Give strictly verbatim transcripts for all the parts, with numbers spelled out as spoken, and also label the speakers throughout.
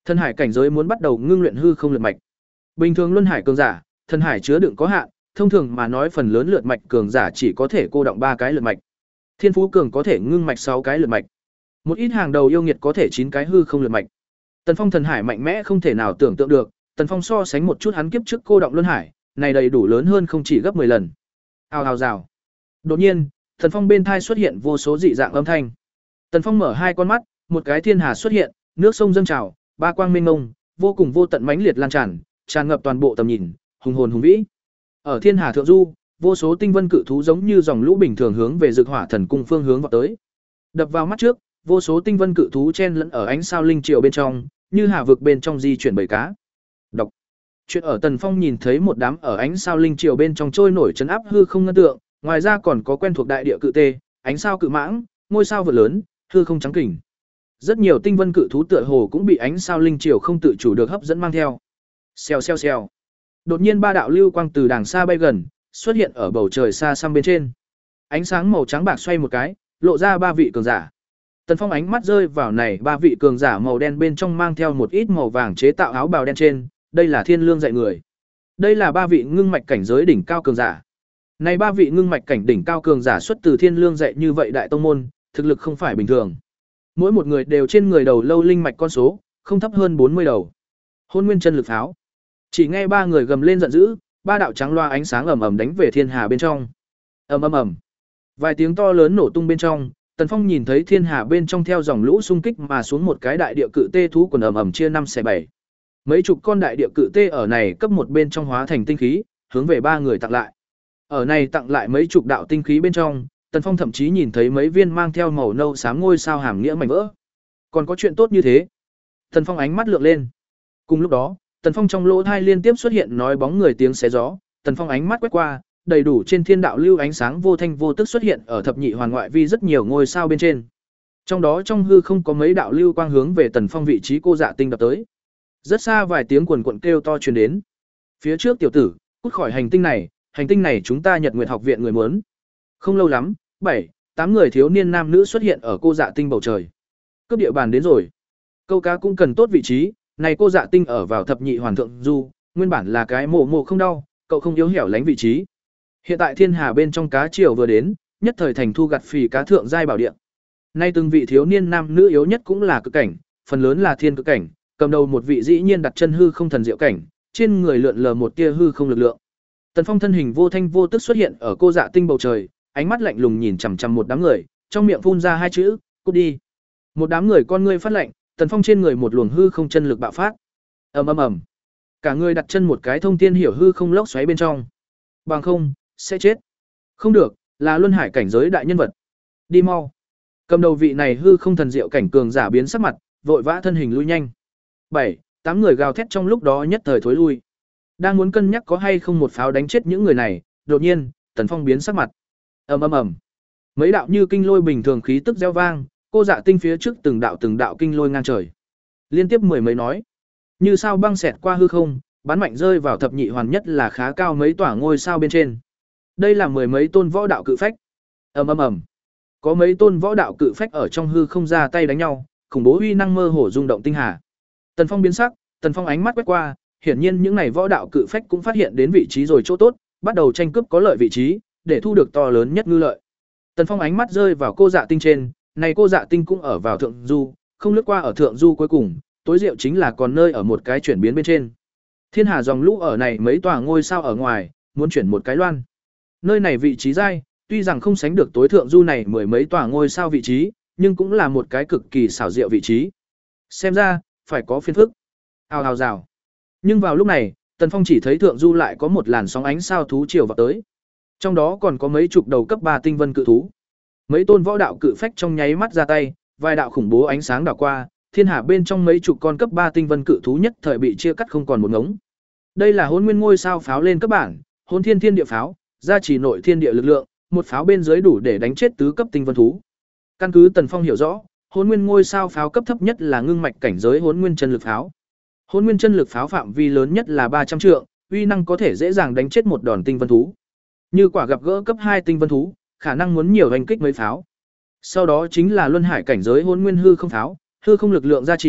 Speaker 1: Thần hải cảnh giới muốn bắt đầu ngưng luyện hư không lượt mạch. Bình thường luân hải cường giả, thần hải chứa đựng có hạn, thông thường mà nói phần lớn lượt mạch cường giả chỉ có thể cô động ba cái lượt mạch. Thiên phú cường có thể ngưng mạch sáu cái lượt mạch. Một ít hàng đầu yêu nghiệt có thể chín cái hư không lượt mạch. Tần Phong thần hải mạnh mẽ không thể nào tưởng tượng được, Tần Phong so sánh một chút hắn kiếp trước cô động luân hải, này đầy đủ lớn hơn không chỉ gấp mười lần. Ào ào rào. Đột nhiên, Tần Phong bên thai xuất hiện vô số dị dạng âm thanh. Tần Phong mở hai con mắt, một cái thiên hà xuất hiện, nước sông dâng trào, ba quang mênh mông, vô cùng vô tận mãnh liệt lan tràn, tràn ngập toàn bộ tầm nhìn, hùng hồn hùng vĩ. Ở thiên hà thượng du, vô số tinh vân cự thú giống như dòng lũ bình thường hướng về Dực Hỏa Thần cung phương hướng vọt tới. Đập vào mắt trước, vô số tinh vân cự thú chen lẫn ở ánh sao linh triều bên trong, như hà vực bên trong di chuyển bầy cá. Đọc. Chuyện ở Tần Phong nhìn thấy một đám ở ánh sao linh triều bên trong trôi nổi trấn áp hư không ngân tượng, ngoài ra còn có quen thuộc đại địa cự tê, ánh sao cự mãng, ngôi sao vượt lớn, hư không trắng kình. Rất nhiều tinh vân cự thú tựa hồ cũng bị ánh sao linh triều không tự chủ được hấp dẫn mang theo. Xèo xèo xèo. Đột nhiên ba đạo lưu quang từ đàng xa bay gần, xuất hiện ở bầu trời xa xăm bên trên. Ánh sáng màu trắng bạc xoay một cái, lộ ra ba vị cường giả. Tần Phong ánh mắt rơi vào này ba vị cường giả màu đen bên trong mang theo một ít màu vàng chế tạo áo bào đen trên, đây là Thiên Lương dạy người. Đây là ba vị ngưng mạch cảnh giới đỉnh cao cường giả. Này ba vị ngưng mạch cảnh đỉnh cao cường giả xuất từ Thiên Lương dạy như vậy đại tông môn, thực lực không phải bình thường. Mỗi một người đều trên người đầu lâu linh mạch con số, không thấp hơn bốn mươi đầu. Hôn nguyên chân lực pháo. Chỉ nghe ba người gầm lên giận dữ, ba đạo trắng loa ánh sáng ầm ầm đánh về thiên hà bên trong. Ầm ầm ầm. Vài tiếng to lớn nổ tung bên trong, Tần Phong nhìn thấy thiên hà bên trong theo dòng lũ xung kích mà xuống một cái đại địa cự tê thú quần ầm ầm chia năm xẻ bảy. Mấy chục con đại địa cự tê ở này cấp một bên trong hóa thành tinh khí, hướng về ba người tặng lại. Ở này tặng lại mấy chục đạo tinh khí bên trong, Tần Phong thậm chí nhìn thấy mấy viên mang theo màu nâu xám ngôi sao hàm nghĩa mảnh vỡ. Còn có chuyện tốt như thế. Tần Phong ánh mắt lượn lên. Cùng lúc đó, Tần Phong trong lỗ thai liên tiếp xuất hiện nói bóng người tiếng xé gió, Tần Phong ánh mắt quét qua, đầy đủ trên thiên đạo lưu ánh sáng vô thanh vô tức xuất hiện ở thập nhị hoàn ngoại vi rất nhiều ngôi sao bên trên. Trong đó trong hư không có mấy đạo lưu quang hướng về Tần Phong vị trí cô dạ tinh đập tới. Rất xa vài tiếng quần quần kêu to truyền đến. Phía trước tiểu tử, cút khỏi hành tinh này, hành tinh này chúng ta Nhật Nguyệt học viện người muốn. Không lâu lắm, bảy, tám người thiếu niên nam nữ xuất hiện ở cô dạ tinh bầu trời. Cướp địa bàn đến rồi. Câu cá cũng cần tốt vị trí, này cô dạ tinh ở vào thập nhị hoàn thượng du, nguyên bản là cái mồ mồ không đau, cậu không yếu hẻo lánh vị trí. Hiện tại thiên hà bên trong cá triều vừa đến, nhất thời thành thu gặt phì cá thượng giai bảo địa. Nay từng vị thiếu niên nam nữ yếu nhất cũng là cực cảnh, phần lớn là thiên cực cảnh, cầm đầu một vị dĩ nhiên đặt chân hư không thần diệu cảnh, trên người lượn lờ một tia hư không lực lượng. Tần Phong thân hình vô thanh vô tức xuất hiện ở cô dạ tinh bầu trời, ánh mắt lạnh lùng nhìn chằm chằm một đám người, trong miệng phun ra hai chữ, cút đi. Một đám người con ngươi phát lạnh, Tần Phong trên người một luồng hư không chân lực bạo phát. Ầm ầm ầm. Cả người đặt chân một cái thông thiên hiểu hư không lốc xoáy bên trong. Bằng không, sẽ chết. Không được, là luân hải cảnh giới đại nhân vật. Đi mau. Cầm đầu vị này hư không thần diệu cảnh cường giả biến sắc mặt, vội vã thân hình lui nhanh. Bảy, tám người gào thét trong lúc đó nhất thời thối lui. Đang muốn cân nhắc có hay không một pháo đánh chết những người này, đột nhiên, Tần Phong biến sắc mặt. Ầm ầm ầm. Mấy đạo như kinh lôi bình thường khí tức reo vang, cô dạ tinh phía trước từng đạo từng đạo kinh lôi ngang trời. Liên tiếp mười mấy nói, như sao băng xẹt qua hư không, bắn mạnh rơi vào thập nhị hoàn nhất là khá cao mấy tỏa ngôi sao bên trên. Đây là mười mấy tôn võ đạo cự phách. Ầm ầm ầm. Có mấy tôn võ đạo cự phách ở trong hư không ra tay đánh nhau, khủng bố uy năng mơ hồ rung động tinh hà. Tần Phong biến sắc, Tần Phong ánh mắt quét qua, hiển nhiên những này võ đạo cự phách cũng phát hiện đến vị trí rồi chỗ tốt, bắt đầu tranh cướp có lợi vị trí, để thu được to lớn nhất ngư lợi. Tần Phong ánh mắt rơi vào cô dạ tinh trên, này cô dạ tinh cũng ở vào thượng du, không lướt qua ở thượng du cuối cùng, tối diệu chính là còn nơi ở một cái chuyển biến bên trên. Thiên hà dòng lũ ở này mấy tòa ngôi sao ở ngoài, muốn chuyển một cái loan. Nơi này vị trí dai, tuy rằng không sánh được tối thượng du này mười mấy tòa ngôi sao vị trí, nhưng cũng là một cái cực kỳ xảo diệu vị trí. Xem ra, phải có phiền phức. Hào hào rào. Nhưng vào lúc này, Tần Phong chỉ thấy thượng du lại có một làn sóng ánh sao thú chiều vào tới. Trong đó còn có mấy chục đầu cấp ba tinh vân cự thú. Mấy tôn võ đạo cự phách trong nháy mắt ra tay, vài đạo khủng bố ánh sáng đảo qua, thiên hà bên trong mấy chục con cấp ba tinh vân cự thú nhất thời bị chia cắt không còn một ngống. Đây là Hỗn Nguyên ngôi sao pháo lên cấp bản, Hỗn Thiên Thiên Địa pháo, gia trì nội thiên địa lực lượng, một pháo bên dưới đủ để đánh chết tứ cấp tinh vân thú. Căn cứ Tần Phong hiểu rõ, Hỗn Nguyên ngôi sao pháo cấp thấp nhất là ngưng mạch cảnh giới Hỗn Nguyên chân lực pháo. Hỗn Nguyên chân lực pháo phạm vi lớn nhất là ba trăm trượng, uy năng có thể dễ dàng đánh chết một đòn tinh vân thú. Như quả gặp gỡ cấp hai tinh vân thú, khả năng muốn nhiều hành kích mấy pháo. Sau đó chính là luân hải cảnh giới Hỗn Nguyên hư không pháo, hư không lực lượng gia trì,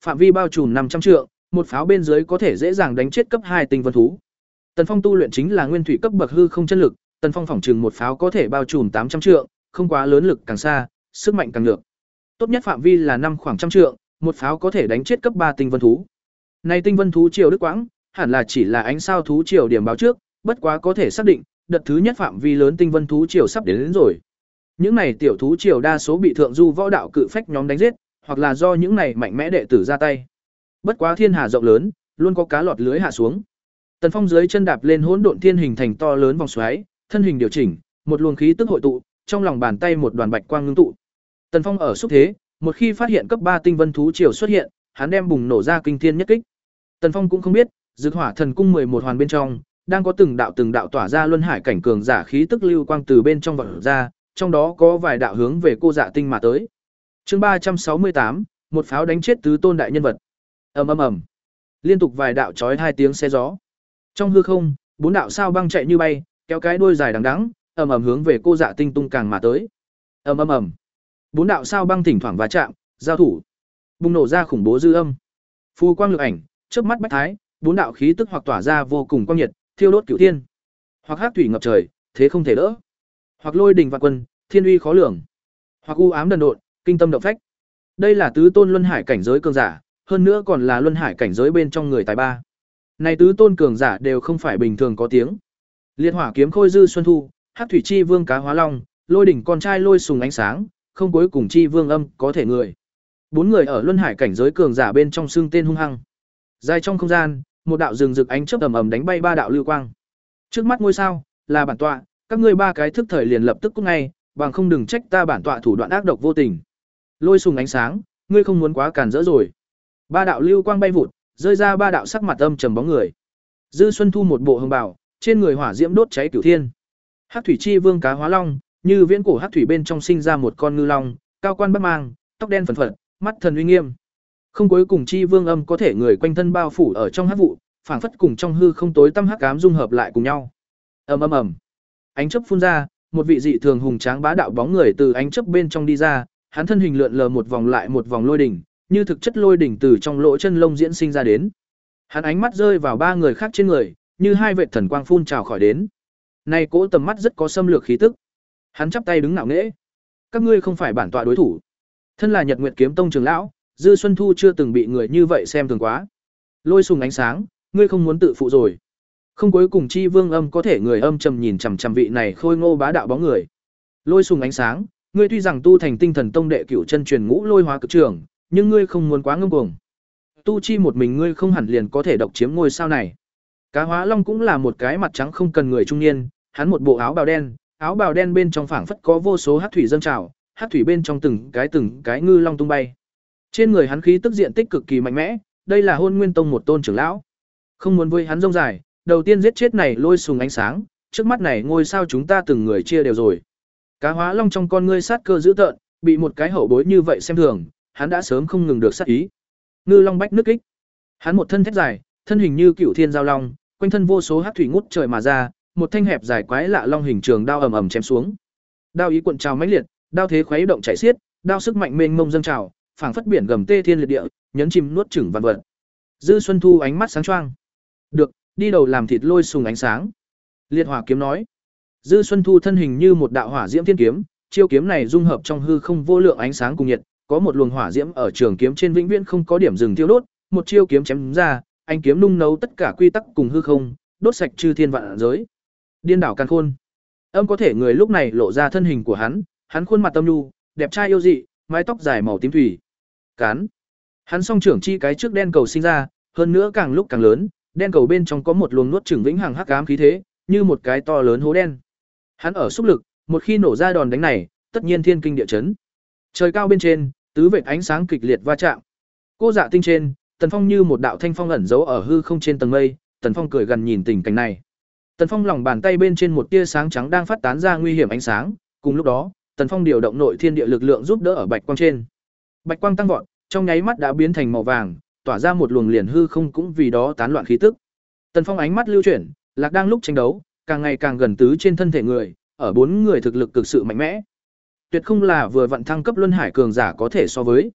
Speaker 1: phạm vi bao trùm năm trăm trượng, một pháo bên dưới có thể dễ dàng đánh chết cấp hai tinh vân thú. Tần Phong tu luyện chính là nguyên thủy cấp bậc hư không chân lực, Tần Phong phỏng chừng một pháo có thể bao trùm tám trăm trượng, không quá lớn lực càng xa, sức mạnh càng được. Tốt nhất phạm vi là năm khoảng trăm trượng, một pháo có thể đánh chết cấp ba tinh vân thú. Này tinh vân thú triều Đức Quãng, hẳn là chỉ là ánh sao thú triều điểm báo trước, bất quá có thể xác định, đợt thứ nhất phạm vi lớn tinh vân thú triều sắp đến, đến rồi. Những này tiểu thú triều đa số bị thượng du võ đạo cự phách nhóm đánh giết, hoặc là do những này mạnh mẽ đệ tử ra tay. Bất quá thiên hà rộng lớn, luôn có cá lọt lưới hạ xuống. Tần Phong dưới chân đạp lên hỗn độn thiên hình thành to lớn vòng xoáy, thân hình điều chỉnh, một luồng khí tức hội tụ, trong lòng bàn tay một đoàn bạch quang ngưng tụ. Tần Phong ở xúc thế, một khi phát hiện cấp ba tinh vân thú triều xuất hiện, hắn đem bùng nổ ra kinh thiên nhất kích. Tần Phong cũng không biết, Dực Hỏa Thần Cung mười một hoàn bên trong, đang có từng đạo từng đạo tỏa ra luân hải cảnh cường giả khí tức lưu quang từ bên trong vọt ra, trong đó có vài đạo hướng về cô Dạ Tinh mà tới. Chương ba trăm sáu mươi tám, một pháo đánh chết tứ tôn đại nhân vật. Ầm ầm ầm. Liên tục vài đạo chói hai tiếng xé gió. Trong hư không, bốn đạo sao băng chạy như bay, kéo cái đuôi dài đằng đẵng, ầm ầm hướng về cô Dạ Tinh tung càng mà tới. Ầm ầm ầm. Bốn đạo sao băng thỉnh thoảng va chạm, giao thủ, bùng nổ ra khủng bố dư âm. Phù quang lực ảnh, chớp mắt bách thái, bốn đạo khí tức hoặc tỏa ra vô cùng quang nhiệt, thiêu đốt cửu thiên, hoặc hắc thủy ngập trời, thế không thể đỡ, hoặc lôi đình vạn quân, thiên uy khó lường, hoặc u ám đần độn, kinh tâm động phách. Đây là tứ tôn luân hải cảnh giới cường giả, hơn nữa còn là luân hải cảnh giới bên trong người tài ba. Này tứ tôn cường giả đều không phải bình thường có tiếng. Liệt hỏa kiếm khôi dư xuân thu, hắc thủy chi vương cá hóa long, lôi đỉnh con trai lôi sùng ánh sáng, không cuối cùng chi vương âm có thể người. Bốn người ở luân hải cảnh giới cường giả bên trong xưng tên hung hăng. Dài trong không gian, một đạo rừng rực ánh chớp ầm ầm đánh bay ba đạo lưu quang. Trước mắt ngôi sao là bản tọa, các ngươi ba cái thức thời liền lập tức cút ngay, bằng không đừng trách ta bản tọa thủ đoạn ác độc vô tình. Lôi sùng ánh sáng, ngươi không muốn quá cản rỡ rồi. Ba đạo lưu quang bay vụt, rơi ra ba đạo sắc mặt âm trầm bóng người. Dư Xuân Thu một bộ hồng bào, trên người hỏa diễm đốt cháy cửu thiên. Hắc thủy chi vương cá hóa long, như viễn cổ hắc thủy bên trong sinh ra một con ngư long, cao quan bắc mang, tóc đen phần phật, mắt thần uy nghiêm. Không cuối cùng chi vương âm có thể người quanh thân bao phủ ở trong hắc vụ, phảng phất cùng trong hư không tối tăm hắc ám dung hợp lại cùng nhau. Ầm ầm ầm. Ánh chớp phun ra, một vị dị thường hùng tráng bá đạo bóng người từ ánh chớp bên trong đi ra, hắn thân hình lượn lờ một vòng lại một vòng lôi đỉnh, như thực chất lôi đỉnh từ trong lỗ chân lông diễn sinh ra đến. Hắn ánh mắt rơi vào ba người khác trên người, như hai vệt thần quang phun trào khỏi đến. Này cỗ tầm mắt rất có xâm lược khí tức. Hắn chắp tay đứng ngạo nghễ. Các ngươi không phải bản tọa đối thủ. Thân là Nhật Nguyệt Kiếm Tông trưởng lão, Dư Xuân Thu chưa từng bị người như vậy xem thường quá. Lôi sùng ánh sáng, ngươi không muốn tự phụ rồi. Không cuối cùng chi vương âm có thể người âm trầm nhìn chằm chằm vị này khôi ngô bá đạo bóng người. Lôi sùng ánh sáng, ngươi tuy rằng tu thành Tinh Thần Tông đệ cửu chân truyền ngũ lôi hóa cực trưởng, nhưng ngươi không muốn quá ngông cuồng. Tu chi một mình ngươi không hẳn liền có thể độc chiếm ngôi sao này. Cá Hóa Long cũng là một cái mặt trắng không cần người trung niên, hắn một bộ áo bào đen, áo bào đen bên trong phảng phất có vô số hắc thủy dâng trào, hắc thủy bên trong từng cái từng cái ngư long tung bay. Trên người hắn khí tức diện tích cực kỳ mạnh mẽ, đây là Hôn Nguyên Tông một tôn trưởng lão. Không muốn với hắn rông dài, đầu tiên giết chết này lôi sùng ánh sáng, trước mắt này ngôi sao chúng ta từng người chia đều rồi. Cá Hóa Long trong con ngươi sát cơ dữ tợn, bị một cái hậu bối như vậy xem thường, hắn đã sớm không ngừng được sát ý. Ngư Long bách nước kích. Hắn một thân thét dài, thân hình như cựu thiên giao long, quanh thân vô số hắc thủy ngút trời mà ra, một thanh hẹp dài quái lạ long hình trường đao ầm ầm chém xuống. Đao ý cuộn trào mãnh liệt, đao thế khuấy động chảy xiết, đao sức mạnh mênh mông dâng trào, phảng phất biển gầm tê thiên liệt địa, nhấn chìm nuốt chửng vạn vật. Dư Xuân Thu ánh mắt sáng choang. Được, đi đầu làm thịt lôi sùng ánh sáng. Liệt hỏa kiếm nói. Dư Xuân Thu thân hình như một đạo hỏa diễm thiên kiếm, chiêu kiếm này dung hợp trong hư không vô lượng ánh sáng cùng nhiệt, có một luồng hỏa diễm ở trường kiếm trên vĩnh viễn không có điểm dừng thiêu đốt, một chiêu kiếm chém ra, ánh kiếm nung nấu tất cả quy tắc cùng hư không, đốt sạch chư thiên vạn giới. Điên đảo càn khôn. Âm có thể người lúc này lộ ra thân hình của hắn, hắn khuôn mặt tâm nhu, đẹp trai yêu dị, mái tóc dài màu tím thủy. Cán. Hắn song trưởng chi cái trước đen cầu sinh ra, hơn nữa càng lúc càng lớn, đen cầu bên trong có một luồng nuốt chửng vĩnh hằng hắc ám khí thế, như một cái to lớn hố đen. Hắn ở xúc lực, một khi nổ ra đòn đánh này, tất nhiên thiên kinh địa chấn. Trời cao bên trên, tứ vệt ánh sáng kịch liệt va chạm. Cô Dạ Tinh trên, Tần Phong như một đạo thanh phong ẩn giấu ở hư không trên tầng mây, Tần Phong cười gần nhìn tình cảnh này. Tần Phong lòng bàn tay bên trên một tia sáng trắng đang phát tán ra nguy hiểm ánh sáng, cùng lúc đó, Tần Phong điều động nội thiên địa lực lượng giúp đỡ ở bạch quang trên. Bạch quang tăng vọt, trong nháy mắt đã biến thành màu vàng, tỏa ra một luồng liền hư không cũng vì đó tán loạn khí tức. Tần Phong ánh mắt lưu chuyển, lạc đang lúc tranh đấu, càng ngày càng gần tứ trên thân thể người, ở bốn người thực lực cực sự mạnh mẽ. Tuyệt không là vừa vận thăng cấp luân hải cường giả có thể so với.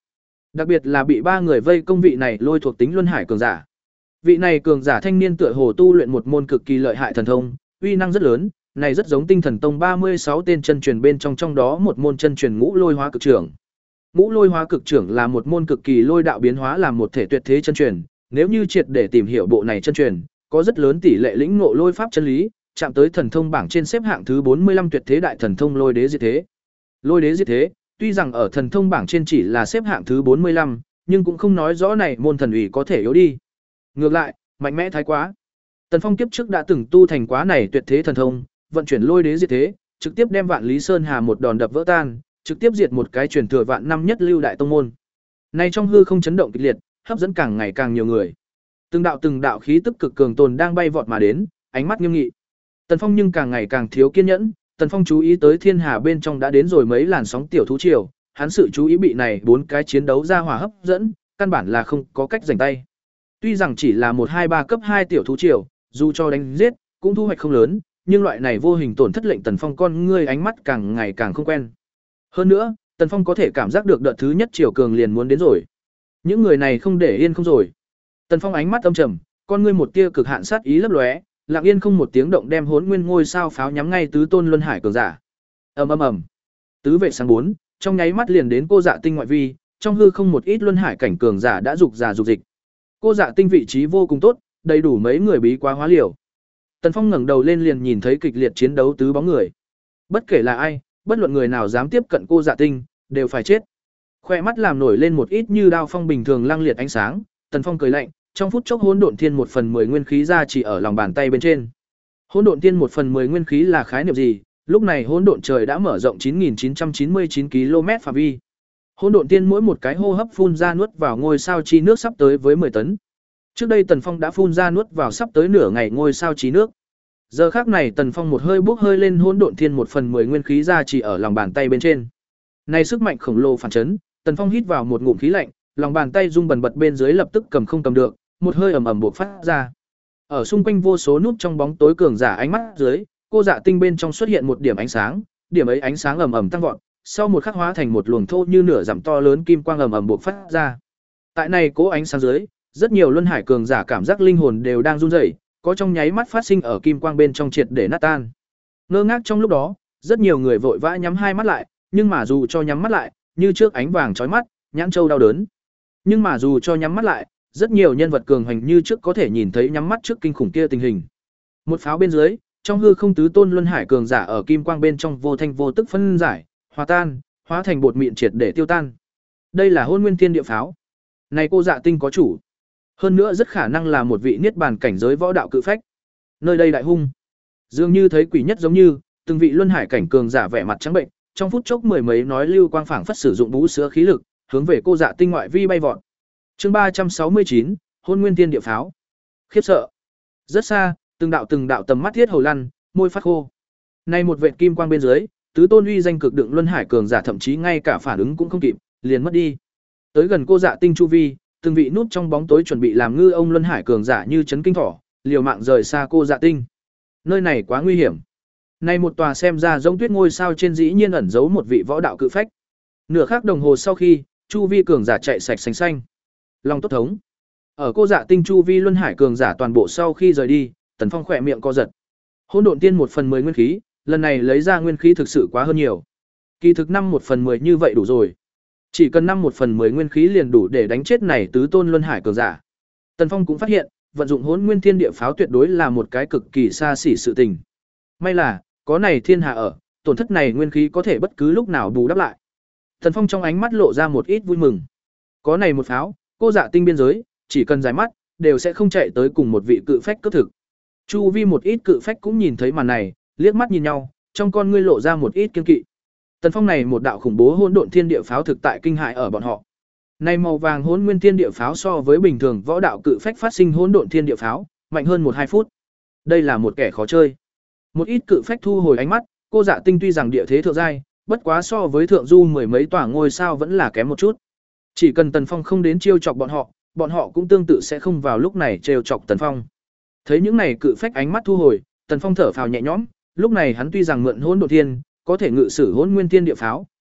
Speaker 1: Đặc biệt là bị ba người vây công vị này lôi thuộc tính luân hải cường giả. Vị này cường giả thanh niên tựa hồ tu luyện một môn cực kỳ lợi hại thần thông, uy năng rất lớn, này rất giống Tinh Thần Tông ba mươi sáu tên chân truyền bên trong trong đó một môn chân truyền Ngũ Lôi Hóa Cực Trưởng. Ngũ Lôi Hóa Cực Trưởng là một môn cực kỳ lôi đạo biến hóa làm một thể tuyệt thế chân truyền, nếu như triệt để tìm hiểu bộ này chân truyền, có rất lớn tỷ lệ lĩnh ngộ lôi pháp chân lý, chạm tới thần thông bảng trên xếp hạng thứ bốn mươi lăm tuyệt thế đại thần thông Lôi Đế Diệt Thế. Lôi Đế Diệt Thế, tuy rằng ở thần thông bảng trên chỉ là xếp hạng thứ bốn mươi lăm, nhưng cũng không nói rõ này môn thần ủy có thể yếu đi. Ngược lại, mạnh mẽ thái quá. Tần Phong kiếp trước đã từng tu thành quá này tuyệt thế thần thông, vận chuyển Lôi Đế Diệt Thế, trực tiếp đem Vạn Lý Sơn Hà một đòn đập vỡ tan, trực tiếp diệt một cái truyền thừa vạn năm nhất lưu đại tông môn. Nay trong hư không chấn động kịch liệt, hấp dẫn càng ngày càng nhiều người. Từng đạo từng đạo khí tức cực cường tồn đang bay vọt mà đến, ánh mắt nghiêm nghị. Tần Phong nhưng càng ngày càng thiếu kiên nhẫn, Tần Phong chú ý tới thiên hà bên trong đã đến rồi mấy làn sóng tiểu thú triều, hắn sự chú ý bị này bốn cái chiến đấu ra hỏa hấp dẫn, căn bản là không có cách giành tay. Tuy rằng chỉ là một hai ba cấp hai tiểu thú triều, dù cho đánh giết, cũng thu hoạch không lớn, nhưng loại này vô hình tổn thất lệnh Tần Phong con ngươi ánh mắt càng ngày càng không quen. Hơn nữa, Tần Phong có thể cảm giác được đợt thứ nhất triều cường liền muốn đến rồi. Những người này không để yên không rồi. Tần Phong ánh mắt âm trầm, con ngươi một tia cực hạn sát ý lấp lóe, lặng yên không một tiếng động đem Hỗn Nguyên ngôi sao pháo nhắm ngay tứ tôn luân hải cường giả. Ầm ầm ầm. Tứ vệ sáng bốn, trong nháy mắt liền đến Cô Dạ Tinh ngoại vi, trong hư không một ít luân hải cảnh cường giả đã dục giả dục dịch. Cô Dạ Tinh vị trí vô cùng tốt, đầy đủ mấy người bí quá hóa liều. Tần Phong ngẩng đầu lên liền nhìn thấy kịch liệt chiến đấu tứ bóng người. Bất kể là ai, bất luận người nào dám tiếp cận Cô Dạ Tinh, đều phải chết. Khoe mắt làm nổi lên một ít như đao phong bình thường lăng liệt ánh sáng, Tần Phong cười lạnh, trong phút chốc hỗn độn thiên một phần mười nguyên khí ra chỉ ở lòng bàn tay bên trên. Hỗn độn thiên một phần mười nguyên khí là khái niệm gì? Lúc này hỗn độn trời đã mở rộng chín nghìn chín trăm chín mươi chín ki lô mét phạm vi. Hỗn độn thiên mỗi một cái hô hấp phun ra nuốt vào ngôi sao chi nước sắp tới với mười tấn. Trước đây Tần Phong đã phun ra nuốt vào sắp tới nửa ngày ngôi sao chi nước. Giờ khắc này Tần Phong một hơi bốc hơi lên hỗn độn thiên một phần mười nguyên khí ra chỉ ở lòng bàn tay bên trên. Này sức mạnh khổng lồ phản chấn, Tần Phong hít vào một ngụm khí lạnh, lòng bàn tay rung bần bật bên dưới lập tức cầm không cầm được, một hơi ầm ầm bộc phát ra. Ở xung quanh vô số nút trong bóng tối cường giả ánh mắt dưới, Cô Dạ Tinh bên trong xuất hiện một điểm ánh sáng, điểm ấy ánh sáng ầm ầm tăng vọt, sau một khắc hóa thành một luồng thô như nửa dặm to lớn kim quang ầm ầm bộc phát ra. Tại này cố ánh sáng dưới, rất nhiều luân hải cường giả cảm giác linh hồn đều đang run rẩy, có trong nháy mắt phát sinh ở kim quang bên trong triệt để nát tan. Ngơ ngác trong lúc đó, rất nhiều người vội vã nhắm hai mắt lại, nhưng mà dù cho nhắm mắt lại, như trước ánh vàng chói mắt, nhãn châu đau đớn. Nhưng mà dù cho nhắm mắt lại, rất nhiều nhân vật cường hành như trước có thể nhìn thấy nhắm mắt trước kinh khủng kia tình hình. Một pháo bên dưới, trong hư không tứ tôn luân hải cường giả ở kim quang bên trong vô thanh vô tức phân giải, hòa tan, hóa thành bột mịn triệt để tiêu tan. Đây là Hôn Nguyên Thiên Địa pháo. Này Cô Dạ Tinh có chủ, hơn nữa rất khả năng là một vị niết bàn cảnh giới võ đạo cự phách. Nơi đây đại hung, dường như thấy quỷ nhất giống như, từng vị luân hải cảnh cường giả vẻ mặt trắng bệnh, trong phút chốc mười mấy nói lưu quang phảng phất sử dụng bú sữa khí lực, hướng về Cô Dạ Tinh ngoại vi bay vọt. Chương ba trăm sáu mươi chín, Hôn Nguyên Thiên Địa pháo. Khiếp sợ. Rất xa, từng đạo từng đạo tầm mắt thiết hầu lăn, môi phát khô. Nay một vệt kim quang bên dưới, tứ tôn uy danh cực đựng luân hải cường giả thậm chí ngay cả phản ứng cũng không kịp, liền mất đi. Tới gần Cô Dạ Tinh chu vi, từng vị nút trong bóng tối chuẩn bị làm ngư ông luân hải cường giả như chấn kinh thỏ, liều mạng rời xa Cô Dạ Tinh. Nơi này quá nguy hiểm. Nay một tòa xem ra giống tuyết ngôi sao trên dĩ nhiên ẩn giấu một vị võ đạo cự phách. Nửa khắc đồng hồ sau khi, chu vi cường giả chạy sạch sành xanh. Long tốt thống. Ở Cô Dạ Tinh chu vi luân hải cường giả toàn bộ sau khi rời đi, Tần Phong khỏe miệng co giật. Hỗn độn tiên một phần mười nguyên khí, lần này lấy ra nguyên khí thực sự quá hơn nhiều. Kỳ thực năm một phần mười như vậy đủ rồi. Chỉ cần năm một phần mười nguyên khí liền đủ để đánh chết này tứ tôn luân hải cường giả. Tần Phong cũng phát hiện, vận dụng Hỗn Nguyên Thiên Địa pháo tuyệt đối là một cái cực kỳ xa xỉ sự tình. May là, có này thiên hạ ở, tổn thất này nguyên khí có thể bất cứ lúc nào bù đắp lại. Tần Phong trong ánh mắt lộ ra một ít vui mừng. Có này một pháo, Cô Dạ Tinh biên giới, chỉ cần giải mắt, đều sẽ không chạy tới cùng một vị cự phách cướp thực. Chu vi một ít cự phách cũng nhìn thấy màn này, liếc mắt nhìn nhau, trong con ngươi lộ ra một ít kiên kỵ. Tần Phong này một đạo khủng bố hỗn độn thiên địa pháo thực tại kinh hại ở bọn họ. Này màu vàng hỗn nguyên thiên địa pháo so với bình thường võ đạo cự phách phát sinh hỗn độn thiên địa pháo, mạnh hơn một hai phút. Đây là một kẻ khó chơi. Một ít cự phách thu hồi ánh mắt, Cô Dạ Tinh tuy rằng địa thế thượng giai, bất quá so với thượng du mười mấy tòa ngôi sao vẫn là kém một chút. Chỉ cần Tần Phong không đến chiêu chọc bọn họ, bọn họ cũng tương tự sẽ không vào lúc này trêu chọc Tần Phong. Thấy những này cự phách ánh mắt thu hồi, Tần Phong thở phào nhẹ nhõm, lúc này hắn tuy rằng mượn hỗn độn thiên, có thể ngự sử hỗn nguyên thiên địa pháo,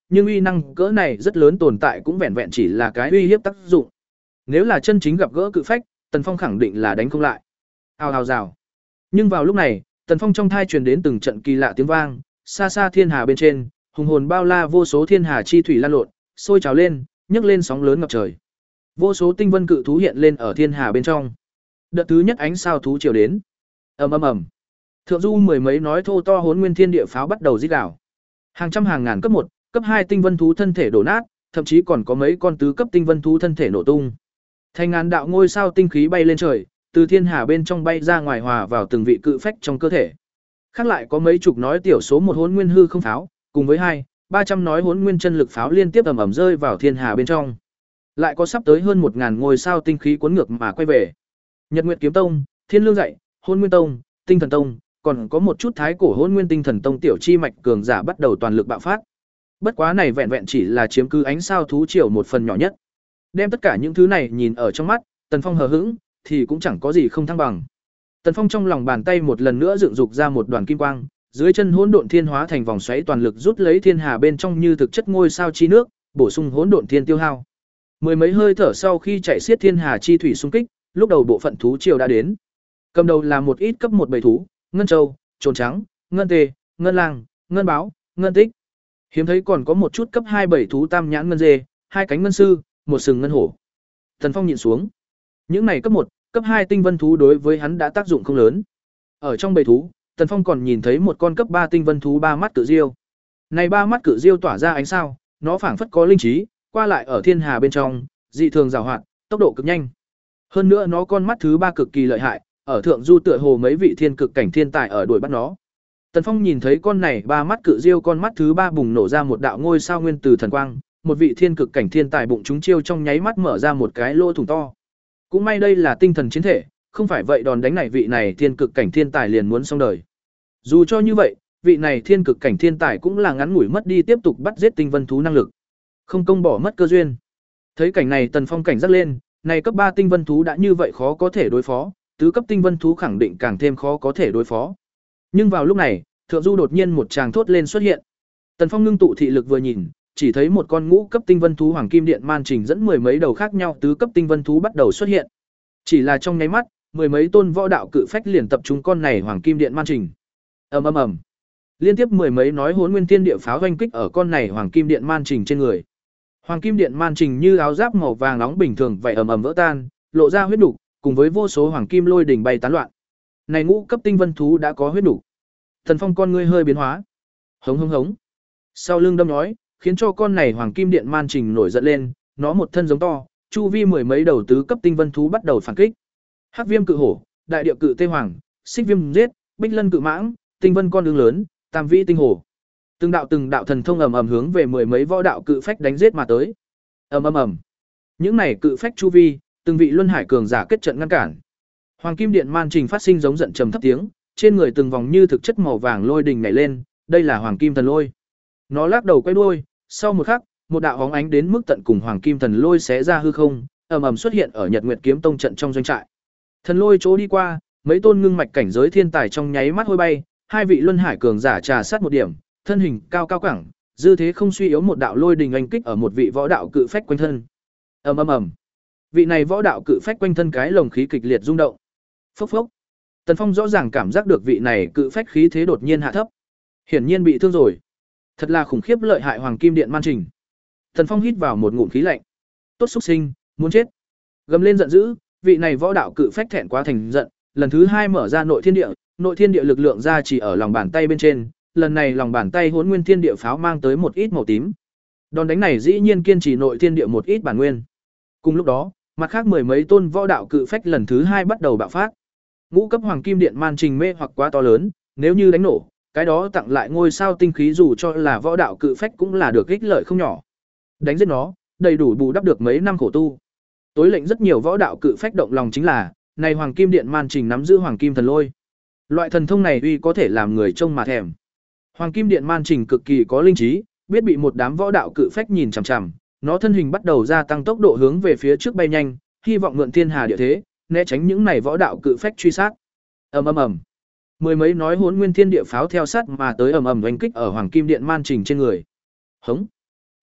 Speaker 1: nhưng uy năng cỡ này rất lớn tồn tại cũng vẹn vẹn chỉ là cái uy hiếp tác dụng. Nếu là chân chính gặp gỡ cự phách, Tần Phong khẳng định là đánh không lại. Hào hào rào. Nhưng vào lúc này, Tần Phong trong thai truyền đến từng trận kỳ lạ tiếng vang, xa xa thiên hà bên trên, hùng hồn bao la vô số thiên hà chi thủy lan lộn, sôi trào lên, nhấc lên sóng lớn ngập trời. Vô số tinh vân cự thú hiện lên ở thiên hà bên trong. Đợt thứ nhất ánh sao thú chiều đến. Ầm ầm ầm. Thượng du mười mấy nói thô to hỗn nguyên thiên địa pháo bắt đầu rít gào. Hàng trăm hàng ngàn cấp một, cấp hai tinh vân thú thân thể đổ nát, thậm chí còn có mấy con tứ cấp tinh vân thú thân thể nổ tung. Thành ngàn đạo ngôi sao tinh khí bay lên trời, từ thiên hà bên trong bay ra ngoài hòa vào từng vị cự phách trong cơ thể. Khác lại có mấy chục nói tiểu số một hỗn nguyên hư không pháo, cùng với hai, ba trăm nói hỗn nguyên chân lực pháo liên tiếp ầm ầm rơi vào thiên hà bên trong. Lại có sắp tới hơn một ngàn ngôi sao tinh khí cuốn ngược mà quay về. Nhật Nguyệt Kiếm Tông, Thiên Lương Dạy, Hỗn Nguyên Tông, Tinh Thần Tông, còn có một chút thái cổ Hỗn Nguyên Tinh Thần Tông tiểu chi mạch cường giả bắt đầu toàn lực bạo phát. Bất quá này vẹn vẹn chỉ là chiếm cứ ánh sao thú triều một phần nhỏ nhất. Đem tất cả những thứ này nhìn ở trong mắt, Tần Phong hờ hững, thì cũng chẳng có gì không thăng bằng. Tần Phong trong lòng bàn tay một lần nữa dựng dục ra một đoàn kim quang, dưới chân hỗn độn thiên hóa thành vòng xoáy toàn lực rút lấy thiên hà bên trong như thực chất ngôi sao chi nước, bổ sung hỗn độn thiên tiêu hao. Mười mấy hơi thở sau khi chạy xiết thiên hà chi thủy xung kích, lúc đầu bộ phận thú triều đã đến. Cầm đầu là một ít cấp một bầy thú, ngân châu, trồn trắng, ngân tê, ngân lang, ngân báo, ngân tích. Hiếm thấy còn có một chút cấp hai bầy thú tam nhãn ngân dê, hai cánh ngân sư, một sừng ngân hổ. Tần Phong nhìn xuống. Những này cấp một, cấp hai tinh vân thú đối với hắn đã tác dụng không lớn. Ở trong bầy thú, Tần Phong còn nhìn thấy một con cấp ba tinh vân thú ba mắt cự diêu. Này ba mắt cự diêu tỏa ra ánh sao, nó phảng phất có linh trí, qua lại ở thiên hà bên trong, dị thường giàu hoạt, tốc độ cực nhanh. Hơn nữa nó con mắt thứ ba cực kỳ lợi hại, ở thượng du tựa hồ mấy vị thiên cực cảnh thiên tài ở đuổi bắt nó. Tần Phong nhìn thấy con này ba mắt cự diêu con mắt thứ ba bùng nổ ra một đạo ngôi sao nguyên từ thần quang, một vị thiên cực cảnh thiên tài bụng chúng chiêu trong nháy mắt mở ra một cái lỗ thủng to. Cũng may đây là tinh thần chiến thể, không phải vậy đòn đánh này vị này thiên cực cảnh thiên tài liền muốn xong đời. Dù cho như vậy, vị này thiên cực cảnh thiên tài cũng là ngắn ngủi mất đi tiếp tục bắt giết tinh vân thú năng lực. Không công bỏ mất cơ duyên. Thấy cảnh này Tần Phong cảnh giác lên, này cấp ba tinh vân thú đã như vậy khó có thể đối phó, tứ cấp tinh vân thú khẳng định càng thêm khó có thể đối phó. Nhưng vào lúc này, thượng du đột nhiên một tràng thốt lên xuất hiện. Tần Phong ngưng tụ thị lực vừa nhìn, chỉ thấy một con ngũ cấp tinh vân thú hoàng kim điện man trình dẫn mười mấy đầu khác nhau tứ cấp tinh vân thú bắt đầu xuất hiện. Chỉ là trong nháy mắt, mười mấy tôn võ đạo cự phách liền tập trung con này hoàng kim điện man trình. Ầm ầm ầm. Liên tiếp mười mấy nói hỗn nguyên thiên địa pháo oanh kích ở con này hoàng kim điện man trình trên người. Hoàng kim điện man trình như áo giáp màu vàng nóng bình thường vậy ầm ầm vỡ tan, lộ ra huyết nục, cùng với vô số hoàng kim lôi đỉnh bay tán loạn. Này ngũ cấp tinh vân thú đã có huyết nục. Thần Phong con ngươi hơi biến hóa. Hống hống hống. Sau lưng đâm nhói, khiến cho con này hoàng kim điện man trình nổi giận lên, nó một thân giống to, chu vi mười mấy đầu tứ cấp tinh vân thú bắt đầu phản kích. Hắc viêm cự hổ, đại địa cự tê hoàng, xích viêm giết, bích lân cự mãng, tinh vân con ương lớn, tam vĩ tinh hổ. Từng đạo từng đạo thần thông ầm ầm hướng về mười mấy võ đạo cự phách đánh giết mà tới. Ầm ầm ầm. Những này cự phách chu vi, từng vị luân hải cường giả kết trận ngăn cản. Hoàng kim điện man trình phát sinh giống giận trầm thấp tiếng, trên người từng vòng như thực chất màu vàng lôi đình nhảy lên, đây là hoàng kim thần lôi. Nó lắc đầu quay đuôi, sau một khắc, một đạo bóng ánh đến mức tận cùng hoàng kim thần lôi xé ra hư không, ầm ầm xuất hiện ở Nhật Nguyệt Kiếm Tông trận trong doanh trại. Thần lôi chỗ đi qua, mấy tôn ngưng mạch cảnh giới thiên tài trong nháy mắt hôi bay, hai vị luân hải cường giả trà sát một điểm, thân hình cao cao cẳng, dư thế không suy yếu một đạo lôi đình oanh kích ở một vị võ đạo cự phách quanh thân. Ầm ầm ầm. Vị này võ đạo cự phách quanh thân cái lồng khí kịch liệt rung động. Phốc phốc. Tần Phong rõ ràng cảm giác được vị này cự phách khí thế đột nhiên hạ thấp. Hiển nhiên bị thương rồi. Thật là khủng khiếp lợi hại hoàng kim điện man trình. Tần Phong hít vào một ngụm khí lạnh. Tốt xúc sinh, muốn chết. Gầm lên giận dữ, vị này võ đạo cự phách thẹn quá thành giận, lần thứ hai mở ra nội thiên địa, nội thiên địa lực lượng ra chỉ ở lòng bàn tay bên trên, lần này lòng bàn tay hỗn nguyên thiên địa pháo mang tới một ít màu tím. Đòn đánh này dĩ nhiên kiên trì nội thiên địa một ít bản nguyên. Cùng lúc đó, mặt khác mười mấy tôn võ đạo cự phách lần thứ hai bắt đầu bạo phát. Ngũ cấp hoàng kim điện man trình mê hoặc quá to lớn, nếu như đánh nổ, cái đó tặng lại ngôi sao tinh khí dù cho là võ đạo cự phách cũng là được ích lợi không nhỏ. Đánh giết nó, đầy đủ bù đắp được mấy năm khổ tu. Tối lệnh rất nhiều võ đạo cự phách động lòng chính là, này hoàng kim điện man trình nắm giữ hoàng kim thần lôi. Loại thần thông này uy có thể làm người trông mà thèm. Hoàng kim điện man trình cực kỳ có linh trí, biết bị một đám võ đạo cự phách nhìn chằm chằm, nó thân hình bắt đầu gia tăng tốc độ hướng về phía trước bay nhanh, hy vọng mượn thiên hà địa thế, né tránh những này võ đạo cự phách truy sát. Ầm ầm ầm. Mười mấy nói hỗn nguyên thiên địa pháo theo sát mà tới ầm ầm đánh kích ở hoàng kim điện man trình trên người. Hống.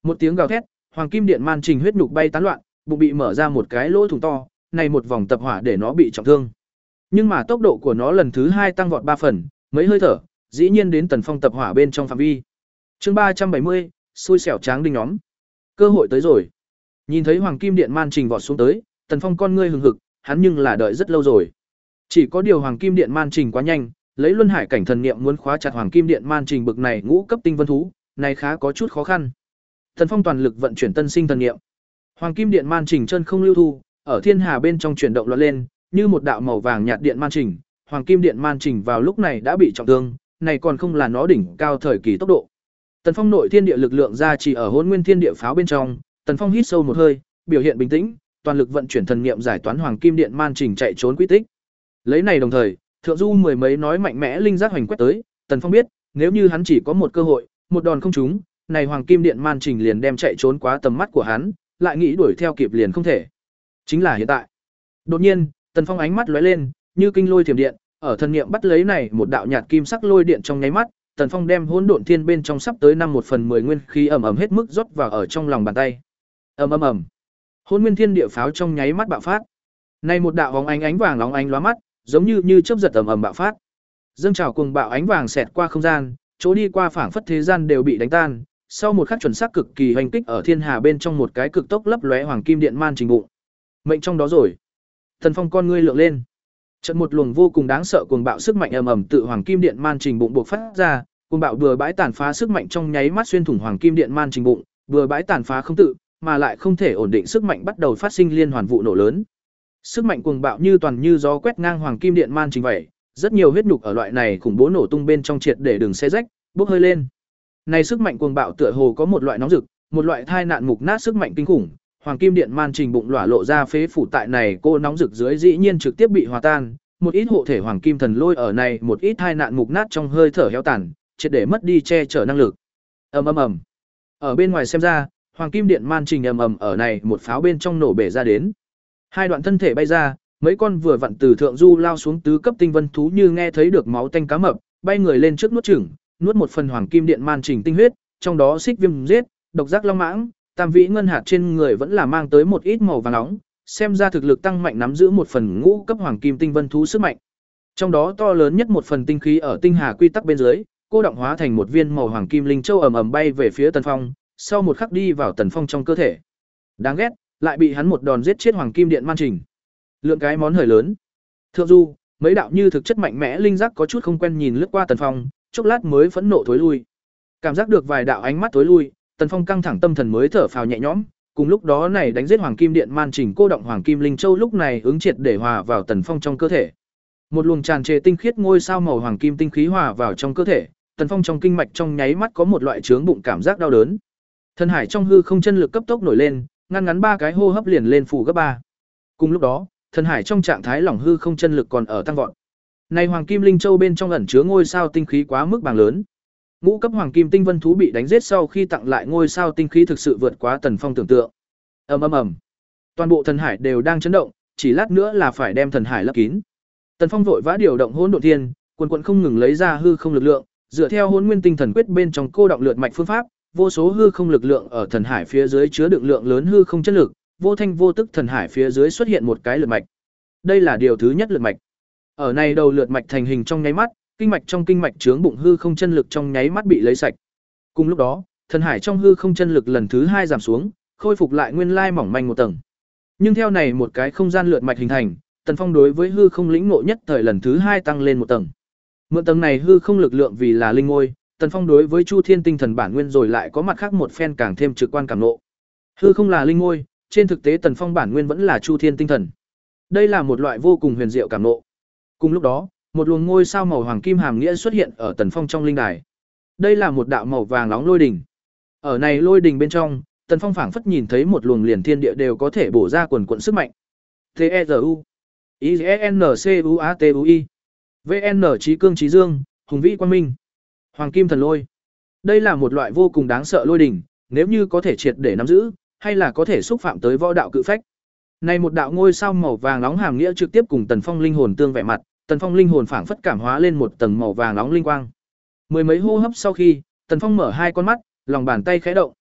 Speaker 1: Một tiếng gào thét, hoàng kim điện man trình huyết nhục bay tán loạn, bụng bị mở ra một cái lỗ thủng to, này một vòng tập hỏa để nó bị trọng thương. Nhưng mà tốc độ của nó lần thứ hai tăng vọt ba phần, mấy hơi thở, dĩ nhiên đến Tần Phong tập hỏa bên trong phạm vi. Chương ba trăm bảy mươi, xui xẻo tráng đinh nhóm. Cơ hội tới rồi. Nhìn thấy hoàng kim điện man trình vọt xuống tới, Tần Phong con ngươi hừng hực, hắn nhưng là đợi rất lâu rồi. Chỉ có điều hoàng kim điện man trình quá nhanh, lấy luân hải cảnh thần niệm muốn khóa chặt hoàng kim điện man trình bực này ngũ cấp tinh vân thú, này khá có chút khó khăn. Tần Phong toàn lực vận chuyển tân sinh thần niệm. Hoàng kim điện man trình chân không lưu thu, ở thiên hà bên trong chuyển động loạn lên, như một đạo màu vàng nhạt điện man trình, hoàng kim điện man trình vào lúc này đã bị trọng thương, này còn không là nó đỉnh cao thời kỳ tốc độ. Tần Phong nội thiên địa lực lượng ra chỉ ở Hỗn Nguyên Thiên Địa pháo bên trong, Tần Phong hít sâu một hơi, biểu hiện bình tĩnh, toàn lực vận chuyển thần niệm giải toán hoàng kim điện man trình chạy trốn quy tích. Lấy này đồng thời, thượng du mười mấy nói mạnh mẽ linh giác hoành quét tới, Tần Phong biết, nếu như hắn chỉ có một cơ hội, một đòn không trúng, này hoàng kim điện man trình liền đem chạy trốn quá tầm mắt của hắn, lại nghĩ đuổi theo kịp liền không thể. Chính là hiện tại. Đột nhiên, Tần Phong ánh mắt lóe lên, như kinh lôi thiểm điện, ở thần niệm bắt lấy này một đạo nhạt kim sắc lôi điện trong nháy mắt, Tần Phong đem hỗn độn thiên bên trong sắp tới năm một phần mười nguyên khí ầm ầm hết mức rót vào ở trong lòng bàn tay. Ầm ầm ầm. Hỗn Nguyên Thiên Địa pháo trong nháy mắt bạo phát. Này một đạo bóng ánh ánh vàng nóng ánh lóa mắt, giống như như chớp giật ầm ầm bạo phát. Dâng trào cuồng bạo ánh vàng xẹt qua không gian, chỗ đi qua phảng phất thế gian đều bị đánh tan. Sau một khắc chuẩn xác cực kỳ hoành kích ở thiên hà bên trong một cái cực tốc lấp lóe hoàng kim điện man trình bụng. Mệnh trong đó rồi. Tần Phong con ngươi lượng lên. Trận một luồng vô cùng đáng sợ cuồng bạo sức mạnh ầm ầm tự hoàng kim điện man trình bụng bộc phát ra, cuồng bạo bừa bãi tàn phá sức mạnh trong nháy mắt xuyên thủng hoàng kim điện man trình bụng, bừa bãi tàn phá không tự, mà lại không thể ổn định sức mạnh bắt đầu phát sinh liên hoàn vụ nổ lớn. Sức mạnh cuồng bạo như toàn như gió quét ngang hoàng kim điện man trình vậy, rất nhiều huyết nhục ở loại này khủng bố nổ tung bên trong triệt để đường xé rách, bốc hơi lên. Này sức mạnh cuồng bạo tựa hồ có một loại nóng rực, một loại thai nạn mục nát sức mạnh kinh khủng, hoàng kim điện man trình bụng lỏa lộ ra phế phủ tại này cô nóng rực dưới dĩ nhiên trực tiếp bị hòa tan, một ít hộ thể hoàng kim thần lôi ở này một ít thai nạn mục nát trong hơi thở héo tàn, triệt để mất đi che chở năng lực. Ầm ầm ầm. Ở bên ngoài xem ra, hoàng kim điện man trình ầm ầm ở này một pháo bên trong nổ bể ra đến. Hai đoạn thân thể bay ra, mấy con vừa vặn từ thượng du lao xuống tứ cấp tinh vân thú như nghe thấy được máu tanh cá mập, bay người lên trước nuốt chửng, nuốt một phần hoàng kim điện man trình tinh huyết, trong đó xích viêm giết, độc giác long mãng, tam vĩ ngân hạt trên người vẫn là mang tới một ít màu vàng nóng, xem ra thực lực tăng mạnh nắm giữ một phần ngũ cấp hoàng kim tinh vân thú sức mạnh. Trong đó to lớn nhất một phần tinh khí ở tinh hà quy tắc bên dưới, cô động hóa thành một viên màu hoàng kim linh châu ầm ầm bay về phía Tần Phong, sau một khắc đi vào Tần Phong trong cơ thể. Đáng ghét, lại bị hắn một đòn giết chết hoàng kim điện man trình. Lượng cái món hời lớn. Thượng du, mấy đạo như thực chất mạnh mẽ linh giác có chút không quen nhìn lướt qua Tần Phong, chốc lát mới phẫn nộ thối lui. Cảm giác được vài đạo ánh mắt thối lui, Tần Phong căng thẳng tâm thần mới thở phào nhẹ nhõm, cùng lúc đó này đánh giết hoàng kim điện man trình cô động hoàng kim linh châu lúc này ứng triệt để hòa vào Tần Phong trong cơ thể. Một luồng tràn trề tinh khiết ngôi sao màu hoàng kim tinh khí hòa vào trong cơ thể, Tần Phong trong kinh mạch trong nháy mắt có một loại chướng bụng cảm giác đau đớn. Thần hải trong hư không chân lực cấp tốc nổi lên, ngăn ngắn ba cái hô hấp liền lên phủ gấp ba. Cùng lúc đó, thần hải trong trạng thái lỏng hư không chân lực còn ở tăng vọt. Này hoàng kim linh châu bên trong ẩn chứa ngôi sao tinh khí quá mức bàng lớn. Ngũ cấp hoàng kim tinh vân thú bị đánh giết sau khi tặng lại ngôi sao tinh khí thực sự vượt quá Tần Phong tưởng tượng. Ầm ầm ầm. Toàn bộ thần hải đều đang chấn động, chỉ lát nữa là phải đem thần hải lấp kín. Tần Phong vội vã điều động hỗn độn thiên, quần quần không ngừng lấy ra hư không lực lượng, dựa theo hỗn nguyên tinh thần quyết bên trong cô động lượt mạch phương pháp, vô số hư không lực lượng ở thần hải phía dưới chứa đựng lượng lớn hư không chất lực, vô thanh vô tức thần hải phía dưới xuất hiện một cái lượt mạch. Đây là điều thứ nhất lượt mạch. Ở này đầu lượt mạch thành hình trong nháy mắt, kinh mạch trong kinh mạch chướng bụng hư không chân lực trong nháy mắt bị lấy sạch. Cùng lúc đó, thần hải trong hư không chân lực lần thứ hai giảm xuống, khôi phục lại nguyên lai mỏng manh một tầng. Nhưng theo này một cái không gian lượt mạch hình thành, Tần Phong đối với hư không lĩnh ngộ nhất thời lần thứ hai tăng lên một tầng. Mượn tầng này hư không lực lượng vì là linh ngôi, Tần Phong đối với Chu Thiên tinh thần bản nguyên rồi lại có mặt khác một phen càng thêm trực quan cảm ngộ. Hư không là linh ngôi, trên thực tế Tần Phong bản nguyên vẫn là Chu Thiên tinh thần. Đây là một loại vô cùng huyền diệu cảm ngộ. Cùng lúc đó, một luồng ngôi sao màu hoàng kim hàm nghĩa xuất hiện ở Tần Phong trong linh đài. Đây là một đạo màu vàng nóng lôi đỉnh. Ở này lôi đỉnh bên trong, Tần Phong phảng phất nhìn thấy một luồng liền thiên địa đều có thể bổ ra quần quần sức mạnh. T E R U I N C U A T U I V N Chí cương chí dương, hùng vĩ quang minh. Hoàng kim thần lôi. Đây là một loại vô cùng đáng sợ lôi đỉnh, nếu như có thể triệt để nắm giữ, hay là có thể xúc phạm tới võ đạo cự phách. Này một đạo ngôi sao màu vàng nóng hàm nghĩa trực tiếp cùng Tần Phong linh hồn tương vẽ mặt, Tần Phong linh hồn phảng phất cảm hóa lên một tầng màu vàng nóng linh quang. Mười mấy hô hấp sau khi, Tần Phong mở hai con mắt, lòng bàn tay khẽ động.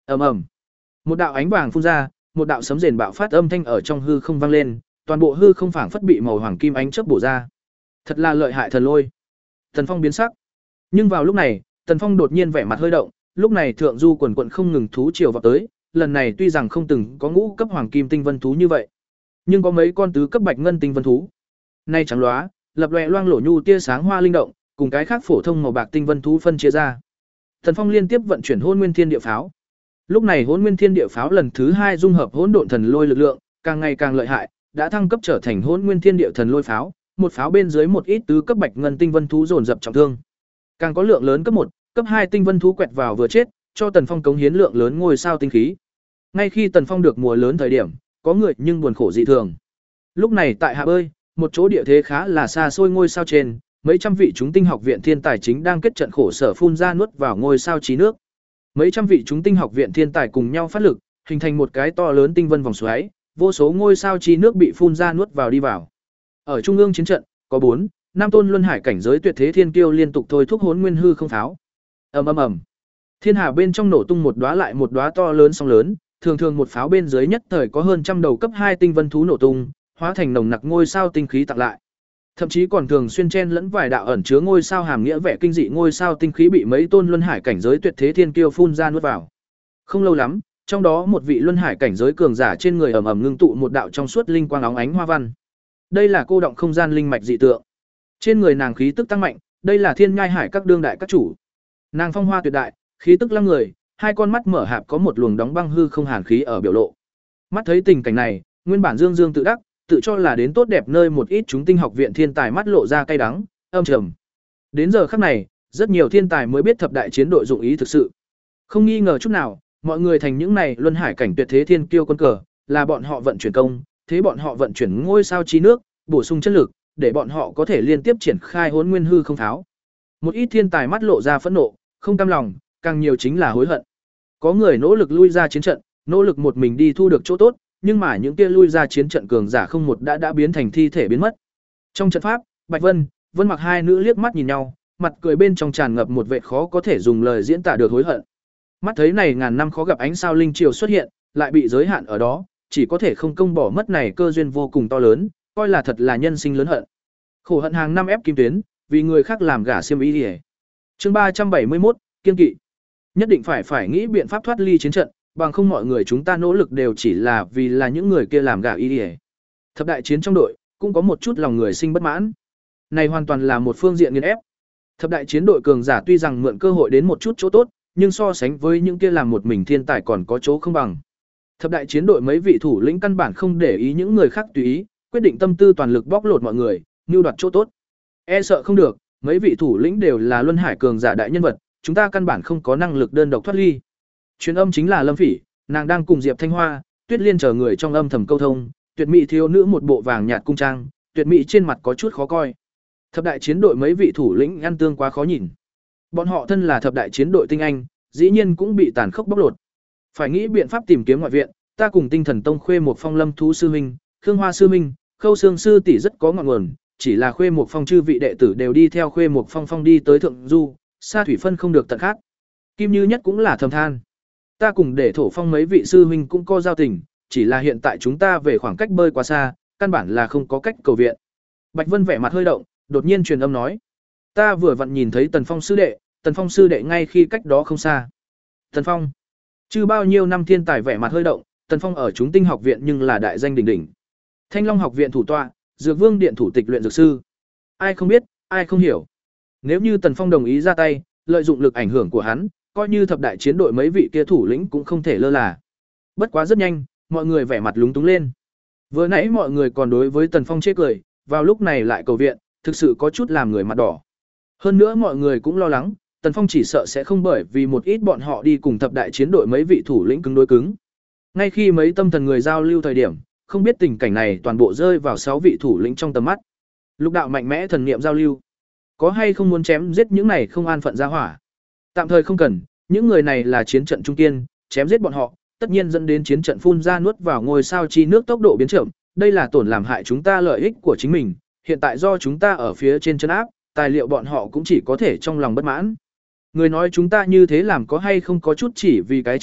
Speaker 1: Ầm ầm. Một đạo ánh vàng phun ra, một đạo sấm rền bạo phát âm thanh ở trong hư không vang lên, toàn bộ hư không phảng phất bị màu hoàng kim ánh chớp bổ ra. Thật là lợi hại thần lôi. Tần Phong biến sắc. Nhưng vào lúc này, Tần Phong đột nhiên vẻ mặt hơi động, lúc này thượng du quần quần không ngừng thú triều vào tới, lần này tuy rằng không từng có ngũ cấp hoàng kim tinh vân thú như vậy, nhưng có mấy con tứ cấp bạch ngân tinh vân thú. Nay trắng lóa, lập lòe loang lổ nhu tia sáng hoa linh động, cùng cái khác phổ thông màu bạc tinh vân thú phân chia ra. Tần Phong liên tiếp vận chuyển Hỗn Nguyên Thiên Địa Pháo. Lúc này Hỗn Nguyên Thiên Địa Pháo lần thứ hai dung hợp hỗn độn thần lôi lực lượng, càng ngày càng lợi hại, đã thăng cấp trở thành Hỗn Nguyên Thiên Địa thần lôi pháo, một pháo bên dưới một ít tứ cấp bạch ngân tinh vân thú dồn dập trọng thương. Càng có lượng lớn cấp một, cấp hai tinh vân thú quẹt vào vừa chết, cho Tần Phong cống hiến lượng lớn ngôi sao tinh khí. Ngay khi Tần Phong được mùa lớn thời điểm, có người nhưng buồn khổ dị thường. Lúc này tại hạ bơi, một chỗ địa thế khá là xa xôi ngôi sao trên, mấy trăm vị chúng tinh học viện thiên tài chính đang kết trận khổ sở phun ra nuốt vào ngôi sao trí nước. Mấy trăm vị chúng tinh học viện thiên tài cùng nhau phát lực, hình thành một cái to lớn tinh vân vòng xoáy, vô số ngôi sao trí nước bị phun ra nuốt vào đi vào. Ở trung ương chiến trận, có bốn, năm tôn luân hải cảnh giới tuyệt thế thiên kiêu liên tục thôi thúc hỗn nguyên hư không pháo. Ầm ầm ầm. Thiên hà bên trong nổ tung một đóa lại một đóa to lớn sóng lớn, thường thường một pháo bên dưới nhất thời có hơn trăm đầu cấp hai tinh vân thú nổ tung, hóa thành nồng nặc ngôi sao tinh khí tặng lại. Thậm chí còn thường xuyên chen lẫn vài đạo ẩn chứa ngôi sao hàm nghĩa vẻ kinh dị ngôi sao tinh khí bị mấy tôn luân hải cảnh giới tuyệt thế thiên kiêu phun ra nuốt vào. Không lâu lắm, trong đó một vị luân hải cảnh giới cường giả trên người ầm ầm ngưng tụ một đạo trong suốt linh quang óng ánh hoa văn. Đây là cô động không gian linh mạch dị tượng. Trên người nàng khí tức tăng mạnh, đây là Thiên Nhai Hải các đương đại các chủ. Nàng phong hoa tuyệt đại, khí tức lăng người, hai con mắt mở hạp có một luồng đóng băng hư không hàn khí ở biểu lộ. Mắt thấy tình cảnh này, nguyên bản Dương Dương tự đắc, tự cho là đến tốt đẹp nơi một ít chúng tinh học viện thiên tài mắt lộ ra cay đắng, âm trầm. Đến giờ khắc này, rất nhiều thiên tài mới biết thập đại chiến đội dụng ý thực sự. Không nghi ngờ chút nào, mọi người thành những này luân hải cảnh tuyệt thế thiên kiêu quân cờ, là bọn họ vận chuyển công, thế bọn họ vận chuyển ngôi sao chi nước, bổ sung chất lực, để bọn họ có thể liên tiếp triển khai hỗn nguyên hư không tháo. Một ít thiên tài mắt lộ ra phẫn nộ, không cam lòng, càng nhiều chính là hối hận. Có người nỗ lực lui ra chiến trận, nỗ lực một mình đi thu được chỗ tốt, nhưng mà những kia lui ra chiến trận cường giả không một đã đã biến thành thi thể biến mất. Trong trận pháp, Bạch Vân, Vân Mặc hai nữ liếc mắt nhìn nhau, mặt cười bên trong tràn ngập một vẻ khó có thể dùng lời diễn tả được hối hận. Mắt thấy này ngàn năm khó gặp ánh sao linh triều xuất hiện, lại bị giới hạn ở đó, chỉ có thể không công bỏ mất này cơ duyên vô cùng to lớn, coi là thật là nhân sinh lớn hận. Khổ hận hàng năm ép kim tuyến, vì người khác làm gả xiêm y đi. Chương ba trăm bảy mươi mốt, kiên kỵ. Nhất định phải phải nghĩ biện pháp thoát ly chiến trận, bằng không mọi người chúng ta nỗ lực đều chỉ là vì là những người kia làm gả y đi. Thập đại chiến trong đội, cũng có một chút lòng người sinh bất mãn. Này hoàn toàn là một phương diện nghiền ép. Thập đại chiến đội cường giả tuy rằng mượn cơ hội đến một chút chỗ tốt, nhưng so sánh với những kia làm một mình thiên tài còn có chỗ không bằng. Thập đại chiến đội mấy vị thủ lĩnh căn bản không để ý những người khác tùy ý, quyết định tâm tư toàn lực bóc lột mọi người, mưu đoạt chỗ tốt. E sợ không được, mấy vị thủ lĩnh đều là luân hải cường giả đại nhân vật, chúng ta căn bản không có năng lực đơn độc thoát ly. Truyền âm chính là Lâm Phỉ, nàng đang cùng Diệp Thanh Hoa, Tuyết Liên chờ người trong âm thầm câu thông, tuyệt mỹ thiếu nữ một bộ vàng nhạt cung trang, tuyệt mỹ trên mặt có chút khó coi. Thập đại chiến đội mấy vị thủ lĩnh ăn tương quá khó nhìn. Bọn họ thân là thập đại chiến đội tinh anh, dĩ nhiên cũng bị tàn khốc bóc lột. Phải nghĩ biện pháp tìm kiếm ngoại viện, ta cùng Tinh Thần Tông Khuê một Phong Lâm thú sư huynh, Khương Hoa sư huynh, Khâu Sương sư tỷ rất có ngọn nguồn, chỉ là Khuê một Phong chư vị đệ tử đều đi theo Khuê một Phong Phong đi tới thượng du, xa thủy phân không được tận khác. Kim Như Nhất cũng là thầm than. Ta cùng để Thổ Phong mấy vị sư huynh cũng có giao tình, chỉ là hiện tại chúng ta về khoảng cách bơi quá xa, căn bản là không có cách cầu viện. Bạch Vân vẻ mặt hơi động, đột nhiên truyền âm nói: "Ta vừa vặn nhìn thấy Tần Phong sư đệ, Tần Phong sư đệ ngay khi cách đó không xa." Tần Phong, chứ bao nhiêu năm thiên tài vẻ mặt hơi động, Tần Phong ở chúng tinh học viện nhưng là đại danh đỉnh đỉnh. Thanh Long học viện thủ tọa, Dược Vương điện thủ tịch luyện dược sư. Ai không biết, ai không hiểu. Nếu như Tần Phong đồng ý ra tay, lợi dụng lực ảnh hưởng của hắn, coi như thập đại chiến đội mấy vị kia thủ lĩnh cũng không thể lơ là. Bất quá rất nhanh, mọi người vẻ mặt lúng túng lên. Vừa nãy mọi người còn đối với Tần Phong chê cười, vào lúc này lại cầu viện, thực sự có chút làm người mặt đỏ. Hơn nữa mọi người cũng lo lắng, Tần Phong chỉ sợ sẽ không bởi vì một ít bọn họ đi cùng thập đại chiến đội mấy vị thủ lĩnh cứng đối cứng. Ngay khi mấy tâm thần người giao lưu thời điểm, không biết tình cảnh này toàn bộ rơi vào sáu vị thủ lĩnh trong tầm mắt. Lục đạo mạnh mẽ thần niệm giao lưu. Có hay không muốn chém giết những này không an phận ra hỏa? Tạm thời không cần, những người này là chiến trận trung kiên, chém giết bọn họ, tất nhiên dẫn đến chiến trận phun ra nuốt vào ngôi sao chi nước tốc độ biến chậm, đây là tổn làm hại chúng ta lợi ích của chính mình, hiện tại do chúng ta ở phía trên chân áp, tài liệu bọn họ cũng chỉ có thể trong lòng bất mãn. Người nói chúng ta như thế làm có hay không có chút chỉ vì cái trước mắt,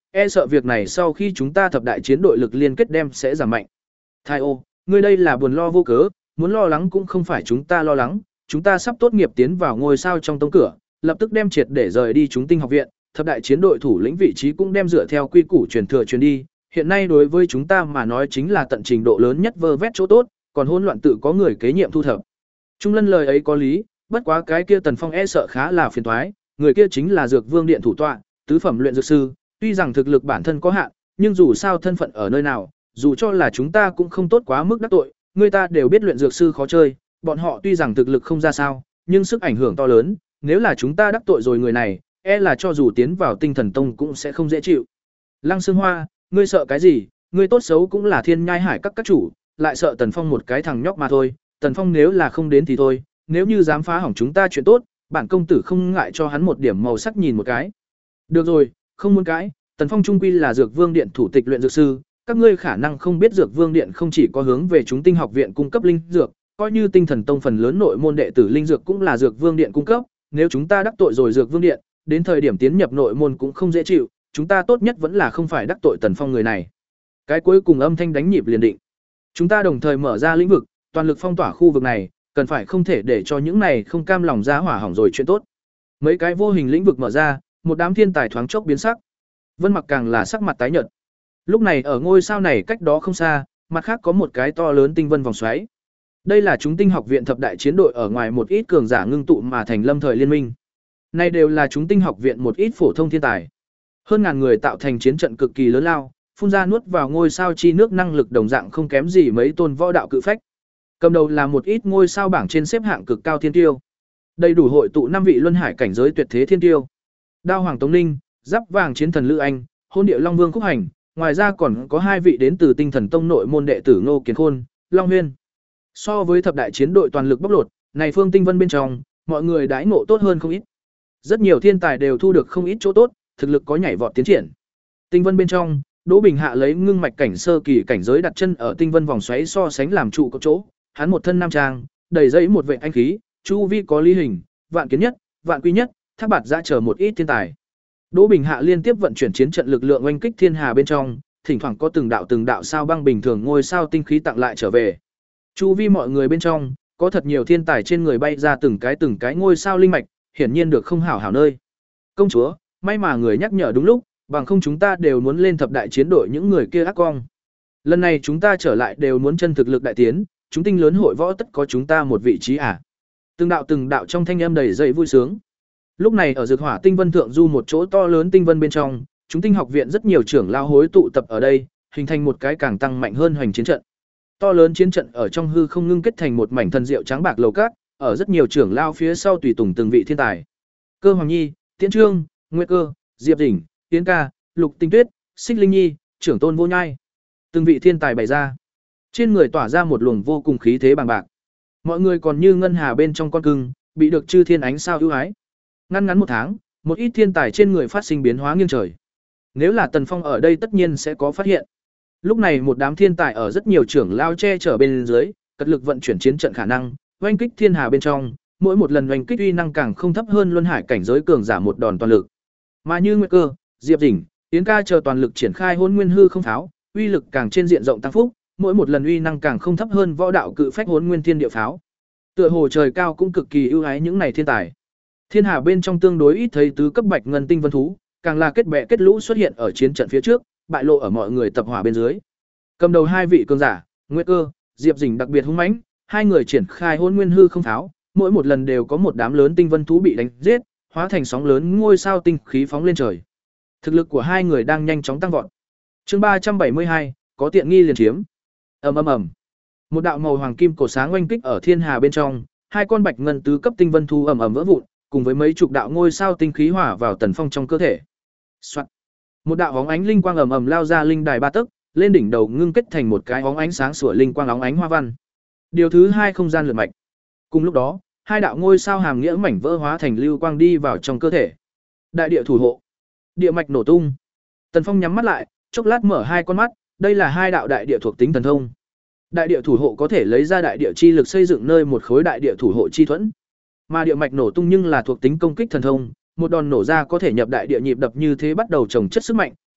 Speaker 1: e sợ việc này sau khi chúng ta thập đại chiến đội lực liên kết đem sẽ giảm mạnh. Thai ô, ngươi đây là buồn lo vô cớ, muốn lo lắng cũng không phải chúng ta lo lắng, chúng ta sắp tốt nghiệp tiến vào ngôi sao trong tông cửa, lập tức đem triệt để rời đi chúng tinh học viện, thập đại chiến đội thủ lĩnh vị trí cũng đem dựa theo quy củ truyền thừa truyền đi, hiện nay đối với chúng ta mà nói chính là tận trình độ lớn nhất vơ vét chỗ tốt, còn hỗn loạn tự có người kế nhiệm thu thập. Trung Lân lời ấy có lý, bất quá cái kia Tần Phong e sợ khá là phiền toái, người kia chính là Dược Vương điện thủ tọa, tứ phẩm luyện dược sư, tuy rằng thực lực bản thân có hạn, nhưng dù sao thân phận ở nơi nào, dù cho là chúng ta cũng không tốt quá mức đắc tội, người ta đều biết luyện dược sư khó chơi, bọn họ tuy rằng thực lực không ra sao, nhưng sức ảnh hưởng to lớn, nếu là chúng ta đắc tội rồi người này, e là cho dù tiến vào Tinh Thần Tông cũng sẽ không dễ chịu. Lăng Sương Hoa, ngươi sợ cái gì? Ngươi tốt xấu cũng là Thiên Nhai Hải các các chủ, lại sợ Tần Phong một cái thằng nhóc mà thôi, Tần Phong nếu là không đến thì thôi, nếu như dám phá hỏng chúng ta chuyện tốt, bản công tử không ngại cho hắn một điểm màu sắc nhìn một cái. Được rồi, không muốn cãi, Tần Phong trung quy là Dược Vương điện thủ tịch luyện dược sư, các ngươi khả năng không biết Dược Vương điện không chỉ có hướng về chúng tinh học viện cung cấp linh dược, coi như Tinh Thần Tông phần lớn nội môn đệ tử linh dược cũng là Dược Vương điện cung cấp, nếu chúng ta đắc tội rồi Dược Vương điện, đến thời điểm tiến nhập nội môn cũng không dễ chịu, chúng ta tốt nhất vẫn là không phải đắc tội Tần Phong người này. Cái cuối cùng âm thanh đánh nhịp liền định. Chúng ta đồng thời mở ra lĩnh vực, toàn lực phong tỏa khu vực này, cần phải không thể để cho những này không cam lòng ra hỏa hỏng rồi chuyện tốt. Mấy cái vô hình lĩnh vực mở ra, một đám thiên tài thoáng chốc biến sắc. Vân Mặc càng là sắc mặt tái nhợt. Lúc này ở ngôi sao này cách đó không xa, mặt khác có một cái to lớn tinh vân vòng xoáy. Đây là chúng tinh học viện thập đại chiến đội ở ngoài một ít cường giả ngưng tụ mà thành lâm thời liên minh. Này đều là chúng tinh học viện một ít phổ thông thiên tài. Hơn ngàn người tạo thành chiến trận cực kỳ lớn lao, phun ra nuốt vào ngôi sao chi nước năng lực đồng dạng không kém gì mấy tôn võ đạo cự phách. Cầm đầu là một ít ngôi sao bảng trên xếp hạng cực cao thiên tiêu. Đầy đủ hội tụ năm vị luân hải cảnh giới tuyệt thế thiên tiêu. Đao Hoàng Tống Ninh, Giáp Vàng Chiến Thần Lữ Anh, Hôn Điệu Long Vương Khúc Hành, ngoài ra còn có hai vị đến từ Tinh Thần Tông nội môn đệ tử Ngô Kiến Khôn, Long Huyên. So với thập đại chiến đội toàn lực bóc lột, này Phương Tinh Vân bên trong, mọi người đãi ngộ tốt hơn không ít. Rất nhiều thiên tài đều thu được không ít chỗ tốt, thực lực có nhảy vọt tiến triển. Tinh Vân bên trong, Đỗ Bình Hạ lấy ngưng mạch cảnh sơ kỳ cảnh giới đặt chân ở Tinh Vân vòng xoáy so sánh làm trụ có chỗ, hắn một thân nam trang, đầy dẫy một vệ anh khí, chu vi có Lý Hình, Vạn Kiến Nhất, Vạn Quy Nhất, Thác Bạt Dã chờ một ít thiên tài. Đỗ Bình Hạ liên tiếp vận chuyển chiến trận lực lượng oanh kích thiên hà bên trong, thỉnh thoảng có từng đạo từng đạo sao băng bình thường ngôi sao tinh khí tặng lại trở về. Chu vi mọi người bên trong, có thật nhiều thiên tài trên người bay ra từng cái từng cái ngôi sao linh mạch, hiển nhiên được không hảo hảo nơi. Công chúa, may mà người nhắc nhở đúng lúc, bằng không chúng ta đều muốn lên thập đại chiến đội những người kia ác quang. Lần này chúng ta trở lại đều muốn chân thực lực đại tiến, chúng tinh lớn hội võ tất có chúng ta một vị trí à. Từng đạo từng đạo trong thanh âm đầy dậy vui sướng. Lúc này ở Dược Hỏa Tinh Vân Thượng Du một chỗ to lớn tinh vân bên trong, chúng tinh học viện rất nhiều trưởng lao hối tụ tập ở đây, hình thành một cái càng tăng mạnh hơn hoành chiến trận. To lớn chiến trận ở trong hư không ngưng kết thành một mảnh thần diệu trắng bạc lầu cát, ở rất nhiều trưởng lao phía sau tùy tùng từng vị thiên tài. Cơ Hoàng Nhi, Tiễn Trương, Nguyệt Cơ, Diệp Dĩnh, Tiến Ca, Lục Tinh Tuyết, Xích Linh Nhi, trưởng tôn Vô Nhai. Từng vị thiên tài bày ra, trên người tỏa ra một luồng vô cùng khí thế bằng bạc. Mọi người còn như ngân hà bên trong con cưng, bị được chư thiên ánh sao ưu ái. Ngắn ngắn một tháng, một ít thiên tài trên người phát sinh biến hóa nghiêng trời. Nếu là Tần Phong ở đây tất nhiên sẽ có phát hiện. Lúc này một đám thiên tài ở rất nhiều trưởng lao che chở bên dưới, cật lực vận chuyển chiến trận khả năng, oanh kích thiên hà bên trong, mỗi một lần oanh kích uy năng càng không thấp hơn luân hải cảnh giới cường giả một đòn toàn lực. Mà như Nguyệt Cơ, Diệp Dĩnh, Tiến Ca chờ toàn lực triển khai Hỗn Nguyên Hư Không Pháo, uy lực càng trên diện rộng tăng phúc, mỗi một lần uy năng càng không thấp hơn võ đạo cự phách Hỗn Nguyên Thiên Địa Pháo. Tựa hồ trời cao cũng cực kỳ ưu ái những này thiên tài. Thiên hà bên trong tương đối ít thấy tứ cấp bạch ngân tinh vân thú, càng là kết bè kết lũ xuất hiện ở chiến trận phía trước, bại lộ ở mọi người tập hỏa bên dưới. Cầm đầu hai vị cường giả, Nguyệt Cơ, Diệp Dĩnh đặc biệt hung mãnh, hai người triển khai Hỗn Nguyên Hư Không Pháo, mỗi một lần đều có một đám lớn tinh vân thú bị đánh giết, hóa thành sóng lớn ngôi sao tinh khí phóng lên trời. Thực lực của hai người đang nhanh chóng tăng vọt. Chương ba trăm bảy mươi hai, có tiện nghi liền chiếm. Ầm ầm ầm. Một đạo màu hoàng kim cổ sáng oanh kích ở thiên hà bên trong, hai con bạch ngân tứ cấp tinh vân thú ầm ầm vỡ vụn, cùng với mấy chục đạo ngôi sao tinh khí hỏa vào Tần Phong trong cơ thể. Soạt. Một đạo óng ánh linh quang ầm ầm lao ra linh đài ba tấc, lên đỉnh đầu ngưng kết thành một cái óng ánh sáng sủa linh quang óng ánh hoa văn. Điều thứ hai không gian lượt mạch. Cùng lúc đó, hai đạo ngôi sao hàm nghĩa mảnh vỡ hóa thành lưu quang đi vào trong cơ thể. Đại địa thủ hộ. Địa mạch nổ tung. Tần Phong nhắm mắt lại, chốc lát mở hai con mắt, đây là hai đạo đại địa thuộc tính thần thông. Đại địa thủ hộ có thể lấy ra đại địa chi lực xây dựng nơi một khối đại địa thủ hộ chi thuẫn. Mà địa mạch nổ tung nhưng là thuộc tính công kích thần thông, một đòn nổ ra có thể nhập đại địa nhịp đập như thế bắt đầu trồng chất sức mạnh,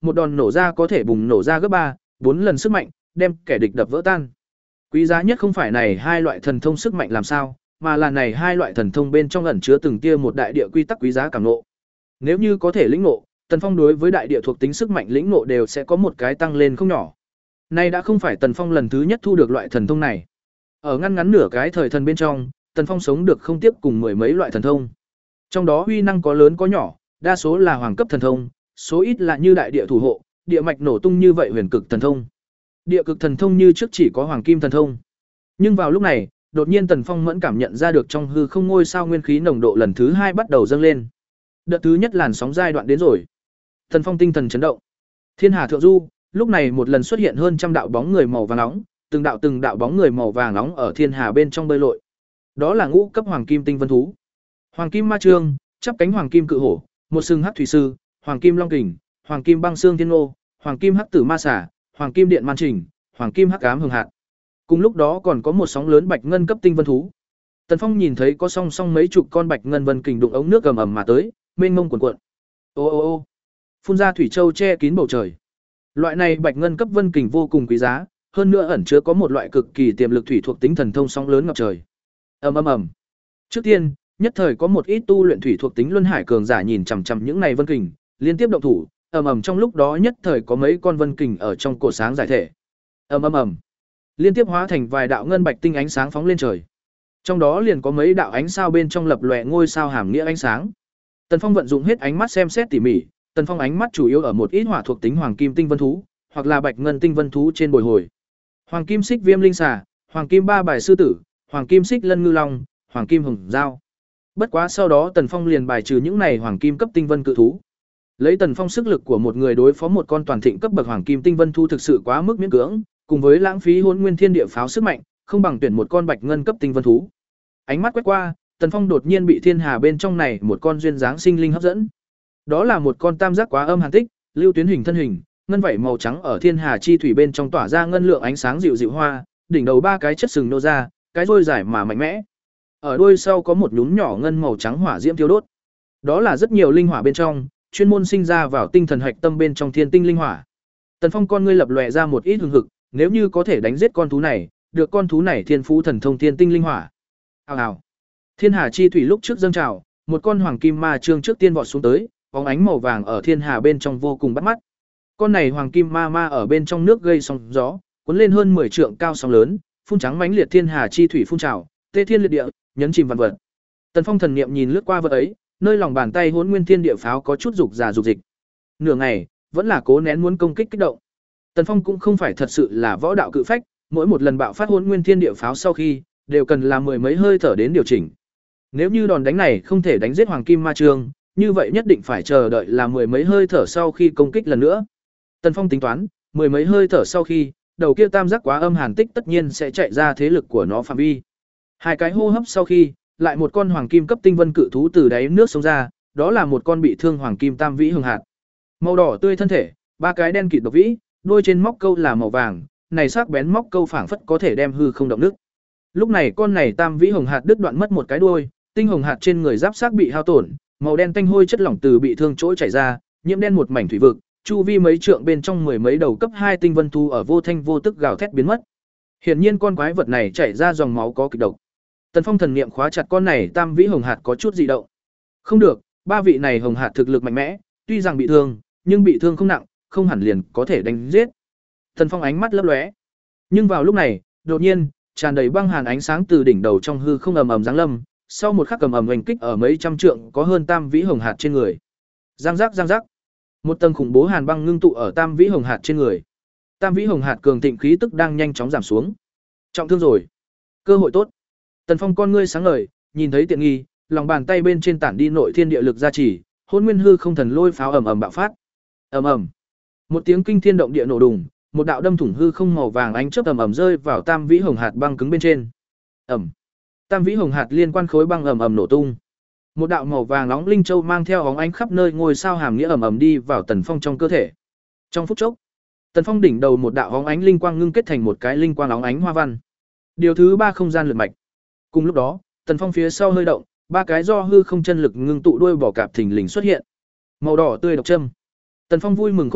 Speaker 1: một đòn nổ ra có thể bùng nổ ra gấp ba, bốn lần sức mạnh, đem kẻ địch đập vỡ tan. Quý giá nhất không phải này hai loại thần thông sức mạnh làm sao, mà là này hai loại thần thông bên trong ẩn chứa từng tia một đại địa quy tắc quý giá cảm ngộ. Nếu như có thể lĩnh ngộ, Tần Phong đối với đại địa thuộc tính sức mạnh lĩnh ngộ đều sẽ có một cái tăng lên không nhỏ. Nay đã không phải Tần Phong lần thứ nhất thu được loại thần thông này. Ở ngăn ngắn nửa cái thời thần bên trong, Tần Phong sống được không tiếp cùng mười mấy loại thần thông. Trong đó huy năng có lớn có nhỏ, đa số là hoàng cấp thần thông, số ít là như đại địa thủ hộ, địa mạch nổ tung như vậy huyền cực thần thông. Địa cực thần thông như trước chỉ có hoàng kim thần thông. Nhưng vào lúc này, đột nhiên Tần Phong mẫn cảm nhận ra được trong hư không ngôi sao nguyên khí nồng độ lần thứ hai bắt đầu dâng lên. Đợt thứ nhất làn sóng giai đoạn đến rồi. Tần Phong tinh thần chấn động. Thiên Hà thượng du, lúc này một lần xuất hiện hơn trăm đạo bóng người màu vàng nóng, từng đạo từng đạo bóng người màu vàng nóng ở thiên hà bên trong bơi lội. Đó là ngũ cấp hoàng kim tinh vân thú. Hoàng kim ma trương, chắp cánh hoàng kim cự hổ, một sừng hắc thủy sư, hoàng kim long kình, hoàng kim băng xương thiên ô, hoàng kim hắc tử ma xà, hoàng kim điện man trình, hoàng kim hắc ám hường hạt. Cùng lúc đó còn có một sóng lớn bạch ngân cấp tinh vân thú. Tần Phong nhìn thấy có song song mấy chục con bạch ngân vân kình đụng ống nước ầm ầm mà tới, mênh mông cuồn cuộn. Ô ô ô. Phun ra thủy châu che kín bầu trời. Loại này bạch ngân cấp vân kình vô cùng quý giá, hơn nữa ẩn chứa có một loại cực kỳ tiềm lực thủy thuộc tính thần thông sóng lớn ngập trời. Ầm ầm ầm. Trước tiên, nhất thời có một ít tu luyện thủy thuộc tính luân hải cường giả nhìn chằm chằm những này vân kình, liên tiếp động thủ, ầm ầm trong lúc đó nhất thời có mấy con vân kình ở trong cổ sáng giải thể. Ầm ầm ầm. Liên tiếp hóa thành vài đạo ngân bạch tinh ánh sáng phóng lên trời. Trong đó liền có mấy đạo ánh sao bên trong lập lòe ngôi sao hàm nghĩa ánh sáng. Tần Phong vận dụng hết ánh mắt xem xét tỉ mỉ, Tần Phong ánh mắt chủ yếu ở một ít hỏa thuộc tính hoàng kim tinh vân thú, hoặc là bạch ngân tinh vân thú trên bồi hồi. Hoàng kim xích viêm linh xà, hoàng kim ba bài sư tử, hoàng kim xích lân ngư long, hoàng kim hồng dao. Bất quá sau đó Tần Phong liền bài trừ những này hoàng kim cấp tinh vân cự thú. Lấy Tần Phong sức lực của một người đối phó một con toàn thịnh cấp bậc hoàng kim tinh vân thú thực sự quá mức miễn cưỡng, cùng với lãng phí Hỗn Nguyên Thiên Địa pháo sức mạnh, không bằng tuyển một con bạch ngân cấp tinh vân thú. Ánh mắt quét qua, Tần Phong đột nhiên bị thiên hà bên trong này một con duyên dáng sinh linh hấp dẫn. Đó là một con tam giác quá âm hàn tích, lưu tuyến hình thân hình, ngân vảy màu trắng ở thiên hà chi thủy bên trong tỏa ra ngân lượng ánh sáng dịu dịu hoa, đỉnh đầu ba cái chất sừng nô ra, cái đuôi dài mà mạnh mẽ. Ở đuôi sau có một nhúm nhỏ ngân màu trắng hỏa diễm thiêu đốt. Đó là rất nhiều linh hỏa bên trong, chuyên môn sinh ra vào tinh thần hạch tâm bên trong thiên tinh linh hỏa. Tần Phong con ngươi lập lòe ra một ít hừng hực, nếu như có thể đánh giết con thú này, được con thú này thiên phú thần thông thiên tinh linh hỏa. Hào hào. Thiên hà chi thủy lúc trước dâng trào, một con hoàng kim ma trương trước tiên vọt xuống tới, bóng ánh màu vàng ở thiên hà bên trong vô cùng bắt mắt. Con này hoàng kim ma ma ở bên trong nước gây sóng gió, cuốn lên hơn mười trượng cao sóng lớn, phun trắng mãnh liệt thiên hà chi thủy phun trào, tê thiên liệt địa, nhấn chìm vạn vật. Tần Phong thần niệm nhìn lướt qua vật ấy, nơi lòng bàn tay Hỗn Nguyên Thiên Địa pháo có chút dục già dục dịch. Nửa ngày, vẫn là cố nén muốn công kích kích động. Tần Phong cũng không phải thật sự là võ đạo cự phách, mỗi một lần bạo phát Hỗn Nguyên Thiên Địa pháo sau khi, đều cần làm mười mấy hơi thở đến điều chỉnh. Nếu như đòn đánh này không thể đánh giết Hoàng Kim Ma Trương, như vậy nhất định phải chờ đợi là mười mấy hơi thở sau khi công kích lần nữa. Tần Phong tính toán, mười mấy hơi thở sau khi, đầu kia tam giác quá âm hàn tích tất nhiên sẽ chạy ra thế lực của nó phạm vi. Hai cái hô hấp sau khi, lại một con hoàng kim cấp tinh vân cự thú từ đáy nước xông ra, đó là một con bị thương hoàng kim tam vĩ hường hạt. Màu đỏ tươi thân thể, ba cái đen kịt độc vĩ, đuôi trên móc câu là màu vàng, này sắc bén móc câu phảng phất có thể đem hư không động nước. Lúc này con này tam vĩ hồng hạt đứt đoạn mất một cái đuôi, tinh hồng hạt trên người giáp xác bị hao tổn, màu đen tanh hôi chất lỏng từ bị thương chỗ chảy ra, nhiễm đen một mảnh thủy vực, chu vi mấy trượng bên trong mười mấy đầu cấp hai tinh vân thu ở vô thanh vô tức gào thét biến mất. Hiển nhiên con quái vật này chảy ra dòng máu có kịch độc. Tần Phong thần niệm khóa chặt con này tam vĩ hồng hạt có chút dị động. Không được, ba vị này hồng hạt thực lực mạnh mẽ, tuy rằng bị thương, nhưng bị thương không nặng, không hẳn liền có thể đánh giết. Tần Phong ánh mắt lấp lóe. Nhưng vào lúc này, đột nhiên, tràn đầy băng hàn ánh sáng từ đỉnh đầu trong hư không ầm ầm giáng lâm, sau một khắc cầm ầm oanh kích ở mấy trăm trượng có hơn tam vĩ hồng hạt trên người. Giang giác giang giác. Một tầng khủng bố hàn băng ngưng tụ ở tam vĩ hồng hạt trên người. Tam vĩ hồng hạt cường thịnh khí tức đang nhanh chóng giảm xuống. Trọng thương rồi. Cơ hội tốt. Tần Phong con ngươi sáng ngời, nhìn thấy tiện nghi, lòng bàn tay bên trên tản đi nội thiên địa lực gia trì, Hỗn Nguyên hư không thần lôi pháo ầm ầm bạo phát. Ầm ầm. Một tiếng kinh thiên động địa nổ đùng, một đạo đâm thủng hư không màu vàng ánh chớp ầm ầm rơi vào tam vĩ hồng hạt băng cứng bên trên. Ầm. Tam vĩ hồng hạt liên quan khối băng ầm ầm nổ tung. Một đạo màu vàng nóng linh châu mang theo óng ánh khắp nơi ngôi sao hàm nghĩa ầm ầm đi vào Tần Phong trong cơ thể. Trong phút chốc, Tần Phong đỉnh đầu một đạo óng ánh linh quang ngưng kết thành một cái linh quang óng ánh hoa văn. Điều thứ ba không gian lượt mạch. Cùng lúc đó, Tần Phong phía sau hơi động, ba cái do hư không chân lực ngưng tụ đuôi bò cạp thình lình xuất hiện. Màu đỏ tươi độc châm. Tần Phong vui mừng khôn xiết,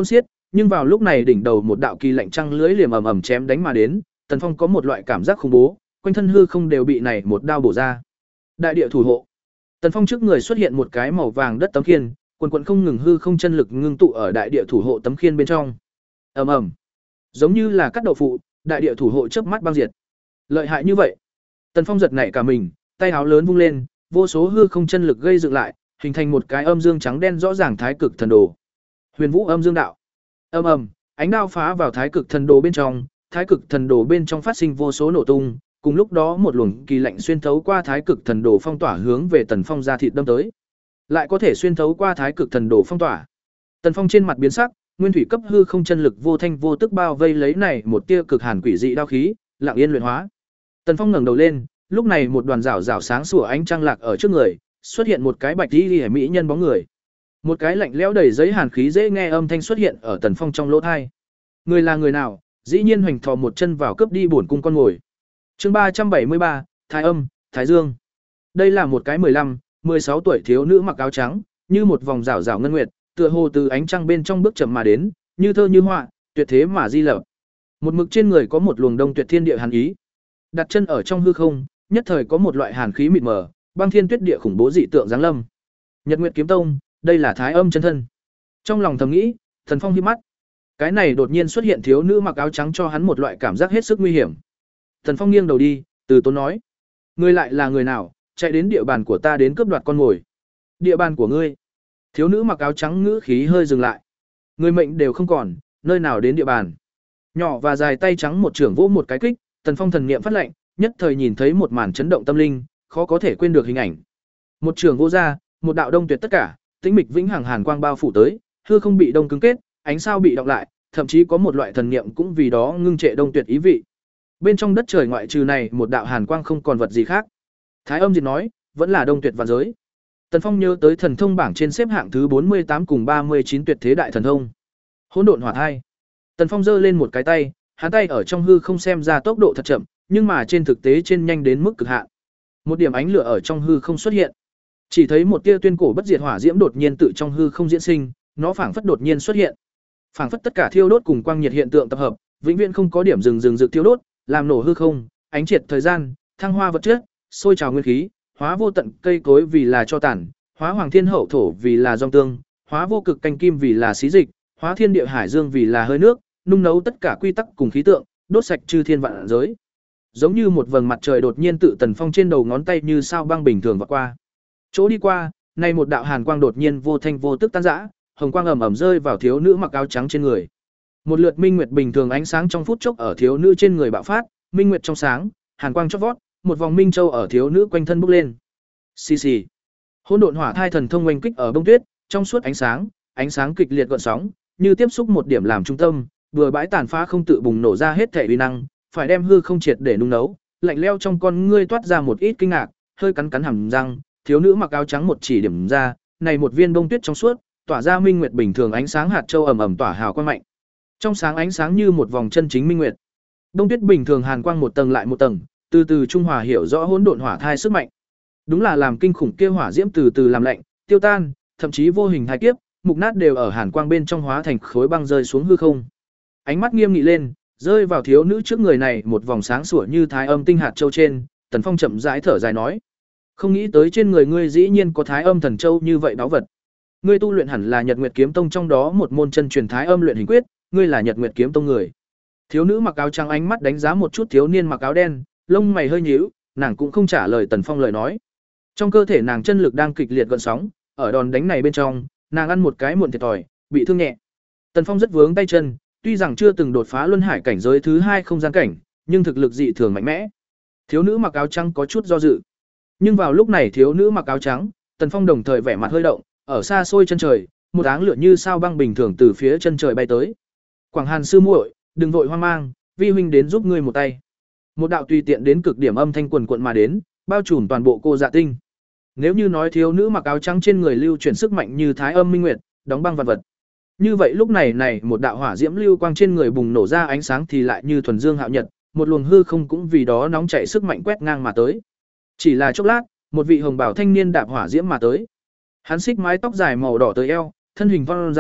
Speaker 1: nhưng vào lúc này đỉnh đầu một đạo kỳ lạnh trăng lưới liềm ầm ầm chém đánh mà đến, Tần Phong có một loại cảm giác khủng bố, quanh thân hư không đều bị này một đao bổ ra. Đại địa thủ hộ. Tần Phong trước người xuất hiện một cái màu vàng đất tấm khiên, quần quần không ngừng hư không chân lực ngưng tụ ở đại địa thủ hộ tấm khiên bên trong. Ầm ầm. Giống như là cắt đậu phụ, đại địa thủ hộ chớp mắt băng diệt. Lợi hại như vậy. Tần Phong giật nảy cả mình, tay áo lớn vung lên, vô số hư không chân lực gây dựng lại, hình thành một cái âm dương trắng đen rõ ràng thái cực thần đồ. Huyền Vũ âm dương đạo. Ầm ầm, ánh đao phá vào thái cực thần đồ bên trong, thái cực thần đồ bên trong phát sinh vô số nổ tung, cùng lúc đó một luồng kỳ lạnh xuyên thấu qua thái cực thần đồ phong tỏa hướng về Tần Phong ra thịt đâm tới. Lại có thể xuyên thấu qua thái cực thần đồ phong tỏa. Tần Phong trên mặt biến sắc, nguyên thủy cấp hư không chân lực vô thanh vô tức bao vây lấy này một tia cực hàn quỷ dị đao khí, lặng yên luyện hóa. Tần Phong ngẩng đầu lên, lúc này một đoàn rảo rảo sáng sủa ánh trăng lạc ở trước người, xuất hiện một cái bạch y liễu mỹ nhân bóng người. Một cái lạnh lẽo đầy giấy hàn khí dễ nghe âm thanh xuất hiện ở Tần Phong trong lỗ tai. Người là người nào? Dĩ nhiên hoành thò một chân vào cướp đi bổn cung con ngồi. Chương ba trăm bảy mươi ba, Thái Âm, Thái Dương. Đây là một cái mười lăm, mười sáu tuổi thiếu nữ mặc áo trắng, như một vòng rảo rảo ngân nguyệt, tựa hồ từ ánh trăng bên trong bước chậm mà đến, như thơ như họa, tuyệt thế mà di lập. Một mực trên người có một luồng đông tuyệt thiên địa hàn ý. Đặt chân ở trong hư không, nhất thời có một loại hàn khí mịt mờ, băng thiên tuyết địa khủng bố dị tượng giáng lâm. Nhật Nguyệt Kiếm Tông, đây là Thái Âm chân thân. Trong lòng thầm nghĩ, Thần Phong híp mắt. Cái này đột nhiên xuất hiện thiếu nữ mặc áo trắng cho hắn một loại cảm giác hết sức nguy hiểm. Thần Phong nghiêng đầu đi, từ tốn nói: "Ngươi lại là người nào, chạy đến địa bàn của ta đến cướp đoạt con mồi?" "Địa bàn của ngươi?" Thiếu nữ mặc áo trắng ngữ khí hơi dừng lại. "Người mệnh đều không còn, nơi nào đến địa bàn?" Nhỏ và dài tay trắng một trưởng vỗ một cái kích, Tần Phong thần niệm phát lệnh, nhất thời nhìn thấy một màn chấn động tâm linh, khó có thể quên được hình ảnh. Một trường vô ra, một đạo đông tuyệt tất cả, tĩnh mịch vĩnh hằng hàn quang bao phủ tới, hư không bị đông cứng kết, ánh sao bị đọc lại, thậm chí có một loại thần niệm cũng vì đó ngưng trệ đông tuyệt ý vị. Bên trong đất trời ngoại trừ này, một đạo hàn quang không còn vật gì khác. Thái Âm Diệt nói, vẫn là đông tuyệt vạn giới. Tần Phong nhớ tới thần thông bảng trên xếp hạng thứ bốn mươi tám cùng ba mươi chín tuyệt thế đại thần thông. Hỗn độn hỏa thai. Tần Phong giơ lên một cái tay, hắn tay ở trong hư không xem ra tốc độ thật chậm, nhưng mà trên thực tế trên nhanh đến mức cực hạn. Một điểm ánh lửa ở trong hư không xuất hiện. Chỉ thấy một tia tuyên cổ bất diệt hỏa diễm đột nhiên tự trong hư không diễn sinh, nó phảng phất đột nhiên xuất hiện. Phảng phất tất cả thiêu đốt cùng quang nhiệt hiện tượng tập hợp, vĩnh viễn không có điểm dừng dừng dực thiêu đốt, làm nổ hư không, ánh triệt thời gian, thăng hoa vật chất, sôi trào nguyên khí, hóa vô tận cây cối vì là cho tàn, hóa hoàng thiên hậu thổ vì là dòng tương, hóa vô cực canh kim vì là xí dịch, hóa thiên địa hải dương vì là hơi nước, nung nấu tất cả quy tắc cùng khí tượng, đốt sạch chư thiên vạn giới. Giống như một vầng mặt trời đột nhiên tự Tần Phong trên đầu ngón tay như sao băng bình thường vọt qua. Chỗ đi qua, nay một đạo hàn quang đột nhiên vô thanh vô tức tan rã, hồng quang ầm ầm rơi vào thiếu nữ mặc áo trắng trên người. Một lượt minh nguyệt bình thường ánh sáng trong phút chốc ở thiếu nữ trên người bạo phát, minh nguyệt trong sáng, hàn quang chót vót, một vòng minh châu ở thiếu nữ quanh thân bốc lên. Xì xì. Hỗn độn hỏa thai thần thông oanh kích ở bông tuyết, trong suốt ánh sáng, ánh sáng kịch liệt gợn sóng, như tiếp xúc một điểm làm trung tâm, vừa bãi tàn phá không tự bùng nổ ra hết thể uy năng, phải đem hư không triệt để nung nấu, lạnh lẽo trong con ngươi toát ra một ít kinh ngạc, hơi cắn cắn hàm răng, thiếu nữ mặc áo trắng một chỉ điểm ra, này một viên bông tuyết trong suốt, tỏa ra minh nguyệt bình thường ánh sáng hạt châu ầm ầm tỏa hào quang mạnh. Trong sáng ánh sáng như một vòng chân chính minh nguyệt. Bông tuyết bình thường hàn quang một tầng lại một tầng, từ từ trung hòa hiểu rõ hỗn độn hỏa thai sức mạnh. Đúng là làm kinh khủng kia hỏa diễm từ từ làm lạnh, tiêu tan, thậm chí vô hình hai kiếp, mục nát đều ở hàn quang bên trong hóa thành khối băng rơi xuống hư không. Ánh mắt nghiêm nghị lên, rơi vào thiếu nữ trước người này một vòng sáng sủa như thái âm tinh hạt châu trên, Tần Phong chậm rãi thở dài nói: "Không nghĩ tới trên người ngươi dĩ nhiên có thái âm thần châu như vậy báu vật. Ngươi tu luyện hẳn là Nhật Nguyệt Kiếm Tông trong đó một môn chân truyền thái âm luyện hình quyết, ngươi là Nhật Nguyệt Kiếm Tông người." Thiếu nữ mặc áo trắng ánh mắt đánh giá một chút thiếu niên mặc áo đen, lông mày hơi nhíu, nàng cũng không trả lời Tần Phong lời nói. Trong cơ thể nàng chân lực đang kịch liệt gợn sóng, ở đòn đánh này bên trong, nàng ăn một cái muộn thiệt thòi, bị thương nhẹ. Tần Phong rất vướng tay chân, tuy rằng chưa từng đột phá luân hải cảnh giới thứ hai không gian cảnh, nhưng thực lực dị thường mạnh mẽ. Thiếu nữ mặc áo trắng có chút do dự. Nhưng vào lúc này thiếu nữ mặc áo trắng, Tần Phong đồng thời vẻ mặt hơi động, ở xa xôi chân trời, một áng lửa như sao băng bình thường từ phía chân trời bay tới. "Quảng Hàn sư muội, đừng vội hoang mang, vi huynh đến giúp ngươi một tay." Một đạo tùy tiện đến cực điểm âm thanh quần quận mà đến, bao trùm toàn bộ cô dạ tinh. Nếu như nói thiếu nữ mặc áo trắng trên người lưu chuyển sức mạnh như thái âm minh nguyệt, đóng băng vạn vật. Như vậy lúc này này một đạo hỏa diễm lưu quang trên người bùng nổ ra ánh sáng thì lại như thuần dương hạo nhật, một luồng hư không cũng vì đó nóng chảy sức mạnh quét ngang mà tới. Chỉ là chốc lát, một vị hồng bào thanh niên đạp hỏa diễm mà tới. Hắn xích mái tóc dài màu đỏ tới eo, thân hình thon dài,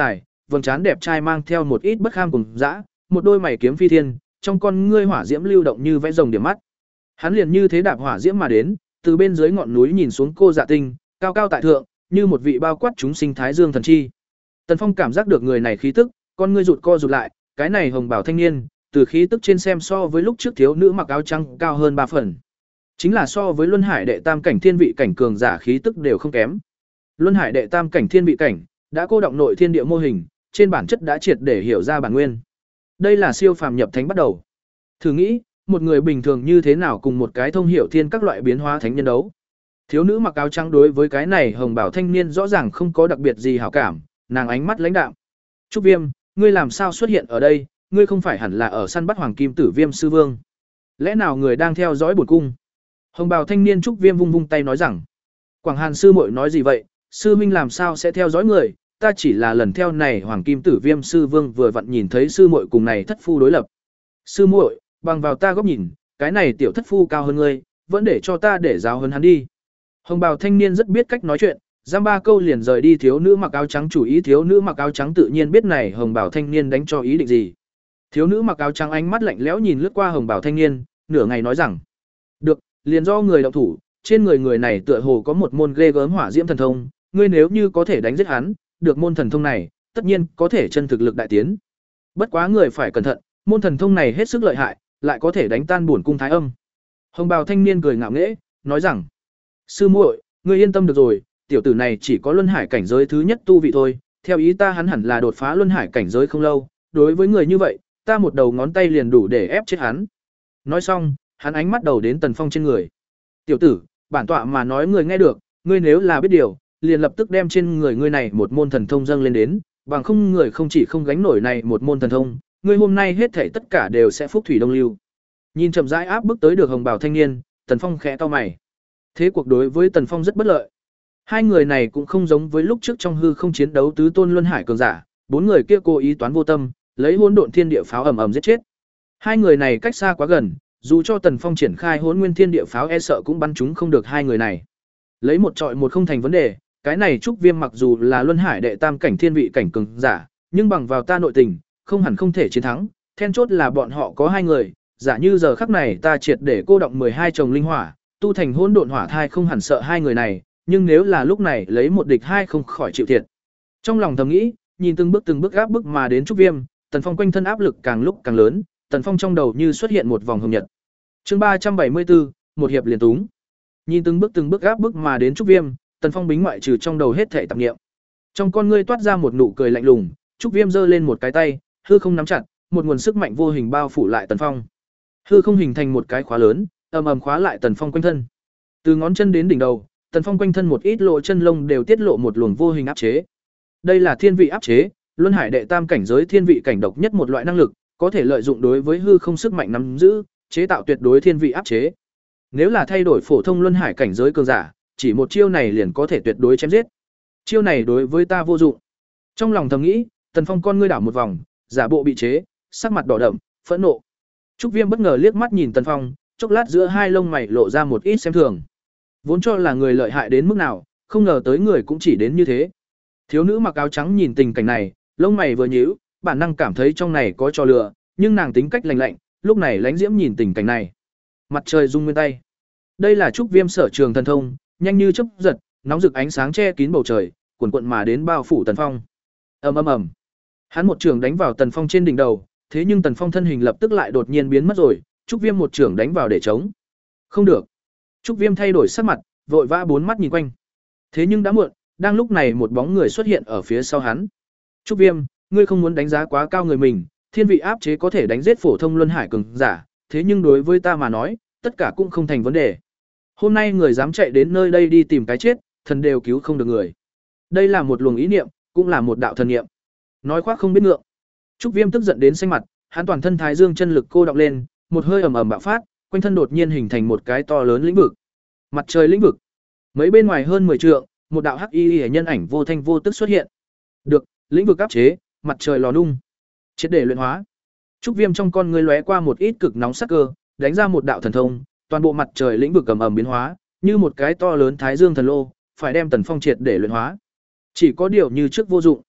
Speaker 1: vầng trán đẹp trai mang theo một ít bất kham cùng dã, một đôi mày kiếm phi thiên, trong con ngươi hỏa diễm lưu động như vẽ rồng điểm mắt. Hắn liền như thế đạp hỏa diễm mà đến, từ bên dưới ngọn núi nhìn xuống cô Dạ Tinh, cao cao tại thượng, như một vị bao quát chúng sinh thái dương thần chi. Tần Phong cảm giác được người này khí tức, con ngươi rụt co rụt lại, cái này hồng bảo thanh niên, từ khí tức trên xem so với lúc trước thiếu nữ mặc áo trắng cao hơn ba phần. Chính là so với Luân Hải đệ tam cảnh thiên vị cảnh cường giả khí tức đều không kém. Luân Hải đệ tam cảnh thiên vị cảnh đã cô động nội thiên địa mô hình, trên bản chất đã triệt để hiểu ra bản nguyên. Đây là siêu phàm nhập thánh bắt đầu. Thử nghĩ, một người bình thường như thế nào cùng một cái thông hiểu thiên các loại biến hóa thánh nhân đấu. Thiếu nữ mặc áo trắng đối với cái này hồng bảo thanh niên rõ ràng không có đặc biệt gì hảo cảm, nàng ánh mắt lãnh đạm. "Trúc Viêm, ngươi làm sao xuất hiện ở đây, ngươi không phải hẳn là ở săn bắt hoàng kim tử Viêm sư vương? Lẽ nào người đang theo dõi bổn cung?" Hồng bào thanh niên Trúc Viêm vung vung tay nói rằng: "Quảng Hàn sư muội nói gì vậy, sư minh làm sao sẽ theo dõi người, ta chỉ là lần theo này hoàng kim tử Viêm sư vương vừa vặn nhìn thấy sư muội cùng này thất phu đối lập. Sư muội, bằng vào ta góc nhìn, cái này tiểu thất phu cao hơn ngươi, vẫn để cho ta để giáo huấn hắn đi." Hồng bào thanh niên rất biết cách nói chuyện, giam ba câu liền rời đi. Thiếu nữ mặc áo trắng chủ ý, thiếu nữ mặc áo trắng tự nhiên biết này hồng bào thanh niên đánh cho ý định gì. Thiếu nữ mặc áo trắng ánh mắt lạnh lẽo nhìn lướt qua hồng bào thanh niên, nửa ngày nói rằng: "Được, liền do người động thủ, trên người người này tựa hồ có một môn ghê gớm hỏa diễm thần thông, ngươi nếu như có thể đánh giết hắn, được môn thần thông này, tất nhiên có thể chân thực lực đại tiến. Bất quá người phải cẩn thận, môn thần thông này hết sức lợi hại, lại có thể đánh tan bổn cung thái âm." Hồng bào thanh niên cười ngạo nghễ, nói rằng: "Sư muội, ngươi yên tâm được rồi, tiểu tử này chỉ có luân hải cảnh giới thứ nhất tu vị thôi, theo ý ta hắn hẳn là đột phá luân hải cảnh giới không lâu, đối với người như vậy, ta một đầu ngón tay liền đủ để ép chết hắn." Nói xong, hắn ánh mắt đầu đến Tần Phong trên người. "Tiểu tử, bản tọa mà nói người nghe được, ngươi nếu là biết điều, liền lập tức đem trên người ngươi này một môn thần thông dâng lên đến, bằng không người không chỉ không gánh nổi này một môn thần thông, ngươi hôm nay hết thảy tất cả đều sẽ phúc thủy đông lưu." Nhìn chậm rãi áp bức tới được hồng bào thanh niên, Tần Phong khẽ cau mày. Thế cuộc đối với Tần Phong rất bất lợi. Hai người này cũng không giống với lúc trước trong hư không chiến đấu tứ tôn luân hải cường giả, bốn người kia cố ý toán vô tâm, lấy hỗn độn thiên địa pháo ầm ầm giết chết. Hai người này cách xa quá gần, dù cho Tần Phong triển khai hỗn nguyên thiên địa pháo e sợ cũng bắn chúng không được hai người này. Lấy một trọi một không thành vấn đề, cái này Trúc Viêm mặc dù là luân hải đệ tam cảnh thiên vị cảnh cường giả, nhưng bằng vào ta nội tình, không hẳn không thể chiến thắng, then chốt là bọn họ có hai người, giả như giờ khắc này ta triệt để cô động mười hai chồng linh hỏa, tu thành hỗn độn hỏa thai không hẳn sợ hai người này, nhưng nếu là lúc này lấy một địch hai không khỏi chịu thiệt. Trong lòng thầm nghĩ, nhìn từng bước từng bước áp bức mà đến Trúc Viêm, Tần Phong quanh thân áp lực càng lúc càng lớn, Tần Phong trong đầu như xuất hiện một vòng hồng nhật. Chương ba trăm bảy mươi tư, một hiệp liền túng. Nhìn từng bước từng bước áp bức mà đến Trúc Viêm, Tần Phong bính ngoại trừ trong đầu hết thảy tạp niệm. Trong con ngươi toát ra một nụ cười lạnh lùng, Trúc Viêm giơ lên một cái tay, hư không nắm chặt, một nguồn sức mạnh vô hình bao phủ lại Tần Phong. Hư không hình thành một cái khóa lớn, ầm ầm khóa lại Tần Phong quanh thân. Từ ngón chân đến đỉnh đầu, Tần Phong quanh thân một ít lỗ chân lông đều tiết lộ một luồng vô hình áp chế. Đây là thiên vị áp chế, luân hải đệ tam cảnh giới thiên vị cảnh độc nhất một loại năng lực, có thể lợi dụng đối với hư không sức mạnh nắm giữ, chế tạo tuyệt đối thiên vị áp chế. Nếu là thay đổi phổ thông luân hải cảnh giới cường giả, chỉ một chiêu này liền có thể tuyệt đối chém giết. Chiêu này đối với ta vô dụng. Trong lòng thầm nghĩ, Tần Phong con ngươi đảo một vòng, giả bộ bị chế, sắc mặt đỏ đậm, phẫn nộ. Trúc Viêm bất ngờ liếc mắt nhìn Tần Phong, chốc lát giữa hai lông mày lộ ra một ít xem thường. Vốn cho là người lợi hại đến mức nào, không ngờ tới người cũng chỉ đến như thế. Thiếu nữ mặc áo trắng nhìn tình cảnh này, lông mày vừa nhíu, bản năng cảm thấy trong này có trò lừa, nhưng nàng tính cách lạnh lạnh, lúc này lánh diễm nhìn tình cảnh này. Mặt trời rung nguyên tay. Đây là Trúc Viêm sở trường thần thông, nhanh như chớp giật, nóng rực ánh sáng che kín bầu trời, cuồn cuộn mà đến bao phủ Tần Phong. Ầm ầm ầm. Hắn một trường đánh vào Tần Phong trên đỉnh đầu, thế nhưng Tần Phong thân hình lập tức lại đột nhiên biến mất rồi, Trúc Viêm một trường đánh vào để chống. Không được. Trúc Viêm thay đổi sắc mặt, vội vã bốn mắt nhìn quanh. Thế nhưng đã muộn, đang lúc này một bóng người xuất hiện ở phía sau hắn. Trúc Viêm, ngươi không muốn đánh giá quá cao người mình, thiên vị áp chế có thể đánh giết phổ thông luân hải cường giả, thế nhưng đối với ta mà nói, tất cả cũng không thành vấn đề. Hôm nay người dám chạy đến nơi đây đi tìm cái chết, thần đều cứu không được người. Đây là một luồng ý niệm, cũng là một đạo thần niệm. Nói khoác không biết ngượng. Trúc Viêm tức giận đến xanh mặt, hắn toàn thân thái dương chân lực cô đọng lên, một hơi ầm ầm bạo phát, quanh thân đột nhiên hình thành một cái to lớn lĩnh vực. Mặt trời lĩnh vực. Mấy bên ngoài hơn mười trượng, một đạo hắc y y nhân ảnh vô thanh vô tức xuất hiện. Được, lĩnh vực áp chế, mặt trời lò nung. Triệt để luyện hóa. Trúc Viêm trong con ngươi lóe qua một ít cực nóng sắc cơ, đánh ra một đạo thần thông, toàn bộ mặt trời lĩnh vực ầm ầm biến hóa, như một cái to lớn thái dương thần lô, phải đem Tần Phong triệt để luyện hóa. Chỉ có điều như trước vô dụng.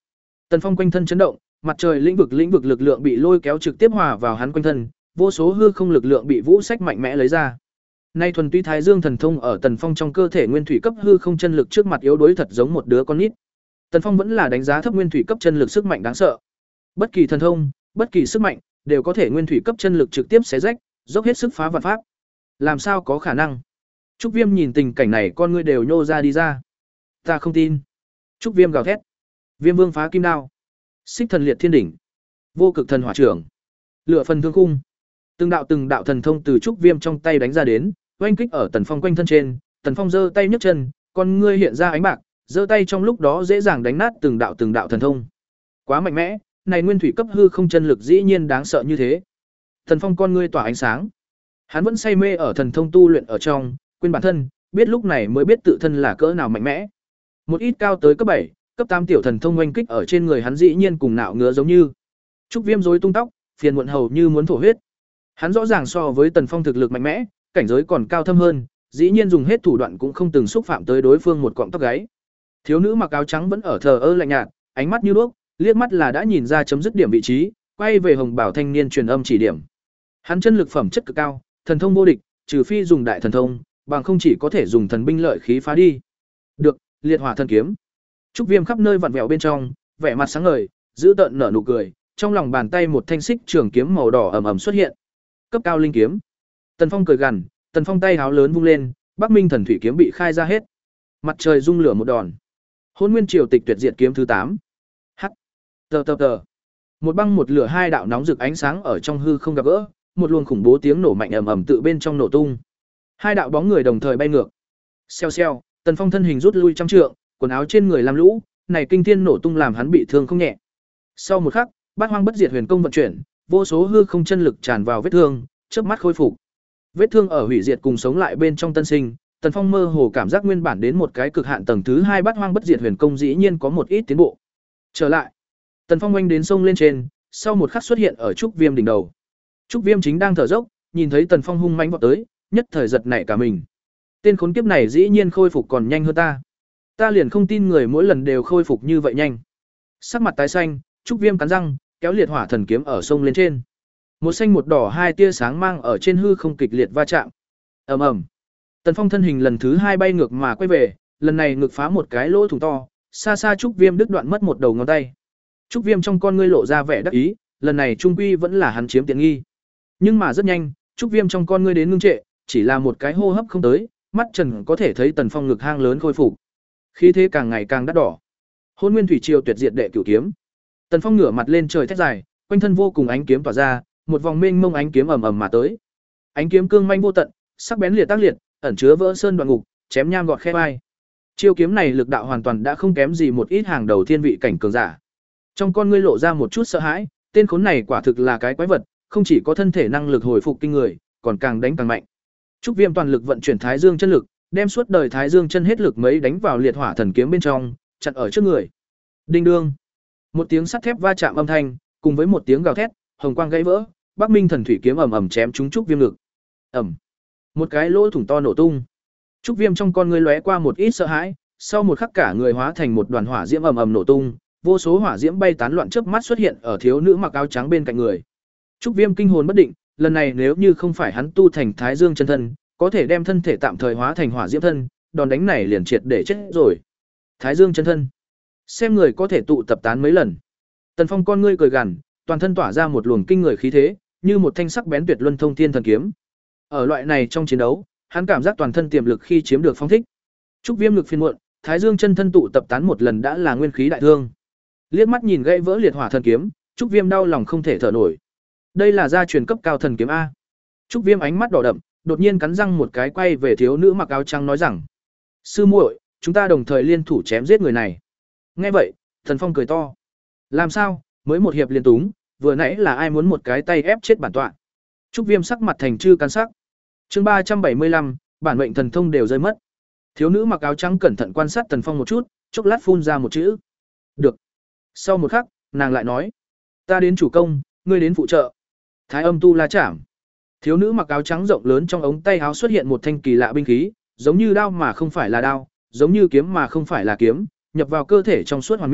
Speaker 1: Tần Phong quanh thân chấn động, mặt trời lĩnh vực lĩnh vực lực lượng bị lôi kéo trực tiếp hòa vào hắn quanh thân, vô số hư không lực lượng bị vũ sách mạnh mẽ lấy ra. Nay thuần túy Thái Dương thần thông ở Tần Phong trong cơ thể nguyên thủy cấp hư không chân lực trước mặt yếu đuối thật giống một đứa con nít. Tần Phong vẫn là đánh giá thấp nguyên thủy cấp chân lực sức mạnh đáng sợ. Bất kỳ thần thông, bất kỳ sức mạnh đều có thể nguyên thủy cấp chân lực trực tiếp xé rách, dốc hết sức phá vạn pháp. Làm sao có khả năng? Trúc Viêm nhìn tình cảnh này con ngươi đều nhô ra đi ra. Ta không tin. Trúc Viêm gào thét. Viêm Vương phá kim đao. Xích thần liệt thiên đỉnh. Vô cực thần hỏa trưởng. Lửa phần thương khung. Từng đạo từng đạo thần thông từ Trúc Viêm trong tay đánh ra đến, oanh kích ở Tần Phong quanh thân trên. Tần Phong giơ tay nhấc chân, con ngươi hiện ra ánh bạc, giơ tay trong lúc đó dễ dàng đánh nát từng đạo từng đạo thần thông. Quá mạnh mẽ, này nguyên thủy cấp hư không chân lực dĩ nhiên đáng sợ như thế. Tần Phong con ngươi tỏa ánh sáng. Hắn vẫn say mê ở thần thông tu luyện ở trong, quên bản thân, biết lúc này mới biết tự thân là cỡ nào mạnh mẽ. Một ít cao tới cấp bảy, cấp tám tiểu thần thông oanh kích ở trên người hắn dĩ nhiên cùng nạo ngứa giống như. Trúc Viêm rối tung tóc, phiền muộn hầu như muốn thổ huyết. Hắn rõ ràng so với Tần Phong thực lực mạnh mẽ, cảnh giới còn cao thâm hơn, dĩ nhiên dùng hết thủ đoạn cũng không từng xúc phạm tới đối phương một cọng tóc gáy. Thiếu nữ mặc áo trắng vẫn ở thờ ơ lạnh nhạt, ánh mắt như đuốc, liếc mắt là đã nhìn ra chấm dứt điểm vị trí, quay về Hồng Bảo thanh niên truyền âm chỉ điểm. Hắn chân lực phẩm chất cực cao, thần thông vô địch, trừ phi dùng đại thần thông, bằng không chỉ có thể dùng thần binh lợi khí phá đi. Được, liệt hỏa thần kiếm. Trúc Viêm khắp nơi vặn vẹo bên trong, vẻ mặt sáng ngời, giữ tợn nở nụ cười, trong lòng bàn tay một thanh xích trường kiếm màu đỏ ầm ầm xuất hiện. Cấp cao linh kiếm. Tần Phong cười gằn, Tần Phong tay háo lớn vung lên, Bắc Minh thần thủy kiếm bị khai ra hết. Mặt trời rung lửa một đòn. Hôn Nguyên Triều Tịch Tuyệt Diệt kiếm thứ tám. Hắc. Tờ tờ tờ. Một băng một lửa hai đạo nóng rực ánh sáng ở trong hư không gặp gỡ, một luồng khủng bố tiếng nổ mạnh ầm ầm tự bên trong nổ tung. Hai đạo bóng người đồng thời bay ngược. Xèo xèo, Tần Phong thân hình rút lui trăm trượng, quần áo trên người làm lũ, này kinh thiên nổ tung làm hắn bị thương không nhẹ. Sau một khắc, Bát Hoang Bất Diệt Huyền Công vận chuyển, vô số hư không chân lực tràn vào vết thương, chớp mắt khôi phục. Vết thương ở hủy diệt cùng sống lại bên trong tân sinh, Tần Phong mơ hồ cảm giác nguyên bản đến một cái cực hạn tầng thứ hai Bát Hoang Bất Diệt Huyền Công dĩ nhiên có một ít tiến bộ. Trở lại, Tần Phong oanh đến sông lên trên, sau một khắc xuất hiện ở Trúc Viêm đỉnh đầu. Trúc Viêm chính đang thở dốc, nhìn thấy Tần Phong hung mãnh vọt tới, nhất thời giật nảy cả mình. Tên khốn kiếp này dĩ nhiên khôi phục còn nhanh hơn ta. Ta liền không tin người mỗi lần đều khôi phục như vậy nhanh. Sắc mặt tái xanh, Trúc Viêm cắn răng, kéo liệt hỏa thần kiếm ở sông lên trên. Một xanh một đỏ hai tia sáng mang ở trên hư không kịch liệt va chạm. Ầm ầm. Tần Phong thân hình lần thứ hai bay ngược mà quay về, lần này ngực phá một cái lỗ thủng to, xa xa Trúc Viêm đứt đoạn mất một đầu ngón tay. Trúc Viêm trong con ngươi lộ ra vẻ đắc ý, lần này trung quy vẫn là hắn chiếm tiện nghi. Nhưng mà rất nhanh, Trúc Viêm trong con ngươi đến ngưng trệ, chỉ là một cái hô hấp không tới, mắt Trần có thể thấy Tần Phong ngực hang lớn khôi phục. Khí thế càng ngày càng đắt đỏ. Hôn Nguyên Thủy Triều Tuyệt Diệt đệ cửu kiếm. Tần Phong ngửa mặt lên trời thét dài, quanh thân vô cùng ánh kiếm tỏa ra, một vòng mênh mông ánh kiếm ầm ầm mà tới. Ánh kiếm cương manh vô tận, sắc bén liệt tác liệt, ẩn chứa vỡ sơn đoạn ngục, chém nham gọt khe vai. Chiêu kiếm này lực đạo hoàn toàn đã không kém gì một ít hàng đầu thiên vị cảnh cường giả. Trong con ngươi lộ ra một chút sợ hãi, tên khốn này quả thực là cái quái vật, không chỉ có thân thể năng lực hồi phục kinh người, còn càng đánh càng mạnh. Trúc Viêm toàn lực vận chuyển Thái Dương chân lực, đem suốt đời Thái Dương chân hết lực mấy đánh vào liệt hỏa thần kiếm bên trong, chặn ở trước người. Đinh đương. Một tiếng sắt thép va chạm âm thanh, cùng với một tiếng gào thét, hồng quang gãy vỡ, Bắc Minh thần thủy kiếm ầm ầm chém trúng Trúc Viêm ngực. Ầm. Một cái lỗ thủng to nổ tung. Trúc Viêm trong con ngươi lóe qua một ít sợ hãi, sau một khắc cả người hóa thành một đoàn hỏa diễm ầm ầm nổ tung, vô số hỏa diễm bay tán loạn chớp mắt xuất hiện ở thiếu nữ mặc áo trắng bên cạnh người. Trúc Viêm kinh hồn bất định, lần này nếu như không phải hắn tu thành Thái Dương chân thân, có thể đem thân thể tạm thời hóa thành hỏa diễm thân, đòn đánh này liền triệt để chết rồi. Thái Dương chân thân, xem người có thể tụ tập tán mấy lần. Tần Phong con ngươi cười gằn, toàn thân tỏa ra một luồng kinh người khí thế, như một thanh sắc bén tuyệt luân thông thiên thần kiếm. Ở loại này trong chiến đấu, hắn cảm giác toàn thân tiềm lực khi chiếm được phong thích. Trúc Viêm lực phiền muộn, Thái Dương chân thân tụ tập tán một lần đã là nguyên khí đại thương. Liếc mắt nhìn gãy vỡ liệt hỏa thần kiếm, Trúc Viêm đau lòng không thể thở nổi. Đây là gia truyền cấp cao thần kiếm a. Trúc Viêm ánh mắt đỏ đậm, đột nhiên cắn răng một cái quay về thiếu nữ mặc áo trắng nói rằng: "Sư muội, chúng ta đồng thời liên thủ chém giết người này." Nghe vậy, Thần Phong cười to: "Làm sao, mới một hiệp liên túng, vừa nãy là ai muốn một cái tay ép chết bản tọa?" Trúc Viêm sắc mặt thành chư can sắc. Chương ba trăm bảy mươi lăm, bản mệnh thần thông đều rơi mất. Thiếu nữ mặc áo trắng cẩn thận quan sát Tần Phong một chút, chốc lát phun ra một chữ: "Được." Sau một khắc, nàng lại nói: "Ta đến chủ công, ngươi đến phụ trợ." Thái Âm Tu La Chảm. Thiếu nữ mặc áo trắng rộng lớn trong ống tay áo xuất hiện một thanh kỳ lạ binh khí, giống như đao mà không phải là đao, giống như kiếm mà không phải là kiếm, nhập vào cơ thể trong suốt hoàn mỹ,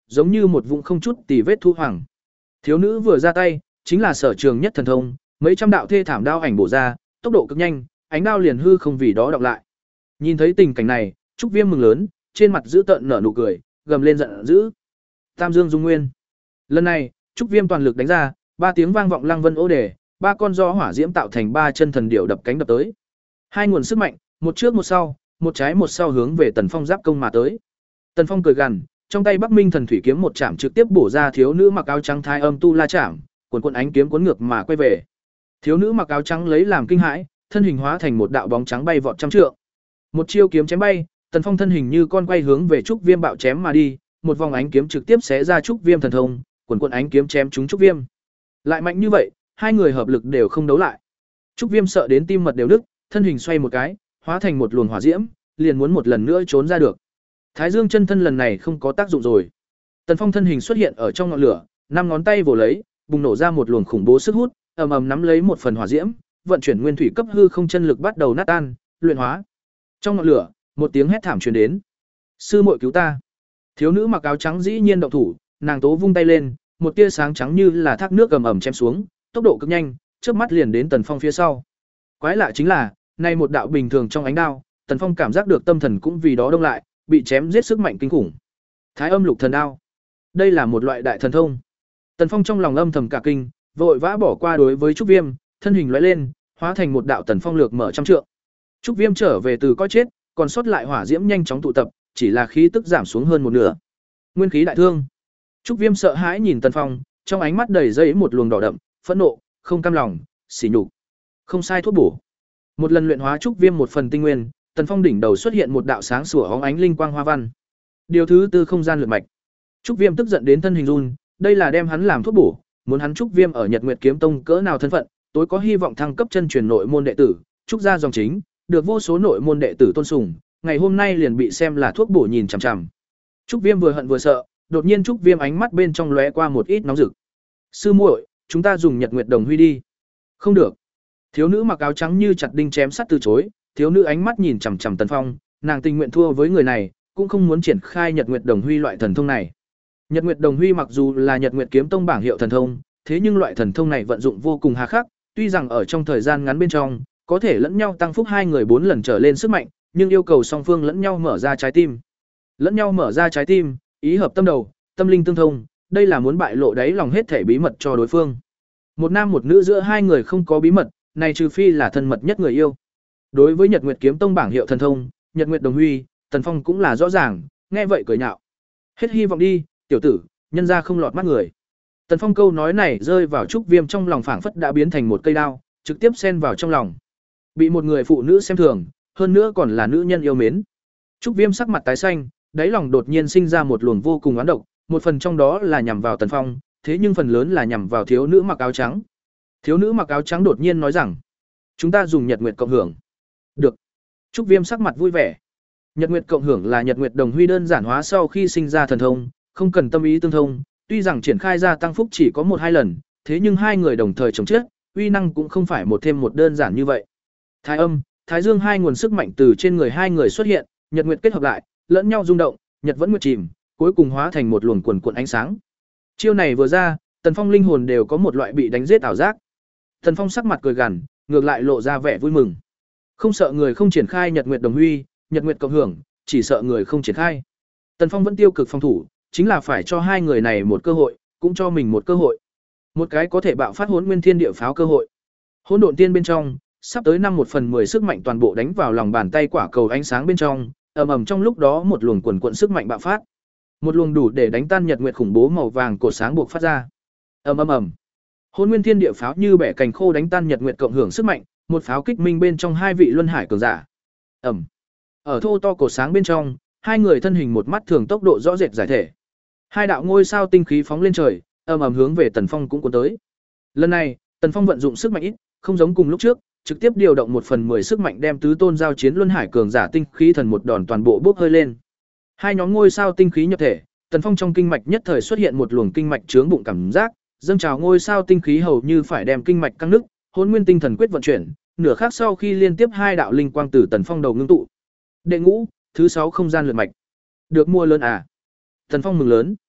Speaker 1: giống như một vũng không chút tì vết thu hoàng. Thiếu nữ vừa ra tay, chính là sở trường nhất thần thông, mấy trăm đạo thê thảm đao ảnh bổ ra, tốc độ cực nhanh, ánh đao liền hư không vì đó đọc lại. Nhìn thấy tình cảnh này, Trúc Viêm mừng lớn, trên mặt giữ tợn nở nụ cười, gầm lên giận dữ. Tam Dương Dung Nguyên. Lần này, Trúc Viêm toàn lực đánh ra, ba tiếng vang vọng lăng vân ô đề, ba con gió hỏa diễm tạo thành ba chân thần điểu đập cánh đập tới. Hai nguồn sức mạnh, một trước một sau, một trái một sau hướng về Tần Phong giáp công mà tới. Tần Phong cười gằn, trong tay Bắc Minh Thần Thủy kiếm một chạm trực tiếp bổ ra thiếu nữ mặc áo trắng Thái Âm Tu La chạm, cuồn cuộn ánh kiếm cuốn ngược mà quay về. Thiếu nữ mặc áo trắng lấy làm kinh hãi, thân hình hóa thành một đạo bóng trắng bay vọt trăm trượng. Một chiêu kiếm chém bay, Tần Phong thân hình như con quay hướng về Trúc Viêm bạo chém mà đi, một vòng ánh kiếm trực tiếp xé ra Trúc Viêm thần thông, cuồn cuộn ánh kiếm chém trúng Trúc Viêm. Lại mạnh như vậy, hai người hợp lực đều không đấu lại. Trúc Viêm sợ đến tim mật đều đứt, thân hình xoay một cái, hóa thành một luồng hỏa diễm, liền muốn một lần nữa trốn ra được. Thái Dương chân thân lần này không có tác dụng rồi. Tần Phong thân hình xuất hiện ở trong ngọn lửa, năm ngón tay vồ lấy, bùng nổ ra một luồng khủng bố sức hút, ầm ầm nắm lấy một phần hỏa diễm, vận chuyển nguyên thủy cấp hư không chân lực bắt đầu nát tan, luyện hóa. Trong ngọn lửa, một tiếng hét thảm truyền đến. Sư muội cứu ta! Thiếu nữ mặc áo trắng dĩ nhiên động thủ, nàng tố vung tay lên, một tia sáng trắng như là thác nước ầm ầm chém xuống, tốc độ cực nhanh, chớp mắt liền đến Tần Phong phía sau. Quái lạ chính là, nay một đạo bình thường trong ánh đao, Tần Phong cảm giác được tâm thần cũng vì đó đông lại, bị chém giết sức mạnh kinh khủng. Thái Âm Lục Thần Đao. Đây là một loại đại thần thông. Tần Phong trong lòng âm thầm cả kinh, vội vã bỏ qua đối với Trúc Viêm, thân hình lóe lên, hóa thành một đạo tần phong lược mở trăm trượng. Trúc Viêm trở về từ coi chết, còn sót lại hỏa diễm nhanh chóng tụ tập, chỉ là khí tức giảm xuống hơn một nửa. Nguyên khí đại thương. Trúc Viêm sợ hãi nhìn Tần Phong, trong ánh mắt đầy dây một luồng đỏ đậm, phẫn nộ, không cam lòng, sỉ nhục. Không sai thuốc bổ. Một lần luyện hóa Trúc Viêm một phần tinh nguyên, Tần Phong đỉnh đầu xuất hiện một đạo sáng sủa óng ánh linh quang hoa văn. Điều thứ tư không gian lượt mạch. Trúc Viêm tức giận đến thân hình run, đây là đem hắn làm thuốc bổ, muốn hắn Trúc Viêm ở Nhật Nguyệt Kiếm Tông cỡ nào thân phận, tối có hy vọng thăng cấp chân truyền nội môn đệ tử, trúc gia dòng chính, được vô số nội môn đệ tử tôn sùng, ngày hôm nay liền bị xem là thuốc bổ nhìn chằm chằm. Trúc Viêm vừa hận vừa sợ, đột nhiên Trúc Viêm ánh mắt bên trong lóe qua một ít nóng rực. "Sư muội, chúng ta dùng Nhật Nguyệt Đồng Huy đi." "Không được." Thiếu nữ mặc áo trắng như chặt đinh chém sắt từ chối, thiếu nữ ánh mắt nhìn chằm chằm Tần Phong, nàng tình nguyện thua với người này, cũng không muốn triển khai Nhật Nguyệt Đồng Huy loại thần thông này. Nhật Nguyệt Đồng Huy mặc dù là Nhật Nguyệt Kiếm Tông bảng hiệu thần thông, thế nhưng loại thần thông này vận dụng vô cùng hà khắc, tuy rằng ở trong thời gian ngắn bên trong, có thể lẫn nhau tăng phúc hai người bốn lần trở lên sức mạnh, nhưng yêu cầu song phương lẫn nhau mở ra trái tim. Lẫn nhau mở ra trái tim, ý hợp tâm đầu, tâm linh tương thông, đây là muốn bại lộ đáy lòng hết thể bí mật cho đối phương. Một nam một nữ giữa hai người không có bí mật, này trừ phi là thân mật nhất người yêu. Đối với Nhật Nguyệt Kiếm Tông bảng hiệu thần thông, Nhật Nguyệt Đồng Huy, Tần Phong cũng là rõ ràng, nghe vậy cười nhạo. Hết hy vọng đi, tiểu tử, nhân ra không lọt mắt người. Tần Phong câu nói này rơi vào Trúc Viêm trong lòng phảng phất đã biến thành một cây đao, trực tiếp xen vào trong lòng. Bị một người phụ nữ xem thường, hơn nữa còn là nữ nhân yêu mến. Trúc Viêm sắc mặt tái xanh, đáy lòng đột nhiên sinh ra một luồng vô cùng oán độc, một phần trong đó là nhằm vào Tần Phong, thế nhưng phần lớn là nhằm vào thiếu nữ mặc áo trắng. Thiếu nữ mặc áo trắng đột nhiên nói rằng, chúng ta dùng Nhật Nguyệt cộng hưởng. Được. Trúc Viêm sắc mặt vui vẻ. Nhật Nguyệt cộng hưởng là Nhật Nguyệt Đồng Huy đơn giản hóa sau khi sinh ra thần thông, không cần tâm ý tương thông, tuy rằng triển khai ra tăng phúc chỉ có một hai lần, thế nhưng hai người đồng thời chống chết, uy năng cũng không phải một thêm một đơn giản như vậy. Thái Âm, Thái Dương hai nguồn sức mạnh từ trên người hai người xuất hiện, Nhật Nguyệt kết hợp lại, lẫn nhau rung động, Nhật vẫn nguyệt chìm, cuối cùng hóa thành một luồng quần cuộn ánh sáng. Chiêu này vừa ra, Tần Phong linh hồn đều có một loại bị đánh giết ảo giác. Tần Phong sắc mặt cười gằn, ngược lại lộ ra vẻ vui mừng. Không sợ người không triển khai Nhật Nguyệt Đồng Huy, Nhật Nguyệt cộng hưởng, chỉ sợ người không triển khai. Tần Phong vẫn tiêu cực phòng thủ, chính là phải cho hai người này một cơ hội, cũng cho mình một cơ hội. Một cái có thể bạo phát Hỗn Nguyên Thiên Địa pháo cơ hội. Hỗn Độn Tiên bên trong, sắp tới năm một phần mười sức mạnh toàn bộ đánh vào lòng bàn tay quả cầu ánh sáng bên trong, ầm ầm trong lúc đó một luồng quần quần sức mạnh bạo phát. Một luồng đủ để đánh tan Nhật Nguyệt khủng bố màu vàng cột sáng buộc phát ra. Ầm ầm ầm. Hỗn Nguyên Thiên Địa pháo như bẻ cành khô đánh tan Nhật Nguyệt cộng hưởng sức mạnh, một pháo kích minh bên trong hai vị luân hải cường giả. Ầm. Ở thô to cột sáng bên trong, hai người thân hình một mắt thường tốc độ rõ rệt giải thể. Hai đạo ngôi sao tinh khí phóng lên trời, ầm ầm hướng về Tần Phong cũng cuốn tới. Lần này, Tần Phong vận dụng sức mạnh ít, không giống cùng lúc trước, trực tiếp điều động một phần mười sức mạnh đem tứ tôn giao chiến luân hải cường giả tinh khí thần một đòn toàn bộ bốc hơi lên. Hai nhóm ngôi sao tinh khí nhập thể, Tần Phong trong kinh mạch nhất thời xuất hiện một luồng kinh mạch chướng bụng cảm giác, dâng trào ngôi sao tinh khí hầu như phải đem kinh mạch căng nứt, Hỗn Nguyên Tinh Thần quyết vận chuyển, nửa khắc sau khi liên tiếp hai đạo linh quang từ Tần Phong đầu ngưng tụ. Đệ ngũ, thứ sáu không gian lượt mạch. Được mua lớn à? Tần Phong mừng lớn.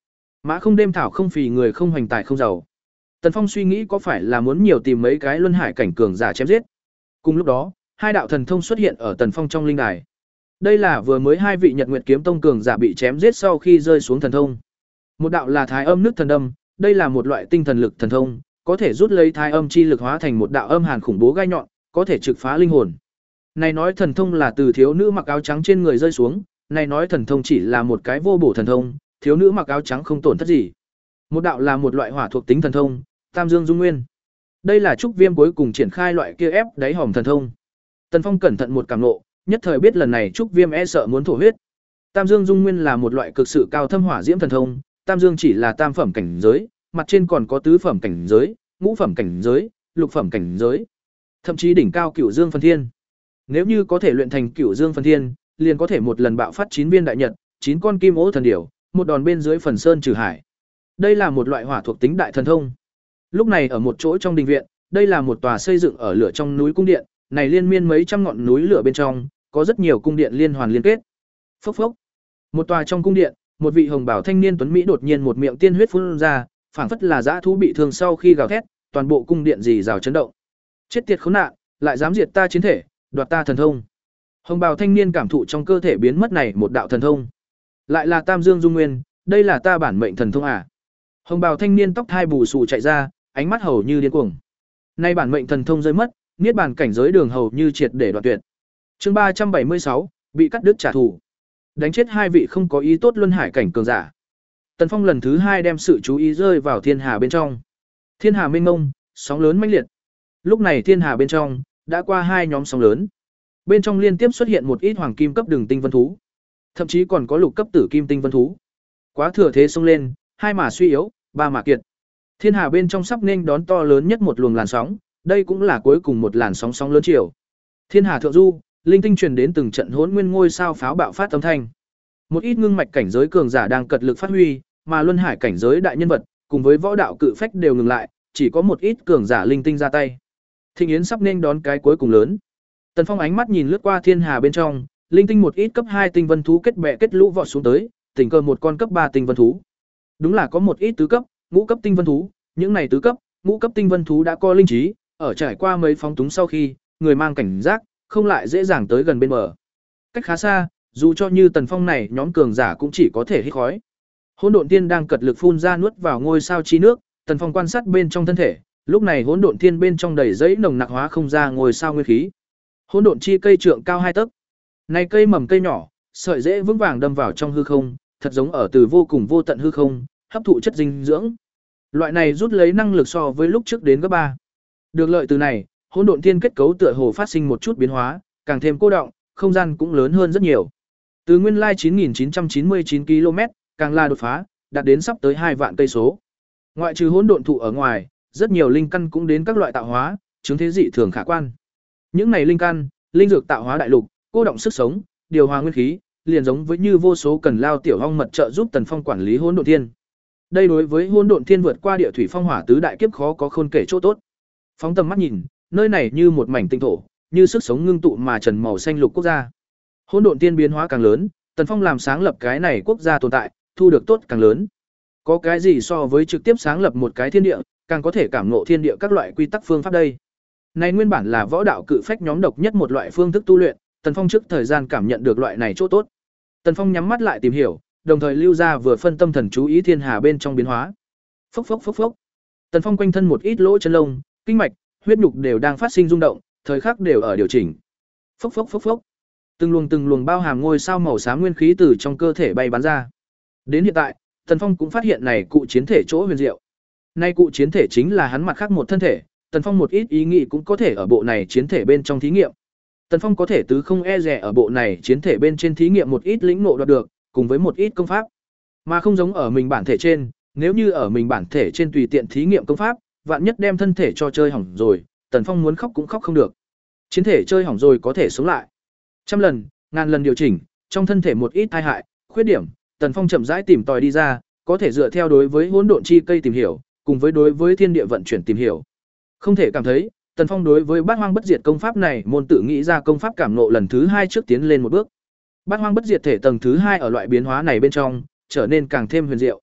Speaker 1: Mã không đêm thảo không phì người không hoành tài không giàu. Tần Phong suy nghĩ có phải là muốn nhiều tìm mấy cái luân hải cảnh cường giả chém giết. Cùng lúc đó, hai đạo thần thông xuất hiện ở Tần Phong trong linh đài. Đây là vừa mới hai vị Nhật Nguyệt Kiếm Tông cường giả bị chém giết sau khi rơi xuống thần thông. Một đạo là Thái Âm Nước Thần Đâm, đây là một loại tinh thần lực thần thông, có thể rút lấy thái âm chi lực hóa thành một đạo âm hàn khủng bố gai nhọn, có thể trực phá linh hồn. Này nói thần thông là từ thiếu nữ mặc áo trắng trên người rơi xuống, này nói thần thông chỉ là một cái vô bổ thần thông, thiếu nữ mặc áo trắng không tổn thất gì. Một đạo là một loại hỏa thuộc tính thần thông, Tam Dương Dung Nguyên. Đây là trúc viêm cuối cùng triển khai loại kia ép đáy hòm thần thông. Tần Phong cẩn thận một cảm ngộ, nhất thời biết lần này trúc viêm e sợ muốn thổ huyết. Tam Dương Dung Nguyên là một loại cực sự cao thâm hỏa diễm thần thông, Tam Dương chỉ là tam phẩm cảnh giới, mặt trên còn có tứ phẩm cảnh giới, ngũ phẩm cảnh giới, lục phẩm cảnh giới, thậm chí đỉnh cao Cửu Dương Phần Thiên. Nếu như có thể luyện thành Cửu Dương Phần Thiên, liền có thể một lần bạo phát chín viên đại nhật, chín con kim ố thần điểu, một đòn bên dưới phần sơn trừ hải. Đây là một loại hỏa thuộc tính đại thần thông. Lúc này ở một chỗ trong đình viện, đây là một tòa xây dựng ở lửa trong núi cung điện, này liên miên mấy trăm ngọn núi lửa bên trong, có rất nhiều cung điện liên hoàn liên kết. Phốc phốc. Một tòa trong cung điện, một vị hồng bảo thanh niên tuấn mỹ đột nhiên một miệng tiên huyết phun ra, phảng phất là dã thú bị thương sau khi gào thét, toàn bộ cung điện rì rào chấn động. Chết tiệt khốn nạn, lại dám diệt ta chiến thể, đoạt ta thần thông. Hồng bào thanh niên cảm thụ trong cơ thể biến mất này một đạo thần thông. Lại là Tam Dương Dung Nguyên, đây là ta bản mệnh thần thông à? Hồng bào thanh niên tóc hai bù xù chạy ra, ánh mắt hầu như điên cuồng. Nay bản mệnh thần thông rơi mất, niết bàn cảnh giới đường hầu như triệt để đoạn tuyệt. Chương ba trăm bảy mươi sáu, bị cắt đứt trả thù. Đánh chết hai vị không có ý tốt luân hải cảnh cường giả. Tần Phong lần thứ hai đem sự chú ý rơi vào thiên hà bên trong. Thiên hà mênh mông, sóng lớn mãnh liệt. Lúc này thiên hà bên trong đã qua hai nhóm sóng lớn. Bên trong liên tiếp xuất hiện một ít hoàng kim cấp đường tinh vân thú, thậm chí còn có lục cấp tử kim tinh vân thú. Quá thừa thế xông lên, hai mà suy yếu, ba mà kiệt. Thiên hà bên trong sắp nên đón to lớn nhất một luồng làn sóng, đây cũng là cuối cùng một làn sóng sóng lớn chiều. Thiên hà thượng du, linh tinh truyền đến từng trận hỗn nguyên ngôi sao pháo bạo phát âm thanh. Một ít ngưng mạch cảnh giới cường giả đang cật lực phát huy, mà luân hải cảnh giới đại nhân vật cùng với võ đạo cự phách đều ngừng lại, chỉ có một ít cường giả linh tinh ra tay. Thịnh yến sắp nên đón cái cuối cùng lớn. Tần Phong ánh mắt nhìn lướt qua thiên hà bên trong, linh tinh một ít cấp hai tinh vân thú kết bè kết lũ vọt xuống tới, tình cờ một con cấp ba tinh vân thú. Đúng là có một ít tứ cấp, ngũ cấp tinh vân thú, những này tứ cấp, ngũ cấp tinh vân thú đã có linh trí, ở trải qua mấy phóng túng sau khi, người mang cảnh giác, không lại dễ dàng tới gần bên bờ. Cách khá xa, dù cho như Tần Phong này nhóm cường giả cũng chỉ có thể hít khói. Hỗn độn tiên đang cật lực phun ra nuốt vào ngôi sao chi nước, Tần Phong quan sát bên trong thân thể, lúc này hỗn độn tiên bên trong đầy giấy nồng nặc hóa không ra ngôi sao nguyên khí. Hỗn độn chi cây trượng cao hai tấc. Này cây mầm cây nhỏ, sợi rễ vững vàng đâm vào trong hư không, thật giống ở từ vô cùng vô tận hư không, hấp thụ chất dinh dưỡng. Loại này rút lấy năng lực so với lúc trước đến gấp ba. Được lợi từ này, hỗn độn tiên kết cấu tựa hồ phát sinh một chút biến hóa, càng thêm cô đọng, không gian cũng lớn hơn rất nhiều. Từ nguyên lai chín nghìn chín trăm chín mươi chín ki lô mét, càng là đột phá, đạt đến sắp tới hai vạn cây số. Ngoại trừ hỗn độn thụ ở ngoài, rất nhiều linh căn cũng đến các loại tạo hóa, chứng thế dị thường khả quan. Những này linh căn, linh dược tạo hóa đại lục, cô động sức sống, điều hòa nguyên khí, liền giống với như vô số cần lao tiểu ong mật trợ giúp Tần Phong quản lý hỗn độn thiên. Đây đối với hỗn độn thiên vượt qua địa thủy phong hỏa tứ đại kiếp khó có khôn kể chỗ tốt. Phóng tầm mắt nhìn, nơi này như một mảnh tinh thổ, như sức sống ngưng tụ mà trần màu xanh lục quốc gia. Hỗn độn thiên biến hóa càng lớn, Tần Phong làm sáng lập cái này quốc gia tồn tại, thu được tốt càng lớn. Có cái gì so với trực tiếp sáng lập một cái thiên địa, càng có thể cảm ngộ thiên địa các loại quy tắc phương pháp đây. Này nguyên bản là võ đạo cự phách nhóm độc nhất một loại phương thức tu luyện, Tần Phong trước thời gian cảm nhận được loại này chỗ tốt. Tần Phong nhắm mắt lại tìm hiểu, đồng thời lưu ra vừa phân tâm thần chú ý thiên hà bên trong biến hóa. Phốc phốc phốc phốc. Tần Phong quanh thân một ít lỗ chân lông, kinh mạch, huyết nhục đều đang phát sinh rung động, thời khắc đều ở điều chỉnh. Phốc phốc phốc phốc. Từng luồng từng luồng bao hàm ngôi sao màu xám nguyên khí từ trong cơ thể bay bắn ra. Đến hiện tại, Tần Phong cũng phát hiện này cụ chiến thể chỗ huyền diệu. Nay cụ chiến thể chính là hắn mặt khác một thân thể, Tần Phong một ít ý nghĩ cũng có thể ở bộ này chiến thể bên trong thí nghiệm. Tần Phong có thể tứ không e dè ở bộ này chiến thể bên trên thí nghiệm một ít lĩnh ngộ đoạt được, cùng với một ít công pháp. Mà không giống ở mình bản thể trên, nếu như ở mình bản thể trên tùy tiện thí nghiệm công pháp, vạn nhất đem thân thể cho chơi hỏng rồi, Tần Phong muốn khóc cũng khóc không được. Chiến thể chơi hỏng rồi có thể sống lại. Trăm lần, ngàn lần điều chỉnh, trong thân thể một ít tai hại, khuyết điểm, Tần Phong chậm rãi tìm tòi đi ra, có thể dựa theo đối với hỗn độn chi cây tìm hiểu, cùng với đối với thiên địa vận chuyển tìm hiểu. Không thể cảm thấy, Tần Phong đối với Bát Hoang Bất Diệt công pháp này môn tự nghĩ ra công pháp cảm ngộ lần thứ hai trước tiến lên một bước. Bát Hoang Bất Diệt thể tầng thứ hai ở loại biến hóa này bên trong, trở nên càng thêm huyền diệu.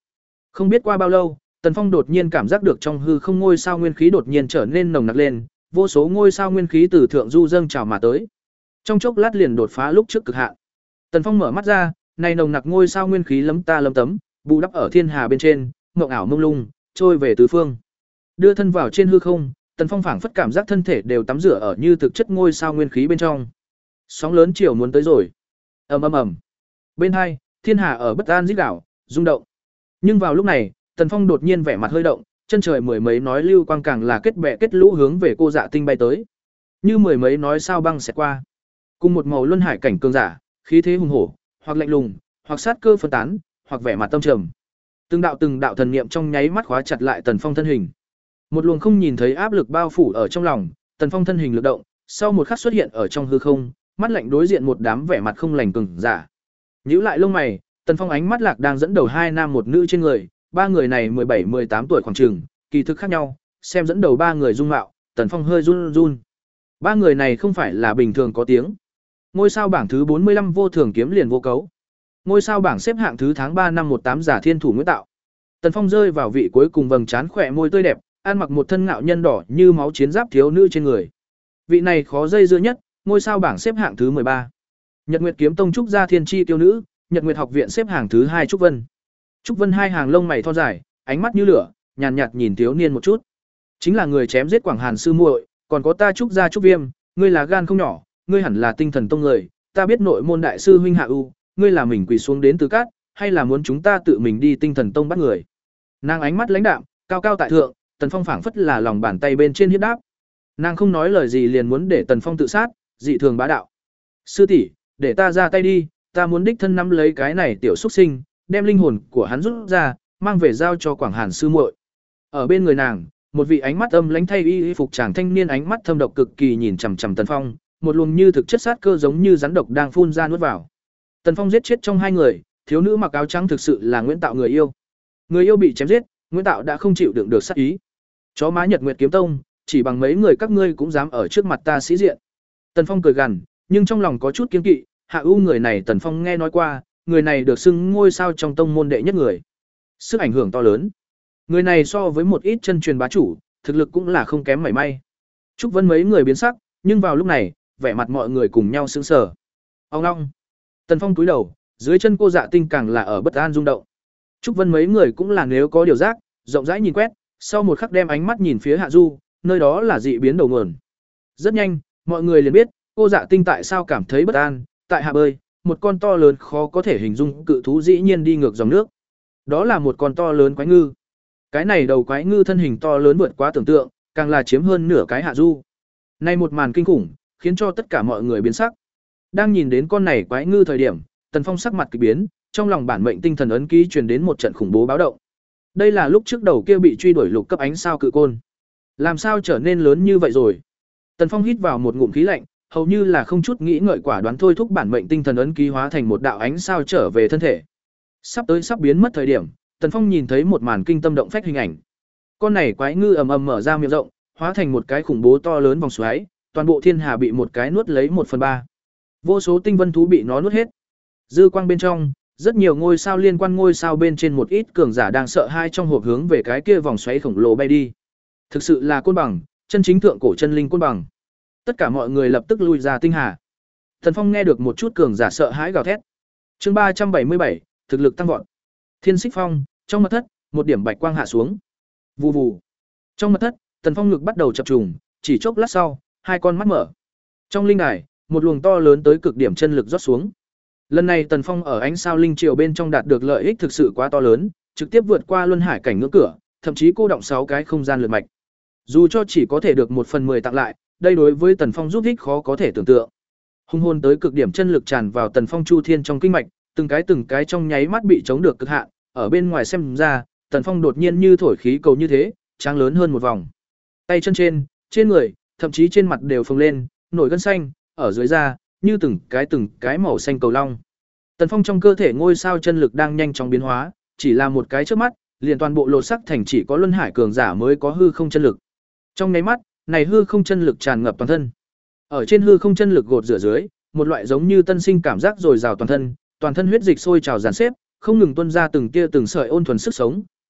Speaker 1: Không biết qua bao lâu, Tần Phong đột nhiên cảm giác được trong hư không ngôi sao nguyên khí đột nhiên trở nên nồng nặc lên, vô số ngôi sao nguyên khí từ thượng du dâng trào mà tới. Trong chốc lát liền đột phá lúc trước cực hạn. Tần Phong mở mắt ra, này nồng nặc ngôi sao nguyên khí lấm ta lấm tấm, bù đắp ở thiên hà bên trên, mộng ảo mông lung, trôi về tứ phương. Đưa thân vào trên hư không, Tần Phong phảng phất cảm giác thân thể đều tắm rửa ở như thực chất ngôi sao nguyên khí bên trong. Sóng lớn chiều muốn tới rồi. Ầm ầm ầm. Bên hai, thiên hà ở bất an rít đảo, rung động. Nhưng vào lúc này, Tần Phong đột nhiên vẻ mặt hơi động, chân trời mười mấy nói lưu quang càng là kết bè kết lũ hướng về cô Dạ Tinh bay tới. Như mười mấy nói sao băng sẽ qua. Cùng một màu luân hải cảnh cường giả, khí thế hùng hổ, hoặc lạnh lùng, hoặc sát cơ phân tán, hoặc vẻ mặt tâm trầm. Từng đạo từng đạo thần niệm trong nháy mắt khóa chặt lại Tần Phong thân hình. Một luồng không nhìn thấy áp lực bao phủ ở trong lòng, Tần Phong thân hình lực động, sau một khắc xuất hiện ở trong hư không, mắt lạnh đối diện một đám vẻ mặt không lành cường giả. Nhíu lại lông mày, Tần Phong ánh mắt lạc đang dẫn đầu hai nam một nữ trên người, ba người này mười bảy mười tám tuổi khoảng chừng, kỳ thực khác nhau, xem dẫn đầu ba người dung mạo, Tần Phong hơi run run. Ba người này không phải là bình thường có tiếng. Ngôi sao bảng thứ bốn mươi lăm vô thường kiếm liền vô cấu. Ngôi sao bảng xếp hạng thứ tháng ba năm một tám giả thiên thủ Nguyễn Tạo. Tần Phong rơi vào vị cuối cùng vầng trán khỏe môi tươi đẹp, ăn mặc một thân ngạo nhân đỏ như máu chiến giáp thiếu nữ trên người. Vị này khó dây dưa nhất, ngôi sao bảng xếp hạng thứ mười ba. Nhật Nguyệt kiếm tông trúc gia thiên chi tiêu nữ, Nhật Nguyệt học viện xếp hạng thứ hai Trúc Vân. Trúc Vân hai hàng lông mày thon dài, ánh mắt như lửa, nhàn nhạt, nhạt nhìn thiếu niên một chút. Chính là người chém giết Quảng Hàn sư muội, còn có ta Trúc gia Trúc Viêm, ngươi là gan không nhỏ, ngươi hẳn là tinh thần tông người, ta biết nội môn đại sư huynh Hạ U, ngươi là mình quỳ xuống đến tứ cát, hay là muốn chúng ta tự mình đi tinh thần tông bắt người. Nàng ánh mắt lãnh đạm, cao cao tại thượng, Tần Phong phảng phất là lòng bàn tay bên trên hiếp đáp. Nàng không nói lời gì liền muốn để Tần Phong tự sát, dị thường bá đạo. Sư tỷ, để ta ra tay đi, ta muốn đích thân nắm lấy cái này tiểu xuất sinh, đem linh hồn của hắn rút ra, mang về giao cho Quảng Hàn sư muội. Ở bên người nàng, một vị ánh mắt âm lãnh thay y, y phục chàng thanh niên ánh mắt thâm độc cực kỳ nhìn chằm chằm Tần Phong, một luồng như thực chất sát cơ giống như rắn độc đang phun ra nuốt vào. Tần Phong giết chết trong hai người, thiếu nữ mặc áo trắng thực sự là Nguyễn Tạo người yêu. Người yêu bị chém giết, Nguyễn Tạo đã không chịu đựng được sát ý. Chó má Nhật Nguyệt kiếm tông, chỉ bằng mấy người các ngươi cũng dám ở trước mặt ta sĩ diện. Tần Phong cười gằn, nhưng trong lòng có chút kiêng kỵ, Hạ U người này Tần Phong nghe nói qua, người này được xưng ngôi sao trong tông môn đệ nhất người. Sức ảnh hưởng to lớn. Người này so với một ít chân truyền bá chủ, thực lực cũng là không kém mảy may. Trúc Vân mấy người biến sắc, nhưng vào lúc này, vẻ mặt mọi người cùng nhau sững sờ. Ông long. Tần Phong cúi đầu, dưới chân cô Dạ Tinh càng là ở bất an rung động. Trúc Vân mấy người cũng là nếu có điều giác, rộng rãi nhìn quét, sau một khắc đem ánh mắt nhìn phía Hạ Du, nơi đó là dị biến đầu nguồn. Rất nhanh, mọi người liền biết, cô Dạ Tinh tại sao cảm thấy bất an, tại hạ bơi, một con to lớn khó có thể hình dung cự thú dĩ nhiên đi ngược dòng nước. Đó là một con to lớn quái ngư. Cái này đầu quái ngư thân hình to lớn vượt quá tưởng tượng, càng là chiếm hơn nửa cái Hạ Du. Nay một màn kinh khủng, khiến cho tất cả mọi người biến sắc. Đang nhìn đến con này quái ngư thời điểm, Tần Phong sắc mặt kỳ biến, trong lòng bản mệnh tinh thần ấn ký truyền đến một trận khủng bố báo động. Đây là lúc trước đầu kia bị truy đuổi lục cấp ánh sao cự côn. Làm sao trở nên lớn như vậy rồi? Tần Phong hít vào một ngụm khí lạnh, hầu như là không chút nghĩ ngợi quả đoán thôi thúc bản mệnh tinh thần ấn ký hóa thành một đạo ánh sao trở về thân thể. Sắp tới sắp biến mất thời điểm, Tần Phong nhìn thấy một màn kinh tâm động phách hình ảnh. Con này quái ngư ầm ầm mở ra miệng rộng, hóa thành một cái khủng bố to lớn vòng xoáy, toàn bộ thiên hà bị một cái nuốt lấy một phần ba. Vô số tinh vân thú bị nó nuốt hết. Dư quang bên trong, rất nhiều ngôi sao liên quan ngôi sao bên trên một ít cường giả đang sợ hai trong hộp hướng về cái kia vòng xoáy khổng lồ bay đi. Thực sự là côn bằng, chân chính thượng cổ chân linh côn bằng. Tất cả mọi người lập tức lui ra tinh hà. Thần Phong nghe được một chút cường giả sợ hãi gào thét. Chương ba trăm bảy mươi bảy, thực lực tăng vọt. Thiên Xích Phong, trong mật thất, một điểm bạch quang hạ xuống. Vù vù. Trong mật thất, Tần Phong ngực bắt đầu chập trùng, chỉ chốc lát sau, hai con mắt mở. Trong linh đài, một luồng to lớn tới cực điểm chân lực rót xuống. Lần này Tần Phong ở ánh sao linh triều bên trong đạt được lợi ích thực sự quá to lớn, trực tiếp vượt qua luân hải cảnh ngưỡng cửa, thậm chí cô động sáu cái không gian lượt mạch. Dù cho chỉ có thể được một phần mười tặng lại, đây đối với Tần Phong giúp ích khó có thể tưởng tượng. Hung hồn tới cực điểm chân lực tràn vào Tần Phong chu thiên trong kinh mạch, từng cái từng cái trong nháy mắt bị chống được cực hạn, ở bên ngoài xem ra, Tần Phong đột nhiên như thổi khí cầu như thế, tráng lớn hơn một vòng. Tay chân trên, trên người, thậm chí trên mặt đều phồng lên, nổi gân xanh, ở dưới da, như từng cái từng cái màu xanh cầu long. Tần Phong trong cơ thể ngôi sao chân lực đang nhanh chóng biến hóa, chỉ là một cái chớp mắt, liền toàn bộ lột sắc thành chỉ có luân hải cường giả mới có hư không chân lực. Trong nháy mắt, này hư không chân lực tràn ngập toàn thân. Ở trên hư không chân lực gột rửa dưới, một loại giống như tân sinh cảm giác dồi dào toàn thân, toàn thân huyết dịch sôi trào dàn xếp, không ngừng tuôn ra từng tia từng sợi ôn thuần sức sống,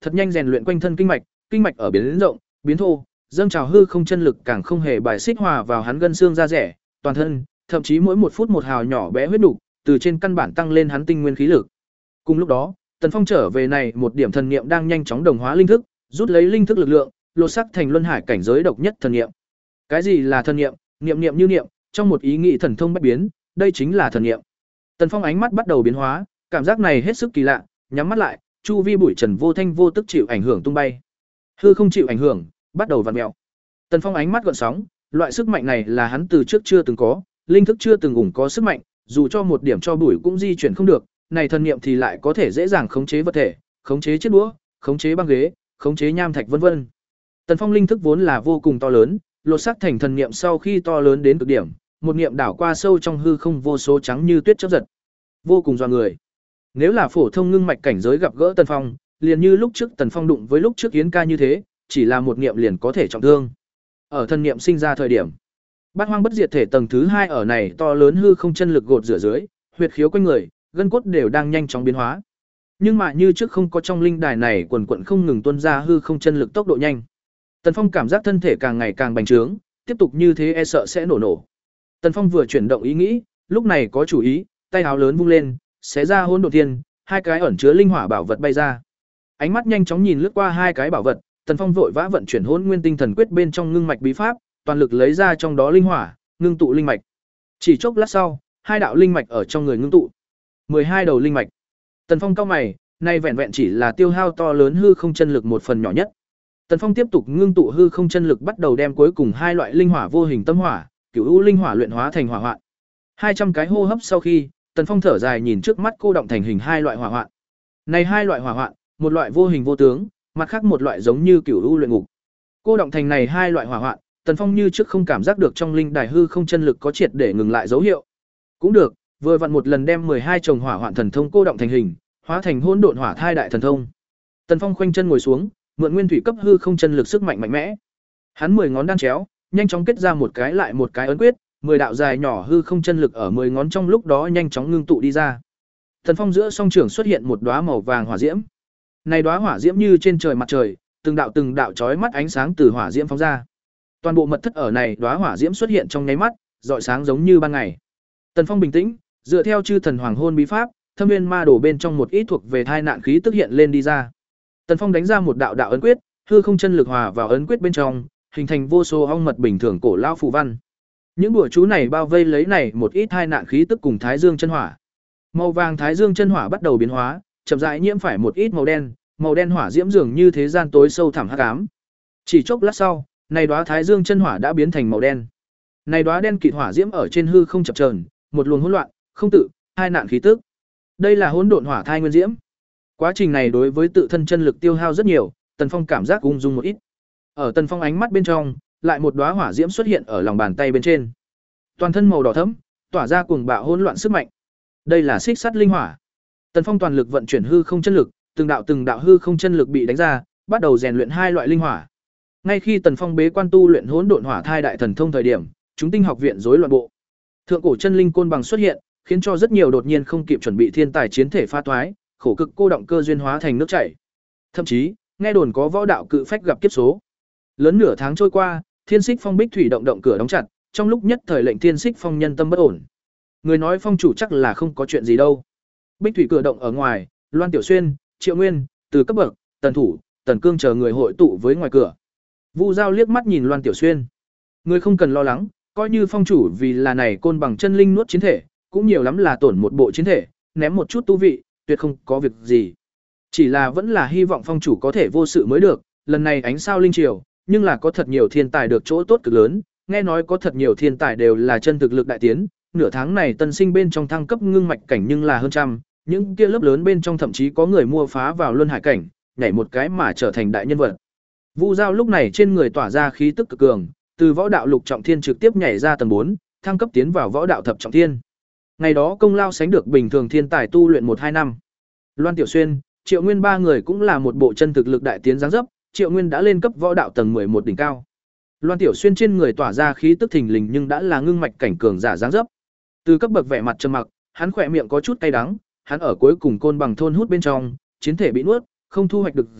Speaker 1: thật nhanh rèn luyện quanh thân kinh mạch, kinh mạch ở biến rộng, biến thô, dâng trào hư không chân lực càng không hề bài xích hòa vào hắn gân xương da rẻ, toàn thân, thậm chí mỗi một phút một hào nhỏ bé huyết nục, từ trên căn bản tăng lên hắn tinh nguyên khí lực. Cùng lúc đó, Tần Phong trở về này một điểm thần niệm đang nhanh chóng đồng hóa linh thức, rút lấy linh thức lực lượng, lột sắc thành luân hải cảnh giới độc nhất thần niệm. Cái gì là thần niệm? Niệm niệm như niệm, trong một ý nghĩ thần thông bách biến, đây chính là thần niệm. Tần Phong ánh mắt bắt đầu biến hóa, cảm giác này hết sức kỳ lạ, nhắm mắt lại, chu vi bụi trần vô thanh vô tức chịu ảnh hưởng tung bay. Hư không chịu ảnh hưởng, bắt đầu vặn mèo. Tần Phong ánh mắt gợn sóng, loại sức mạnh này là hắn từ trước chưa từng có, linh thức chưa từng ủng có sức mạnh, dù cho một điểm cho bụi cũng di chuyển không được, này thần niệm thì lại có thể dễ dàng khống chế vật thể, khống chế chiếc đũa, khống chế băng ghế, khống chế nham thạch vân vân. Tần Phong linh thức vốn là vô cùng to lớn, lột xác thành thần niệm sau khi to lớn đến cực điểm, một niệm đảo qua sâu trong hư không vô số trắng như tuyết chớp giật, vô cùng dọa người. Nếu là phổ thông ngưng mạch cảnh giới gặp gỡ Tần Phong, liền như lúc trước Tần Phong đụng với lúc trước Yến Ca như thế, chỉ là một niệm liền có thể trọng thương. Ở thần niệm sinh ra thời điểm, Bát Hoang Bất Diệt thể tầng thứ hai ở này to lớn hư không chân lực gột rửa dưới, huyệt khiếu quanh người, gân cốt đều đang nhanh chóng biến hóa. Nhưng mà như trước không có trong linh đài này quần quần không ngừng tuôn ra hư không chân lực tốc độ nhanh. Tần Phong cảm giác thân thể càng ngày càng bành trướng, tiếp tục như thế e sợ sẽ nổ nổ. Tần Phong vừa chuyển động ý nghĩ, lúc này có chủ ý, tay áo lớn vung lên, xé ra hỗn độn thiên, hai cái ẩn chứa linh hỏa bảo vật bay ra. Ánh mắt nhanh chóng nhìn lướt qua hai cái bảo vật, Tần Phong vội vã vận chuyển Hỗn Nguyên Tinh Thần Quyết bên trong ngưng mạch bí pháp, toàn lực lấy ra trong đó linh hỏa, ngưng tụ linh mạch. Chỉ chốc lát sau, hai đạo linh mạch ở trong người ngưng tụ. mười hai đầu linh mạch. Tần Phong cau mày, nay vẹn vẹn chỉ là tiêu hao to lớn hư không chân lực một phần nhỏ nhất. Tần Phong tiếp tục ngưng tụ hư không chân lực bắt đầu đem cuối cùng hai loại linh hỏa vô hình tâm hỏa, cửu u linh hỏa luyện hóa thành hỏa hoạn. hai trăm cái hô hấp sau khi, Tần Phong thở dài nhìn trước mắt cô động thành hình hai loại hỏa hoạn. Này hai loại hỏa hoạn, một loại vô hình vô tướng, mặt khác một loại giống như cửu u luyện ngục. Cô động thành này hai loại hỏa hoạn, Tần Phong như trước không cảm giác được trong linh đài hư không chân lực có triệt để ngừng lại dấu hiệu. Cũng được, vừa vặn một lần đem mười hai chồng hỏa hoạn thần thông cô động thành hình, hóa thành hỗn độn hỏa thai đại thần thông. Tần Phong khoanh chân ngồi xuống, mượn nguyên thủy cấp hư không chân lực sức mạnh mạnh mẽ. Hắn mười ngón đan chéo, nhanh chóng kết ra một cái lại một cái ấn quyết, mười đạo dài nhỏ hư không chân lực ở mười ngón trong lúc đó nhanh chóng ngưng tụ đi ra. Tần Phong giữa song trưởng xuất hiện một đóa màu vàng hỏa diễm. Này đóa hỏa diễm như trên trời mặt trời, từng đạo từng đạo chói mắt ánh sáng từ hỏa diễm phóng ra. Toàn bộ mật thất ở này đóa hỏa diễm xuất hiện trong nháy mắt, rọi sáng giống như ban ngày. Tần Phong bình tĩnh, dựa theo chư thần hoàng hôn bí pháp, thâm nguyên ma đổ bên trong một ít thuộc về thai nạn khí tức hiện lên đi ra. Tần Phong đánh ra một đạo đạo ấn quyết, hư không chân lực hòa vào ấn quyết bên trong, hình thành vô số ong mật bình thường cổ lao phù văn. Những bùa chú này bao vây lấy này một ít thai nạn khí tức cùng Thái Dương chân hỏa. Màu vàng Thái Dương chân hỏa bắt đầu biến hóa, chậm rãi nhiễm phải một ít màu đen, màu đen hỏa diễm dường như thế gian tối sâu thẳm hắc ám. Chỉ chốc lát sau, này đóa Thái Dương chân hỏa đã biến thành màu đen. Này đóa đen kịt hỏa diễm ở trên hư không chập chờn, một luồng hỗn loạn, không tự, hai nạn khí tức. Đây là hỗn độn hỏa thai nguyên diễm. Quá trình này đối với tự thân chân lực tiêu hao rất nhiều, Tần Phong cảm giác ung dung một ít. Ở Tần Phong ánh mắt bên trong, lại một đóa hỏa diễm xuất hiện ở lòng bàn tay bên trên. Toàn thân màu đỏ thẫm, tỏa ra cuồng bạo hỗn loạn sức mạnh. Đây là xích sắt linh hỏa. Tần Phong toàn lực vận chuyển hư không chân lực, từng đạo từng đạo hư không chân lực bị đánh ra, bắt đầu rèn luyện hai loại linh hỏa. Ngay khi Tần Phong bế quan tu luyện hỗn độn hỏa thai đại thần thông thời điểm, chúng tinh học viện rối loạn bộ. Thượng cổ chân linh côn bằng xuất hiện, khiến cho rất nhiều đột nhiên không kịp chuẩn bị thiên tài chiến thể pha toái, khổ cực cô động cơ duyên hóa thành nước chảy. Thậm chí, nghe đồn có võ đạo cự phách gặp kiếp số. Lớn nửa tháng trôi qua, Thiên Xích Phong Bích Thủy động động cửa đóng chặt, trong lúc nhất thời lệnh Thiên Xích Phong nhân tâm bất ổn. Người nói phong chủ chắc là không có chuyện gì đâu. Bích Thủy cửa động ở ngoài, Loan Tiểu Xuyên, Triệu Nguyên, Từ Cấp Bậc, Tần Thủ, Tần Cương chờ người hội tụ với ngoài cửa. Vu Giao liếc mắt nhìn Loan Tiểu Xuyên. Người không cần lo lắng, coi như phong chủ vì là này côn bằng chân linh nuốt chiến thể, cũng nhiều lắm là tổn một bộ chiến thể, ném một chút tu vị, tuyệt không có việc gì. Chỉ là vẫn là hy vọng phong chủ có thể vô sự mới được, lần này ánh sao linh triều, nhưng là có thật nhiều thiên tài được chỗ tốt cực lớn, nghe nói có thật nhiều thiên tài đều là chân thực lực đại tiến, nửa tháng này tân sinh bên trong thăng cấp ngưng mạch cảnh nhưng là hơn trăm, những kia lớp lớn bên trong thậm chí có người mua phá vào luân hải cảnh, nhảy một cái mà trở thành đại nhân vật. Vu Giao lúc này trên người tỏa ra khí tức cực cường, từ võ đạo lục trọng thiên trực tiếp nhảy ra tầng bốn, thăng cấp tiến vào võ đạo thập trọng thiên. Ngày đó công lao sánh được bình thường thiên tài tu luyện một hai năm. Loan Tiểu Xuyên, Triệu Nguyên ba người cũng là một bộ chân thực lực đại tiến dáng dấp, Triệu Nguyên đã lên cấp võ đạo tầng mười một đỉnh cao. Loan Tiểu Xuyên trên người tỏa ra khí tức thình lình nhưng đã là ngưng mạch cảnh cường giả dáng dấp. Từ cấp bậc vẻ mặt trầm mặc, hắn khỏe miệng có chút cay đắng, hắn ở cuối cùng côn bằng thôn hút bên trong, chiến thể bị nuốt, không thu hoạch được gì,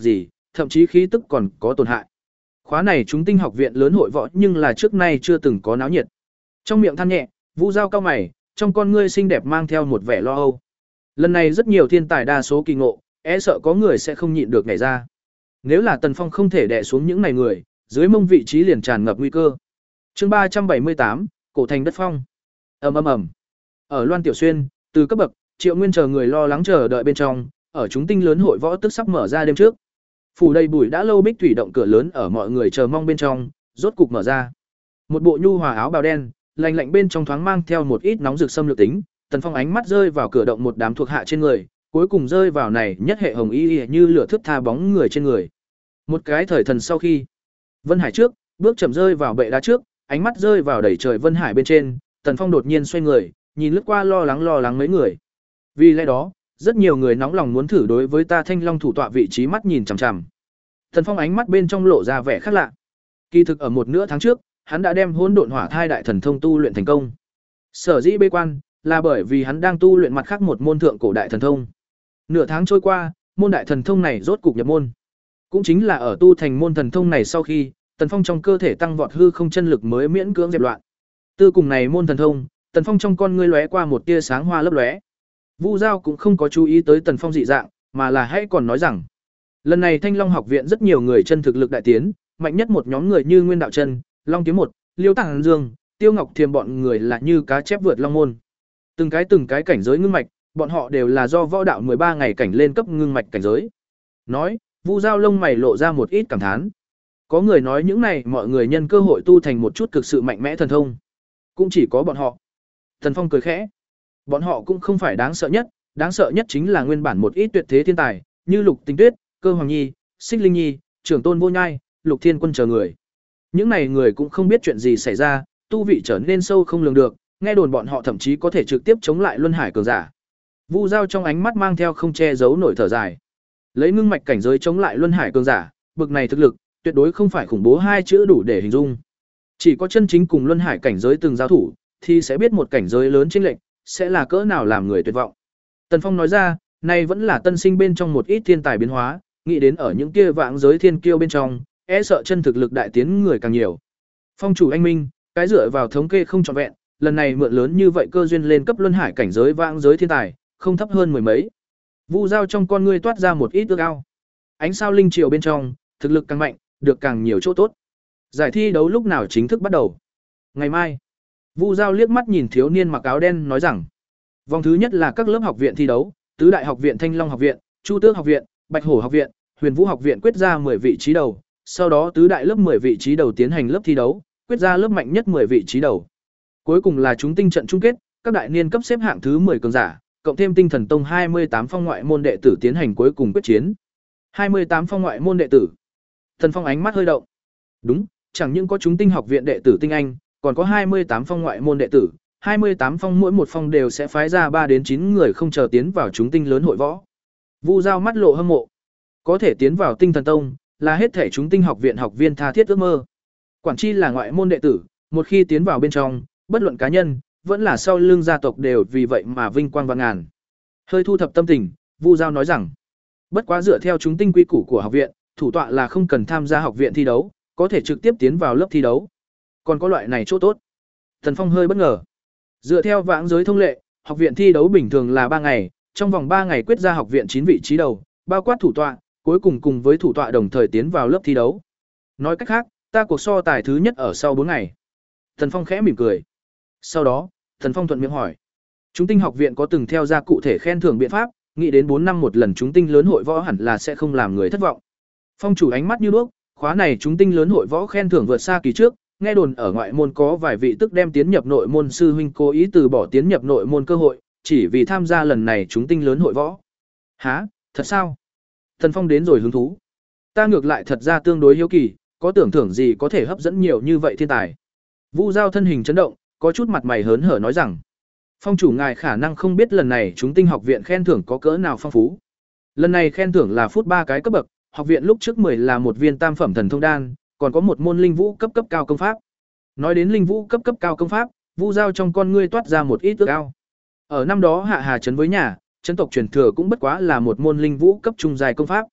Speaker 1: thậm chí khí tức còn có tổn hại. Khóa này chúng tinh học viện lớn hội võ nhưng là trước nay chưa từng có náo nhiệt. Trong miệng than nhẹ, Vu Giao cao mày, trong con ngươi xinh đẹp mang theo một vẻ lo âu. Lần này rất nhiều thiên tài đa số kỳ ngộ, e sợ có người sẽ không nhịn được nhảy ra. Nếu là Tần Phong không thể đè xuống những này người, dưới mông vị trí liền tràn ngập nguy cơ. Chương ba trăm bảy mươi tám, cổ thành đất phong. Ầm ầm ầm. Ở Loan Tiểu Xuyên, từ cấp bậc, Triệu Nguyên chờ người lo lắng chờ đợi bên trong, ở chúng tinh lớn hội võ tức sắp mở ra đêm trước. Phủ đầy bụi đã lâu bích thủy động cửa lớn ở mọi người chờ mong bên trong, rốt cục mở ra. Một bộ nhu hòa áo bào đen, lạnh lạnh bên trong thoáng mang theo một ít nóng rực xâm lược tính, Tần Phong ánh mắt rơi vào cửa động một đám thuộc hạ trên người, cuối cùng rơi vào này nhất hệ hồng y như lửa thước tha bóng người trên người. Một cái thời thần sau khi, Vân Hải trước, bước chậm rơi vào bệ đá trước, ánh mắt rơi vào đầy trời Vân Hải bên trên, Tần Phong đột nhiên xoay người, nhìn lướt qua lo lắng lo lắng mấy người. Vì lẽ đó, rất nhiều người nóng lòng muốn thử đối với ta Thanh Long thủ tọa vị trí mắt nhìn chằm chằm. Tần Phong ánh mắt bên trong lộ ra vẻ khác lạ. Kỳ thực ở một nửa tháng trước, hắn đã đem Hỗn Độn Hỏa Thai đại thần thông tu luyện thành công. Sở dĩ bế quan là bởi vì hắn đang tu luyện mặt khác một môn thượng cổ đại thần thông. Nửa tháng trôi qua, môn đại thần thông này rốt cục nhập môn. Cũng chính là ở tu thành môn thần thông này sau khi, Tần Phong trong cơ thể tăng vọt hư không chân lực mới miễn cưỡng dẹp loạn. Tư cùng này môn thần thông, Tần Phong trong con ngươi lóe qua một tia sáng hoa lấp lóe. Vu Giao cũng không có chú ý tới Tần Phong dị dạng, mà là hãy còn nói rằng, lần này Thanh Long học viện rất nhiều người chân thực lực đại tiến, mạnh nhất một nhóm người như Nguyên Đạo Chân, Long Kiếm một, Liêu Tàng Dương, Tiêu Ngọc Thiềm bọn người là như cá chép vượt long môn. Từng cái từng cái cảnh giới ngưng mạch, bọn họ đều là do võ đạo mười ba ngày cảnh lên cấp ngưng mạch cảnh giới. Nói, Vu Giao lông mày lộ ra một ít cảm thán. Có người nói những này mọi người nhân cơ hội tu thành một chút cực sự mạnh mẽ thần thông. Cũng chỉ có bọn họ. Thần Phong cười khẽ. Bọn họ cũng không phải đáng sợ nhất, đáng sợ nhất chính là nguyên bản một ít tuyệt thế thiên tài, như Lục Tinh Tuyết, Cơ Hoàng Nhi, Xích Linh Nhi, Trưởng Tôn Vô Nhai, Lục Thiên Quân chờ người. Những này người cũng không biết chuyện gì xảy ra, tu vị trở nên sâu không lường được, nghe đồn bọn họ thậm chí có thể trực tiếp chống lại Luân Hải cường giả. Vu Giao trong ánh mắt mang theo không che giấu nổi thở dài. Lấy ngưng mạch cảnh giới chống lại Luân Hải cường giả, bực này thực lực, tuyệt đối không phải khủng bố hai chữ đủ để hình dung. Chỉ có chân chính cùng Luân Hải cảnh giới từng giao thủ, thì sẽ biết một cảnh giới lớn chênh lệch sẽ là cỡ nào làm người tuyệt vọng. Tần Phong nói ra, này vẫn là tân sinh bên trong một ít thiên tài biến hóa, nghĩ đến ở những kia vạn giới thiên kiêu bên trong, e sợ chân thực lực đại tiến người càng nhiều. Phong chủ anh minh, cái dựa vào thống kê không trọn vẹn, lần này mượn lớn như vậy cơ duyên lên cấp Luân Hải cảnh giới vạn giới thiên tài, không thấp hơn mười mấy. Vu Giao trong con ngươi toát ra một ít ước ao. Ánh sao linh triều bên trong, thực lực càng mạnh, được càng nhiều chỗ tốt. Giải thi đấu lúc nào chính thức bắt đầu? Ngày mai. Vu Giao liếc mắt nhìn thiếu niên mặc áo đen nói rằng, vòng thứ nhất là các lớp học viện thi đấu, tứ đại học viện Thanh Long học viện, Chu Tước học viện, Bạch Hổ học viện, Huyền Vũ học viện quyết ra mười vị trí đầu, sau đó tứ đại lớp mười vị trí đầu tiến hành lớp thi đấu, quyết ra lớp mạnh nhất mười vị trí đầu. Cuối cùng là chúng tinh trận chung kết, các đại niên cấp xếp hạng thứ mười cường giả, cộng thêm Tinh Thần Tông hai mươi tám phong ngoại môn đệ tử tiến hành cuối cùng quyết chiến. hai mươi tám phong ngoại môn đệ tử. Thần Phong ánh mắt hơi động. Đúng, chẳng những có chúng tinh học viện đệ tử tinh anh, còn có hai mươi tám phong ngoại môn đệ tử, hai mươi tám phong mỗi một phong đều sẽ phái ra ba đến chín người không chờ tiến vào chúng tinh lớn hội võ. Vu Giao mắt lộ hâm mộ. Có thể tiến vào Tinh Thần Tông, là hết thể chúng tinh học viện học viên tha thiết ước mơ. Quản chi là ngoại môn đệ tử, một khi tiến vào bên trong, bất luận cá nhân, vẫn là sau lưng gia tộc đều vì vậy mà vinh quang vạn ngàn. Hơi thu thập tâm tình, Vu Giao nói rằng, bất quá dựa theo chúng tinh quy củ của học viện, thủ tọa là không cần tham gia học viện thi đấu, có thể trực tiếp tiến vào lớp thi đấu. Còn có loại này chỗ tốt. Thần Phong hơi bất ngờ. Dựa theo vãng giới thông lệ, học viện thi đấu bình thường là ba ngày, trong vòng ba ngày quyết ra học viện chín vị trí đầu, bao quát thủ tọa, cuối cùng cùng với thủ tọa đồng thời tiến vào lớp thi đấu. Nói cách khác, ta cuộc so tài thứ nhất ở sau bốn ngày. Thần Phong khẽ mỉm cười. Sau đó, Thần Phong thuận miệng hỏi, chúng tinh học viện có từng theo ra cụ thể khen thưởng biện pháp, nghĩ đến bốn năm một lần chúng tinh lớn hội võ hẳn là sẽ không làm người thất vọng. Phong chủ ánh mắt như đuốc, khóa này chúng tinh lớn hội võ khen thưởng vượt xa kỳ trước, nghe đồn ở ngoại môn có vài vị tức đem tiến nhập nội môn sư huynh cố ý từ bỏ tiến nhập nội môn cơ hội, chỉ vì tham gia lần này chúng tinh lớn hội võ. Hả, thật sao? Thần Phong đến rồi hứng thú. Ta ngược lại thật ra tương đối hiếu kỳ, có tưởng thưởng gì có thể hấp dẫn nhiều như vậy thiên tài. Vu Giao thân hình chấn động, có chút mặt mày hớn hở nói rằng, phong chủ ngài khả năng không biết lần này chúng tinh học viện khen thưởng có cỡ nào phong phú. Lần này khen thưởng là phút ba cái cấp bậc, học viện lúc trước mười là một viên tam phẩm thần thông đan, còn có một môn linh vũ cấp cấp cao công pháp. Nói đến linh vũ cấp cấp cao công pháp, Vu Giao trong con ngươi toát ra một ít ước ao. Ở năm đó Hạ Hà trấn với nhà, trấn tộc truyền thừa cũng bất quá là một môn linh vũ cấp trung dài công pháp.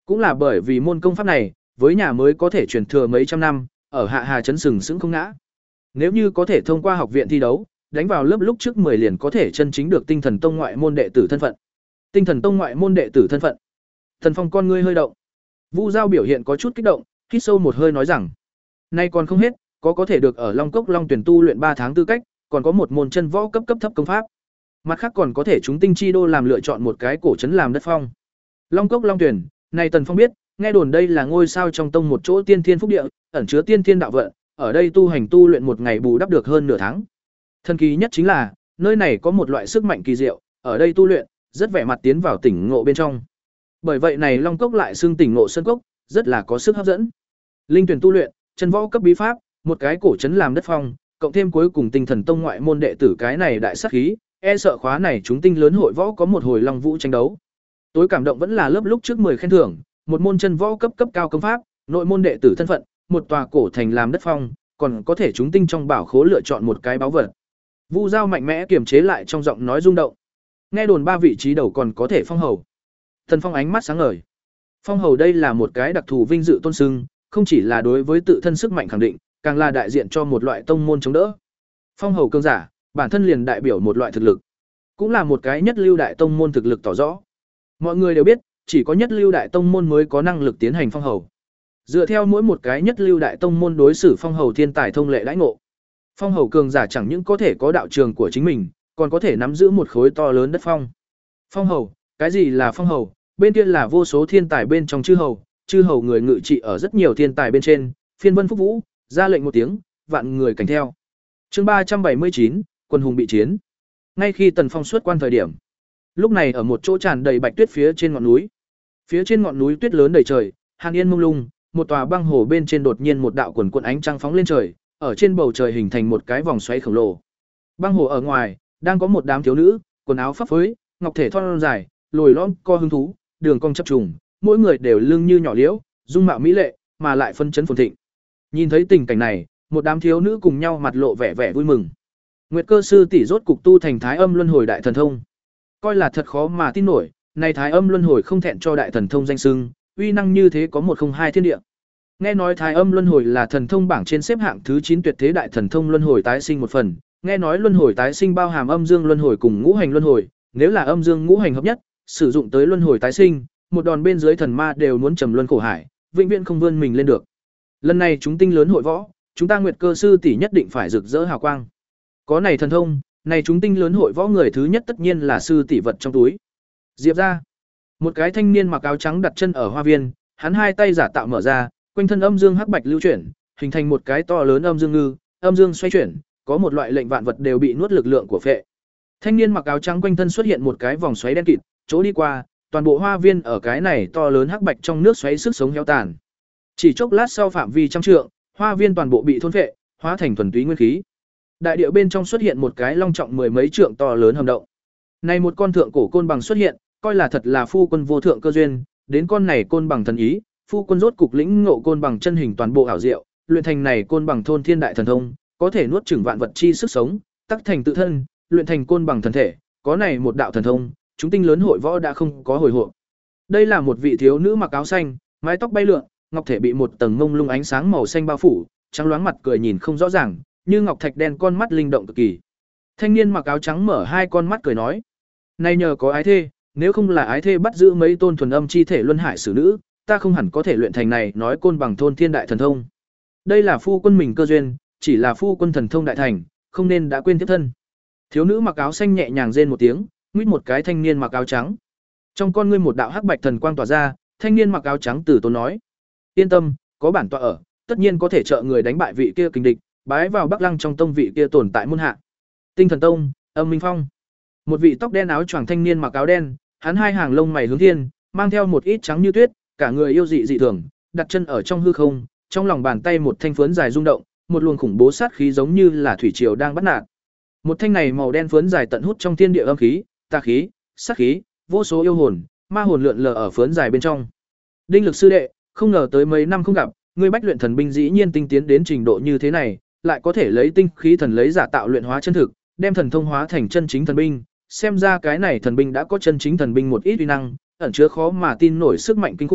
Speaker 1: Cũng là bởi vì môn công pháp này, với nhà mới có thể truyền thừa mấy trăm năm, ở Hạ Hà trấn sừng sững không ngã. Nếu như có thể thông qua học viện thi đấu, đánh vào lớp lúc trước mười liền có thể chân chính được Tinh Thần Tông ngoại môn đệ tử thân phận. Tinh Thần Tông ngoại môn đệ tử thân phận. Thần Phong con ngươi hơi động. Vu Giao biểu hiện có chút kích động, hít sâu một hơi nói rằng: "Nay còn không hết, có có thể được ở Long Cốc Long tuyển tu luyện ba tháng tư cách, còn có một môn chân võ cấp cấp thấp công pháp. Mặt khác còn có thể chúng tinh chi đô làm lựa chọn một cái cổ trấn làm đất phong. Long Cốc Long tuyển, này Tần Phong biết, nghe đồn đây là ngôi sao trong tông một chỗ tiên thiên phúc địa, ẩn chứa tiên thiên đạo vận, ở đây tu hành tu luyện một ngày bù đắp được hơn nửa tháng. Thần kỳ nhất chính là, nơi này có một loại sức mạnh kỳ diệu, ở đây tu luyện, rất vẻ mặt tiến vào tỉnh ngộ bên trong. Bởi vậy này Long Cốc lại xưng tỉnh ngộ sơn cốc, rất là có sức hấp dẫn. Linh tuyển tu luyện, chân võ cấp bí pháp, một cái cổ trấn làm đất phong, cộng thêm cuối cùng Tinh Thần Tông ngoại môn đệ tử cái này đại sát khí, e sợ khóa này chúng tinh lớn hội võ có một hồi long vũ tranh đấu. Tối cảm động vẫn là lớp lúc trước mười khen thưởng, một môn chân võ cấp cấp cao công pháp, nội môn đệ tử thân phận, một tòa cổ thành làm đất phong, còn có thể chúng tinh trong bảo khố lựa chọn một cái báu vật. Vu Giao mạnh mẽ kiềm chế lại trong giọng nói rung động. Nghe đồn ba vị trí đầu còn có thể phong hầu. Thần Phong ánh mắt sáng ngời. Phong hầu đây là một cái đặc thù vinh dự tôn xưng, không chỉ là đối với tự thân sức mạnh khẳng định, càng là đại diện cho một loại tông môn chống đỡ. Phong hầu cường giả, bản thân liền đại biểu một loại thực lực, cũng là một cái nhất lưu đại tông môn thực lực tỏ rõ. Mọi người đều biết, chỉ có nhất lưu đại tông môn mới có năng lực tiến hành phong hầu. Dựa theo mỗi một cái nhất lưu đại tông môn đối xử phong hầu thiên tài thông lệ đãi ngộ. Phong hầu cường giả chẳng những có thể có đạo trường của chính mình, còn có thể nắm giữ một khối to lớn đất phong. Phong hầu, cái gì là phong hầu? Bên kia là vô số thiên tài bên trong chư hầu, chư hầu người ngự trị ở rất nhiều thiên tài bên trên, phiên vân phúc vũ, ra lệnh một tiếng, vạn người cảnh theo. Chương ba trăm bảy mươi chín, quân hùng bị chiến. Ngay khi Tần Phong xuất quan thời điểm, lúc này ở một chỗ tràn đầy bạch tuyết phía trên ngọn núi. Phía trên ngọn núi tuyết lớn đầy trời, hàn yên mông lung, một tòa băng hồ bên trên đột nhiên một đạo quần quần ánh trăng phóng lên trời, ở trên bầu trời hình thành một cái vòng xoáy khổng lồ. Băng hồ ở ngoài, đang có một đám thiếu nữ, quần áo phấp phới, ngọc thể thon dài, lồi lõm co hứng thú, đường cong chập trùng, mỗi người đều lưng như nhỏ liễu, dung mạo mỹ lệ, mà lại phân chấn phồn thịnh. Nhìn thấy tình cảnh này, một đám thiếu nữ cùng nhau mặt lộ vẻ vẻ vui mừng. Nguyệt Cơ sư tỷ rốt cục tu thành Thái Âm Luân Hồi đại thần thông. Coi là thật khó mà tin nổi, này Thái Âm Luân Hồi không thẹn cho đại thần thông danh xưng, uy năng như thế có một không hai thiên địa. Nghe nói Thái Âm Luân Hồi là thần thông bảng trên xếp hạng thứ chín tuyệt thế đại thần thông luân hồi tái sinh một phần, nghe nói luân hồi tái sinh bao hàm âm dương luân hồi cùng ngũ hành luân hồi, nếu là âm dương ngũ hành hợp nhất, sử dụng tới luân hồi tái sinh, một đòn bên dưới thần ma đều muốn trầm luân khổ hải, vĩnh viễn không vươn mình lên được. Lần này chúng tinh lớn hội võ, chúng ta Nguyệt Cơ sư tỷ nhất định phải rực rỡ hào quang. Có này thần thông, này chúng tinh lớn hội võ người thứ nhất tất nhiên là sư tỷ vật trong túi. Diệp ra, một cái thanh niên mặc áo trắng đặt chân ở hoa viên, hắn hai tay giả tạo mở ra, quanh thân âm dương hắc bạch lưu chuyển, hình thành một cái to lớn âm dương ngư, âm dương xoay chuyển, có một loại lệnh vạn vật đều bị nuốt lực lượng của phệ. Thanh niên mặc áo trắng quanh thân xuất hiện một cái vòng xoáy đen kịt, chỗ đi qua, toàn bộ hoa viên ở cái này to lớn hắc bạch trong nước xoáy sức sống héo tàn. Chỉ chốc lát sau phạm vi trăm trượng, hoa viên toàn bộ bị thôn phệ, hóa thành thuần túy nguyên khí. Đại địa bên trong xuất hiện một cái long trọng mười mấy trượng to lớn hầm động. Này một con thượng cổ côn bằng xuất hiện, coi là thật là phu quân vô thượng cơ duyên, đến con này côn bằng thần ý, phu quân rốt cục lĩnh ngộ côn bằng chân hình toàn bộ ảo diệu, luyện thành này côn bằng thôn thiên đại thần thông, có thể nuốt chửng vạn vật chi sức sống, tắc thành tự thân, luyện thành côn bằng thần thể, có này một đạo thần thông, chúng tinh lớn hội võ đã không có hồi hộp. Đây là một vị thiếu nữ mặc áo xanh, mái tóc bay lượn, ngọc thể bị một tầng ngông lung ánh sáng màu xanh bao phủ, trắng loáng mặt cười nhìn không rõ ràng, như ngọc thạch đen con mắt linh động cực kỳ. Thanh niên mặc áo trắng mở hai con mắt cười nói: "Nay nhờ có ái thê, nếu không là ái thê bắt giữ mấy tôn thuần âm chi thể luân hải xử nữ, ta không hẳn có thể luyện thành này nói côn bằng thôn thiên đại thần thông. Đây là phu quân mình cơ duyên, chỉ là phu quân thần thông đại thành, không nên đã quên tiếp thân." Thiếu nữ mặc áo xanh nhẹ nhàng rên một tiếng, nguyết một cái thanh niên mặc áo trắng. Trong con ngươi một đạo hắc bạch thần quang tỏa ra, thanh niên mặc áo trắng từ tốn nói: "Yên tâm, có bản tọa ở, tất nhiên có thể trợ người đánh bại vị kia kình địch, bái vào Bắc Lăng trong tông vị kia tồn tại môn hạ." Tinh Thần Tông, Âm Minh Phong. Một vị tóc đen áo choàng thanh niên mặc áo đen, hắn hai hàng lông mày hướng thiên, mang theo một ít trắng như tuyết, cả người yêu dị dị thường, đặt chân ở trong hư không, trong lòng bàn tay một thanh phướn dài rung động, một luồng khủng bố sát khí giống như là thủy triều đang bắt nạt. Một thanh này màu đen phướn dài tận hút trong thiên địa âm khí, tà khí, sát khí, vô số yêu hồn, ma hồn lượn lờ ở phướn dài bên trong. Đinh Lực sư đệ, không ngờ tới mấy năm không gặp, ngươi bách luyện thần binh dĩ nhiên tinh tiến đến trình độ như thế này, lại có thể lấy tinh khí thần lấy giả tạo luyện hóa chân thực, đem thần thông hóa thành chân chính thần binh, xem ra cái này thần binh đã có chân chính thần binh một ít uy năng, ẩn chứa khó mà tin nổi sức mạnh kinh khủng,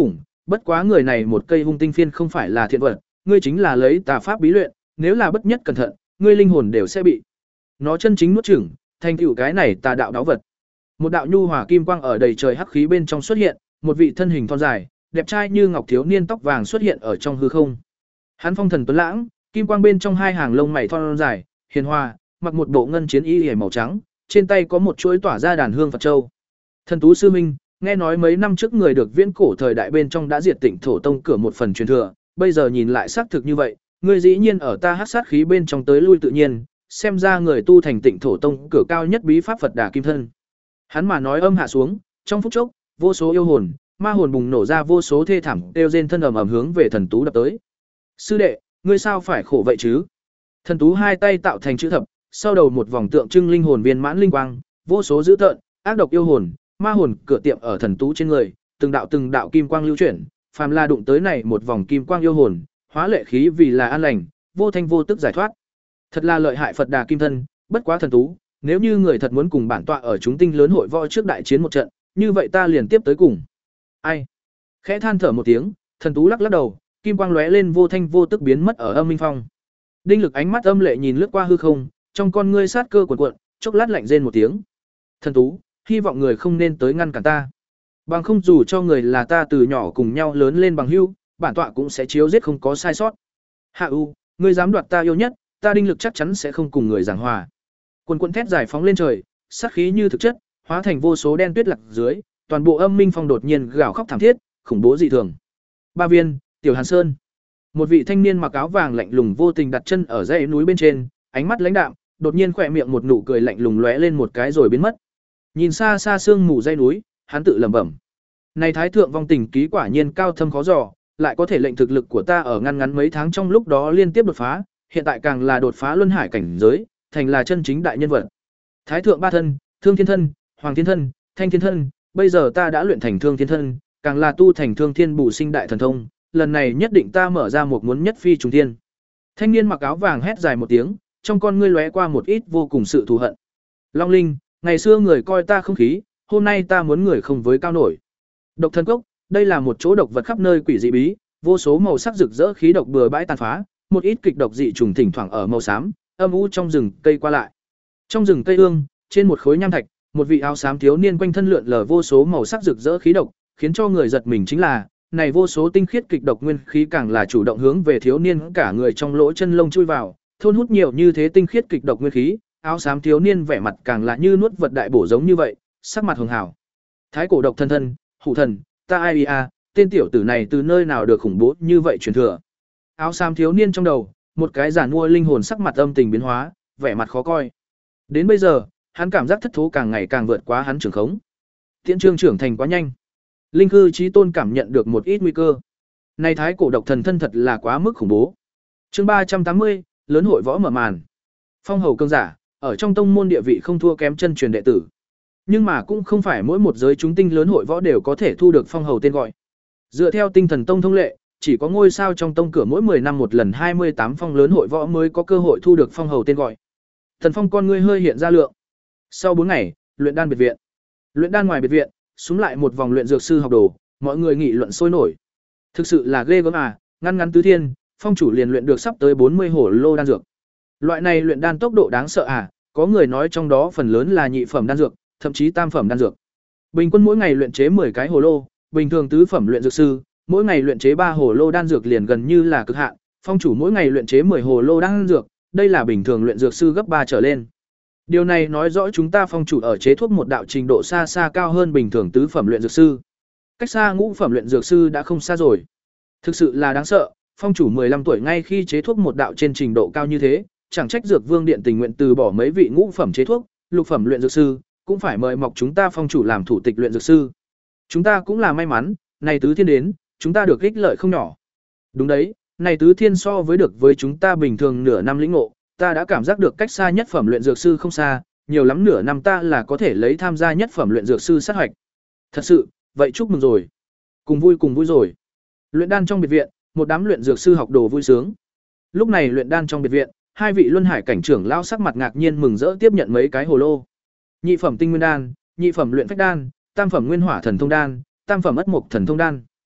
Speaker 1: Bất quá người này một cây hung tinh phiên không phải là thiện vật, ngươi chính là lấy tà pháp bí luyện, nếu là bất nhất cẩn thận, ngươi linh hồn đều sẽ bị nó chân chính nuốt chửng, thành tựu cái này tà đạo đáo vật. Một đạo nhu hòa kim quang ở đầy trời hắc khí bên trong xuất hiện, một vị thân hình thon dài, đẹp trai như ngọc thiếu niên tóc vàng xuất hiện ở trong hư không. Hắn phong thần tuấn lãng, kim quang bên trong hai hàng lông mày thon dài, hiền hòa, mặc một bộ ngân chiến y hề màu trắng, trên tay có một chuỗi tỏa ra đàn hương Phật châu. Thần Tú sư minh, nghe nói mấy năm trước người được viễn cổ thời đại bên trong đã diệt Tịnh Thổ Tông cửa một phần truyền thừa, bây giờ nhìn lại xác thực như vậy, ngươi dĩ nhiên ở ta hắc sát khí bên trong tới lui tự nhiên, xem ra người tu thành Tịnh Thổ Tông cửa cao nhất bí pháp Phật Đà Kim Thân. Hắn mà nói âm hạ xuống, trong phút chốc, vô số yêu hồn, ma hồn bùng nổ ra vô số thê thảm kêu rên thân ầm ầm hướng về Thần Tú đập tới. Sư đệ, ngươi sao phải khổ vậy chứ? Thần Tú hai tay tạo thành chữ thập, sau đầu một vòng tượng trưng linh hồn viên mãn linh quang, vô số dữ tợn, ác độc yêu hồn, ma hồn cửa tiệm ở Thần Tú trên người, từng đạo từng đạo kim quang lưu chuyển, phàm là đụng tới này một vòng kim quang yêu hồn, hóa lệ khí vì là an lành, vô thanh vô tức giải thoát. Thật là lợi hại Phật Đà Kim Thân, bất quá Thần Tú, nếu như người thật muốn cùng bản tọa ở chúng tinh lớn hội võ trước đại chiến một trận, như vậy ta liền tiếp tới cùng. Ai? Khẽ than thở một tiếng, Thần Tú lắc lắc đầu, kim quang lóe lên vô thanh vô tức biến mất ở Âm Minh Phong. Đinh Lực ánh mắt âm lệ nhìn lướt qua hư không, trong con ngươi sát cơ cuộn cuộn, chốc lát lạnh rên một tiếng. Thần Tú, hy vọng người không nên tới ngăn cản ta. Bằng không dù cho người là ta từ nhỏ cùng nhau lớn lên bằng hữu, bản tọa cũng sẽ chiếu giết không có sai sót. Hạ U, ngươi dám đoạt ta yêu nhất, ta Đinh Lực chắc chắn sẽ không cùng người giảng hòa. Quần quần thét giải phóng lên trời, sát khí như thực chất, hóa thành vô số đen tuyết lạc dưới, toàn bộ Âm Minh Phong đột nhiên gào khóc thảm thiết, khủng bố dị thường. Ba Viên, Tiểu Hàn Sơn. Một vị thanh niên mặc áo vàng lạnh lùng vô tình đặt chân ở dãy núi bên trên, ánh mắt lãnh đạm, đột nhiên khỏe miệng một nụ cười lạnh lùng lóe lên một cái rồi biến mất. Nhìn xa xa sương mù dãy núi, hắn tự lẩm bẩm: "Này thái thượng vong tình ký quả nhiên cao thâm khó dò, lại có thể lệnh thực lực của ta ở ngăn ngắn mấy tháng trong lúc đó liên tiếp đột phá, hiện tại càng là đột phá luân hải cảnh giới, thành là chân chính đại nhân vật. Thái thượng ba thân, Thương Thiên thân, Hoàng Thiên thân, Thanh Thiên thân, bây giờ ta đã luyện thành Thương Thiên thân, càng là tu thành Thương Thiên bổ sinh đại thần thông, lần này nhất định ta mở ra một muốn nhất phi trùng thiên." Thanh niên mặc áo vàng hét dài một tiếng, trong con ngươi lóe qua một ít vô cùng sự thù hận. Long Linh, ngày xưa người coi ta không khí, hôm nay ta muốn người không với cao nổi. Độc Thần Cốc, đây là một chỗ độc vật khắp nơi quỷ dị bí, vô số màu sắc rực rỡ khí độc bừa bãi tàn phá, một ít kịch độc dị trùng thỉnh thoảng ở màu xám, âm u trong rừng cây qua lại. Trong rừng cây ương, trên một khối nham thạch, một vị áo xám thiếu niên quanh thân lượn lờ vô số màu sắc rực rỡ khí độc, khiến cho người giật mình chính là, này vô số tinh khiết kịch độc nguyên khí càng là chủ động hướng về thiếu niên cả người trong lỗ chân lông chui vào, thôn hút nhiều như thế tinh khiết kịch độc nguyên khí, áo xám thiếu niên vẻ mặt càng là như nuốt vật đại bổ giống như vậy, sắc mặt hường hảo. Thái cổ độc thân thân, hủ thần, ta ai a, tên tiểu tử này từ nơi nào được khủng bố như vậy truyền thừa. Áo xám thiếu niên trong đầu, một cái giản mua linh hồn sắc mặt âm tình biến hóa, vẻ mặt khó coi. Đến bây giờ, hắn cảm giác thất thố càng ngày càng vượt quá hắn trưởng khống. Tiễn Trương trưởng thành quá nhanh. Linh Khư Chí Tôn cảm nhận được một ít nguy cơ. Này thái cổ độc thần thân thật là quá mức khủng bố. Chương ba trăm tám mươi, lớn hội võ mở màn. Phong hầu cương giả, ở trong tông môn địa vị không thua kém chân truyền đệ tử. Nhưng mà cũng không phải mỗi một giới chúng tinh lớn hội võ đều có thể thu được phong hầu tên gọi. Dựa theo Tinh Thần Tông thông lệ, chỉ có ngôi sao trong tông cửa mỗi mười năm một lần hai mươi tám phong lớn hội võ mới có cơ hội thu được phong hầu tên gọi. Thần Phong con ngươi hơi hiện ra lượng. Sau bốn ngày, luyện đan biệt viện. Luyện đan ngoài biệt viện, xuống lại một vòng luyện dược sư học đồ, mọi người nghị luận sôi nổi. Thực sự là ghê gớm à, ngăn ngắn tứ thiên, phong chủ liền luyện được sắp tới bốn mươi hổ lô đan dược. Loại này luyện đan tốc độ đáng sợ à, có người nói trong đó phần lớn là nhị phẩm đan dược, thậm chí tam phẩm đan dược. Bình quân mỗi ngày luyện chế mười cái hồ lô, bình thường tứ phẩm luyện dược sư, mỗi ngày luyện chế ba hồ lô đan dược liền gần như là cực hạn, phong chủ mỗi ngày luyện chế mười hồ lô đan dược, đây là bình thường luyện dược sư gấp ba trở lên. Điều này nói rõ chúng ta phong chủ ở chế thuốc một đạo trình độ xa xa cao hơn bình thường tứ phẩm luyện dược sư. Cách xa ngũ phẩm luyện dược sư đã không xa rồi. Thực sự là đáng sợ, phong chủ mười lăm tuổi ngay khi chế thuốc một đạo trên trình độ cao như thế, chẳng trách Dược Vương Điện tình nguyện từ bỏ mấy vị ngũ phẩm chế thuốc, lục phẩm luyện dược sư, cũng phải mời mọc chúng ta phong chủ làm thủ tịch luyện dược sư. Chúng ta cũng là may mắn, này tứ thiên đến, chúng ta được ích lợi không nhỏ. Đúng đấy, này tứ thiên so với được với chúng ta bình thường nửa năm lĩnh ngộ, ta đã cảm giác được cách xa nhất phẩm luyện dược sư không xa, nhiều lắm nửa năm ta là có thể lấy tham gia nhất phẩm luyện dược sư sát hoạch. Thật sự, vậy chúc mừng rồi. Cùng vui cùng vui rồi. Luyện đan trong biệt viện, một đám luyện dược sư học đồ vui sướng. Lúc này luyện đan trong biệt viện, hai vị luân hải cảnh trưởng lao sắc mặt ngạc nhiên mừng rỡ tiếp nhận mấy cái hồ lô. Nhị phẩm tinh nguyên đan, nhị phẩm luyện phách đan, tam phẩm nguyên hỏa thần thông đan, tam phẩm ất mục thần thông đan.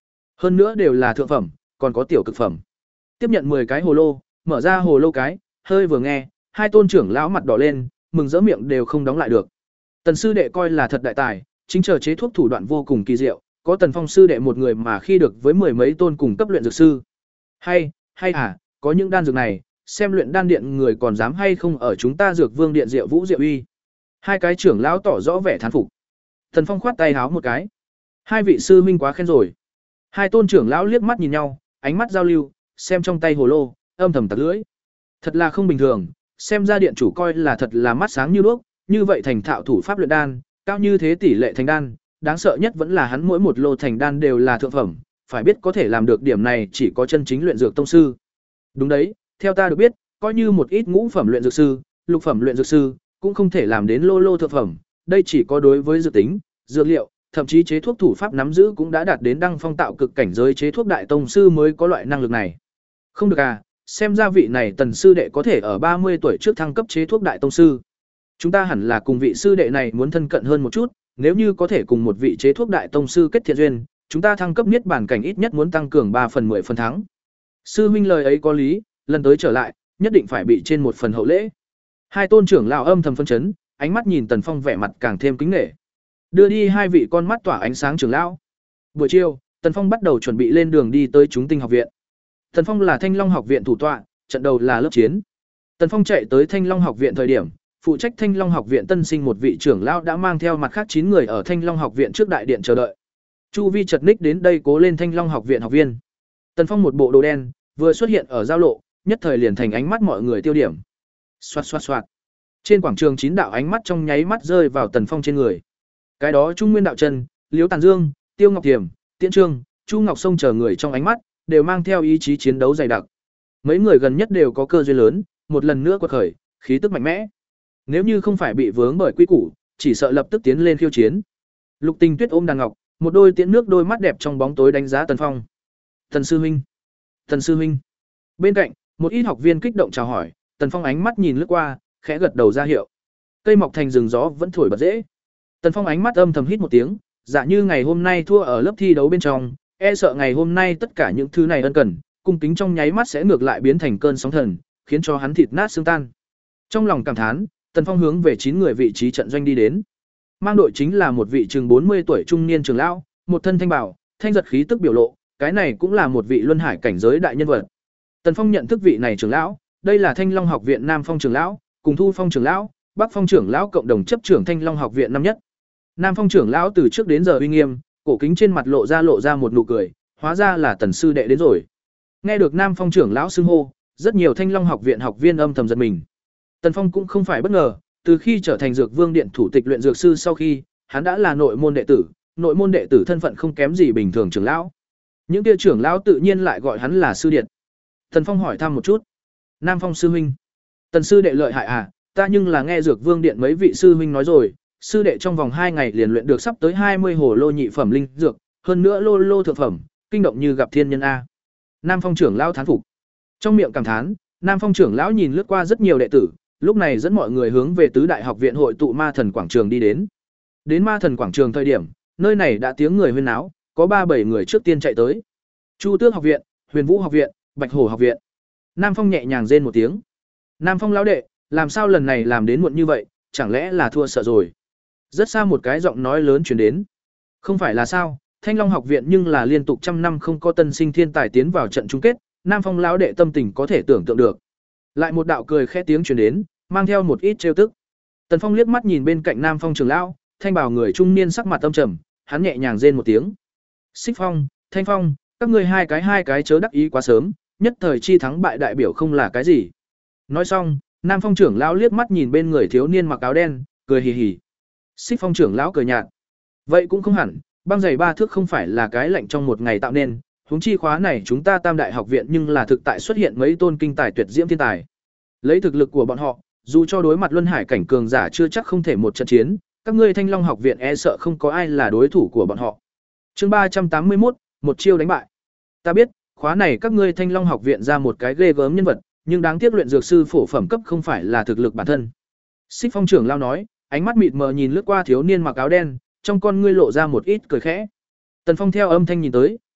Speaker 1: Hơn nữa đều là thượng phẩm, còn có tiểu cực phẩm. Tiếp nhận mười cái hồ lô, mở ra hồ lô cái, hơi vừa nghe, hai tôn trưởng lão mặt đỏ lên, mừng rỡ miệng đều không đóng lại được. Tần sư đệ coi là thật đại tài, chính chờ chế thuốc thủ đoạn vô cùng kỳ diệu, có Tần Phong sư đệ một người mà khi được với mười mấy tôn cùng cấp luyện dược sư. Hay, hay à, có những đan dược này, xem luyện đan điện người còn dám hay không ở chúng ta Dược Vương điện Diệu Vũ Diệu Uy. Hai cái trưởng lão tỏ rõ vẻ thán phục. Tần Phong khoát tay háo một cái. Hai vị sư huynh quá khen rồi. Hai tôn trưởng lão liếc mắt nhìn nhau, ánh mắt giao lưu, xem trong tay hồ lô, âm thầm tặc lưỡi. Thật là không bình thường, xem ra điện chủ coi là thật là mắt sáng như đuốc, như vậy thành thạo thủ pháp luyện đan, cao như thế tỷ lệ thành đan, đáng sợ nhất vẫn là hắn mỗi một lô thành đan đều là thượng phẩm, phải biết có thể làm được điểm này chỉ có chân chính luyện dược tông sư. Đúng đấy, theo ta được biết, coi như một ít ngũ phẩm luyện dược sư, lục phẩm luyện dược sư, cũng không thể làm đến lô lô thượng phẩm, đây chỉ có đối với dược tính, dược liệu, thậm chí chế thuốc thủ pháp nắm giữ cũng đã đạt đến đăng phong tạo cực cảnh giới chế thuốc đại tông sư mới có loại năng lực này. Không được à, xem ra vị này Tần sư đệ có thể ở ba mươi tuổi trước thăng cấp chế thuốc đại tông sư. Chúng ta hẳn là cùng vị sư đệ này muốn thân cận hơn một chút, nếu như có thể cùng một vị chế thuốc đại tông sư kết thiện duyên, chúng ta thăng cấp niết bàn cảnh ít nhất muốn tăng cường ba phần mười phần thắng. Sư huynh lời ấy có lý, lần tới trở lại, nhất định phải bị trên một phần hậu lễ. Hai tôn trưởng lão âm thầm phân chấn, ánh mắt nhìn Tần Phong vẻ mặt càng thêm kính nể. Đưa đi hai vị con mắt tỏa ánh sáng trưởng lão. Buổi chiều, Tần Phong bắt đầu chuẩn bị lên đường đi tới Chúng Tinh học viện. Tần Phong là Thanh Long học viện thủ tọa, trận đầu là lớp chiến. Tần Phong chạy tới Thanh Long học viện thời điểm, phụ trách Thanh Long học viện tân sinh một vị trưởng lão đã mang theo mặt khác chín người ở Thanh Long học viện trước đại điện chờ đợi. Chu Vi chật ních đến đây cố lên Thanh Long học viện học viên. Tần Phong một bộ đồ đen, vừa xuất hiện ở giao lộ, nhất thời liền thành ánh mắt mọi người tiêu điểm. Xoạt xoạt xoạt. Trên quảng trường chín đạo ánh mắt trong nháy mắt rơi vào Tần Phong trên người. Cái đó Trung Nguyên đạo Trần, Liễu Tàn Dương, Tiêu Ngọc Tiềm, Tiễn Trương, Chu Ngọc Sông chờ người trong ánh mắt đều mang theo ý chí chiến đấu dày đặc. Mấy người gần nhất đều có cơ duyên lớn, một lần nữa quật khởi, khí tức mạnh mẽ. Nếu như không phải bị vướng bởi quy củ, chỉ sợ lập tức tiến lên khiêu chiến. Lục Tình Tuyết ôm đàn ngọc, một đôi tiễn nước đôi mắt đẹp trong bóng tối đánh giá Tần Phong. "Tần sư huynh, Tần sư huynh." Bên cạnh, một ít học viên kích động chào hỏi, Tần Phong ánh mắt nhìn lướt qua, khẽ gật đầu ra hiệu. Cây mọc thành rừng gió vẫn thổi bật dễ. Tần Phong ánh mắt âm thầm hít một tiếng, dạ như ngày hôm nay thua ở lớp thi đấu bên trong, e sợ ngày hôm nay tất cả những thứ này ân cần, cung kính trong nháy mắt sẽ ngược lại biến thành cơn sóng thần, khiến cho hắn thịt nát xương tan. Trong lòng cảm thán, Tần Phong hướng về chín người vị trí trận doanh đi đến. Mang đội chính là một vị chừng bốn mươi tuổi trung niên trưởng lão, một thân thanh bảo, thanh giật khí tức biểu lộ, cái này cũng là một vị luân hải cảnh giới đại nhân vật. Tần Phong nhận thức vị này trưởng lão, đây là Thanh Long học viện Nam Phong trưởng lão, cùng Thu Phong trưởng lão, Bắc Phong trưởng lão cộng đồng chấp trưởng Thanh Long học viện năm nhất. Nam Phong trưởng lão từ trước đến giờ uy nghiêm, cổ kính trên mặt lộ ra lộ ra một nụ cười, hóa ra là Tần sư đệ đến rồi. Nghe được Nam Phong trưởng lão xưng hô, rất nhiều Thanh Long học viện học viên âm thầm giật mình. Tần Phong cũng không phải bất ngờ, từ khi trở thành Dược Vương điện thủ tịch luyện dược sư sau khi, hắn đã là nội môn đệ tử, nội môn đệ tử thân phận không kém gì bình thường trưởng lão. Những kia trưởng lão tự nhiên lại gọi hắn là sư điện. Tần Phong hỏi thăm một chút. Nam Phong sư huynh, Tần sư đệ lợi hại à, ta nhưng là nghe Dược Vương điện mấy vị sư huynh nói rồi, sư đệ trong vòng hai ngày liền luyện được sắp tới hai mươi hồ lô nhị phẩm linh dược, hơn nữa lô lô thượng phẩm, kinh động như gặp thiên nhân a. Nam Phong trưởng lão thán phục. Trong miệng cảm thán, Nam Phong trưởng lão nhìn lướt qua rất nhiều đệ tử, lúc này dẫn mọi người hướng về tứ đại học viện hội tụ Ma Thần quảng trường đi đến. Đến Ma Thần quảng trường thời điểm, nơi này đã tiếng người huyên náo, có ba bảy người trước tiên chạy tới. Chu Tước học viện, Huyền Vũ học viện, Bạch Hổ học viện. Nam Phong nhẹ nhàng rên một tiếng. Nam Phong lão đệ, làm sao lần này làm đến muộn như vậy, chẳng lẽ là thua sợ rồi? Rất xa một cái giọng nói lớn truyền đến. Không phải là sao, Thanh Long học viện nhưng là liên tục trăm năm không có tân sinh thiên tài tiến vào trận chung kết, Nam Phong lão đệ tâm tình có thể tưởng tượng được. Lại một đạo cười khẽ tiếng truyền đến, mang theo một ít trêu tức. Tần Phong liếc mắt nhìn bên cạnh Nam Phong trưởng lão, thanh bảo người trung niên sắc mặt âm trầm, hắn nhẹ nhàng rên một tiếng. Xích Phong, Thanh Phong, các ngươi hai cái hai cái chớ đắc ý quá sớm, nhất thời chi thắng bại đại biểu không là cái gì. Nói xong, Nam Phong trưởng lão liếc mắt nhìn bên người thiếu niên mặc áo đen, cười hì hì. Xích Phong trưởng lão cười nhạt. Vậy cũng không hẳn, băng giày ba thước không phải là cái lạnh trong một ngày tạo nên, huống chi khóa này chúng ta Tam đại học viện nhưng là thực tại xuất hiện mấy tôn kinh tài tuyệt diễm thiên tài. Lấy thực lực của bọn họ, dù cho đối mặt luân hải cảnh cường giả chưa chắc không thể một trận chiến, các ngươi Thanh Long học viện e sợ không có ai là đối thủ của bọn họ. Chương ba trăm tám mươi mốt, một chiêu đánh bại. Ta biết, khóa này các ngươi Thanh Long học viện ra một cái ghê gớm nhân vật, nhưng đáng tiếc luyện dược sư phổ phẩm cấp không phải là thực lực bản thân. Xích Phong trưởng lão nói, ánh mắt mịt mờ nhìn lướt qua thiếu niên mặc áo đen, trong con ngươi lộ ra một ít cười khẽ. Tần Phong theo âm thanh nhìn tới,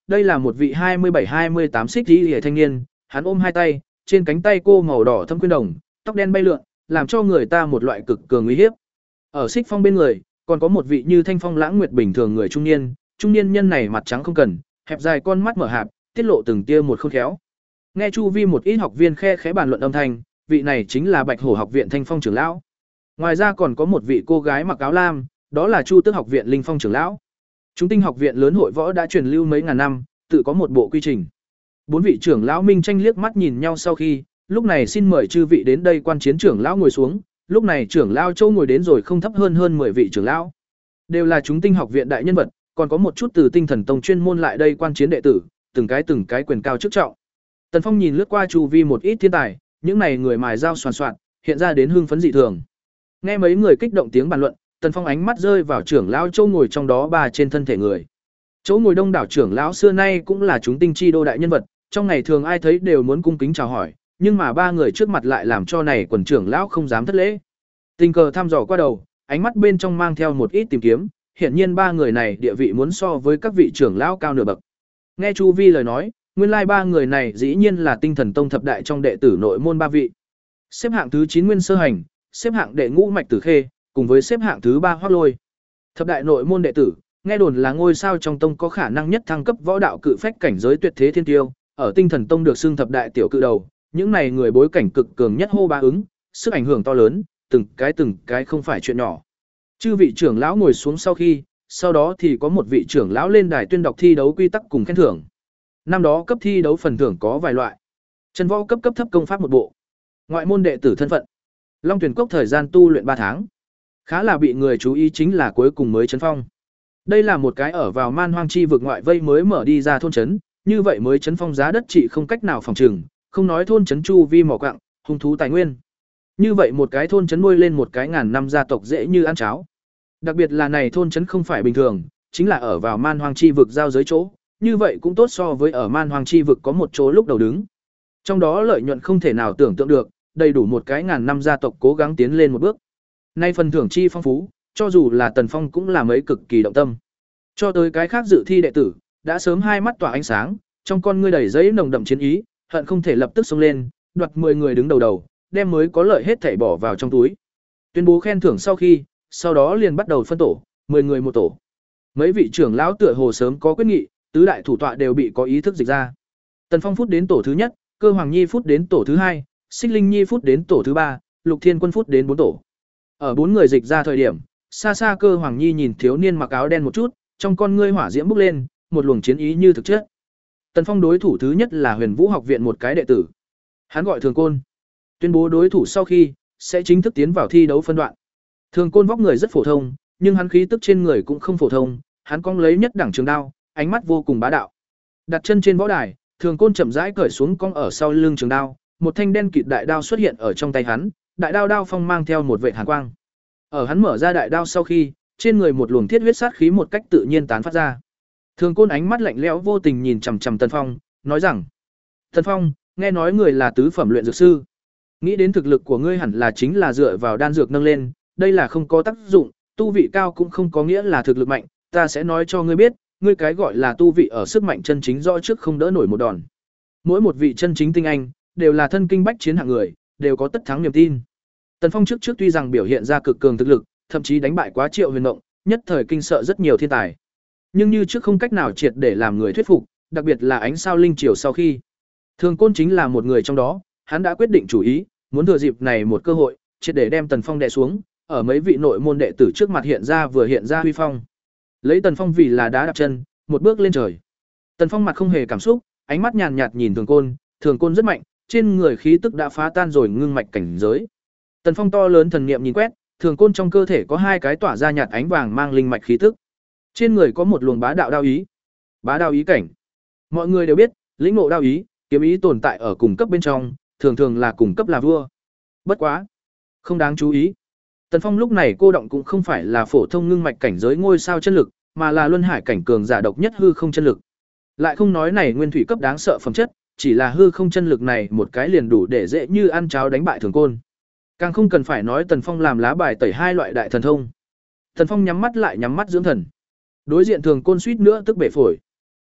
Speaker 1: đây là một vị hai mươi bảy hai mươi tám xích y thanh niên, hắn ôm hai tay, trên cánh tay cô màu đỏ thâm quyên đồng, tóc đen bay lượn, làm cho người ta một loại cực cường uy hiếp. Ở Xích Phong bên người, còn có một vị như thanh phong lãng nguyệt bình thường người trung niên, trung niên nhân này mặt trắng không cần, hẹp dài con mắt mở hạp, tiết lộ từng tia một khôn khéo. Nghe chu vi một ít học viên khe khẽ bàn luận âm thanh, vị này chính là Bạch Hổ học viện Thanh Phong trưởng lão. Ngoài ra còn có một vị cô gái mặc áo lam, đó là Chu Tước học viện Linh Phong trưởng lão. Chúng Tinh học viện lớn hội võ đã truyền lưu mấy ngàn năm, tự có một bộ quy trình. Bốn vị trưởng lão minh tranh liếc mắt nhìn nhau sau khi, lúc này xin mời chư vị đến đây quan chiến trưởng lão ngồi xuống, lúc này trưởng lão Châu ngồi đến rồi không thấp hơn hơn mười vị trưởng lão. Đều là chúng Tinh học viện đại nhân vật, còn có một chút từ Tinh Thần Tông chuyên môn lại đây quan chiến đệ tử, từng cái từng cái quyền cao chức trọng. Tần Phong nhìn lướt qua chu vi một ít thiên tài, những này người mài dao soàn soạn, hiện ra đến hưng phấn dị thường. Nghe mấy người kích động tiếng bàn luận, Tần Phong ánh mắt rơi vào trưởng lão Châu ngồi trong đó ba trên thân thể người. Chỗ ngồi đông đảo trưởng lão xưa nay cũng là chúng Tinh chi đô đại nhân vật, trong ngày thường ai thấy đều muốn cung kính chào hỏi, nhưng mà ba người trước mặt lại làm cho này quần trưởng lão không dám thất lễ. Tình cờ thăm dò qua đầu, ánh mắt bên trong mang theo một ít tìm kiếm, hiển nhiên ba người này địa vị muốn so với các vị trưởng lão cao nửa bậc. Nghe Chu Vi lời nói, nguyên lai ba người này dĩ nhiên là Tinh Thần Tông thập đại trong đệ tử nội môn ba vị. Xếp hạng thứ chín Nguyên Sơ Hành, xếp hạng đệ ngũ Mạch Tử Khê, cùng với xếp hạng thứ ba Hoắc Lôi. Thập đại nội môn đệ tử, nghe đồn là ngôi sao trong tông có khả năng nhất thăng cấp võ đạo cự phách cảnh giới tuyệt thế thiên tiêu, ở Tinh Thần Tông được xưng thập đại tiểu cự đầu, những này người bối cảnh cực cường nhất hô ba ứng, sức ảnh hưởng to lớn, từng cái từng cái không phải chuyện nhỏ. Chư vị trưởng lão ngồi xuống sau khi, sau đó thì có một vị trưởng lão lên đài tuyên đọc thi đấu quy tắc cùng khen thưởng. Năm đó cấp thi đấu phần thưởng có vài loại. Chân võ cấp cấp thấp công pháp một bộ. Ngoại môn đệ tử thân phận. Long Tuyển Cốc thời gian tu luyện ba tháng. Khá là bị người chú ý chính là cuối cùng mới trấn phong. Đây là một cái ở vào Man Hoang chi vực ngoại vây mới mở đi ra thôn trấn, như vậy mới trấn phong giá đất trị không cách nào phòng trừng, không nói thôn trấn chu vi mỏ quặng, hung thú tài nguyên. Như vậy một cái thôn trấn nuôi lên một cái ngàn năm gia tộc dễ như ăn cháo. Đặc biệt là này thôn trấn không phải bình thường, chính là ở vào Man Hoang chi vực giao giới chỗ, như vậy cũng tốt so với ở Man Hoang chi vực có một chỗ lúc đầu đứng. Trong đó lợi nhuận không thể nào tưởng tượng được, đầy đủ một cái ngàn năm gia tộc cố gắng tiến lên một bước. Nay phần thưởng chi phong phú, cho dù là Tần Phong cũng là mấy cực kỳ động tâm. Cho tới cái khác dự thi đệ tử, đã sớm hai mắt tỏa ánh sáng, trong con ngươi đầy giấy nồng đậm chiến ý, hận không thể lập tức xông lên, đoạt mười người đứng đầu đầu, đem mới có lợi hết thảy bỏ vào trong túi. Tuyên bố khen thưởng sau khi, sau đó liền bắt đầu phân tổ, mười người một tổ. Mấy vị trưởng lão tựa hồ sớm có quyết nghị, tứ đại thủ tọa đều bị có ý thức dịch ra. Tần Phong phút đến tổ thứ nhất, Cơ Hoàng Nhi phút đến tổ thứ hai, Xích Linh Nhi phút đến tổ thứ ba, Lục Thiên Quân phút đến bốn tổ. Ở bốn người dịch ra thời điểm, xa xa Cơ Hoàng Nhi nhìn thiếu niên mặc áo đen một chút, trong con ngươi hỏa diễm bốc lên, một luồng chiến ý như thực chất. Tần Phong đối thủ thứ nhất là Huyền Vũ học viện một cái đệ tử. Hắn gọi Thường Côn. Tuyên bố đối thủ sau khi, sẽ chính thức tiến vào thi đấu phân đoạn. Thường Côn vóc người rất phổ thông, nhưng hắn khí tức trên người cũng không phổ thông, hắn cong lấy nhất đẳng trường đao, ánh mắt vô cùng bá đạo. Đặt chân trên võ đài, Thường Côn chậm rãi cởi xuống cong ở sau lưng trường đao, một thanh đen kịt đại đao xuất hiện ở trong tay hắn, đại đao đao phong mang theo một vệt hàn quang. Ở hắn mở ra đại đao sau khi, trên người một luồng thiết huyết sát khí một cách tự nhiên tán phát ra. Thường Côn ánh mắt lạnh lẽo vô tình nhìn chằm chằm Tần Phong, nói rằng: "Tần Phong, nghe nói người là tứ phẩm luyện dược sư, nghĩ đến thực lực của ngươi hẳn là chính là dựa vào đan dược nâng lên, đây là không có tác dụng, tu vị cao cũng không có nghĩa là thực lực mạnh, ta sẽ nói cho ngươi biết, ngươi cái gọi là tu vị ở sức mạnh chân chính rõ trước không đỡ nổi một đòn. Mỗi một vị chân chính tinh anh đều là thân kinh bách chiến hạng người, đều có tất thắng niềm tin." Tần Phong trước trước tuy rằng biểu hiện ra cực cường thực lực, thậm chí đánh bại quá Triệu Huyền Mộng, nhất thời kinh sợ rất nhiều thiên tài. Nhưng như trước không cách nào triệt để làm người thuyết phục, đặc biệt là ánh sao linh triều sau khi. Thường Côn chính là một người trong đó, hắn đã quyết định chủ ý, muốn thừa dịp này một cơ hội, triệt để đem Tần Phong đè xuống, ở mấy vị nội môn đệ tử trước mặt hiện ra vừa hiện ra huy phong. Lấy Tần Phong vì là đá đạp chân, một bước lên trời. Tần Phong mặt không hề cảm xúc, ánh mắt nhàn nhạt nhìn Thường Côn, Thường Côn rất mạnh, trên người khí tức đã phá tan rồi ngưng mạch cảnh giới. Tần Phong to lớn thần niệm nhìn quét, Thường Côn trong cơ thể có hai cái tỏa ra nhạt ánh vàng mang linh mạch khí tức. Trên người có một luồng bá đạo đao ý. Bá đạo ý cảnh. Mọi người đều biết, lĩnh ngộ đao ý, kiếm ý tồn tại ở cùng cấp bên trong, thường thường là cùng cấp là vua. Bất quá, không đáng chú ý. Tần Phong lúc này cô động cũng không phải là phổ thông ngưng mạch cảnh giới ngôi sao chân lực, mà là luân hải cảnh cường giả độc nhất hư không chân lực. Lại không nói này nguyên thủy cấp đáng sợ phẩm chất, chỉ là hư không chân lực này một cái liền đủ để dễ như ăn cháo đánh bại Thường Côn. Càng không cần phải nói Tần Phong làm lá bài tẩy hai loại đại thần thông. Tần Phong nhắm mắt lại nhắm mắt dưỡng thần. Đối diện Thường Côn suýt nữa tức bể phổi.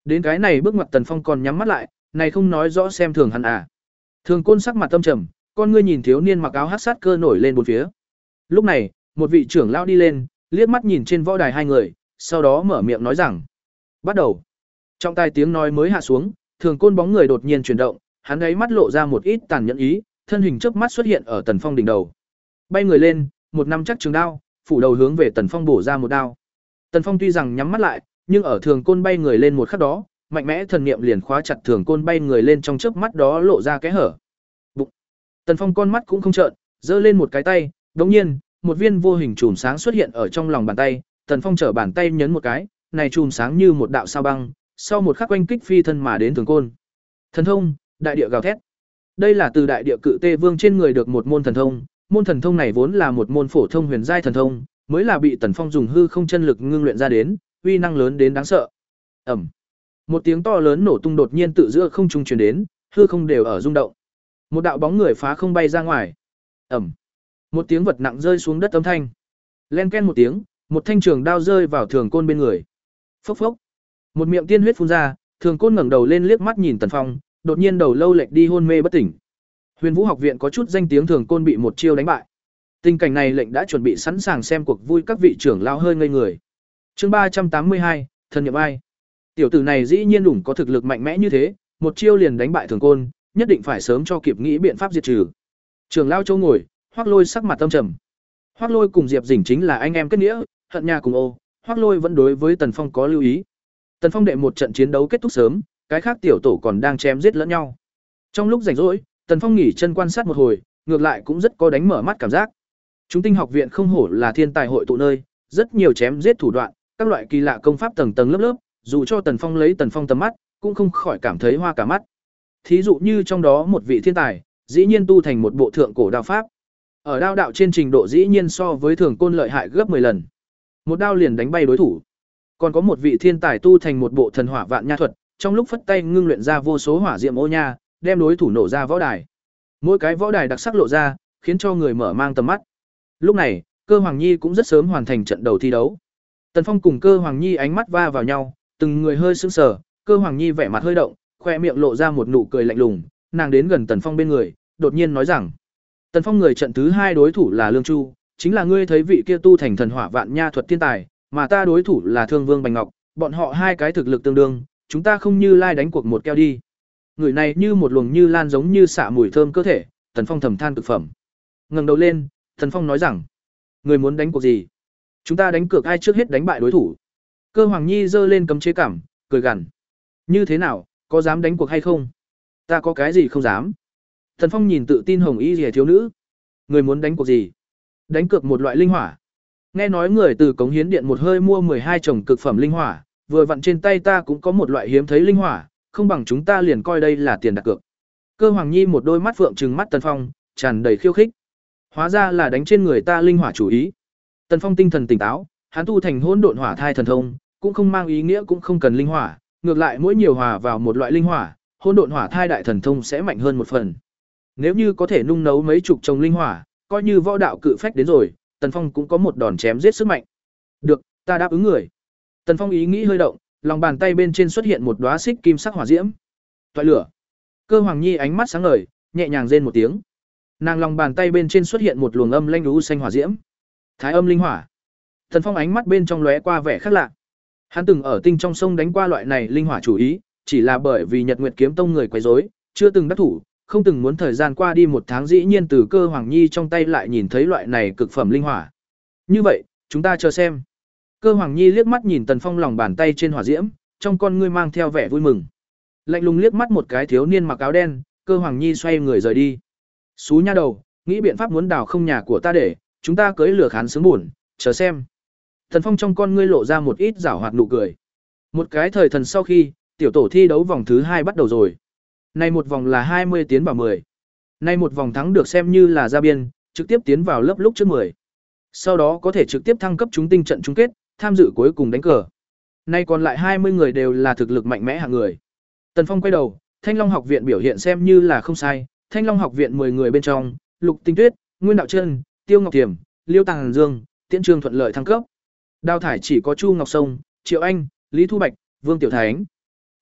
Speaker 1: Đến cái này bước ngoặt Tần Phong còn nhắm mắt lại, này không nói rõ xem thường hắn à. Thường Côn sắc mặt tâm trầm, con ngươi nhìn thiếu niên mặc áo hắc sát cơ nổi lên bốn phía. Lúc này, một vị trưởng lão đi lên, liếc mắt nhìn trên võ đài hai người, sau đó mở miệng nói rằng: "Bắt đầu." Trong tai tiếng nói mới hạ xuống, Thường Côn bóng người đột nhiên chuyển động, hắn ấy mắt lộ ra một ít tàn nhẫn ý, thân hình chớp mắt xuất hiện ở Tần Phong đỉnh đầu. Bay người lên, một năm chắc trường đao, phủ đầu hướng về Tần Phong bổ ra một đao. Tần Phong tuy rằng nhắm mắt lại, nhưng ở Thường Côn bay người lên một khắc đó, mạnh mẽ thần niệm liền khóa chặt Thường Côn bay người lên trong chớp mắt đó lộ ra cái hở. Bụng. Tần Phong con mắt cũng không trợn, giơ lên một cái tay, đột nhiên, một viên vô hình chùm sáng xuất hiện ở trong lòng bàn tay, Tần Phong trở bàn tay nhấn một cái, này chùm sáng như một đạo sao băng, sau một khắc oanh kích phi thân mà đến Thường Côn. Thần thông, đại địa gào thét. Đây là từ đại địa cự tê vương trên người được một môn thần thông, môn thần thông này vốn là một môn phổ thông huyền giai thần thông, mới là bị Tần Phong dùng hư không chân lực ngưng luyện ra đến, uy năng lớn đến đáng sợ. Ầm. Một tiếng to lớn nổ tung đột nhiên tự giữa không trung truyền đến, hư không đều ở rung động. Một đạo bóng người phá không bay ra ngoài. Ầm. Một tiếng vật nặng rơi xuống đất âm thanh. Len ken một tiếng, một thanh trường đao rơi vào Thường Côn bên người. Phốc phốc. Một miệng tiên huyết phun ra, Thường Côn ngẩng đầu lên liếc mắt nhìn Tần Phong, đột nhiên đầu lâu lệch đi hôn mê bất tỉnh. Huyền Vũ học viện có chút danh tiếng Thường Côn bị một chiêu đánh bại. Tình cảnh này lệnh đã chuẩn bị sẵn sàng xem cuộc vui các vị trưởng lão hơi ngây người. Chương ba trăm tám mươi hai, thần niệm ai? Tiểu tử này dĩ nhiên đủng có thực lực mạnh mẽ như thế, một chiêu liền đánh bại Thường Côn, nhất định phải sớm cho kịp nghĩ biện pháp diệt trừ. Trưởng lão Châu ngồi, Hoắc Lôi sắc mặt tâm trầm. Hoắc Lôi cùng Diệp Dĩnh chính là anh em kết nghĩa, hận nhà cùng ô, Hoắc Lôi vẫn đối với Tần Phong có lưu ý. Tần Phong đệ một trận chiến đấu kết thúc sớm, cái khác tiểu tổ còn đang chém giết lẫn nhau. Trong lúc rảnh rỗi, Tần Phong nghỉ chân quan sát một hồi, ngược lại cũng rất có đánh mở mắt cảm giác. Chúng tinh học viện không hổ là thiên tài hội tụ nơi, rất nhiều chém giết thủ đoạn, các loại kỳ lạ công pháp tầng tầng lớp lớp, dù cho Tần Phong lấy Tần Phong tầm mắt, cũng không khỏi cảm thấy hoa cả mắt. Thí dụ như trong đó một vị thiên tài, dĩ nhiên tu thành một bộ thượng cổ đao pháp. Ở đao đạo trên trình độ dĩ nhiên so với Thường Côn lợi hại gấp mười lần. Một đao liền đánh bay đối thủ. Còn có một vị thiên tài tu thành một bộ thần hỏa vạn nha thuật, trong lúc phất tay ngưng luyện ra vô số hỏa diệm ô nha, đem đối thủ nổ ra võ đài. Mỗi cái võ đài đặc sắc lộ ra, khiến cho người mở mang tầm mắt. Lúc này, Cơ Hoàng Nhi cũng rất sớm hoàn thành trận đầu thi đấu. Tần Phong cùng Cơ Hoàng Nhi ánh mắt va vào nhau, từng người hơi sững sờ, Cơ Hoàng Nhi vẻ mặt hơi động, khoe miệng lộ ra một nụ cười lạnh lùng, nàng đến gần Tần Phong bên người, đột nhiên nói rằng: "Tần Phong, người trận thứ hai đối thủ là Lương Chu, chính là ngươi thấy vị kia tu thành thần hỏa vạn nha thuật thiên tài, mà ta đối thủ là Thương Vương Bành Ngọc, bọn họ hai cái thực lực tương đương, chúng ta không như lai đánh cuộc một keo đi." Người này như một luồng như lan giống như xạ mùi thơm cơ thể, Tần Phong thầm than cực phẩm. Ngẩng đầu lên, Tần Phong nói rằng: "Người muốn đánh cuộc gì? Chúng ta đánh cược ai trước hết đánh bại đối thủ." Cơ Hoàng Nhi giơ lên cấm chế cảm, cười gằn: "Như thế nào, có dám đánh cuộc hay không?" "Ta có cái gì không dám." Tần Phong nhìn tự tin hồng y rìa thiếu nữ. "Người muốn đánh cuộc gì?" "Đánh cược một loại linh hỏa. Nghe nói người từ Cống Hiến Điện một hơi mua mười hai chồng cực phẩm linh hỏa, vừa vặn trên tay ta cũng có một loại hiếm thấy linh hỏa, không bằng chúng ta liền coi đây là tiền đặt cược." Cơ Hoàng Nhi một đôi mắt phượng trừng mắt Tần Phong, tràn đầy khiêu khích. Hóa ra là đánh trên người ta linh hỏa chủ ý. Tần Phong tinh thần tỉnh táo, hắn tu thành hỗn độn hỏa thai thần thông, cũng không mang ý nghĩa cũng không cần linh hỏa, ngược lại mỗi nhiều hòa vào một loại linh hỏa, hỗn độn hỏa thai đại thần thông sẽ mạnh hơn một phần. Nếu như có thể nung nấu mấy chục chồng linh hỏa, coi như võ đạo cự phách đến rồi, Tần Phong cũng có một đòn chém giết sức mạnh. "Được, ta đáp ứng người." Tần Phong ý nghĩ hơi động, lòng bàn tay bên trên xuất hiện một đóa xích kim sắc hỏa diễm. Toại lửa. Cơ Hoàng Nhi ánh mắt sáng ngời, nhẹ nhàng rên một tiếng. Nàng lòng bàn tay bên trên xuất hiện một luồng âm lanh u xanh hỏa diễm. Thái âm linh hỏa. Tần Phong ánh mắt bên trong lóe qua vẻ khác lạ. Hắn từng ở tinh trong sông đánh qua loại này linh hỏa chủ ý, chỉ là bởi vì Nhật Nguyệt Kiếm Tông người quấy rối, chưa từng đắc thủ, không từng muốn thời gian qua đi một tháng dĩ nhiên từ Cơ Hoàng Nhi trong tay lại nhìn thấy loại này cực phẩm linh hỏa. Như vậy, chúng ta chờ xem. Cơ Hoàng Nhi liếc mắt nhìn Tần Phong lòng bàn tay trên hỏa diễm, trong con ngươi mang theo vẻ vui mừng. Lạnh lùng liếc mắt một cái thiếu niên mặc áo đen, Cơ Hoàng Nhi xoay người rời đi. "Xú nha đầu, nghĩ biện pháp muốn đào không nhà của ta để, chúng ta cưới lửa khán sướng buồn, chờ xem." Tần Phong trong con ngươi lộ ra một ít giảo hoạt nụ cười. Một cái thời thần sau khi, tiểu tổ thi đấu vòng thứ hai bắt đầu rồi. Nay một vòng là hai mươi tiến vào mười. Nay một vòng thắng được xem như là ra biên, trực tiếp tiến vào lớp lúc trước mười. Sau đó có thể trực tiếp thăng cấp chúng tinh trận chung kết, tham dự cuối cùng đánh cờ. Nay còn lại hai mươi người đều là thực lực mạnh mẽ hạng người. Tần Phong quay đầu, Thanh Long học viện biểu hiện xem như là không sai, Thanh Long học viện mười người bên trong, Lục Tinh Tuyết, Nguyên Đạo Trân, Tiêu Ngọc Tiềm, Liêu Tàng Dương, Tiễn Trương thuận lợi thăng cấp. Đào thải chỉ có Chu Ngọc Sông, Triệu Anh, Lý Thu Bạch, Vương Tiểu Thánh.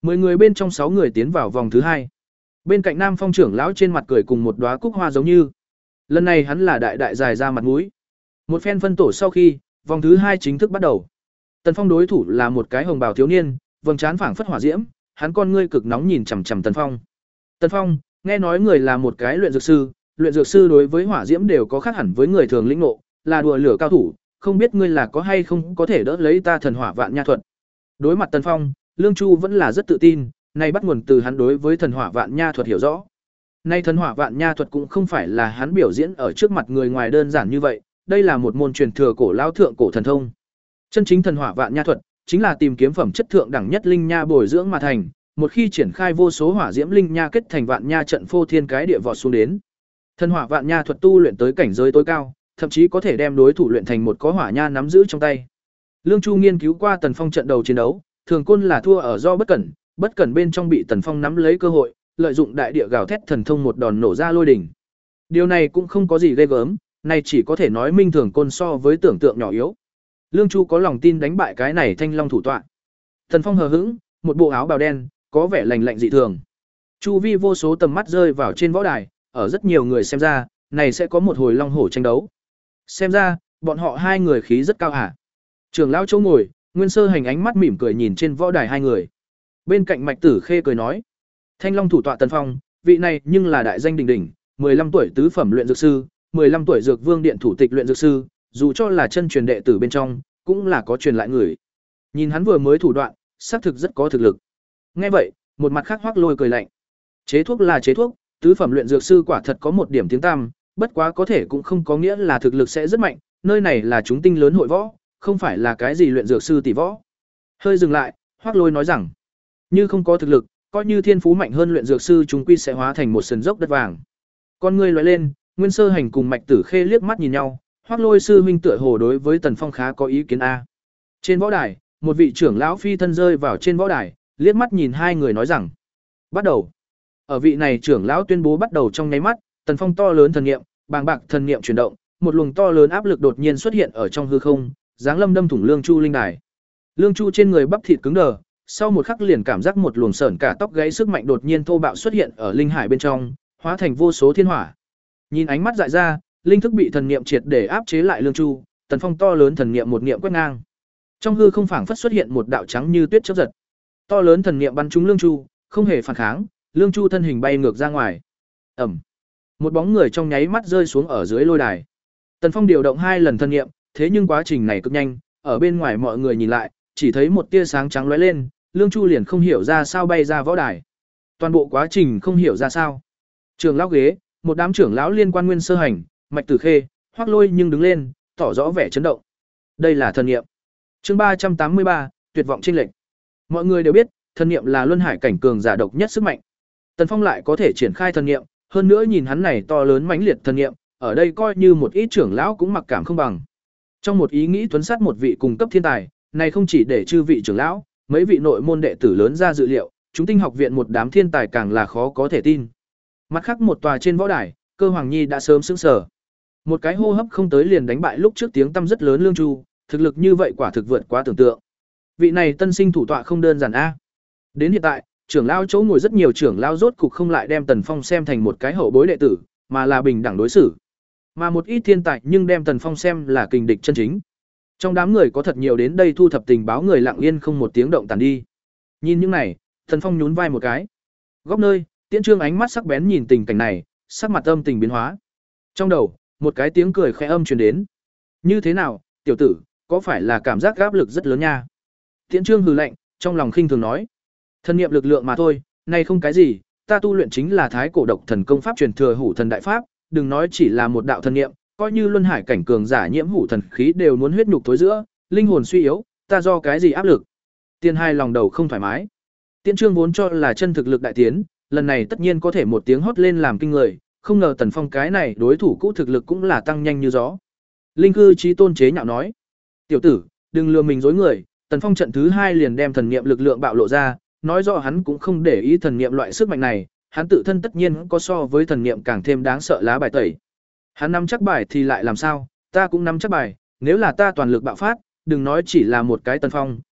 Speaker 1: mười người bên trong sáu người tiến vào vòng thứ hai. Bên cạnh Nam Phong trưởng lão trên mặt cười cùng một đóa cúc hoa giống như. Lần này hắn là đại đại dài ra mặt mũi. Một phen phân tổ sau khi, vòng thứ hai chính thức bắt đầu. Tần Phong đối thủ là một cái hồng bào thiếu niên, vầng trán phảng phất hỏa diễm, hắn con ngươi cực nóng nhìn chằm chằm Tần Phong. Tần Phong, nghe nói người là một cái luyện dược sư, luyện dược sư đối với hỏa diễm đều có khác hẳn với người thường lĩnh ngộ, là đùa lửa cao thủ, không biết ngươi là có hay không có thể đỡ lấy ta thần hỏa vạn nha thuật. Đối mặt Tần Phong, Lương Chu vẫn là rất tự tin, này bắt nguồn từ hắn đối với thần hỏa vạn nha thuật hiểu rõ. Nay thần hỏa vạn nha thuật cũng không phải là hắn biểu diễn ở trước mặt người ngoài đơn giản như vậy, đây là một môn truyền thừa cổ lao thượng cổ thần thông. Chân chính thần hỏa vạn nha thuật chính là tìm kiếm phẩm chất thượng đẳng nhất linh nha bồi dưỡng mà thành, một khi triển khai vô số hỏa diễm linh nha kết thành vạn nha trận phô thiên cái địa vọt xuống đến. Thần hỏa vạn nha thuật tu luyện tới cảnh giới tối cao, thậm chí có thể đem đối thủ luyện thành một có hỏa nha nắm giữ trong tay. Lương Chu nghiên cứu qua Tần Phong trận đầu chiến đấu, thường côn là thua ở do bất cẩn, bất cẩn bên trong bị Tần Phong nắm lấy cơ hội, lợi dụng đại địa gào thét thần thông một đòn nổ ra lôi đỉnh. Điều này cũng không có gì ghê gớm, này chỉ có thể nói minh thường côn so với tưởng tượng nhỏ yếu. Lương Chu có lòng tin đánh bại cái này thanh long thủ tọa. Tần Phong hờ hững, một bộ áo bào đen, có vẻ lạnh lạnh dị thường. Chu vi vô số tầm mắt rơi vào trên võ đài, ở rất nhiều người xem ra, này sẽ có một hồi long hổ tranh đấu. Xem ra, bọn họ hai người khí rất cao hả? Trưởng lão chỗ ngồi, Nguyên Sơ Hành ánh mắt mỉm cười nhìn trên võ đài hai người. Bên cạnh Mạch Tử Khê cười nói: "Thanh Long thủ tọa Tần Phong, vị này nhưng là đại danh đỉnh đỉnh, mười lăm tuổi tứ phẩm luyện dược sư, mười lăm tuổi Dược Vương điện thủ tịch luyện dược sư, dù cho là chân truyền đệ tử bên trong, cũng là có truyền lại người. Nhìn hắn vừa mới thủ đoạn, xác thực rất có thực lực." Nghe vậy, một mặt khác Hoắc Lôi cười lạnh. Chế thuốc là chế thuốc, tứ phẩm luyện dược sư quả thật có một điểm tiếng tăm, bất quá có thể cũng không có nghĩa là thực lực sẽ rất mạnh, nơi này là chúng tinh lớn hội võ, không phải là cái gì luyện dược sư tỷ võ. Hơi dừng lại, Hoắc Lôi nói rằng, như không có thực lực, coi như thiên phú mạnh hơn luyện dược sư chúng quy sẽ hóa thành một sườn dốc đất vàng. Con ngươi lóe lên, Nguyên Sơ Hành cùng Mạch Tử Khê liếc mắt nhìn nhau, Hoắc Lôi sư huynh tựa hồ đối với Tần Phong khá có ý kiến a. Trên võ đài, một vị trưởng lão phi thân rơi vào trên võ đài, liếc mắt nhìn hai người nói rằng, bắt đầu. Ở vị này trưởng lão tuyên bố bắt đầu trong nháy mắt, Tần Phong to lớn thần niệm, bàng bạc thần niệm chuyển động, một luồng to lớn áp lực đột nhiên xuất hiện ở trong hư không, giáng lâm đâm thủng Lương Chu linh đài. Lương Chu trên người bắp thịt cứng đờ, sau một khắc liền cảm giác một luồng sởn cả tóc gáy sức mạnh đột nhiên thô bạo xuất hiện ở linh hải bên trong, hóa thành vô số thiên hỏa. Nhìn ánh mắt dại ra, linh thức bị thần niệm triệt để áp chế lại Lương Chu, Tần Phong to lớn thần niệm một niệm quét ngang. Trong hư không phảng phất xuất hiện một đạo trắng như tuyết chớp giật. To lớn thần niệm bắn trúng Lương Chu, không hề phản kháng, Lương Chu thân hình bay ngược ra ngoài. Ầm. Một bóng người trong nháy mắt rơi xuống ở dưới lôi đài. Tần Phong điều động hai lần thần niệm, thế nhưng quá trình này cực nhanh, ở bên ngoài mọi người nhìn lại, chỉ thấy một tia sáng trắng lóe lên, Lương Chu liền không hiểu ra sao bay ra võ đài. Toàn bộ quá trình không hiểu ra sao. Trưởng lão ghế, một đám trưởng lão liên quan Nguyên Sơ Hành, Mạch Tử Khê, Hoắc Lôi nhưng đứng lên, tỏ rõ vẻ chấn động. Đây là thần niệm. Chương ba trăm tám mươi ba, tuyệt vọng chênh lệch. Mọi người đều biết, thần niệm là luân hải cảnh cường giả độc nhất sức mạnh. Tần Phong lại có thể triển khai thần niệm, hơn nữa nhìn hắn này to lớn mãnh liệt thần niệm, ở đây coi như một ít trưởng lão cũng mặc cảm không bằng. Trong một ý nghĩ tuấn sát một vị cung cấp thiên tài, này không chỉ để chư vị trưởng lão, mấy vị nội môn đệ tử lớn ra dự liệu, chúng tinh học viện một đám thiên tài càng là khó có thể tin. Mặt khác một tòa trên võ đài, Cơ Hoàng Nhi đã sớm sững sờ. Một cái hô hấp không tới liền đánh bại lúc trước tiếng tăm rất lớn Lương Chu, thực lực như vậy quả thực vượt quá tưởng tượng. Vị này tân sinh thủ tọa không đơn giản a. Đến hiện tại, trưởng lão chỗ ngồi rất nhiều trưởng lão rốt cục không lại đem Tần Phong xem thành một cái hậu bối đệ tử, mà là bình đẳng đối xử. Mà một ít thiên tài nhưng đem Tần Phong xem là kình địch chân chính. Trong đám người có thật nhiều đến đây thu thập tình báo người lặng yên không một tiếng động tàn đi. Nhìn những này, Tần Phong nhún vai một cái. Góc nơi, Tiễn Trương ánh mắt sắc bén nhìn tình cảnh này, sắc mặt âm tình biến hóa. Trong đầu, một cái tiếng cười khẽ âm truyền đến. Như thế nào, tiểu tử, có phải là cảm giác áp lực rất lớn nha? Tiễn Trương hừ lạnh, trong lòng khinh thường nói. Thần niệm lực lượng mà thôi, này không cái gì, ta tu luyện chính là thái cổ độc thần công pháp truyền thừa hủ thần đại pháp, đừng nói chỉ là một đạo thần niệm, coi như luân hải cảnh cường giả nhiễm hủ thần khí đều muốn huyết nhục thối giữa, linh hồn suy yếu, ta do cái gì áp lực? Tiên hai lòng đầu không thoải mái. Tiễn Trương vốn cho là chân thực lực đại tiến, lần này tất nhiên có thể một tiếng hót lên làm kinh người, không ngờ Tần Phong cái này đối thủ cũ thực lực cũng là tăng nhanh như gió. Linh Cư Chí Tôn chế nhạo nói: "Tiểu tử, đừng lừa mình dối người." Tần Phong trận thứ hai liền đem thần niệm lực lượng bạo lộ ra, nói rõ hắn cũng không để ý thần niệm loại sức mạnh này, hắn tự thân tất nhiên có so với thần niệm càng thêm đáng sợ lá bài tẩy. Hắn nắm chắc bài thì lại làm sao, ta cũng nắm chắc bài, nếu là ta toàn lực bạo phát, đừng nói chỉ là một cái Tần Phong,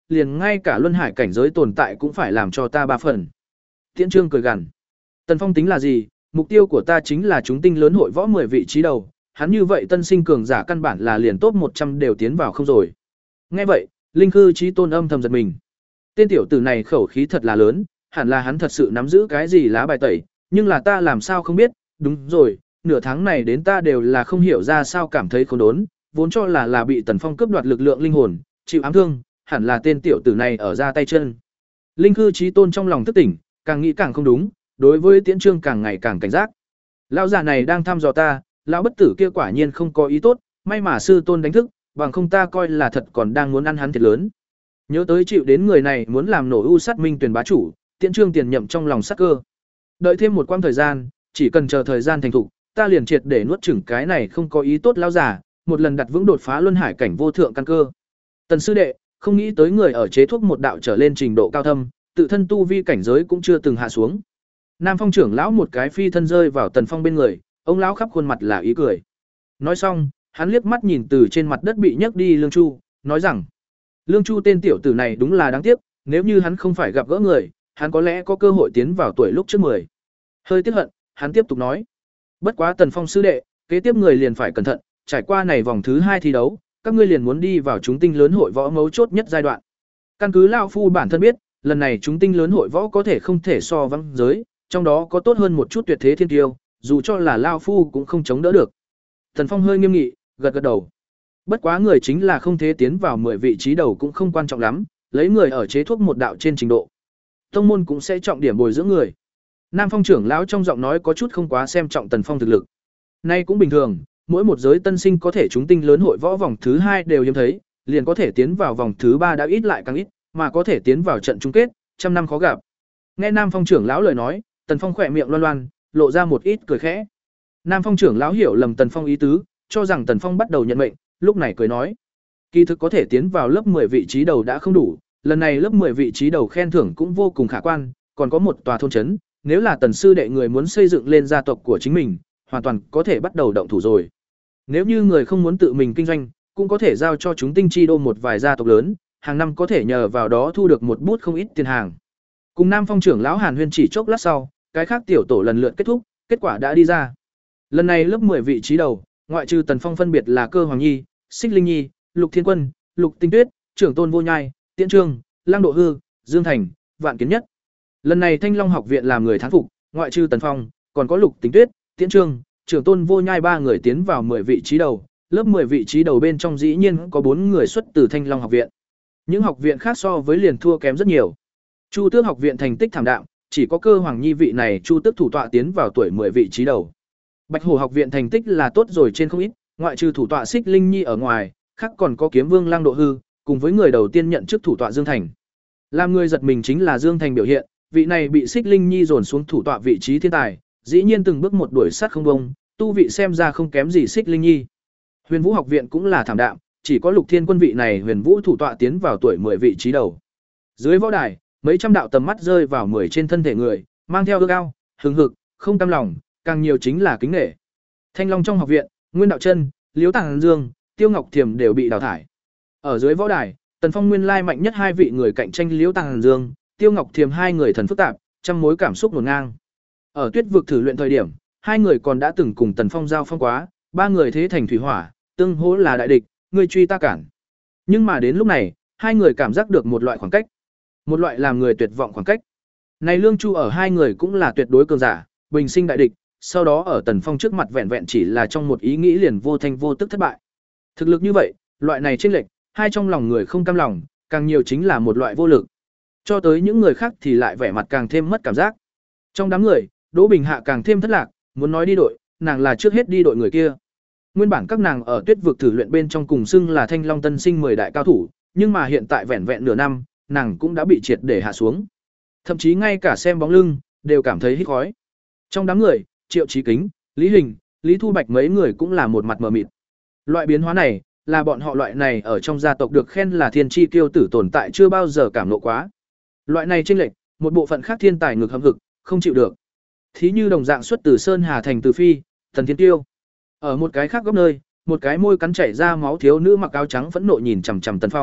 Speaker 1: liền ngay cả luân hải cảnh giới tồn tại cũng phải làm cho ta ba phần. Tiễn Trương cười gằn. Tần Phong tính là gì, mục tiêu của ta chính là chúng tinh lớn hội võ mười vị trí đầu, hắn như vậy tân sinh cường giả căn bản là liền top một trăm đều tiến vào không rồi. Nghe vậy, Linh Khư Chí Tôn âm thầm giật mình. Tên tiểu tử này khẩu khí thật là lớn, hẳn là hắn thật sự nắm giữ cái gì lá bài tẩy, nhưng là ta làm sao không biết, đúng rồi, nửa tháng này đến ta đều là không hiểu ra sao cảm thấy khốn đốn, vốn cho là là bị Tần Phong cướp đoạt lực lượng linh hồn, chịu ám thương, hẳn là tên tiểu tử này ở ra tay chân. Linh Khư Chí Tôn trong lòng thức tỉnh, càng nghĩ càng không đúng, đối với Tiễn Trương càng ngày càng cảnh giác. Lão già này đang thăm dò ta, lão bất tử kia quả nhiên không có ý tốt, may mà sư tôn đánh thức, bằng không ta coi là thật còn đang muốn ăn hắn thiệt lớn. Nhớ tới chịu đến người này muốn làm nổ U Sát Minh tuyển bá chủ, Tiễn Trương tiền nhậm trong lòng sắc cơ. Đợi thêm một quãng thời gian, chỉ cần chờ thời gian thành thục, ta liền triệt để nuốt chửng cái này không có ý tốt lão già, một lần đặt vững đột phá luân hải cảnh vô thượng căn cơ. Tần sư đệ, không nghĩ tới người ở chế thuốc một đạo trở lên trình độ cao thâm, tự thân tu vi cảnh giới cũng chưa từng hạ xuống. Nam Phong trưởng lão một cái phi thân rơi vào Tần Phong bên người, ông lão khắp khuôn mặt là ý cười. Nói xong, hắn liếc mắt nhìn từ trên mặt đất bị nhấc đi Lương Chu, nói rằng: "Lương Chu tên tiểu tử này đúng là đáng tiếc, nếu như hắn không phải gặp gỡ người, hắn có lẽ có cơ hội tiến vào tuổi lúc trước mười." Hơi tiếc hận, hắn tiếp tục nói: "Bất quá Tần Phong sư đệ, kế tiếp người liền phải cẩn thận, trải qua này vòng thứ hai thi đấu, các ngươi liền muốn đi vào chúng tinh lớn hội võ mấu chốt nhất giai đoạn. Căn cứ lão phu bản thân biết, lần này chúng tinh lớn hội võ có thể không thể so vắng giới, trong đó có tốt hơn một chút tuyệt thế thiên tiêu, dù cho là lão phu cũng không chống đỡ được." Tần Phong hơi nghiêm nghị, gật gật đầu. Bất quá người chính là không thế tiến vào mười vị trí đầu cũng không quan trọng lắm, lấy người ở chế thuốc một đạo trên trình độ. Tông môn cũng sẽ trọng điểm bồi dưỡng người. Nam Phong trưởng lão trong giọng nói có chút không quá xem trọng Tần Phong thực lực. Nay cũng bình thường, mỗi một giới tân sinh có thể chúng tinh lớn hội võ vòng thứ hai đều hiếm thấy, liền có thể tiến vào vòng thứ ba đã ít lại càng ít, mà có thể tiến vào trận chung kết, trăm năm khó gặp. Nghe Nam Phong trưởng lão lời nói, Tần Phong khỏe miệng loan loan, lộ ra một ít cười khẽ. Nam Phong trưởng lão hiểu lầm Tần Phong ý tứ, cho rằng Tần Phong bắt đầu nhận mệnh, lúc này cười nói: "Kỳ thực có thể tiến vào lớp mười vị trí đầu đã không đủ, lần này lớp mười vị trí đầu khen thưởng cũng vô cùng khả quan, còn có một tòa thôn trấn, nếu là Tần sư đệ người muốn xây dựng lên gia tộc của chính mình, hoàn toàn có thể bắt đầu động thủ rồi. Nếu như người không muốn tự mình kinh doanh, cũng có thể giao cho chúng tinh chi đô một vài gia tộc lớn, hàng năm có thể nhờ vào đó thu được một bút không ít tiền hàng." Cùng Nam Phong trưởng lão Hàn Huyên chỉ chốc lát sau, cái khác tiểu tổ lần lượt kết thúc, kết quả đã đi ra. Lần này lớp mười vị trí đầu, ngoại trừ Tần Phong phân biệt là Cơ Hoàng Nhi, Xích Linh Nhi, Lục Thiên Quân, Lục Tinh Tuyết, Trưởng Tôn Vô Nhai, Tiễn Trương, Lăng Độ Hư, Dương Thành, Vạn Kiến Nhất. Lần này Thanh Long học viện làm người thắng phục, ngoại trừ Tần Phong, còn có Lục Tinh Tuyết, Tiễn Trương, Trưởng Tôn Vô Nhai ba người tiến vào mười vị trí đầu, lớp mười vị trí đầu bên trong dĩ nhiên có bốn người xuất từ Thanh Long học viện. Những học viện khác so với liền thua kém rất nhiều. Chu Tước học viện thành tích thảm đạm, chỉ có Cơ Hoàng Nhi vị này Chu Tước thủ tọa tiến vào tuổi mười vị trí đầu. Bạch Hổ học viện thành tích là tốt rồi trên không ít, ngoại trừ thủ tọa Xích Linh Nhi ở ngoài, khác còn có Kiếm Vương Lăng Độ Hư, cùng với người đầu tiên nhận chức thủ tọa Dương Thành. Làm người giật mình chính là Dương Thành biểu hiện, vị này bị Xích Linh Nhi dồn xuống thủ tọa vị trí thiên tài, dĩ nhiên từng bước một đuổi sát không bông, tu vị xem ra không kém gì Xích Linh Nhi. Huyền Vũ học viện cũng là thảm đạm, chỉ có Lục Thiên Quân vị này Huyền Vũ thủ tọa tiến vào tuổi mười vị trí đầu. Dưới võ đài, mấy trăm đạo tầm mắt rơi vào mười trên thân thể người, mang theo ước ao, hừng hực, không cam lòng, càng nhiều chính là kính nể. Thanh Long trong học viện, Nguyên Đạo Chân, Liễu Tàng Dương, Tiêu Ngọc Thiềm đều bị đào thải. Ở dưới võ đài, Tần Phong nguyên lai mạnh nhất hai vị người cạnh tranh Liễu Tàng Dương, Tiêu Ngọc Thiềm hai người thần phức tạp, trăm mối cảm xúc hỗn ngang. Ở Tuyết vực thử luyện thời điểm, hai người còn đã từng cùng Tần Phong giao phong quá, ba người thế thành thủy hỏa, tương hỗ là đại địch, người truy ta cản. Nhưng mà đến lúc này, hai người cảm giác được một loại khoảng cách, một loại làm người tuyệt vọng khoảng cách. Này Lương Chu ở hai người cũng là tuyệt đối cường giả, bình sinh đại địch, sau đó ở Tần Phong trước mặt vẹn vẹn chỉ là trong một ý nghĩ liền vô thanh vô tức thất bại. Thực lực như vậy, loại này chênh lệch, hai trong lòng người không cam lòng, càng nhiều chính là một loại vô lực. Cho tới những người khác thì lại vẻ mặt càng thêm mất cảm giác. Trong đám người, Đỗ Bình Hạ càng thêm thất lạc, muốn nói đi đội, nàng là trước hết đi đội người kia. Nguyên bản các nàng ở Tuyết vực thử luyện bên trong cùng xưng là Thanh Long tân sinh mười đại cao thủ, nhưng mà hiện tại vẹn vẹn nửa năm, nàng cũng đã bị triệt để hạ xuống. Thậm chí ngay cả xem bóng lưng đều cảm thấy hít khói. Trong đám người, Triệu Chí Kính, Lý Hình, Lý Thu Bạch mấy người cũng là một mặt mờ mịt. Loại biến hóa này, là bọn họ loại này ở trong gia tộc được khen là thiên chi kiêu tử tồn tại chưa bao giờ cảm nộ quá. Loại này chênh lệch, một bộ phận khác thiên tài ngực hậm hực, không chịu được. Thí như đồng dạng xuất từ Sơn Hà thành Từ Phi, Thần Thiên Tiêu. Ở một cái khác góc nơi, một cái môi cắn chảy ra máu thiếu nữ mặc áo trắng phẫn nộ nhìn chằm chằm Tần Phong,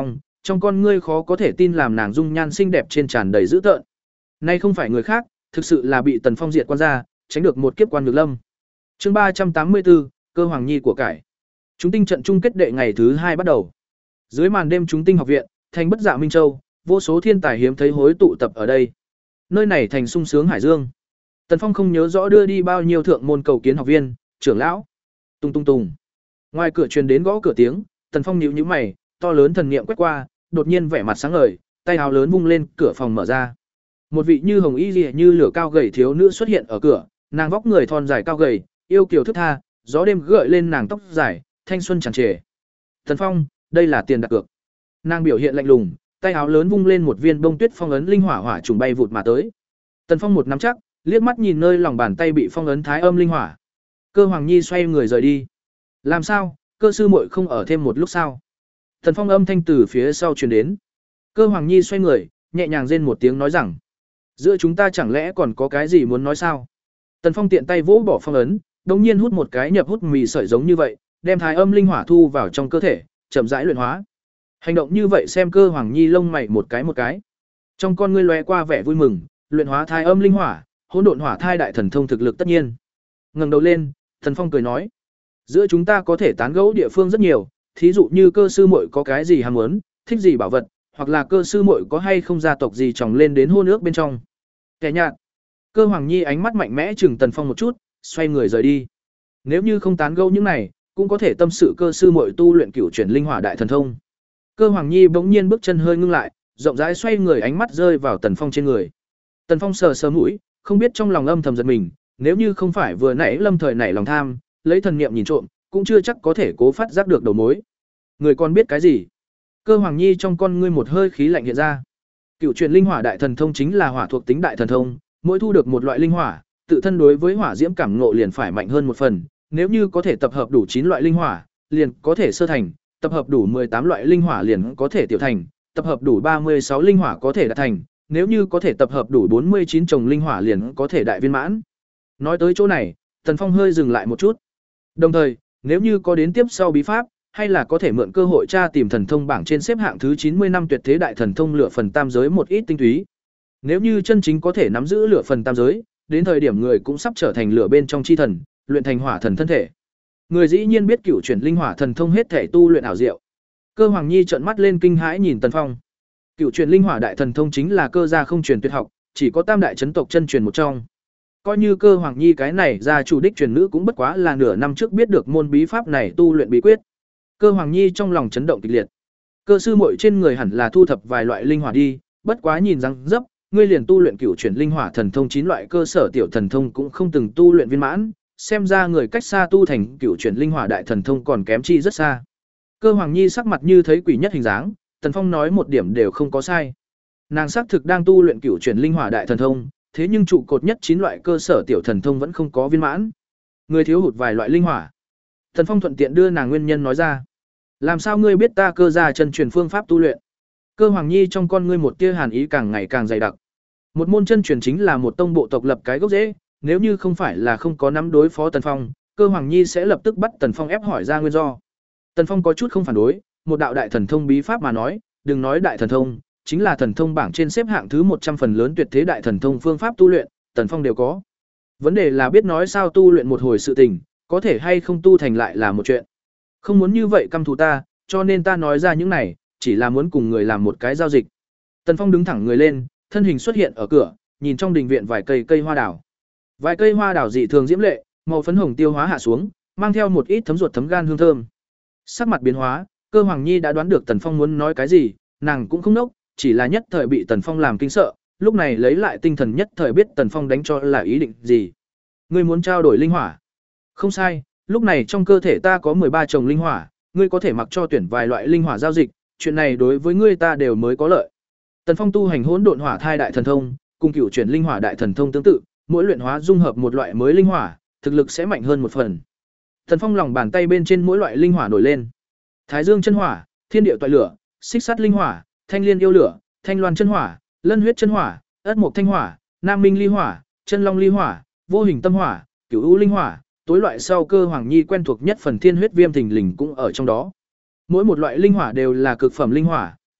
Speaker 1: trong con ngươi khó có thể tin làm nàng dung nhan xinh đẹp trên tràn đầy dữ tợn. Nay không phải người khác, thực sự là bị Tần Phong diệt quan gia, tránh được một kiếp quan nhược lâm. Chương ba trăm tám mươi tư, cơ hoàng nhi của cải. Chúng tinh trận chung kết đệ ngày thứ hai bắt đầu. Dưới màn đêm chúng tinh học viện, thành Bất Dạ Minh Châu, vô số thiên tài hiếm thấy hối tụ tập ở đây. Nơi này thành sung sướng hải dương. Tần Phong không nhớ rõ đưa đi bao nhiêu thượng môn cầu kiến học viên, trưởng lão. Tung tung tùng. Ngoài cửa truyền đến gõ cửa tiếng, Tần Phong nhíu nhíu mày, to lớn thần niệm quét qua, đột nhiên vẻ mặt sáng ngời, tay áo lớn vung lên, cửa phòng mở ra. Một vị như hồng y liễu như lửa cao gầy thiếu nữ xuất hiện ở cửa, nàng vóc người thon dài cao gầy, yêu kiều thức tha, gió đêm gợi lên nàng tóc dài, thanh xuân tràn trề. Tần Phong, đây là tiền đặt cược. Nàng biểu hiện lạnh lùng, tay áo lớn vung lên một viên bông tuyết phong ấn linh hỏa hỏa trùng bay vụt mà tới. Tần Phong một nắm chắc, liếc mắt nhìn nơi lòng bàn tay bị phong ấn thái âm linh hỏa. Cơ Hoàng Nhi xoay người rời đi. Làm sao, cơ sư muội không ở thêm một lúc sao? Tần Phong âm thanh từ phía sau truyền đến. Cơ Hoàng Nhi xoay người, nhẹ nhàng rên một tiếng nói rằng, giữa chúng ta chẳng lẽ còn có cái gì muốn nói sao? Tần Phong tiện tay vỗ bỏ phong ấn, đồng nhiên hút một cái nhập hút mì sợi giống như vậy, đem thái âm linh hỏa thu vào trong cơ thể, chậm rãi luyện hóa. Hành động như vậy xem Cơ Hoàng Nhi lông mày một cái một cái. Trong con ngươi lóe qua vẻ vui mừng, luyện hóa thái âm linh hỏa, hỗn độn hỏa thai đại thần thông thực lực tất nhiên. Ngẩng đầu lên, Tần Phong cười nói, giữa chúng ta có thể tán gẫu địa phương rất nhiều, thí dụ như cơ sư muội có cái gì ham muốn, thích gì bảo vật, hoặc là cơ sư muội có hay không gia tộc gì chồng lên đến hôn ước bên trong. Kẻ nhạt. Cơ Hoàng Nhi ánh mắt mạnh mẽ chừng Tần Phong một chút, xoay người rời đi. Nếu như không tán gẫu những này, cũng có thể tâm sự cơ sư muội tu luyện cửu chuyển linh hỏa đại thần thông. Cơ Hoàng Nhi bỗng nhiên bước chân hơi ngưng lại, rộng rãi xoay người, ánh mắt rơi vào Tần Phong trên người. Tần Phong sờ sờ mũi, không biết trong lòng âm thầm giật mình, nếu như không phải vừa nãy lâm thời nảy lòng tham, lấy thần niệm nhìn trộm, cũng chưa chắc có thể cố phát giác được đầu mối. Người còn biết cái gì? Cơ Hoàng Nhi trong con ngươi một hơi khí lạnh hiện ra. Cửu truyền linh hỏa đại thần thông chính là hỏa thuộc tính đại thần thông, mỗi thu được một loại linh hỏa, tự thân đối với hỏa diễm cảm ngộ liền phải mạnh hơn một phần, nếu như có thể tập hợp đủ chín loại linh hỏa, liền có thể sơ thành, tập hợp đủ mười tám loại linh hỏa liền có thể tiểu thành, tập hợp đủ ba mươi sáu linh hỏa có thể đạt thành, nếu như có thể tập hợp đủ bốn mươi chín chồng linh hỏa liền có thể đại viên mãn. Nói tới chỗ này, Tần Phong hơi dừng lại một chút. Đồng thời, nếu như có đến tiếp sau bí pháp, hay là có thể mượn cơ hội tra tìm thần thông bảng trên xếp hạng thứ chín mươi năm tuyệt thế đại thần thông lửa phần tam giới một ít tinh túy. Nếu như chân chính có thể nắm giữ lửa phần tam giới, đến thời điểm người cũng sắp trở thành lửa bên trong chi thần, luyện thành hỏa thần thân thể. Người dĩ nhiên biết cửu chuyển linh hỏa thần thông hết thể tu luyện ảo diệu. Cơ Hoàng Nhi trợn mắt lên kinh hãi nhìn Tần Phong. Cửu chuyển linh hỏa đại thần thông chính là cơ gia không truyền tuyệt học, chỉ có tam đại chấn tộc chân truyền một trong. Coi như Cơ Hoàng Nhi cái này gia chủ đích truyền nữ cũng bất quá là nửa năm trước biết được môn bí pháp này tu luyện bí quyết. Cơ Hoàng Nhi trong lòng chấn động kịch liệt. Cơ sư muội trên người hẳn là thu thập vài loại linh hỏa đi, bất quá nhìn răng dấp, ngươi liền tu luyện cửu chuyển linh hỏa thần thông chín loại cơ sở tiểu thần thông cũng không từng tu luyện viên mãn, xem ra người cách xa tu thành cửu chuyển linh hỏa đại thần thông còn kém chi rất xa. Cơ Hoàng Nhi sắc mặt như thấy quỷ nhất hình dáng, Tần Phong nói một điểm đều không có sai. Nàng xác thực đang tu luyện cửu chuyển linh hỏa đại thần thông, thế nhưng trụ cột nhất chín loại cơ sở tiểu thần thông vẫn không có viên mãn. Người thiếu hụt vài loại linh hỏa. Tần Phong thuận tiện đưa nàng nguyên nhân nói ra. Làm sao ngươi biết ta cơ gia chân truyền phương pháp tu luyện? Cơ Hoàng Nhi trong con ngươi một tia hàn ý càng ngày càng dày đặc. Một môn chân truyền chính là một tông bộ tộc lập cái gốc rễ, nếu như không phải là không có nắm đối phó Tần Phong, Cơ Hoàng Nhi sẽ lập tức bắt Tần Phong ép hỏi ra nguyên do. Tần Phong có chút không phản đối, một đạo đại thần thông bí pháp mà nói, đừng nói đại thần thông, chính là thần thông bảng trên xếp hạng thứ một trăm phần lớn tuyệt thế đại thần thông phương pháp tu luyện, Tần Phong đều có. Vấn đề là biết nói sao tu luyện một hồi sự tình, có thể hay không tu thành lại là một chuyện. Không muốn như vậy căm thù ta, cho nên ta nói ra những này, chỉ là muốn cùng người làm một cái giao dịch. Tần Phong đứng thẳng người lên, thân hình xuất hiện ở cửa, nhìn trong đình viện vài cây cây hoa đào. Vài cây hoa đào dị thường diễm lệ, màu phấn hồng tiêu hóa hạ xuống, mang theo một ít thấm ruột thấm gan hương thơm. Sắc mặt biến hóa, Cơ Hoàng Nhi đã đoán được Tần Phong muốn nói cái gì, nàng cũng không nốc, chỉ là nhất thời bị Tần Phong làm kinh sợ, lúc này lấy lại tinh thần nhất thời biết Tần Phong đánh cho là ý định gì. Ngươi muốn trao đổi linh hỏa? Không sai, lúc này trong cơ thể ta có mười ba chồng linh hỏa, ngươi có thể mặc cho tuyển vài loại linh hỏa giao dịch, chuyện này đối với ngươi ta đều mới có lợi. Tần Phong tu hành hỗn độn hỏa thai đại thần thông, cùng cửu chuyển linh hỏa đại thần thông tương tự, mỗi luyện hóa dung hợp một loại mới linh hỏa, thực lực sẽ mạnh hơn một phần. Tần Phong lòng bàn tay bên trên mỗi loại linh hỏa nổi lên. Thái Dương chân hỏa, Thiên Điệu toại lửa, Xích Sắt linh hỏa, Thanh Liên yêu lửa, Thanh Loan chân hỏa, Lân huyết chân hỏa, Ất mộc thanh hỏa, Nam Minh ly hỏa, Chân Long ly hỏa, Vô hình tâm hỏa, Cửu u linh hỏa, tối loại sau Cơ Hoàng Nhi quen thuộc nhất phần Thiên huyết viêm thình lình cũng ở trong đó. Mỗi một loại linh hỏa đều là cực phẩm linh hỏa,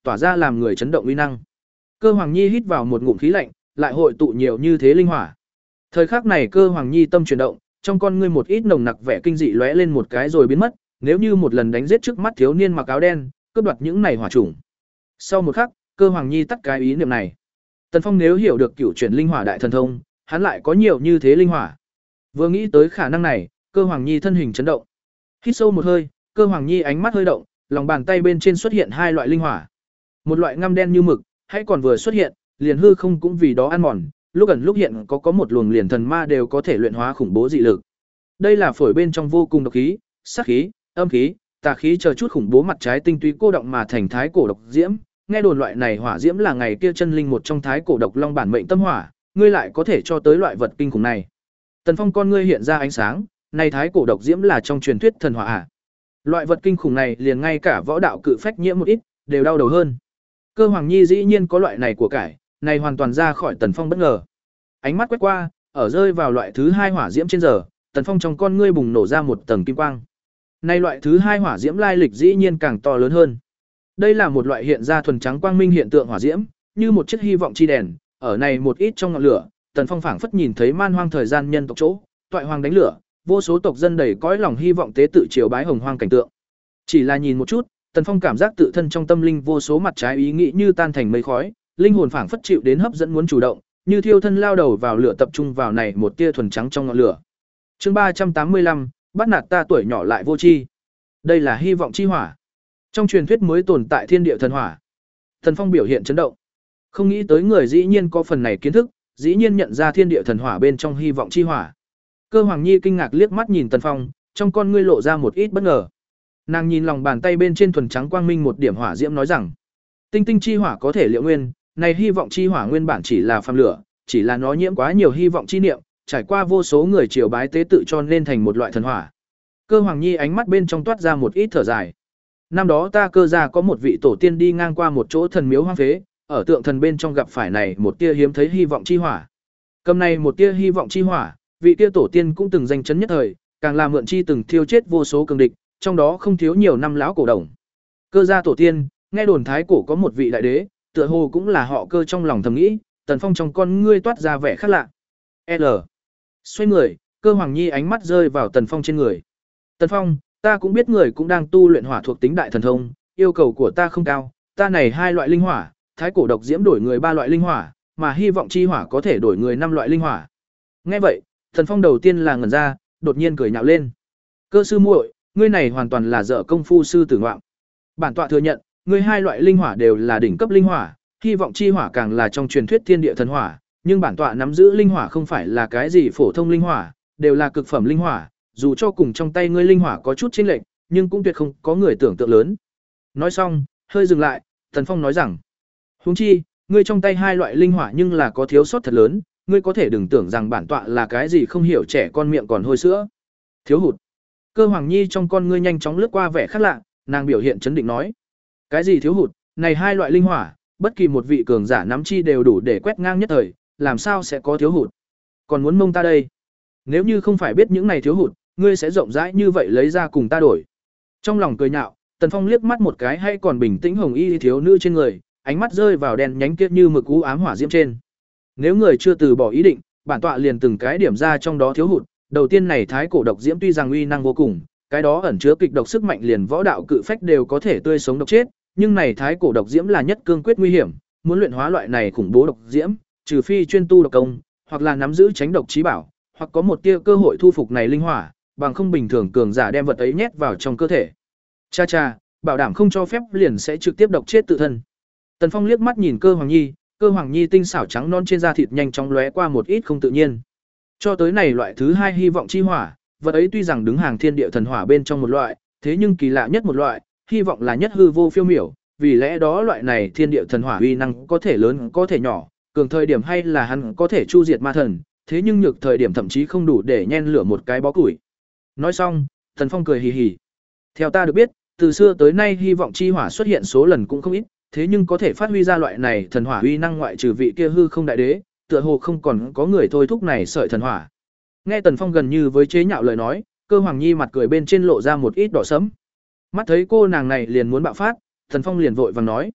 Speaker 1: tỏa ra làm người chấn động uy năng. Cơ Hoàng Nhi hít vào một ngụm khí lạnh, lại hội tụ nhiều như thế linh hỏa. Thời khắc này Cơ Hoàng Nhi tâm chuyển động, trong con ngươi một ít nồng nặc vẻ kinh dị lóe lên một cái rồi biến mất, nếu như một lần đánh giết trước mắt thiếu niên mặc áo đen, cướp đoạt những này hỏa chủng. Sau một khắc, Cơ Hoàng Nhi tắt cái ý niệm này. Tần Phong nếu hiểu được cửu chuyển linh hỏa đại thần thông, hắn lại có nhiều như thế linh hỏa. Vừa nghĩ tới khả năng này, Cơ Hoàng Nhi thân hình chấn động. Hít sâu một hơi, Cơ Hoàng Nhi ánh mắt hơi động, lòng bàn tay bên trên xuất hiện hai loại linh hỏa. Một loại ngăm đen như mực, hãy còn vừa xuất hiện, liền hư không cũng vì đó ăn mòn, lúc ẩn lúc hiện có có một luồng liền thần ma đều có thể luyện hóa khủng bố dị lực. Đây là phổi bên trong vô cùng độc khí, sát khí, âm khí, tà khí chờ chút khủng bố mặt trái tinh túy cô động mà thành thái cổ độc diễm. Nghe đồn loại này hỏa diễm là ngày kia chân linh một trong thái cổ độc long bản mệnh tâm hỏa, ngươi lại có thể cho tới loại vật kinh khủng này. Tần Phong con ngươi hiện ra ánh sáng, này thái cổ độc diễm là trong truyền thuyết thần hỏa à? Loại vật kinh khủng này liền ngay cả võ đạo cự phách nhiễm một ít, đều đau đầu hơn. Cơ Hoàng Nhi dĩ nhiên có loại này của cải, này hoàn toàn ra khỏi Tần Phong bất ngờ. Ánh mắt quét qua, ở rơi vào loại thứ hai hỏa diễm trên giờ, Tần Phong trong con ngươi bùng nổ ra một tầng kim quang. Này loại thứ hai hỏa diễm lai lịch dĩ nhiên càng to lớn hơn. Đây là một loại hiện ra thuần trắng quang minh hiện tượng hỏa diễm, như một chiếc hy vọng chi đèn, ở này một ít trong ngọn lửa, Tần Phong phảng phất nhìn thấy man hoang thời gian nhân tộc chỗ, toại hoàng đánh lửa, vô số tộc dân đầy cõi lòng hy vọng tế tự triều bái hồng hoang cảnh tượng. Chỉ là nhìn một chút, Tần Phong cảm giác tự thân trong tâm linh vô số mặt trái ý nghĩ như tan thành mây khói, linh hồn phảng phất chịu đến hấp dẫn muốn chủ động, như thiêu thân lao đầu vào lửa tập trung vào này một tia thuần trắng trong ngọn lửa. Chương ba trăm tám mươi lăm, bắt nạt ta tuổi nhỏ lại vô tri. Đây là hy vọng chi hỏa. Trong truyền thuyết mới tồn tại thiên địa thần hỏa. Tần Phong biểu hiện chấn động. Không nghĩ tới người dĩ nhiên có phần này kiến thức, dĩ nhiên nhận ra thiên địa thần hỏa bên trong hy vọng chi hỏa. Cơ Hoàng Nhi kinh ngạc liếc mắt nhìn Tần Phong, trong con ngươi lộ ra một ít bất ngờ. Nàng nhìn lòng bàn tay bên trên thuần trắng quang minh một điểm hỏa diễm nói rằng: "Tinh tinh chi hỏa có thể liệu nguyên, này hy vọng chi hỏa nguyên bản chỉ là phàm lửa, chỉ là nó nhiễm quá nhiều hy vọng chi niệm, trải qua vô số người triều bái tế tự cho nên thành một loại thần hỏa." Cơ Hoàng Nhi ánh mắt bên trong toát ra một ít thở dài. Năm đó ta Cơ gia có một vị tổ tiên đi ngang qua một chỗ thần miếu hoang phế, ở tượng thần bên trong gặp phải này một tia hiếm thấy hy vọng chi hỏa. Cầm này một tia hy vọng chi hỏa, vị tia tổ tiên cũng từng danh chấn nhất thời, càng là mượn chi từng thiêu chết vô số cường địch, trong đó không thiếu nhiều năm lão cổ đồng. Cơ gia tổ tiên, nghe đồn thái cổ có một vị đại đế, tựa hồ cũng là họ Cơ trong lòng thầm nghĩ, Tần Phong trong con ngươi toát ra vẻ khác lạ. L. Xoay người, Cơ Hoàng Nhi ánh mắt rơi vào Tần Phong trên người. Tần Phong, ta cũng biết người cũng đang tu luyện hỏa thuộc tính đại thần thông, yêu cầu của ta không cao, ta này hai loại linh hỏa, thái cổ độc diễm đổi người ba loại linh hỏa, mà hy vọng chi hỏa có thể đổi người năm loại linh hỏa. Nghe vậy, Tần Phong đầu tiên là ngẩn ra, đột nhiên cười nhạo lên. Cơ sư muội, ngươi này hoàn toàn là dở công phu sư tử ngoạm. Bản tọa thừa nhận, ngươi hai loại linh hỏa đều là đỉnh cấp linh hỏa, hy vọng chi hỏa càng là trong truyền thuyết thiên địa thần hỏa, nhưng bản tọa nắm giữ linh hỏa không phải là cái gì phổ thông linh hỏa, đều là cực phẩm linh hỏa, dù cho cùng trong tay ngươi linh hỏa có chút chênh lệch, nhưng cũng tuyệt không có người tưởng tượng lớn. Nói xong, hơi dừng lại, Tần Phong nói rằng: "Huống chi, ngươi trong tay hai loại linh hỏa nhưng là có thiếu sót thật lớn, ngươi có thể đừng tưởng rằng bản tọa là cái gì không hiểu trẻ con miệng còn hôi sữa." Thiếu hụt. Cơ Hoàng Nhi trong con ngươi nhanh chóng lướt qua vẻ khác lạ, nàng biểu hiện chấn định nói: "Cái gì thiếu hụt, này hai loại linh hỏa, bất kỳ một vị cường giả nắm chi đều đủ để quét ngang nhất thời, làm sao sẽ có thiếu hụt? Còn muốn mông ta đây? Nếu như không phải biết những này thiếu hụt, ngươi sẽ rộng rãi như vậy lấy ra cùng ta đổi." Trong lòng cười nhạo, Tần Phong liếc mắt một cái hay còn bình tĩnh hồng y thiếu nữ trên người, ánh mắt rơi vào đèn nhánh kia như mực u ám hỏa diễm trên. Nếu người chưa từ bỏ ý định, bản tọa liền từng cái điểm ra trong đó thiếu hụt. Đầu tiên này thái cổ độc diễm tuy rằng uy năng vô cùng, cái đó ẩn chứa kịch độc sức mạnh liền võ đạo cự phách đều có thể tươi sống độc chết, nhưng này thái cổ độc diễm là nhất cương quyết nguy hiểm, muốn luyện hóa loại này khủng bố độc diễm, trừ phi chuyên tu độc công, hoặc là nắm giữ tránh độc trí bảo, hoặc có một tia cơ hội thu phục này linh hỏa, bằng không bình thường cường giả đem vật ấy nhét vào trong cơ thể. Cha cha, bảo đảm không cho phép liền sẽ trực tiếp độc chết tự thân. Tần Phong liếc mắt nhìn Cơ Hoàng Nhi, Cơ Hoàng Nhi tinh xảo trắng non trên da thịt nhanh chóng lóe qua một ít không tự nhiên. Cho tới này loại thứ hai hy vọng chi hỏa, vật ấy tuy rằng đứng hàng thiên địa thần hỏa bên trong một loại, thế nhưng kỳ lạ nhất một loại, hy vọng là nhất hư vô phiêu miểu, vì lẽ đó loại này thiên địa thần hỏa uy năng có thể lớn có thể nhỏ, cường thời điểm hay là hắn có thể chu diệt ma thần, thế nhưng nhược thời điểm thậm chí không đủ để nhen lửa một cái bó củi. Nói xong, Tần Phong cười hì hì. Theo ta được biết, từ xưa tới nay hy vọng chi hỏa xuất hiện số lần cũng không ít, thế nhưng có thể phát huy ra loại này thần hỏa uy năng ngoại trừ vị kia hư không đại đế, tựa hồ không còn có người thôi thúc này sợi thần hỏa. Nghe Tần Phong gần như với chế nhạo lời nói, Cơ Hoàng Nhi mặt cười bên trên lộ ra một ít đỏ sẫm. Mắt thấy cô nàng này liền muốn bạo phát, Tần Phong liền vội vàng nói: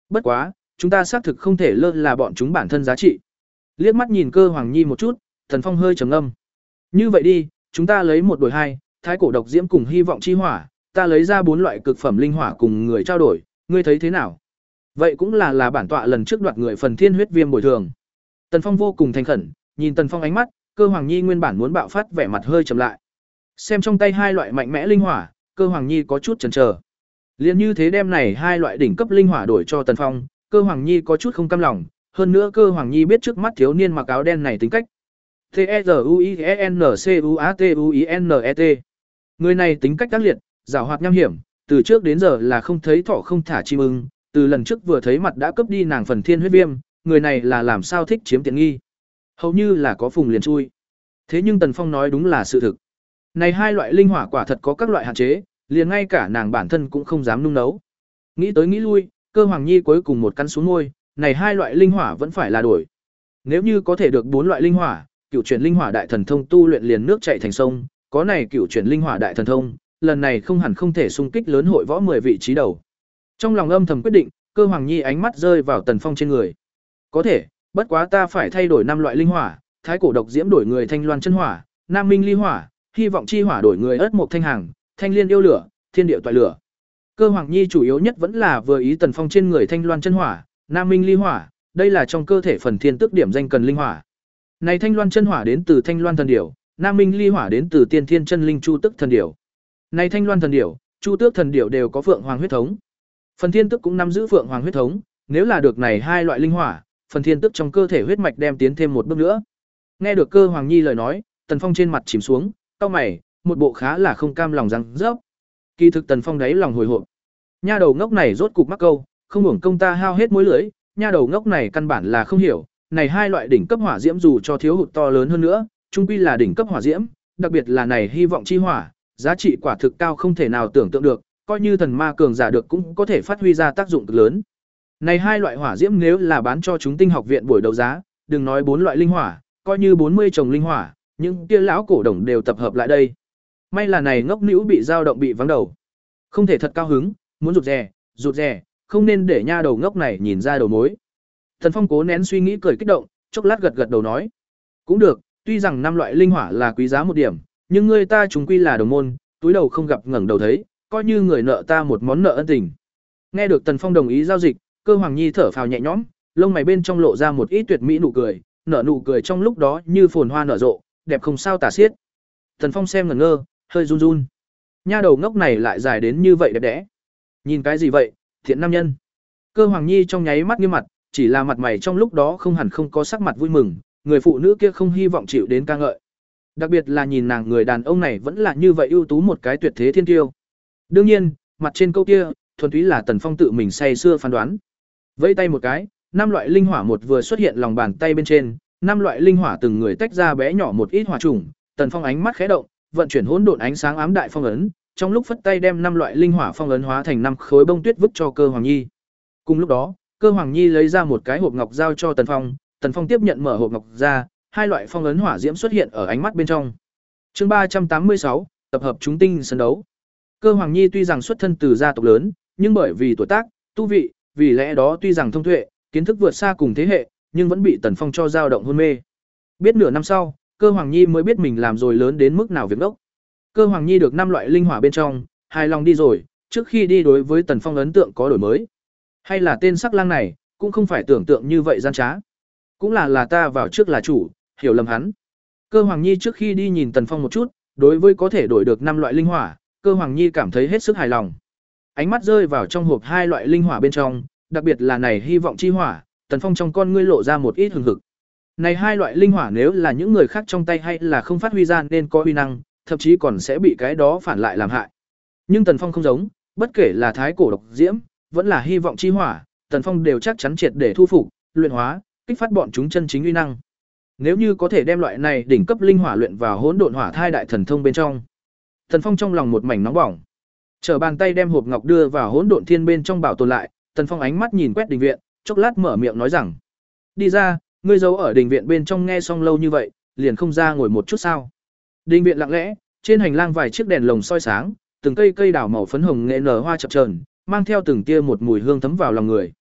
Speaker 1: Bất quá, chúng ta xác thực không thể lơ là bọn chúng bản thân giá trị. Liếc mắt nhìn Cơ Hoàng Nhi một chút, Tần Phong hơi trầm ngâm. Như vậy đi, chúng ta lấy một đổi hai, thái cổ độc diễm cùng hy vọng chi hỏa, ta lấy ra bốn loại cực phẩm linh hỏa cùng người trao đổi, ngươi thấy thế nào? Vậy cũng là là bản tọa lần trước đoạt người phần thiên huyết viêm bồi thường. Tần Phong vô cùng thành khẩn, nhìn Tần Phong ánh mắt, Cơ Hoàng Nhi nguyên bản muốn bạo phát vẻ mặt hơi trầm lại. Xem trong tay hai loại mạnh mẽ linh hỏa, Cơ Hoàng Nhi có chút chần chờ. Liên như thế đem này hai loại đỉnh cấp linh hỏa đổi cho Tần Phong, Cơ Hoàng Nhi có chút không cam lòng, hơn nữa Cơ Hoàng Nhi biết trước mắt thiếu niên mặc áo đen này tính cách. T E R U I E N C U A T U I N E T. Người này tính cách ác liệt, giàu hoạt nham hiểm, từ trước đến giờ là không thấy thỏ không thả chim ưng, từ lần trước vừa thấy mặt đã cướp đi nàng phần thiên huyết viêm, người này là làm sao thích chiếm tiện nghi. Hầu như là có phùng liền chui. Thế nhưng Tần Phong nói đúng là sự thực. Này hai loại linh hỏa quả thật có các loại hạn chế, liền ngay cả nàng bản thân cũng không dám nung nấu. Nghĩ tới nghĩ lui, Cơ Hoàng Nhi cuối cùng một căn xuống môi, này hai loại linh hỏa vẫn phải là đổi. Nếu như có thể được bốn loại linh hỏa, cựu chuyển linh hỏa đại thần thông tu luyện liền nước chảy thành sông, có này cựu chuyển linh hỏa đại thần thông, lần này không hẳn không thể xung kích lớn hội võ mười vị trí đầu. Trong lòng âm thầm quyết định, Cơ Hoàng Nhi ánh mắt rơi vào Tần Phong trên người. Có thể, bất quá ta phải thay đổi năm loại linh hỏa, thái cổ độc diễm đổi người thanh loan chân hỏa, nam minh ly hỏa, hy vọng chi hỏa đổi người ớt mộc thanh hàng, thanh liên yêu lửa, thiên địa toại lửa. Cơ Hoàng Nhi chủ yếu nhất vẫn là vừa ý Tần Phong trên người thanh loan chân hỏa, nam minh ly hỏa, đây là trong cơ thể phần thiên tức điểm danh cần linh hỏa. Này thanh loan chân hỏa đến từ thanh loan thần điểu, nam minh ly hỏa đến từ tiên thiên chân linh chu tức thần điểu. Này thanh loan thần điểu, chu tước thần điểu đều có phượng hoàng huyết thống. Phần thiên tức cũng nắm giữ phượng hoàng huyết thống, nếu là được này hai loại linh hỏa, phần thiên tức trong cơ thể huyết mạch đem tiến thêm một bước nữa. Nghe được Cơ Hoàng Nhi lời nói, Tần Phong trên mặt chìm xuống, cau mày, một bộ khá là không cam lòng răng rớp. Kỳ thực Tần Phong đáy lòng hồi hộp. Nha đầu ngốc này rốt cục mắc câu, không uổng công ta hao hết mối lưỡi, nha đầu ngốc này căn bản là không hiểu, này hai loại đỉnh cấp hỏa diễm dù cho thiếu hụt to lớn hơn nữa, chung quy là đỉnh cấp hỏa diễm, đặc biệt là này hy vọng chi hỏa, giá trị quả thực cao không thể nào tưởng tượng được, coi như thần ma cường giả được cũng có thể phát huy ra tác dụng cực lớn. Này hai loại hỏa diễm nếu là bán cho chúng tinh học viện buổi đấu giá, đừng nói bốn loại linh hỏa, coi như bốn mươi chồng linh hỏa, những kia lão cổ đồng đều tập hợp lại đây. May là này ngốc nữu bị dao động bị vắng đầu. Không thể thật cao hứng, muốn rụt rè, rụt rè, không nên để nha đầu ngốc này nhìn ra đầu mối. Thần Phong cố nén suy nghĩ cười kích động, chốc lát gật gật đầu nói: "Cũng được, tuy rằng năm loại linh hỏa là quý giá một điểm, nhưng người ta chúng quy là đồng môn, túi đầu không gặp ngẩng đầu thấy, coi như người nợ ta một món nợ ân tình." Nghe được Tần Phong đồng ý giao dịch, Cơ Hoàng Nhi thở phào nhẹ nhõm, lông mày bên trong lộ ra một ít tuyệt mỹ nụ cười, nở nụ cười trong lúc đó như phồn hoa nở rộ, đẹp không sao tả xiết. Tần Phong xem ngẩn ngơ, hơi run run. Nha đầu ngốc này lại dài đến như vậy đẹp đẽ. Nhìn cái gì vậy, thiện nam nhân? Cơ Hoàng Nhi trong nháy mắt nghiêm mặt, chỉ là mặt mày trong lúc đó không hẳn không có sắc mặt vui mừng, người phụ nữ kia không hy vọng chịu đến ca ngợi. Đặc biệt là nhìn nàng người đàn ông này vẫn là như vậy ưu tú một cái tuyệt thế thiên kiêu. Đương nhiên, mặt trên câu kia, thuần túy là Tần Phong tự mình say xưa phán đoán. Vẫy tay một cái, năm loại linh hỏa một vừa xuất hiện lòng bàn tay bên trên, năm loại linh hỏa từng người tách ra bé nhỏ một ít hỏa trùng, Tần Phong ánh mắt khẽ động, vận chuyển hỗn độn ánh sáng ám đại phong ấn, trong lúc phất tay đem năm loại linh hỏa phong ấn hóa thành năm khối bông tuyết vứt cho Cơ Hoàng Nhi. Cùng lúc đó, Cơ Hoàng Nhi lấy ra một cái hộp ngọc giao cho Tần Phong, Tần Phong tiếp nhận mở hộp ngọc ra, hai loại phong ấn hỏa diễm xuất hiện ở ánh mắt bên trong. Chương ba trăm tám mươi sáu, tập hợp chúng tinh sân đấu. Cơ Hoàng Nhi tuy rằng xuất thân từ gia tộc lớn, nhưng bởi vì tuổi tác, tu vị, vì lẽ đó tuy rằng thông tuệ, kiến thức vượt xa cùng thế hệ, nhưng vẫn bị Tần Phong cho dao động hôn mê. Biết nửa năm sau, Cơ Hoàng Nhi mới biết mình làm rồi lớn đến mức nào việc ngốc. Cơ Hoàng Nhi được năm loại linh hỏa bên trong, hài lòng đi rồi, trước khi đi đối với Tần Phong ấn tượng có đổi mới. Hay là tên sắc lang này, cũng không phải tưởng tượng như vậy gian trá. Cũng là là ta vào trước là chủ, hiểu lầm hắn. Cơ Hoàng Nhi trước khi đi nhìn Tần Phong một chút, đối với có thể đổi được năm loại linh hỏa, Cơ Hoàng Nhi cảm thấy hết sức hài lòng. Ánh mắt rơi vào trong hộp hai loại linh hỏa bên trong, đặc biệt là này hy vọng chi hỏa, Tần Phong trong con ngươi lộ ra một ít hừng hực. Này hai loại linh hỏa nếu là những người khác trong tay hay là không phát huy ra nên có uy năng, thậm chí còn sẽ bị cái đó phản lại làm hại. Nhưng Tần Phong không giống, bất kể là thái cổ độc diễm, vẫn là hy vọng chi hỏa, Tần Phong đều chắc chắn triệt để thu phục, luyện hóa, kích phát bọn chúng chân chính uy năng. Nếu như có thể đem loại này đỉnh cấp linh hỏa luyện vào hỗn độn hỏa thai đại thần thông bên trong, Tần Phong trong lòng một mảnh nóng bỏng. Trở bàn tay đem hộp ngọc đưa vào hỗn độn thiên bên trong bảo tồn lại, Tần Phong ánh mắt nhìn quét đình viện, chốc lát mở miệng nói rằng: "Đi ra, ngươi giấu ở đình viện bên trong nghe xong lâu như vậy, liền không ra ngồi một chút sao?" Đình viện lặng lẽ, trên hành lang vài chiếc đèn lồng soi sáng, từng cây cây đào màu phấn hồng nghệ nở hoa chập chờn, mang theo từng tia một mùi hương thấm vào lòng người.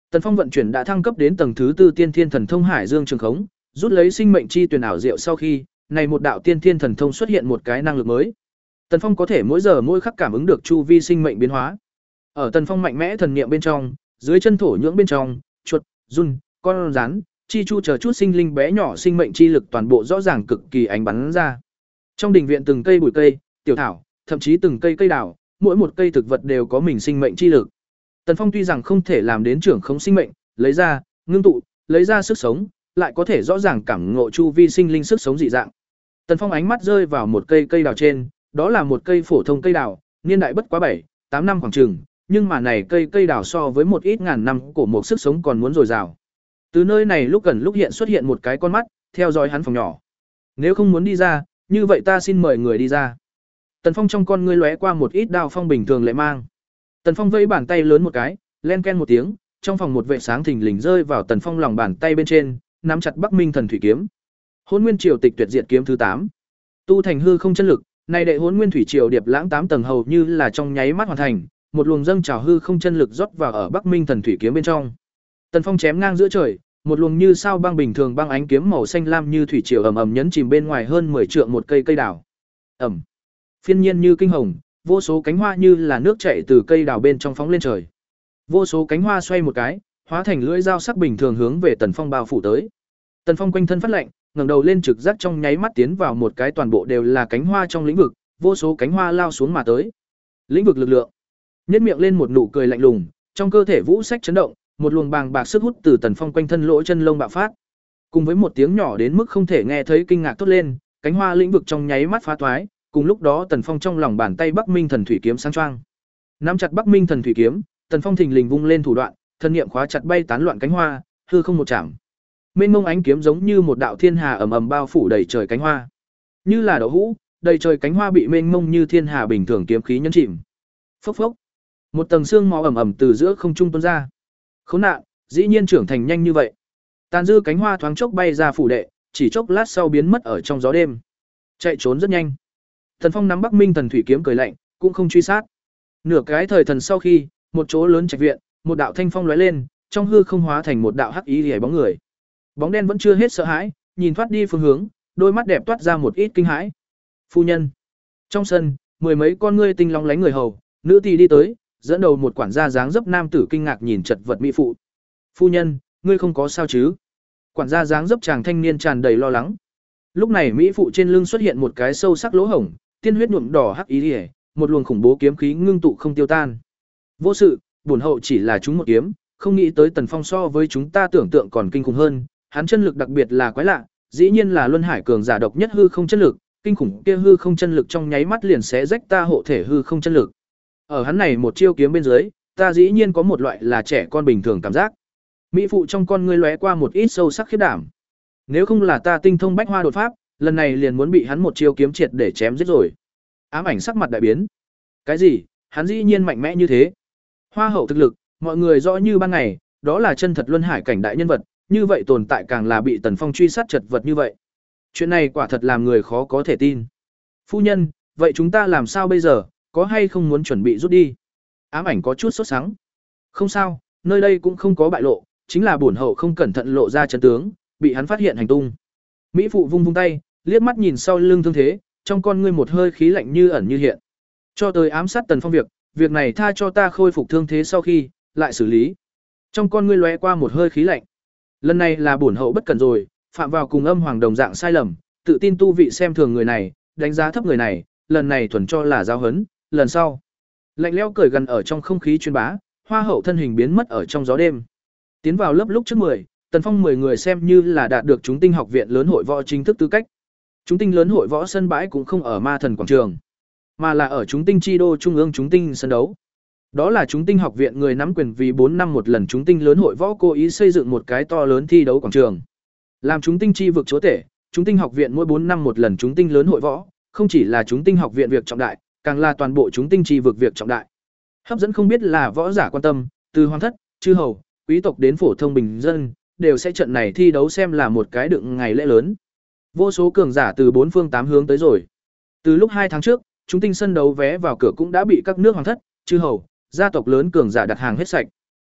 Speaker 1: Tần Phong vận chuyển đã thăng cấp đến tầng thứ tư Tiên Thiên Thần Thông Hải Dương Trường Khống, rút lấy sinh mệnh chi tuyển ảo diệu sau khi, này một đạo Tiên Thiên Thần Thông xuất hiện một cái năng lực mới. Tần Phong có thể mỗi giờ mỗi khắc cảm ứng được chu vi sinh mệnh biến hóa. Ở Tần Phong mạnh mẽ thần niệm bên trong, dưới chân thổ nhưỡng bên trong, chuột, giun, con rắn, chi chu chờ chút sinh linh bé nhỏ sinh mệnh chi lực toàn bộ rõ ràng cực kỳ ánh bắn ra. Trong đình viện từng cây bụi cây, tiểu thảo, thậm chí từng cây cây đào, mỗi một cây thực vật đều có mình sinh mệnh chi lực. Tần Phong tuy rằng không thể làm đến trưởng không sinh mệnh, lấy ra, ngưng tụ, lấy ra sức sống, lại có thể rõ ràng cảm ngộ chu vi sinh linh sức sống dị dạng. Tần Phong ánh mắt rơi vào một cây cây đào trên, đó là một cây phổ thông cây đào, niên đại bất quá bảy, tám năm khoảng chừng, nhưng mà này cây cây đào so với một ít ngàn năm cổ một sức sống còn muốn dồi dào. Từ nơi này lúc gần lúc hiện xuất hiện một cái con mắt, theo dõi hắn phòng nhỏ. Nếu không muốn đi ra, như vậy ta xin mời người đi ra. Tần Phong trong con ngươi lóe qua một ít đao phong bình thường lệ mang. Tần Phong vẫy bàn tay lớn một cái, len ken một tiếng, trong phòng một vệ sáng thình lình rơi vào Tần Phong lòng bàn tay bên trên, nắm chặt Bắc Minh Thần Thủy kiếm. Hỗn Nguyên Triều Tịch Tuyệt Diệt kiếm thứ tám. Tu thành hư không chân lực, này đệ Hỗn Nguyên Thủy Triều điệp lãng tám tầng hầu như là trong nháy mắt hoàn thành, một luồng dâng trào hư không chân lực rót vào ở Bắc Minh Thần Thủy kiếm bên trong. Tần Phong chém ngang giữa trời, một luồng như sao băng bình thường băng ánh kiếm màu xanh lam như thủy triều ầm ầm nhấn chìm bên ngoài hơn mười trượng một cây cây đào. Ầm. Phiên nhiên như kinh hồng, vô số cánh hoa như là nước chảy từ cây đào bên trong phóng lên trời. Vô số cánh hoa xoay một cái, hóa thành lưỡi dao sắc bình thường hướng về Tần Phong bao phủ tới. Tần Phong quanh thân phát lạnh, ngẩng đầu lên trực giác trong nháy mắt tiến vào một cái toàn bộ đều là cánh hoa trong lĩnh vực, vô số cánh hoa lao xuống mà tới. Lĩnh vực lực lượng. Nhếch miệng lên một nụ cười lạnh lùng, trong cơ thể vũ sách chấn động, một luồng bàng bạc sức hút từ Tần Phong quanh thân lỗ chân lông bạo phát. Cùng với một tiếng nhỏ đến mức không thể nghe thấy kinh ngạc thốt lên, cánh hoa lĩnh vực trong nháy mắt phá toái, cùng lúc đó Tần Phong trong lòng bàn tay Bắc Minh Thần Thủy kiếm sáng choang. Nắm chặt Bắc Minh Thần Thủy kiếm, Tần Phong thình lình vung lên thủ đoạn, thân niệm khóa chặt bay tán loạn cánh hoa, hư không một chạm. Mênh mông ánh kiếm giống như một đạo thiên hà ầm ầm bao phủ đầy trời cánh hoa. Như là đậu hũ, đầy trời cánh hoa bị mênh mông như thiên hà bình thường kiếm khí nhấn chìm. Phốc phốc. Một tầng xương máu ầm ầm từ giữa không trung tuôn ra. Khốn nạn, dĩ nhiên trưởng thành nhanh như vậy. Tàn dư cánh hoa thoáng chốc bay ra phủ đệ, chỉ chốc lát sau biến mất ở trong gió đêm. Chạy trốn rất nhanh. Tần Phong nắm Bắc Minh Thần Thủy kiếm cười lạnh, cũng không truy sát. Nửa cái thời thần sau khi, một chỗ lớn trạch viện, một đạo thanh phong lóe lên, trong hư không hóa thành một đạo hắc ý liễu bóng người. Bóng đen vẫn chưa hết sợ hãi, nhìn thoát đi phương hướng, đôi mắt đẹp toát ra một ít kinh hãi. Phu nhân. Trong sân, mười mấy con ngươi tinh long lánh người hầu, nữ tỳ đi tới, dẫn đầu một quản gia dáng dấp nam tử kinh ngạc nhìn chật vật mỹ phụ. Phu nhân, ngươi không có sao chứ? Quản gia dáng dấp chàng thanh niên tràn đầy lo lắng. Lúc này mỹ phụ trên lưng xuất hiện một cái sâu sắc lỗ hổng, tiên huyết nhuộm đỏ hắc ý liễu, một luồng khủng bố kiếm khí ngưng tụ không tiêu tan. Vô sự, bổn hậu chỉ là chúng một kiếm, không nghĩ tới Tần Phong so với chúng ta tưởng tượng còn kinh khủng hơn, hắn chân lực đặc biệt là quái lạ, dĩ nhiên là luân hải cường giả độc nhất hư không chân lực, kinh khủng kia hư không chân lực trong nháy mắt liền xé rách ta hộ thể hư không chân lực. Ở hắn này một chiêu kiếm bên dưới, ta dĩ nhiên có một loại là trẻ con bình thường cảm giác. Mỹ phụ trong con ngươi lóe qua một ít sâu sắc khiếp đảm. Nếu không là ta tinh thông bách hoa đột pháp, lần này liền muốn bị hắn một chiêu kiếm triệt để chém giết rồi. Ám ảnh sắc mặt đại biến. Cái gì? Hắn dĩ nhiên mạnh mẽ như thế? Hoa hậu thực lực, mọi người rõ như ban ngày, đó là chân thật luân hải cảnh đại nhân vật, như vậy tồn tại càng là bị Tần Phong truy sát chật vật như vậy. Chuyện này quả thật làm người khó có thể tin. Phu nhân, vậy chúng ta làm sao bây giờ, có hay không muốn chuẩn bị rút đi? Ám ảnh có chút sốt sắng. Không sao, nơi đây cũng không có bại lộ, chính là bổn hậu không cẩn thận lộ ra chân tướng, bị hắn phát hiện hành tung. Mỹ phụ vung vung tay, liếc mắt nhìn sau lưng thương thế, trong con ngươi một hơi khí lạnh như ẩn như hiện. Cho tới ám sát Tần Phong việc, việc này tha cho ta khôi phục thương thế sau khi, lại xử lý. Trong con ngươi lóe qua một hơi khí lạnh. Lần này là bổn hậu bất cẩn rồi, phạm vào cùng âm hoàng đồng dạng sai lầm, tự tin tu vị xem thường người này, đánh giá thấp người này, lần này thuần cho là giáo huấn, lần sau. Lạnh lẽo cười gần ở trong không khí truyền bá, hoa hậu thân hình biến mất ở trong gió đêm. Tiến vào lớp lúc trước mười, Tần Phong mười người xem như là đạt được chúng tinh học viện lớn hội võ chính thức tư cách. Chúng tinh lớn hội võ sân bãi cũng không ở Ma Thần quảng trường, mà là ở chúng tinh chi đô trung ương chúng tinh sân đấu. Đó là chúng tinh học viện người nắm quyền vì bốn năm một lần chúng tinh lớn hội võ cố ý xây dựng một cái to lớn thi đấu quảng trường. Làm chúng tinh chi vực chúa tể, chúng tinh học viện mỗi bốn năm một lần chúng tinh lớn hội võ, không chỉ là chúng tinh học viện việc trọng đại, càng là toàn bộ chúng tinh chi vực việc trọng đại. Hấp dẫn không biết là võ giả quan tâm, từ hoàng thất, chư hầu, quý tộc đến phổ thông bình dân, đều sẽ trận này thi đấu xem là một cái đựng ngày lễ lớn. Vô số cường giả từ bốn phương tám hướng tới rồi. Từ lúc hai tháng trước, chúng tinh sân đấu vé vào cửa cũng đã bị các nước hoàng thất, chư hầu, gia tộc lớn cường giả đặt hàng hết sạch.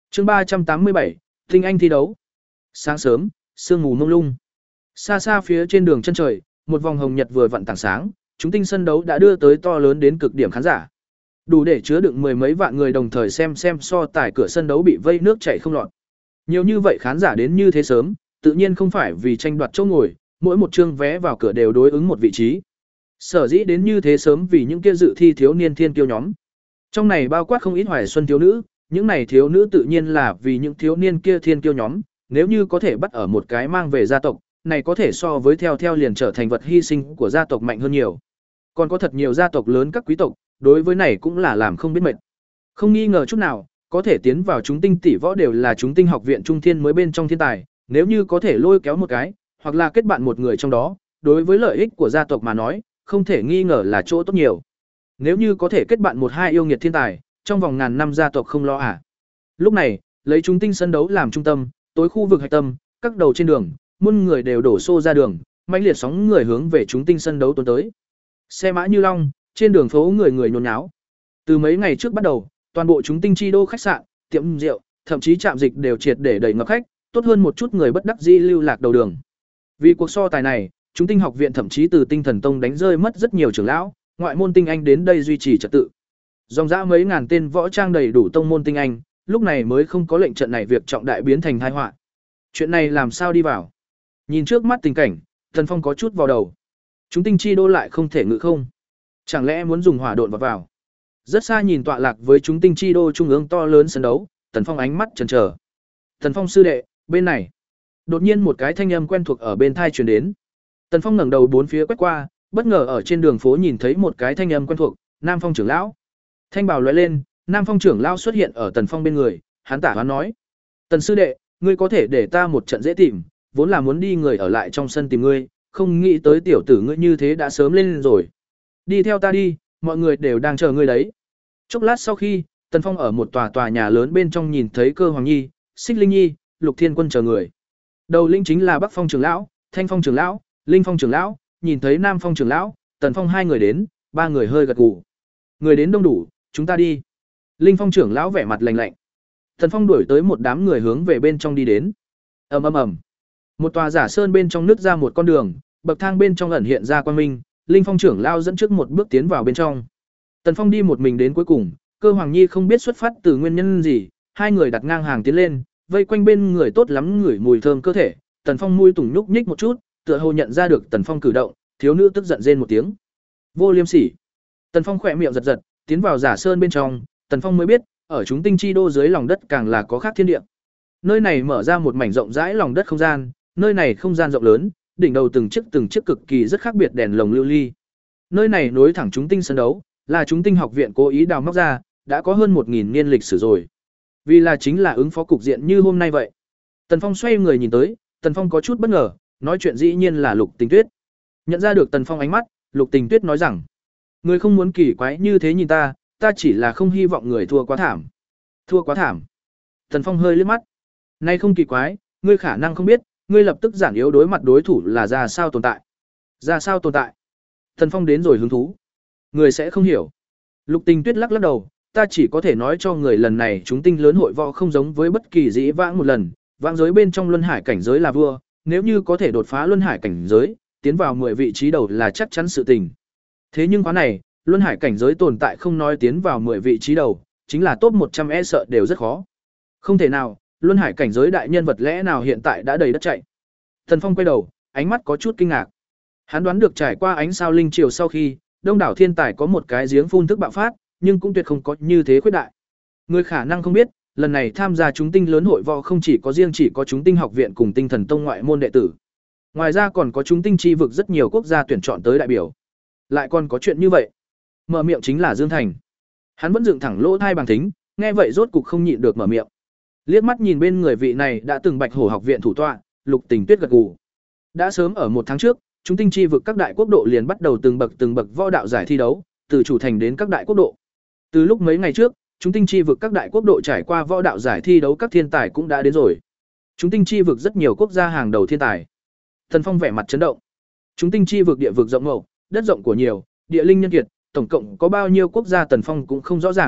Speaker 1: Chương ba trăm tám mươi bảy, Tinh anh thi đấu. Sáng sớm, sương mù mông lung. Xa xa phía trên đường chân trời, một vòng hồng nhật vừa vặn tảng sáng, chúng tinh sân đấu đã đưa tới to lớn đến cực điểm khán giả. Đủ để chứa đựng mười mấy vạn người đồng thời xem xem so tài cửa sân đấu bị vây nước chảy không lọt. Nhiều như vậy khán giả đến như thế sớm, tự nhiên không phải vì tranh đoạt chỗ ngồi, mỗi một chương vé vào cửa đều đối ứng một vị trí. Sở dĩ đến như thế sớm vì những kia dự thi thiếu niên thiên kiêu nhóm. Trong này bao quát không ít hoài xuân thiếu nữ, những này thiếu nữ tự nhiên là vì những thiếu niên kia thiên kiêu nhóm, nếu như có thể bắt ở một cái mang về gia tộc, này có thể so với theo theo liền trở thành vật hy sinh của gia tộc mạnh hơn nhiều. Còn có thật nhiều gia tộc lớn các quý tộc, đối với này cũng là làm không biết mệt. Không nghi ngờ chút nào, có thể tiến vào chúng tinh tỷ võ đều là chúng tinh học viện trung thiên mới bên trong thiên tài, nếu như có thể lôi kéo một cái, hoặc là kết bạn một người trong đó, đối với lợi ích của gia tộc mà nói, không thể nghi ngờ là chỗ tốt nhiều. Nếu như có thể kết bạn một hai yêu nghiệt thiên tài, trong vòng ngàn năm gia tộc không lo à. Lúc này, lấy chúng tinh sân đấu làm trung tâm, tối khu vực hạch tâm, các đầu trên đường, muôn người đều đổ xô ra đường, mãnh liệt sóng người hướng về chúng tinh sân đấu tuần tới. Xe mã như long, trên đường phố người người nhốn nháo. Từ mấy ngày trước bắt đầu, toàn bộ chúng tinh chi đô khách sạn, tiệm rượu, thậm chí trạm dịch đều triệt để đầy ngập khách, tốt hơn một chút người bất đắc dĩ lưu lạc đầu đường. Vì cuộc so tài này, chúng tinh học viện thậm chí từ Tinh Thần Tông đánh rơi mất rất nhiều trưởng lão, ngoại môn tinh anh đến đây duy trì trật tự. Dòng dã mấy ngàn tên võ trang đầy đủ tông môn tinh anh, lúc này mới không có lệnh trận này việc trọng đại biến thành tai họa. Chuyện này làm sao đi vào? Nhìn trước mắt tình cảnh, Thần Phong có chút vào đầu. Chúng tinh chi đô lại không thể ngự không? Chẳng lẽ muốn dùng hỏa độn vào vào? Rất xa nhìn tọa lạc với chúng tinh chi đô trung ương to lớn sân đấu, Tần Phong ánh mắt chần chờ. Tần Phong sư đệ, bên này. Đột nhiên một cái thanh âm quen thuộc ở bên tai truyền đến. Tần Phong ngẩng đầu bốn phía quét qua, bất ngờ ở trên đường phố nhìn thấy một cái thanh âm quen thuộc, Nam Phong trưởng lão. Thanh bào lóe lên, Nam Phong trưởng lão xuất hiện ở Tần Phong bên người, hắn tả hoán nói: "Tần sư đệ, ngươi có thể để ta một trận dễ tìm, vốn là muốn đi người ở lại trong sân tìm ngươi, không nghĩ tới tiểu tử ngươi như thế đã sớm lên rồi. Đi theo ta đi, mọi người đều đang chờ ngươi đấy." Chốc lát sau khi, Tần Phong ở một tòa tòa nhà lớn bên trong nhìn thấy Cơ Hoàng Nhi, Xích Linh Nhi, Lục Thiên Quân chờ người. Đầu linh chính là Bắc Phong trưởng lão, Thanh Phong trưởng lão, Linh Phong trưởng lão, nhìn thấy Nam Phong trưởng lão, Tần Phong hai người đến, ba người hơi gật gù. Người đến đông đủ, chúng ta đi. Linh Phong trưởng lão vẻ mặt lạnh lạnh. Tần Phong đuổi tới một đám người hướng về bên trong đi đến. Ầm ầm ầm. Một tòa giả sơn bên trong nứt ra một con đường, bậc thang bên trong ẩn hiện ra quang minh, Linh Phong trưởng lão dẫn trước một bước tiến vào bên trong. Tần Phong đi một mình đến cuối cùng, Cơ Hoàng Nhi không biết xuất phát từ nguyên nhân gì, hai người đặt ngang hàng tiến lên, vây quanh bên người tốt lắm ngửi mùi thơm cơ thể. Tần Phong mũi tùng nhúc nhích một chút, tựa hồ nhận ra được Tần Phong cử động, thiếu nữ tức giận rên một tiếng. Vô liêm sỉ. Tần Phong khỏe miệng giật giật, tiến vào giả sơn bên trong, Tần Phong mới biết, ở chúng tinh chi đô dưới lòng đất càng là có khác thiên địa. Nơi này mở ra một mảnh rộng rãi lòng đất không gian, nơi này không gian rộng lớn, đỉnh đầu từng chiếc từng chiếc cực kỳ rất khác biệt đèn lồng lưu ly. Nơi này nối thẳng chúng tinh sân đấu, là chúng tinh học viện cố ý đào móc ra, đã có hơn một nghìn niên lịch sử rồi. Vì là chính là ứng phó cục diện như hôm nay vậy. Tần Phong xoay người nhìn tới, Tần Phong có chút bất ngờ, nói chuyện dĩ nhiên là Lục Tình Tuyết. Nhận ra được Tần Phong ánh mắt, Lục Tình Tuyết nói rằng: "Người không muốn kỳ quái như thế nhìn ta, ta chỉ là không hy vọng người thua quá thảm." Thua quá thảm? Tần Phong hơi liếc mắt. "Nay không kỳ quái, ngươi khả năng không biết, ngươi lập tức giản yếu đối mặt đối thủ là ra sao tồn tại." Ra sao tồn tại? Tần Phong đến rồi hứng thú. Người sẽ không hiểu. Lục Tình Tuyết lắc lắc đầu, ta chỉ có thể nói cho người lần này chúng tinh lớn hội võ không giống với bất kỳ dĩ vãng một lần, vãng giới bên trong luân hải cảnh giới là vua, nếu như có thể đột phá luân hải cảnh giới, tiến vào mười vị trí đầu là chắc chắn sự tình. Thế nhưng khóa này, luân hải cảnh giới tồn tại không nói tiến vào mười vị trí đầu, chính là top một trăm e sợ đều rất khó. Không thể nào, luân hải cảnh giới đại nhân vật lẽ nào hiện tại đã đầy đất chạy. Thần Phong quay đầu, ánh mắt có chút kinh ngạc. Hắn đoán được trải qua ánh sao linh triều sau khi, đông đảo thiên tài có một cái giếng phun thức bạo phát, nhưng cũng tuyệt không có như thế khuyết đại. Người khả năng không biết, lần này tham gia chúng tinh lớn hội võ không chỉ có riêng chỉ có chúng tinh học viện cùng Tinh Thần Tông ngoại môn đệ tử. Ngoài ra còn có chúng tinh chi vực rất nhiều quốc gia tuyển chọn tới đại biểu. Lại còn có chuyện như vậy. Mở miệng chính là Dương Thành. Hắn vẫn dựng thẳng lỗ tai bằng thính, nghe vậy rốt cục không nhịn được mở miệng. Liếc mắt nhìn bên người vị này đã từng Bạch Hổ học viện thủ tọa, Lục Tình Tuyết gật gù. Đã sớm ở một tháng trước, chúng tinh chi vực các đại quốc độ liền bắt đầu từng bậc từng bậc võ đạo giải thi đấu, từ chủ thành đến các đại quốc độ. Từ lúc mấy ngày trước, chúng tinh chi vực các đại quốc độ trải qua võ đạo giải thi đấu các thiên tài cũng đã đến rồi. Chúng tinh chi vực rất nhiều quốc gia hàng đầu thiên tài. Thần Phong vẻ mặt chấn động. Chúng tinh chi vực địa vực rộng mậu, đất rộng của nhiều, địa linh nhân kiệt, tổng cộng có bao nhiêu quốc gia Tần Phong cũng không rõ ràng,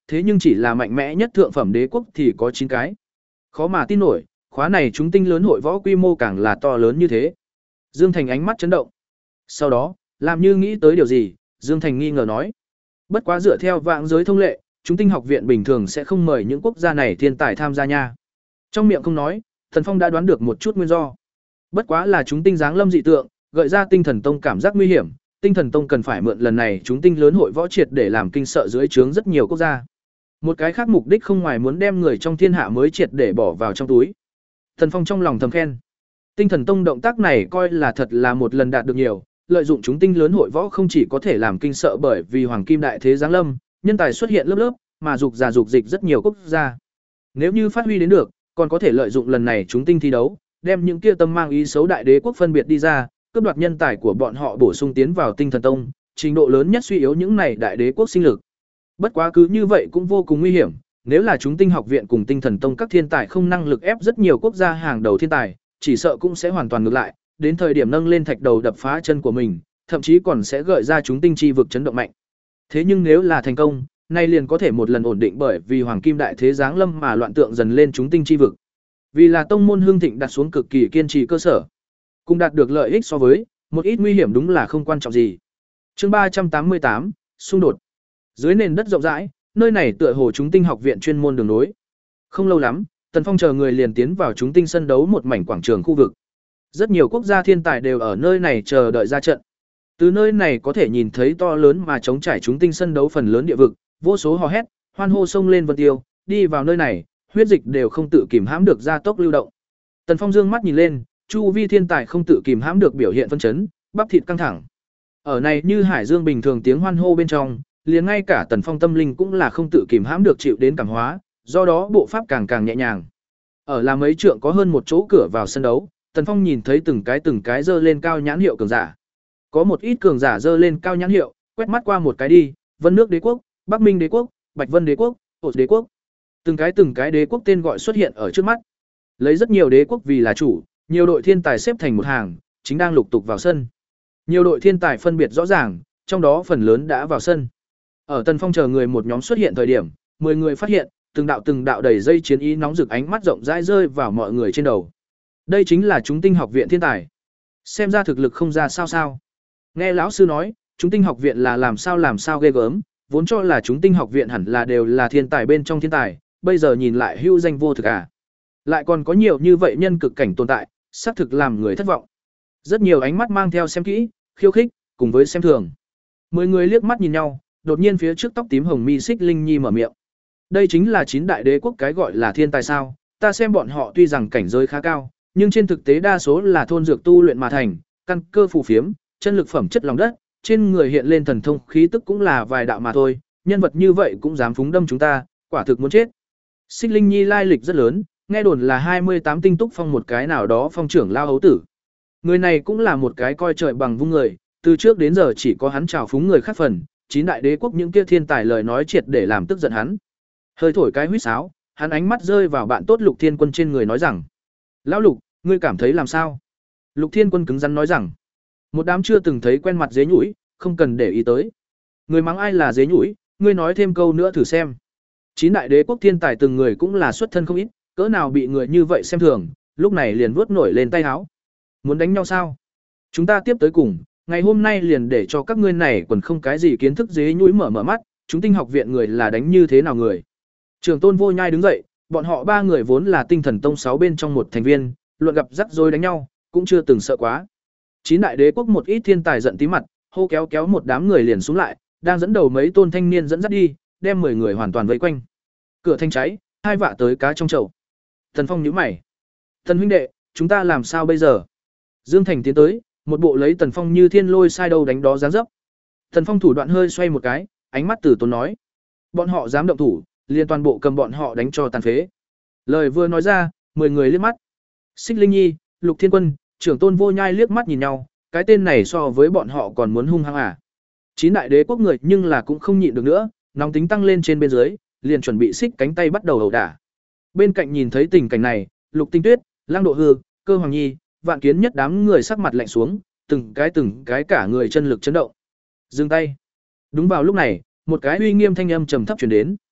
Speaker 1: thế nhưng chỉ là mạnh mẽ nhất thượng phẩm đế quốc thì có chín cái. Khó mà tin nổi, khóa này chúng tinh lớn hội võ quy mô càng là to lớn như thế. Dương Thành ánh mắt chấn động. Sau đó, làm như nghĩ tới điều gì, Dương Thành nghi ngờ nói. Bất quá dựa theo vạn giới thông lệ, chúng tinh học viện bình thường sẽ không mời những quốc gia này thiên tài tham gia nha. Trong miệng không nói, Thần Phong đã đoán được một chút nguyên do. Bất quá là chúng tinh giáng lâm dị tượng, gợi ra Tinh Thần Tông cảm giác nguy hiểm, Tinh Thần Tông cần phải mượn lần này chúng tinh lớn hội võ triệt để làm kinh sợ dưới trướng rất nhiều quốc gia. Một cái khác mục đích không ngoài muốn đem người trong thiên hạ mới triệt để bỏ vào trong túi. Thần Phong trong lòng thầm khen. Tinh Thần Tông động tác này coi là thật là một lần đạt được nhiều, lợi dụng chúng tinh lớn hội võ không chỉ có thể làm kinh sợ bởi vì hoàng kim đại thế giáng lâm, nhân tài xuất hiện lớp lớp, mà dục giả dục dịch rất nhiều quốc gia. Nếu như phát huy đến được, còn có thể lợi dụng lần này chúng tinh thi đấu, đem những kia tâm mang ý xấu đại đế quốc phân biệt đi ra, cướp đoạt nhân tài của bọn họ bổ sung tiến vào Tinh Thần Tông, trình độ lớn nhất suy yếu những này đại đế quốc sinh lực. Bất quá cứ như vậy cũng vô cùng nguy hiểm, nếu là chúng tinh học viện cùng Tinh Thần Tông các thiên tài không năng lực ép rất nhiều quốc gia hàng đầu thiên tài, chỉ sợ cũng sẽ hoàn toàn ngược lại, đến thời điểm nâng lên thạch đầu đập phá chân của mình, thậm chí còn sẽ gợi ra chúng tinh chi vực chấn động mạnh. Thế nhưng nếu là thành công, nay liền có thể một lần ổn định bởi vì hoàng kim đại thế giáng lâm mà loạn tượng dần lên chúng tinh chi vực. Vì là tông môn hương thịnh đặt xuống cực kỳ kiên trì cơ sở, cùng đạt được lợi ích so với một ít nguy hiểm đúng là không quan trọng gì. Chương ba trăm tám mươi tám, xung đột. Dưới nền đất rộng rãi, nơi này tựa hồ chúng tinh học viện chuyên môn đường nối. Không lâu lắm, Tần Phong chờ người liền tiến vào chúng tinh sân đấu một mảnh quảng trường khu vực. Rất nhiều quốc gia thiên tài đều ở nơi này chờ đợi ra trận. Từ nơi này có thể nhìn thấy to lớn mà chống trải chúng tinh sân đấu phần lớn địa vực, vô số hò hét, hoan hô sông lên vân tiêu, đi vào nơi này, huyết dịch đều không tự kìm hãm được gia tốc lưu động. Tần Phong dương mắt nhìn lên, chu vi thiên tài không tự kìm hãm được biểu hiện phân chấn, bắp thịt căng thẳng. Ở này như hải dương bình thường tiếng hoan hô bên trong, liền ngay cả Tần Phong tâm linh cũng là không tự kìm hãm được chịu đến cảm hóa, do đó bộ pháp càng càng nhẹ nhàng. Ở là mấy trượng có hơn một chỗ cửa vào sân đấu, Tần Phong nhìn thấy từng cái từng cái dơ lên cao nhãn hiệu cường giả. Có một ít cường giả dơ lên cao nhãn hiệu, quét mắt qua một cái đi, Vân Nước Đế quốc, Bắc Minh Đế quốc, Bạch Vân Đế quốc, Ổ Đế quốc. Từng cái từng cái đế quốc tên gọi xuất hiện ở trước mắt. Lấy rất nhiều đế quốc vì là chủ, nhiều đội thiên tài xếp thành một hàng, chính đang lục tục vào sân. Nhiều đội thiên tài phân biệt rõ ràng, trong đó phần lớn đã vào sân. Ở Tần Phong chờ người một nhóm xuất hiện thời điểm, mười người phát hiện, từng đạo từng đạo đầy dây chiến ý nóng rực ánh mắt rộng rãi rơi vào mọi người trên đầu. Đây chính là chúng tinh học viện thiên tài. Xem ra thực lực không ra sao sao. Nghe lão sư nói, chúng tinh học viện là làm sao làm sao ghê gớm, vốn cho là chúng tinh học viện hẳn là đều là thiên tài bên trong thiên tài, bây giờ nhìn lại hữu danh vô thực à. Lại còn có nhiều như vậy nhân cực cảnh tồn tại, xác thực làm người thất vọng. Rất nhiều ánh mắt mang theo xem kỹ, khiêu khích, cùng với xem thường. Mười người liếc mắt nhìn nhau, đột nhiên phía trước tóc tím hồng mi Xích Linh Nhi mở miệng. Đây chính là chín đại đế quốc cái gọi là thiên tài sao? Ta xem bọn họ tuy rằng cảnh giới khá cao, nhưng trên thực tế đa số là thôn dược tu luyện mà thành, căn cơ phù phiếm, chân lực phẩm chất lòng đất, trên người hiện lên thần thông khí tức cũng là vài đạo mà thôi, nhân vật như vậy cũng dám phúng đâm chúng ta, quả thực muốn chết. Xích Linh Nhi lai lịch rất lớn, nghe đồn là hai mươi tám tinh túc phong một cái nào đó phong trưởng lao hấu tử. Người này cũng là một cái coi trời bằng vung người, từ trước đến giờ chỉ có hắn trào phúng người khác phần, chín đại đế quốc những kia thiên tài lời nói triệt để làm tức giận hắn. Hơi thổi cái huýt sáo, hắn ánh mắt rơi vào bạn tốt Lục Thiên Quân trên người nói rằng: "Lão Lục, ngươi cảm thấy làm sao?" Lục Thiên Quân cứng rắn nói rằng: "Một đám chưa từng thấy quen mặt dế nhũi, không cần để ý tới. Người mắng ai là dế nhũi, ngươi nói thêm câu nữa thử xem." Chín đại đế quốc thiên tài từng người cũng là xuất thân không ít, cỡ nào bị người như vậy xem thường, lúc này liền vuốt nổi lên tay áo. "Muốn đánh nhau sao? Chúng ta tiếp tới cùng, ngày hôm nay liền để cho các ngươi này còn không cái gì kiến thức dế nhũi mở mở mắt, chúng tinh học viện người là đánh như thế nào người." Trường Tôn Vô Nhai đứng dậy, bọn họ ba người vốn là Tinh Thần Tông sáu bên trong một thành viên, luận gặp rắc rối đánh nhau, cũng chưa từng sợ quá. Chín đại đế quốc một ít thiên tài giận tí mặt, hô kéo kéo một đám người liền xuống lại, đang dẫn đầu mấy tôn thanh niên dẫn dắt đi, đem mười người hoàn toàn vây quanh. Cửa thanh cháy, hai vạ tới cá trong chậu. Tần Phong nhíu mày. "Tần huynh đệ, chúng ta làm sao bây giờ?" Dương Thành tiến tới, một bộ lấy Tần Phong như thiên lôi sai đâu đánh đó dáng dấp. Tần Phong thủ đoạn hơi xoay một cái, ánh mắt từ tốn nói: "Bọn họ dám động thủ, liền toàn bộ cầm bọn họ đánh cho tàn phế." Lời vừa nói ra, mười người liếc mắt. Xích Linh Nhi, Lục Thiên Quân, Trưởng Tôn Vô Nhai liếc mắt nhìn nhau, cái tên này so với bọn họ còn muốn hung hăng à. Chín đại đế quốc người nhưng là cũng không nhịn được nữa, nóng tính tăng lên trên bên dưới, liền chuẩn bị xích cánh tay bắt đầu ẩu đả. Bên cạnh nhìn thấy tình cảnh này, Lục Tinh Tuyết, Lăng Độ Hư, Cơ Hoàng Nhi, Vạn Kiến Nhất đám người sắc mặt lạnh xuống, từng cái từng cái cả người chân lực chấn động. Dừng tay. Đúng vào lúc này, một cái uy nghiêm thanh âm trầm thấp truyền đến.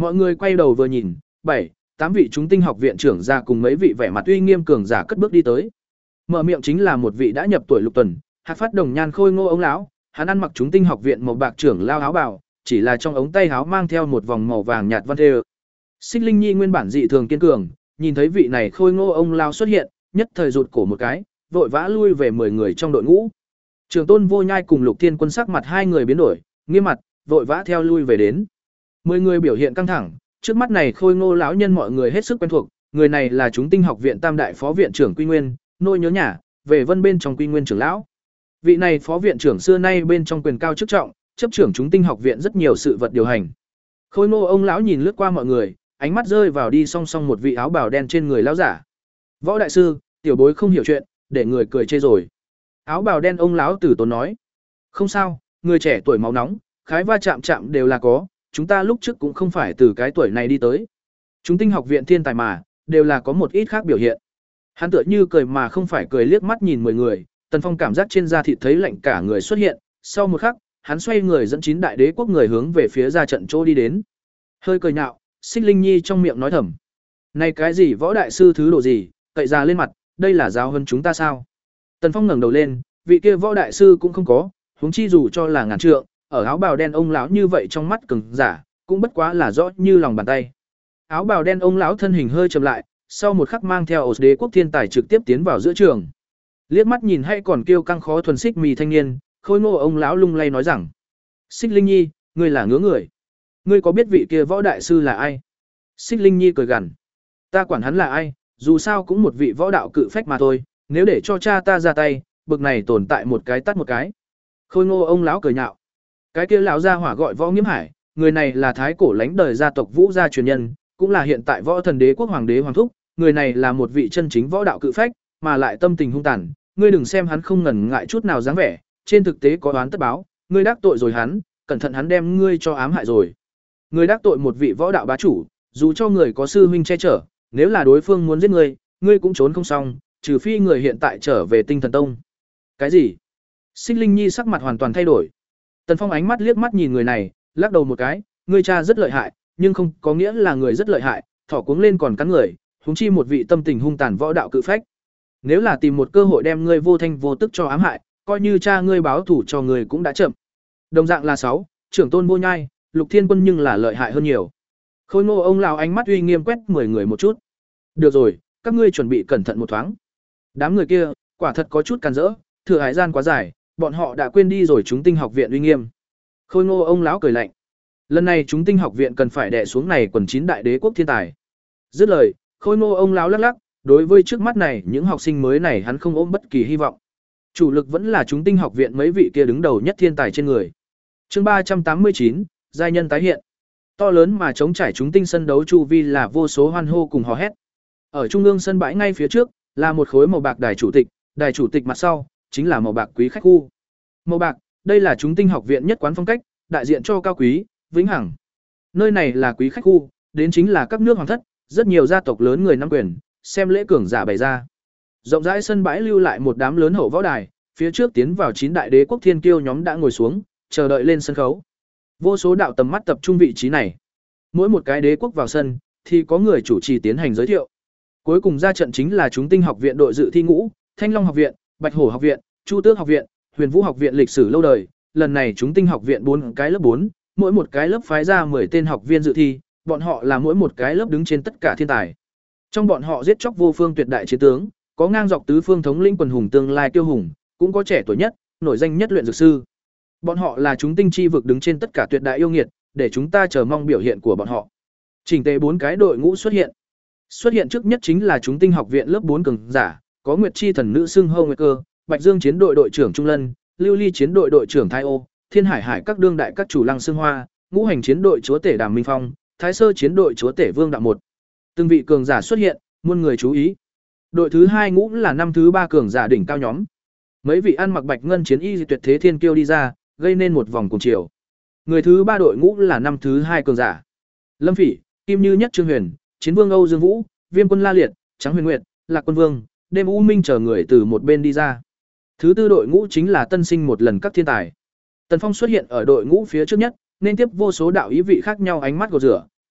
Speaker 1: Mọi người quay đầu vừa nhìn, bảy, tám vị chúng tinh học viện trưởng ra cùng mấy vị vẻ mặt uy nghiêm cường giả cất bước đi tới. Mở miệng chính là một vị đã nhập tuổi lục tuần, hạc phát đồng nhan khôi ngô ống lão, hắn ăn mặc chúng tinh học viện màu bạc trưởng lao áo bào, chỉ là trong ống tay áo mang theo một vòng màu vàng nhạt văn thêu. Xích Linh Nhi nguyên bản dị thường kiên cường, nhìn thấy vị này khôi ngô ông lao xuất hiện, nhất thời rụt cổ một cái, vội vã lui về mười người trong đội ngũ. Trường Tôn Vô Nhai cùng Lục Thiên Quân sắc mặt hai người biến đổi, nghiêm mặt, vội vã theo lui về đến. Mười người biểu hiện căng thẳng, trước mắt này khôi ngô lão nhân mọi người hết sức quen thuộc, người này là chúng tinh học viện Tam đại phó viện trưởng Quy Nguyên, nôi nhớ nhà, về Vân bên trong Quy Nguyên trưởng lão. Vị này phó viện trưởng xưa nay bên trong quyền cao chức trọng, chấp trưởng chúng tinh học viện rất nhiều sự vật điều hành. Khôi ngô ông lão nhìn lướt qua mọi người, ánh mắt rơi vào đi song song một vị áo bào đen trên người lão giả. Võ đại sư, tiểu bối không hiểu chuyện, để người cười chê rồi. Áo bào đen ông lão tử tốn nói, không sao, người trẻ tuổi máu nóng, khái va chạm chạm đều là có, chúng ta lúc trước cũng không phải từ cái tuổi này đi tới. Chúng tinh học viện thiên tài mà, đều là có một ít khác biểu hiện. Hắn tựa như cười mà không phải cười, liếc mắt nhìn mười người, Tần Phong cảm giác trên da thịt thấy lạnh cả người xuất hiện, sau một khắc, hắn xoay người dẫn chín đại đế quốc người hướng về phía ra trận chỗ đi đến. Hơi cười nhạo, Xích Linh Nhi trong miệng nói thầm, này cái gì võ đại sư thứ độ gì, cậy ra lên mặt, đây là giáo hơn chúng ta sao? Tần Phong ngẩng đầu lên, vị kia võ đại sư cũng không có, huống chi dù cho là ngàn trượng, ở áo bào đen ông lão như vậy trong mắt cường giả, cũng bất quá là rõ như lòng bàn tay. Áo bào đen ông lão thân hình hơi chậm lại, sau một khắc mang theo ổ đế quốc thiên tài trực tiếp tiến vào giữa trường. Liếc mắt nhìn hay còn kêu căng khó thuần xích mì thanh niên, khôi ngô ông lão lung lay nói rằng: "Xích Linh Nhi, ngươi là ngứa người. Ngươi có biết vị kia võ đại sư là ai?" Xích Linh Nhi cười gằn: "Ta quản hắn là ai, dù sao cũng một vị võ đạo cự phách mà thôi, nếu để cho cha ta ra tay, bực này tồn tại một cái tắt một cái." Khôi ngô ông lão cười nhạo: "Cái kia lão gia hỏa gọi Võ Nghiễm Hải, người này là thái cổ lãnh đời gia tộc Vũ gia truyền nhân, cũng là hiện tại Võ Thần Đế quốc hoàng đế hoàng thúc, người này là một vị chân chính võ đạo cự phách, mà lại tâm tình hung tàn, ngươi đừng xem hắn không ngần ngại chút nào dáng vẻ, trên thực tế có oán tất báo, ngươi đắc tội rồi hắn, cẩn thận hắn đem ngươi cho ám hại rồi." Ngươi đắc tội một vị võ đạo bá chủ, dù cho người có sư huynh che chở, nếu là đối phương muốn giết ngươi, ngươi cũng trốn không xong, trừ phi người hiện tại trở về Tinh Thần Tông. Cái gì? Xích Linh Nhi sắc mặt hoàn toàn thay đổi. Tần Phong ánh mắt liếc mắt nhìn người này, lắc đầu một cái, ngươi cha rất lợi hại, nhưng không có nghĩa là người rất lợi hại, thỏ cuống lên còn cắn người, huống chi một vị tâm tình hung tàn võ đạo cự phách. Nếu là tìm một cơ hội đem ngươi vô thanh vô tức cho ám hại, coi như cha ngươi báo thủ cho ngươi cũng đã chậm. Đồng dạng là sáu, trưởng tôn Vô Nhai, Lục Thiên Quân nhưng là lợi hại hơn nhiều. Khôi ngô ông lão ánh mắt uy nghiêm quét mười người một chút. Được rồi, các ngươi chuẩn bị cẩn thận một thoáng. Đám người kia, quả thật có chút càn rỡ, thừa hải gian quá dài, bọn họ đã quên đi rồi chúng tinh học viện uy nghiêm. Khôi ngô ông lão cười lạnh. Lần này chúng tinh học viện cần phải đè xuống này quần chín đại đế quốc thiên tài. Dứt lời, khôi ngô ông lão lắc lắc, đối với trước mắt này những học sinh mới này hắn không ôm bất kỳ hy vọng. Chủ lực vẫn là chúng tinh học viện mấy vị kia đứng đầu nhất thiên tài trên người. Chương ba trăm tám mươi chín, giai nhân tái hiện. To lớn mà chống trải chúng tinh sân đấu chu vi là vô số hoan hô cùng hò hét. Ở trung ương sân bãi ngay phía trước là một khối màu bạc đài chủ tịch, đài chủ tịch mặt sau chính là màu bạc quý khách khu. Màu bạc, đây là chúng tinh học viện nhất quán phong cách, đại diện cho cao quý, vĩnh hằng. Nơi này là quý khách khu, đến chính là các nước hoàng thất, rất nhiều gia tộc lớn người nắm quyền, xem lễ cường giả bày ra. Rộng rãi sân bãi lưu lại một đám lớn hậu võ đài, phía trước tiến vào chín đại đế quốc thiên kiêu nhóm đã ngồi xuống, chờ đợi lên sân khấu. Vô số đạo tầm mắt tập trung vị trí này. Mỗi một cái đế quốc vào sân thì có người chủ trì tiến hành giới thiệu. Cuối cùng ra trận chính là chúng tinh học viện đội dự thi ngũ, Thanh Long học viện, Bạch Hổ học viện, Chu Tước học viện, Huyền Vũ học viện lịch sử lâu đời, lần này chúng tinh học viện bốn cái lớp bốn, mỗi một cái lớp phái ra mười tên học viên dự thi, bọn họ là mỗi một cái lớp đứng trên tất cả thiên tài. Trong bọn họ giết chóc vô phương tuyệt đại chiến tướng, có ngang dọc tứ phương thống lĩnh quần hùng tương lai tiêu hùng, cũng có trẻ tuổi nhất, nổi danh nhất luyện dược sư. Bọn họ là chúng tinh chi vực đứng trên tất cả tuyệt đại yêu nghiệt, để chúng ta chờ mong biểu hiện của bọn họ. Chỉnh tề bốn cái đội ngũ xuất hiện. Xuất hiện trước nhất chính là chúng tinh học viện lớp bốn cường giả, có Nguyệt Chi thần nữ xưng hô Nguyệt Cơ, Bạch Dương chiến đội đội trưởng Trung Lân, Lưu Ly chiến đội đội trưởng Thái Ô, Thiên Hải Hải các đương đại các chủ Lăng Xương Hoa, Ngũ Hành chiến đội chúa tể Đàm Minh Phong, Thái Sơ chiến đội chúa tể Vương Đạo Một. Từng vị cường giả xuất hiện, muôn người chú ý. Đội thứ hai ngũ là năm thứ ba cường giả đỉnh cao nhóm. Mấy vị ăn mặc bạch ngân chiến y tuyệt thế thiên kiêu đi ra, gây nên một vòng cùng chiều. Người thứ ba đội ngũ là năm thứ hai cường giả. Lâm Phỉ, Kim Như Nhất Trương Huyền, Chiến Vương Âu Dương Vũ, Viêm Quân La Liệt, Trắng Huyền Nguyệt, Lạc Quân Vương, Đêm U Minh chờ người từ một bên đi ra. Thứ tư đội ngũ chính là tân sinh một lần các thiên tài. Tần Phong xuất hiện ở đội ngũ phía trước nhất, nên tiếp vô số đạo ý vị khác nhau ánh mắt gột rửa,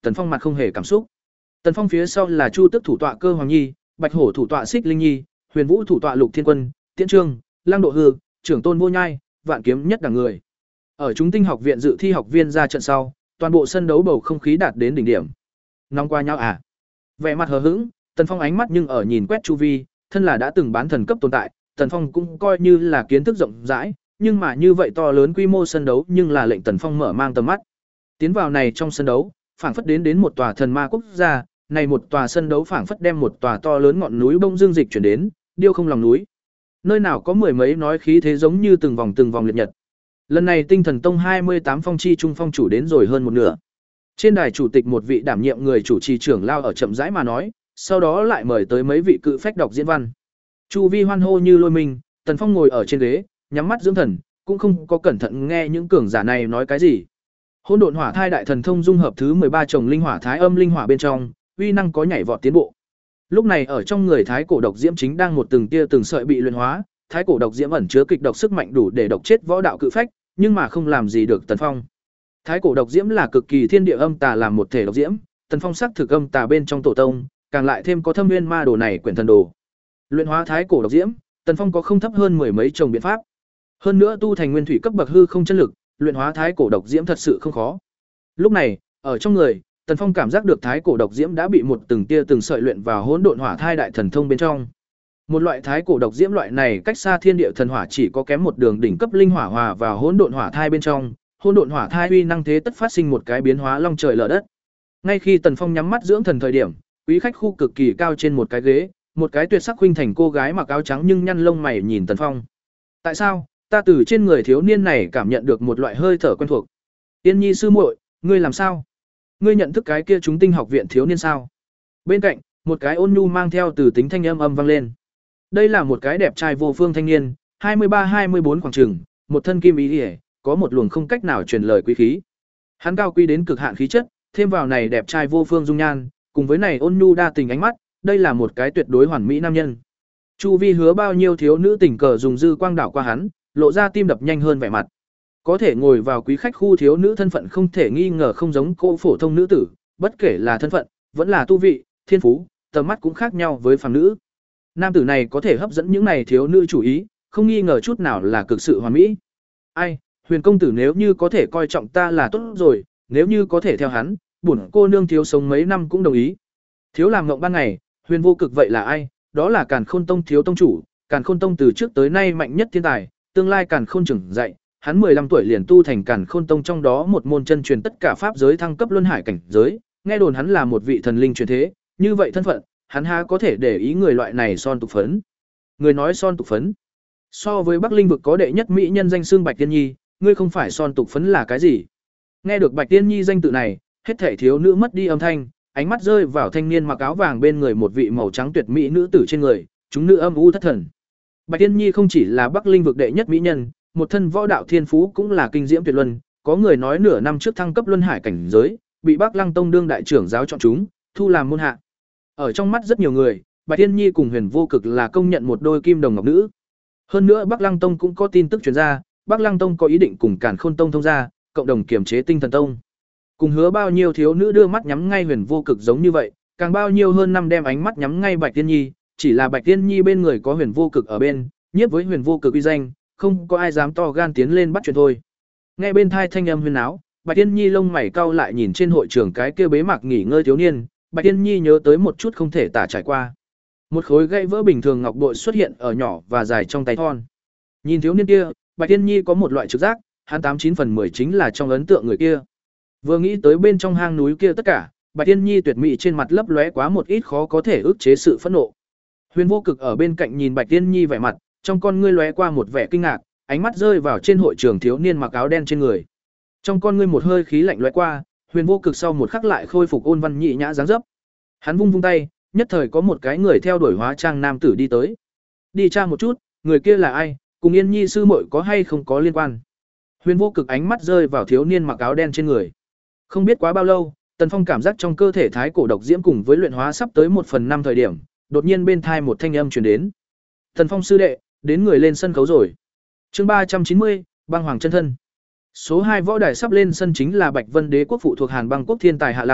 Speaker 1: Tần Phong mặt không hề cảm xúc. Tần Phong phía sau là Chu Tức thủ tọa Cơ Hoàng Nhi, Bạch Hổ thủ tọa Xích Linh Nhi, Huyền Vũ thủ tọa Lục Thiên Quân, Tiễn Trương, Lăng Độ Hư, Trưởng Tôn Vô Nhai, Vạn Kiếm Nhất đẳng người. Ở Chúng Tinh học viện dự thi học viên ra trận sau, toàn bộ sân đấu bầu không khí đạt đến đỉnh điểm. Nóng qua nhau à? Vẻ mặt hờ hững, Tần Phong ánh mắt nhưng ở nhìn quét chu vi, thân là đã từng bán thần cấp tồn tại, Tần Phong cũng coi như là kiến thức rộng rãi, nhưng mà như vậy to lớn quy mô sân đấu nhưng là lệnh Tần Phong mở mang tầm mắt. Tiến vào này trong sân đấu, phảng phất đến đến một tòa thần ma quốc gia, này một tòa sân đấu phảng phất đem một tòa to lớn ngọn núi bông dương dịch chuyển đến, điêu không lòng núi. Nơi nào có mười mấy nói khí thế giống như từng vòng từng vòng liệt nhật. Lần này Tinh Thần Tông hai mươi tám phong chi trung phong chủ đến rồi hơn một nửa. Trên đài chủ tịch một vị đảm nhiệm người chủ trì trưởng lao ở chậm rãi mà nói, sau đó lại mời tới mấy vị cự phách đọc diễn văn. Chu vi hoan hô như lôi mình, Tần Phong ngồi ở trên ghế, nhắm mắt dưỡng thần, cũng không có cẩn thận nghe những cường giả này nói cái gì. Hỗn độn hỏa thai đại thần thông dung hợp thứ mười ba chồng linh hỏa thái âm linh hỏa bên trong, uy năng có nhảy vọt tiến bộ. Lúc này ở trong người thái cổ độc diễm chính đang một từng tia từng sợi bị luyện hóa, thái cổ độc diễm ẩn chứa kịch độc sức mạnh đủ để độc chết võ đạo cự phách, nhưng mà không làm gì được Tần Phong. Thái cổ độc diễm là cực kỳ thiên địa âm tà làm một thể độc diễm, Tần Phong sắc thực âm tà bên trong tổ tông, càng lại thêm có thâm nguyên ma đồ này quyển thần đồ. Luyện hóa thái cổ độc diễm, Tần Phong có không thấp hơn mười mấy chồng biện pháp. Hơn nữa tu thành nguyên thủy cấp bậc hư không chân lực, luyện hóa thái cổ độc diễm thật sự không khó. Lúc này, ở trong người, Tần Phong cảm giác được thái cổ độc diễm đã bị một từng tia từng sợi luyện vào hỗn độn hỏa thai đại thần thông bên trong. Một loại thái cổ độc diễm loại này cách xa thiên địa thần hỏa chỉ có kém một đường đỉnh cấp linh hỏa hòa vào hỗn độn hỏa thai bên trong, hỗn độn hỏa thai uy năng thế tất phát sinh một cái biến hóa long trời lở đất. Ngay khi Tần Phong nhắm mắt dưỡng thần thời điểm, quý khách khu cực kỳ cao trên một cái ghế, một cái tuyệt sắc khuynh thành cô gái mặc áo trắng nhưng nhăn lông mày nhìn Tần Phong. Tại sao? Ta từ trên người thiếu niên này cảm nhận được một loại hơi thở quen thuộc. Tiên Nhi sư muội, ngươi làm sao? Ngươi nhận thức cái kia Chúng Tinh học viện thiếu niên sao? Bên cạnh, một cái ôn nhu mang theo từ tính thanh âm âm vang lên. Đây là một cái đẹp trai vô phương thanh niên, hai mươi ba hai mươi bốn khoảng chừng, một thân kim ý liễu, có một luồng không cách nào truyền lời quý khí. Hắn cao quý đến cực hạn khí chất, thêm vào này đẹp trai vô phương dung nhan, cùng với này ôn nhu đa tình ánh mắt, đây là một cái tuyệt đối hoàn mỹ nam nhân. Chu vi hứa bao nhiêu thiếu nữ tình cờ dùng dư quang đảo qua hắn, lộ ra tim đập nhanh hơn vẻ mặt. Có thể ngồi vào quý khách khu thiếu nữ thân phận không thể nghi ngờ không giống cô phổ thông nữ tử, bất kể là thân phận, vẫn là tu vị, thiên phú, tầm mắt cũng khác nhau với phàm nữ. Nam tử này có thể hấp dẫn những này thiếu nữ chủ ý, không nghi ngờ chút nào là cực sự hoàn mỹ. Ai, Huyền công tử nếu như có thể coi trọng ta là tốt rồi, nếu như có thể theo hắn, bổn cô nương thiếu sống mấy năm cũng đồng ý. Thiếu làm ngộng ban ngày, Huyền vô cực vậy là ai? Đó là Càn Khôn Tông thiếu tông chủ, Càn Khôn Tông từ trước tới nay mạnh nhất thiên tài, tương lai Càn Khôn trưởng dạy, hắn mười lăm tuổi liền tu thành Càn Khôn Tông trong đó một môn chân truyền tất cả pháp giới thăng cấp luân hải cảnh giới, nghe đồn hắn là một vị thần linh truyền thế, như vậy thân phận, hắn há có thể để ý người loại này son tục phấn. Người nói son tục phấn. So với Bắc Linh vực có đệ nhất mỹ nhân danh xương Bạch Tiên Nhi, ngươi không phải son tục phấn là cái gì? Nghe được Bạch Tiên Nhi danh tự này, hết thảy thiếu nữ mất đi âm thanh, ánh mắt rơi vào thanh niên mặc áo vàng bên người một vị màu trắng tuyệt mỹ nữ tử trên người, chúng nữ âm u thất thần. Bạch Tiên Nhi không chỉ là Bắc Linh vực đệ nhất mỹ nhân, một thân võ đạo thiên phú cũng là kinh diễm tuyệt luân, có người nói nửa năm trước thăng cấp luân hải cảnh giới, bị Bắc Lăng Tông đương đại trưởng giáo chọn chúng, thu làm môn hạ. Ở trong mắt rất nhiều người, Bạch Tiên Nhi cùng Huyền Vô Cực là công nhận một đôi kim đồng ngọc nữ. Hơn nữa Bắc Lăng Tông cũng có tin tức truyền ra, Bắc Lăng Tông có ý định cùng Càn Khôn Tông thông gia, cộng đồng kiểm chế Tinh Thần Tông. Cùng hứa bao nhiêu thiếu nữ đưa mắt nhắm ngay Huyền Vô Cực giống như vậy, càng bao nhiêu hơn năm đem ánh mắt nhắm ngay Bạch Tiên Nhi, chỉ là Bạch Tiên Nhi bên người có Huyền Vô Cực ở bên, nhiếp với Huyền Vô Cực uy danh, không có ai dám to gan tiến lên bắt chuyện thôi. Nghe bên thai thanh âm huyền áo, Bạch Tiên Nhi lông mày cau lại nhìn trên hội trường cái kia bế mạc nghỉ ngơi thiếu niên, Bạch Tiên Nhi nhớ tới một chút không thể tả trải qua. Một khối gãy vỡ bình thường ngọc bội xuất hiện ở nhỏ và dài trong tay thon. Nhìn thiếu niên kia, Bạch Tiên Nhi có một loại trực giác, hắn tám chín phần mười chính là trong ấn tượng người kia. Vừa nghĩ tới bên trong hang núi kia tất cả, Bạch Tiên Nhi tuyệt mỹ trên mặt lấp lóe quá một ít khó có thể ức chế sự phẫn nộ. Huyền Vô Cực ở bên cạnh nhìn Bạch Tiên Nhi vẻ mặt, trong con ngươi lóe qua một vẻ kinh ngạc, ánh mắt rơi vào trên hội trường thiếu niên mặc áo đen trên người. Trong con ngươi một hơi khí lạnh lóe qua, Huyền Vô Cực sau một khắc lại khôi phục ôn văn nhị nhã dáng dấp. Hắn vung vung tay, nhất thời có một cái người theo đuổi hóa trang nam tử đi tới. Đi tra một chút, người kia là ai, cùng Yên Nhi sư muội có hay không có liên quan. Huyền Vô Cực ánh mắt rơi vào thiếu niên mặc áo đen trên người. Không biết quá bao lâu, Tần Phong cảm giác trong cơ thể thái cổ độc diễm cùng với luyện hóa sắp tới một phần năm thời điểm, đột nhiên bên thai một thanh âm truyền đến. Tần Phong sư đệ, đến người lên sân khấu rồi. Chương ba trăm chín mươi, Băng Hoàng chân thân. Số hai võ đài sắp lên sân chính là Bạch Vân Đế quốc phụ thuộc Hàn Băng quốc thiên tài Hạ Lăng,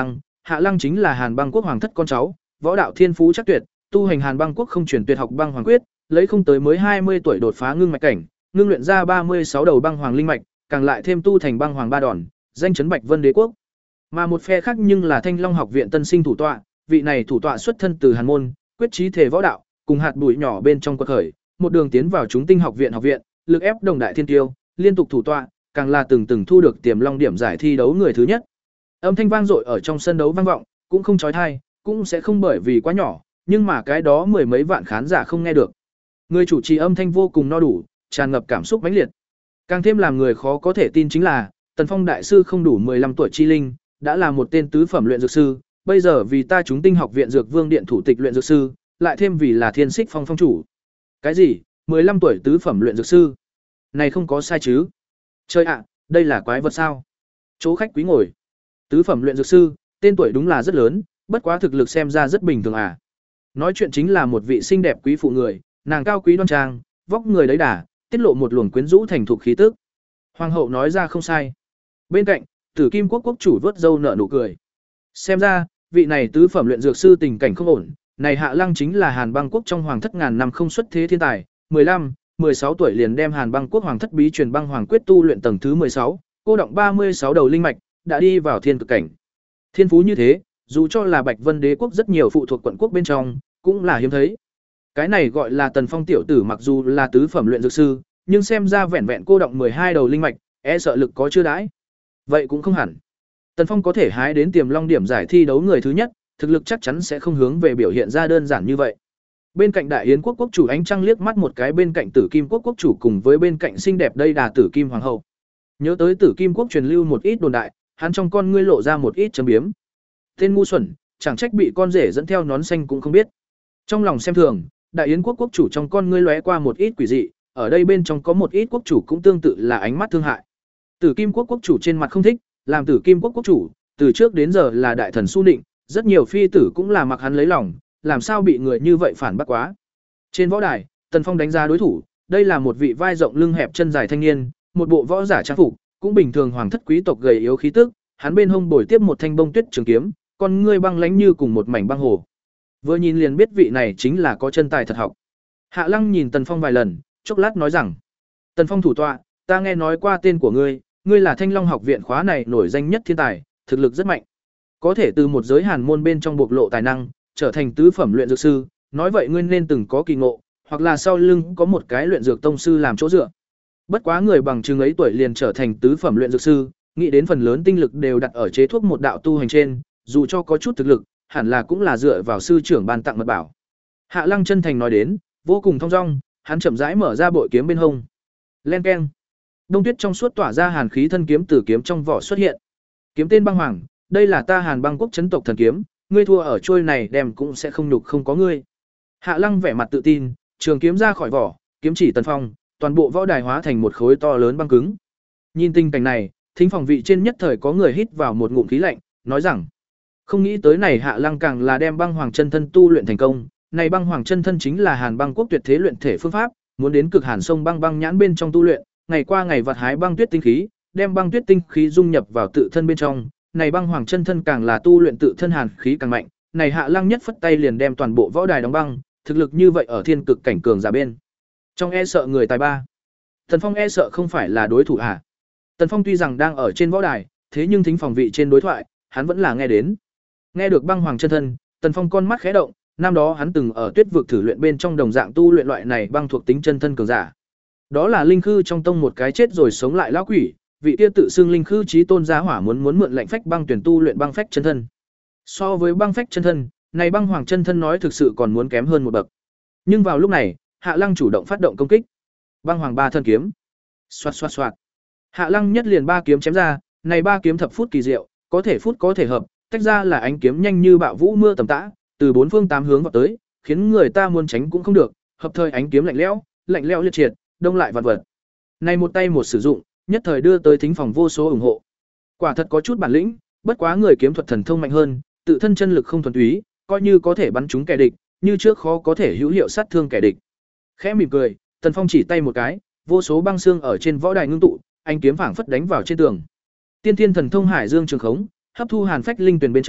Speaker 1: Hạ Lăng chính là Hàn Băng quốc hoàng thất con cháu, võ đạo thiên phú chắc tuyệt, tu hành Hàn Băng quốc không chuyển tuyệt học băng hoàng quyết, lấy không tới mới hai mươi tuổi đột phá ngưng mạch cảnh, ngưng luyện ra ba mươi sáu đầu băng hoàng linh mạch, càng lại thêm tu thành băng hoàng ba đòn, danh chấn Bạch Vân Đế quốc. Mà một phe khác nhưng là Thanh Long học viện tân sinh thủ tọa, vị này thủ tọa xuất thân từ Hàn môn, quyết chí thể võ đạo, cùng hạt bụi nhỏ bên trong quật khởi, một đường tiến vào chúng tinh học viện học viện, lực ép đồng đại thiên tiêu, liên tục thủ tọa, càng là từng từng thu được Tiềm Long điểm giải thi đấu người thứ nhất. Âm thanh vang dội ở trong sân đấu vang vọng, cũng không chói tai, cũng sẽ không bởi vì quá nhỏ, nhưng mà cái đó mười mấy vạn khán giả không nghe được. Người chủ trì âm thanh vô cùng no đủ, tràn ngập cảm xúc mãnh liệt. Càng thêm làm người khó có thể tin chính là, Tần Phong đại sư không đủ mười lăm tuổi chi linh, đã là một tên tứ phẩm luyện dược sư, bây giờ vì ta chúng tinh học viện Dược Vương điện thủ tịch luyện dược sư, lại thêm vì là Thiên Xích Phong phong chủ. Cái gì? mười lăm tuổi tứ phẩm luyện dược sư? Này không có sai chứ? Trời ạ, đây là quái vật sao? Chỗ khách quý ngồi. Tứ phẩm luyện dược sư, tên tuổi đúng là rất lớn, bất quá thực lực xem ra rất bình thường à. Nói chuyện chính là một vị xinh đẹp quý phụ người, nàng cao quý đoan trang, vóc người đấy đà, tiết lộ một luồng quyến rũ thành thục khí tức. Hoàng hậu nói ra không sai. Bên cạnh, Tử Kim quốc quốc chủ vớt râu nở nụ cười. Xem ra, vị này tứ phẩm luyện dược sư tình cảnh không ổn, này Hạ Lăng chính là Hàn Băng quốc trong hoàng thất ngàn năm không xuất thế thiên tài, mười lăm, mười sáu tuổi liền đem Hàn Băng quốc hoàng thất bí truyền băng hoàng quyết tu luyện tầng thứ mười sáu, cô động ba mươi sáu đầu linh mạch, đã đi vào thiên cực cảnh. Thiên phú như thế, dù cho là Bạch Vân Đế quốc rất nhiều phụ thuộc quận quốc bên trong, cũng là hiếm thấy. Cái này gọi là Tần Phong tiểu tử, mặc dù là tứ phẩm luyện dược sư, nhưng xem ra vẹn vẹn cô động mười hai đầu linh mạch, e sợ lực có chưa đãi. Vậy cũng không hẳn. Tần Phong có thể hái đến Tiềm Long điểm giải thi đấu người thứ nhất, thực lực chắc chắn sẽ không hướng về biểu hiện ra đơn giản như vậy. Bên cạnh Đại Yến quốc quốc chủ Ánh Trăng liếc mắt một cái bên cạnh Tử Kim quốc quốc chủ cùng với bên cạnh xinh đẹp đây đà Tử Kim hoàng hậu. Nhớ tới Tử Kim quốc truyền lưu một ít đồn đại, hắn trong con ngươi lộ ra một ít châm biếm. Tên ngu xuẩn, chẳng trách bị con rể dẫn theo nón xanh cũng không biết. Trong lòng xem thường, Đại Yến quốc quốc chủ trong con ngươi lóe qua một ít quỷ dị, ở đây bên trong có một ít quốc chủ cũng tương tự là ánh mắt thương hại. Tử Kim quốc quốc chủ trên mặt không thích, làm Tử Kim quốc quốc chủ, từ trước đến giờ là đại thần su nịnh, rất nhiều phi tử cũng là mặc hắn lấy lòng, làm sao bị người như vậy phản bác quá. Trên võ đài, Tần Phong đánh giá đối thủ, đây là một vị vai rộng lưng hẹp chân dài thanh niên, một bộ võ giả trang phục, cũng bình thường hoàng thất quý tộc gầy yếu khí tức, hắn bên hông bồi tiếp một thanh bông tuyết trường kiếm, con ngươi băng lãnh như cùng một mảnh băng hồ. Vừa nhìn liền biết vị này chính là có chân tài thật học. Hạ Lăng nhìn Tần Phong vài lần, chốc lát nói rằng: "Tần Phong thủ tọa, ta nghe nói qua tên của ngươi, ngươi là Thanh Long học viện khóa này nổi danh nhất thiên tài, thực lực rất mạnh. Có thể từ một giới Hàn môn bên trong bộc lộ tài năng, trở thành tứ phẩm luyện dược sư, nói vậy ngươi nên từng có kỳ ngộ, hoặc là sau lưng có một cái luyện dược tông sư làm chỗ dựa. Bất quá người bằng chừng ấy tuổi liền trở thành tứ phẩm luyện dược sư, nghĩ đến phần lớn tinh lực đều đặt ở chế thuốc một đạo tu hành trên, dù cho có chút thực lực, hẳn là cũng là dựa vào sư trưởng ban tặng mật bảo." Hạ Lăng chân thành nói đến, vô cùng thong dong, hắn chậm rãi mở ra bội kiếm bên hông. Len keng. Đông tuyết trong suốt tỏa ra hàn khí thân kiếm từ kiếm trong vỏ xuất hiện. Kiếm tên Băng Hoàng, đây là ta Hàn Băng quốc chấn tộc thần kiếm, ngươi thua ở trôi này đem cũng sẽ không nhục không có ngươi. Hạ Lăng vẻ mặt tự tin, trường kiếm ra khỏi vỏ, kiếm chỉ Tần Phong, toàn bộ võ đài hóa thành một khối to lớn băng cứng. Nhìn tình cảnh này, thính phòng vị trên nhất thời có người hít vào một ngụm khí lạnh, nói rằng: "Không nghĩ tới này Hạ Lăng càng là đem Băng Hoàng chân thân tu luyện thành công, này Băng Hoàng chân thân chính là Hàn Băng quốc tuyệt thế luyện thể phương pháp, muốn đến cực hàn sông băng băng nhãn bên trong tu luyện, ngày qua ngày vặt hái băng tuyết tinh khí, đem băng tuyết tinh khí dung nhập vào tự thân bên trong, này Băng Hoàng chân thân càng là tu luyện tự thân hàn khí càng mạnh, này Hạ Lăng nhất phất tay liền đem toàn bộ võ đài đóng băng, thực lực như vậy ở thiên cực cảnh cường giả bên trong e sợ người tài ba. Tần Phong e sợ không phải là đối thủ à?" Tần Phong tuy rằng đang ở trên võ đài, thế nhưng thính phòng vị trên đối thoại, hắn vẫn là nghe đến. Nghe được Băng Hoàng chân thân, Tần Phong con mắt khẽ động, năm đó hắn từng ở Tuyết vực thử luyện bên trong đồng dạng tu luyện loại này băng thuộc tính chân thân cường giả. Đó là linh khư trong tông một cái chết rồi sống lại lão quỷ, vị kia tự xưng linh khư chí tôn giá hỏa muốn muốn mượn lệnh phách băng tuyển tu luyện băng phách chân thân. So với băng phách chân thân, này Băng Hoàng chân thân nói thực sự còn muốn kém hơn một bậc. Nhưng vào lúc này, Hạ Lăng chủ động phát động công kích. Băng Hoàng ba thân kiếm. Xoạt xoạt xoạt. Hạ Lăng nhất liền ba kiếm chém ra, này ba kiếm thập phút kỳ diệu, có thể phút có thể hợp, tách ra là ánh kiếm nhanh như bạo vũ mưa tầm tã, từ bốn phương tám hướng vào tới, khiến người ta muốn tránh cũng không được, hợp thời ánh kiếm lạnh lẽo, lạnh lẽo liệt triệt, đông lại vạn vật. Này một tay một sử dụng, nhất thời đưa tới thính phòng vô số ủng hộ. Quả thật có chút bản lĩnh, bất quá người kiếm thuật thần thông mạnh hơn, tự thân chân lực không thuần túy, coi như có thể bắn trúng kẻ địch, như trước khó có thể hữu hiệu sát thương kẻ địch. Khẽ mỉm cười, Tần Phong chỉ tay một cái, vô số băng xương ở trên võ đài ngưng tụ, ánh kiếm phảng phất đánh vào trên tường. Tiên Thiên thần thông Hải Dương trường khống, hấp thu hàn phách linh tuyển bên trong,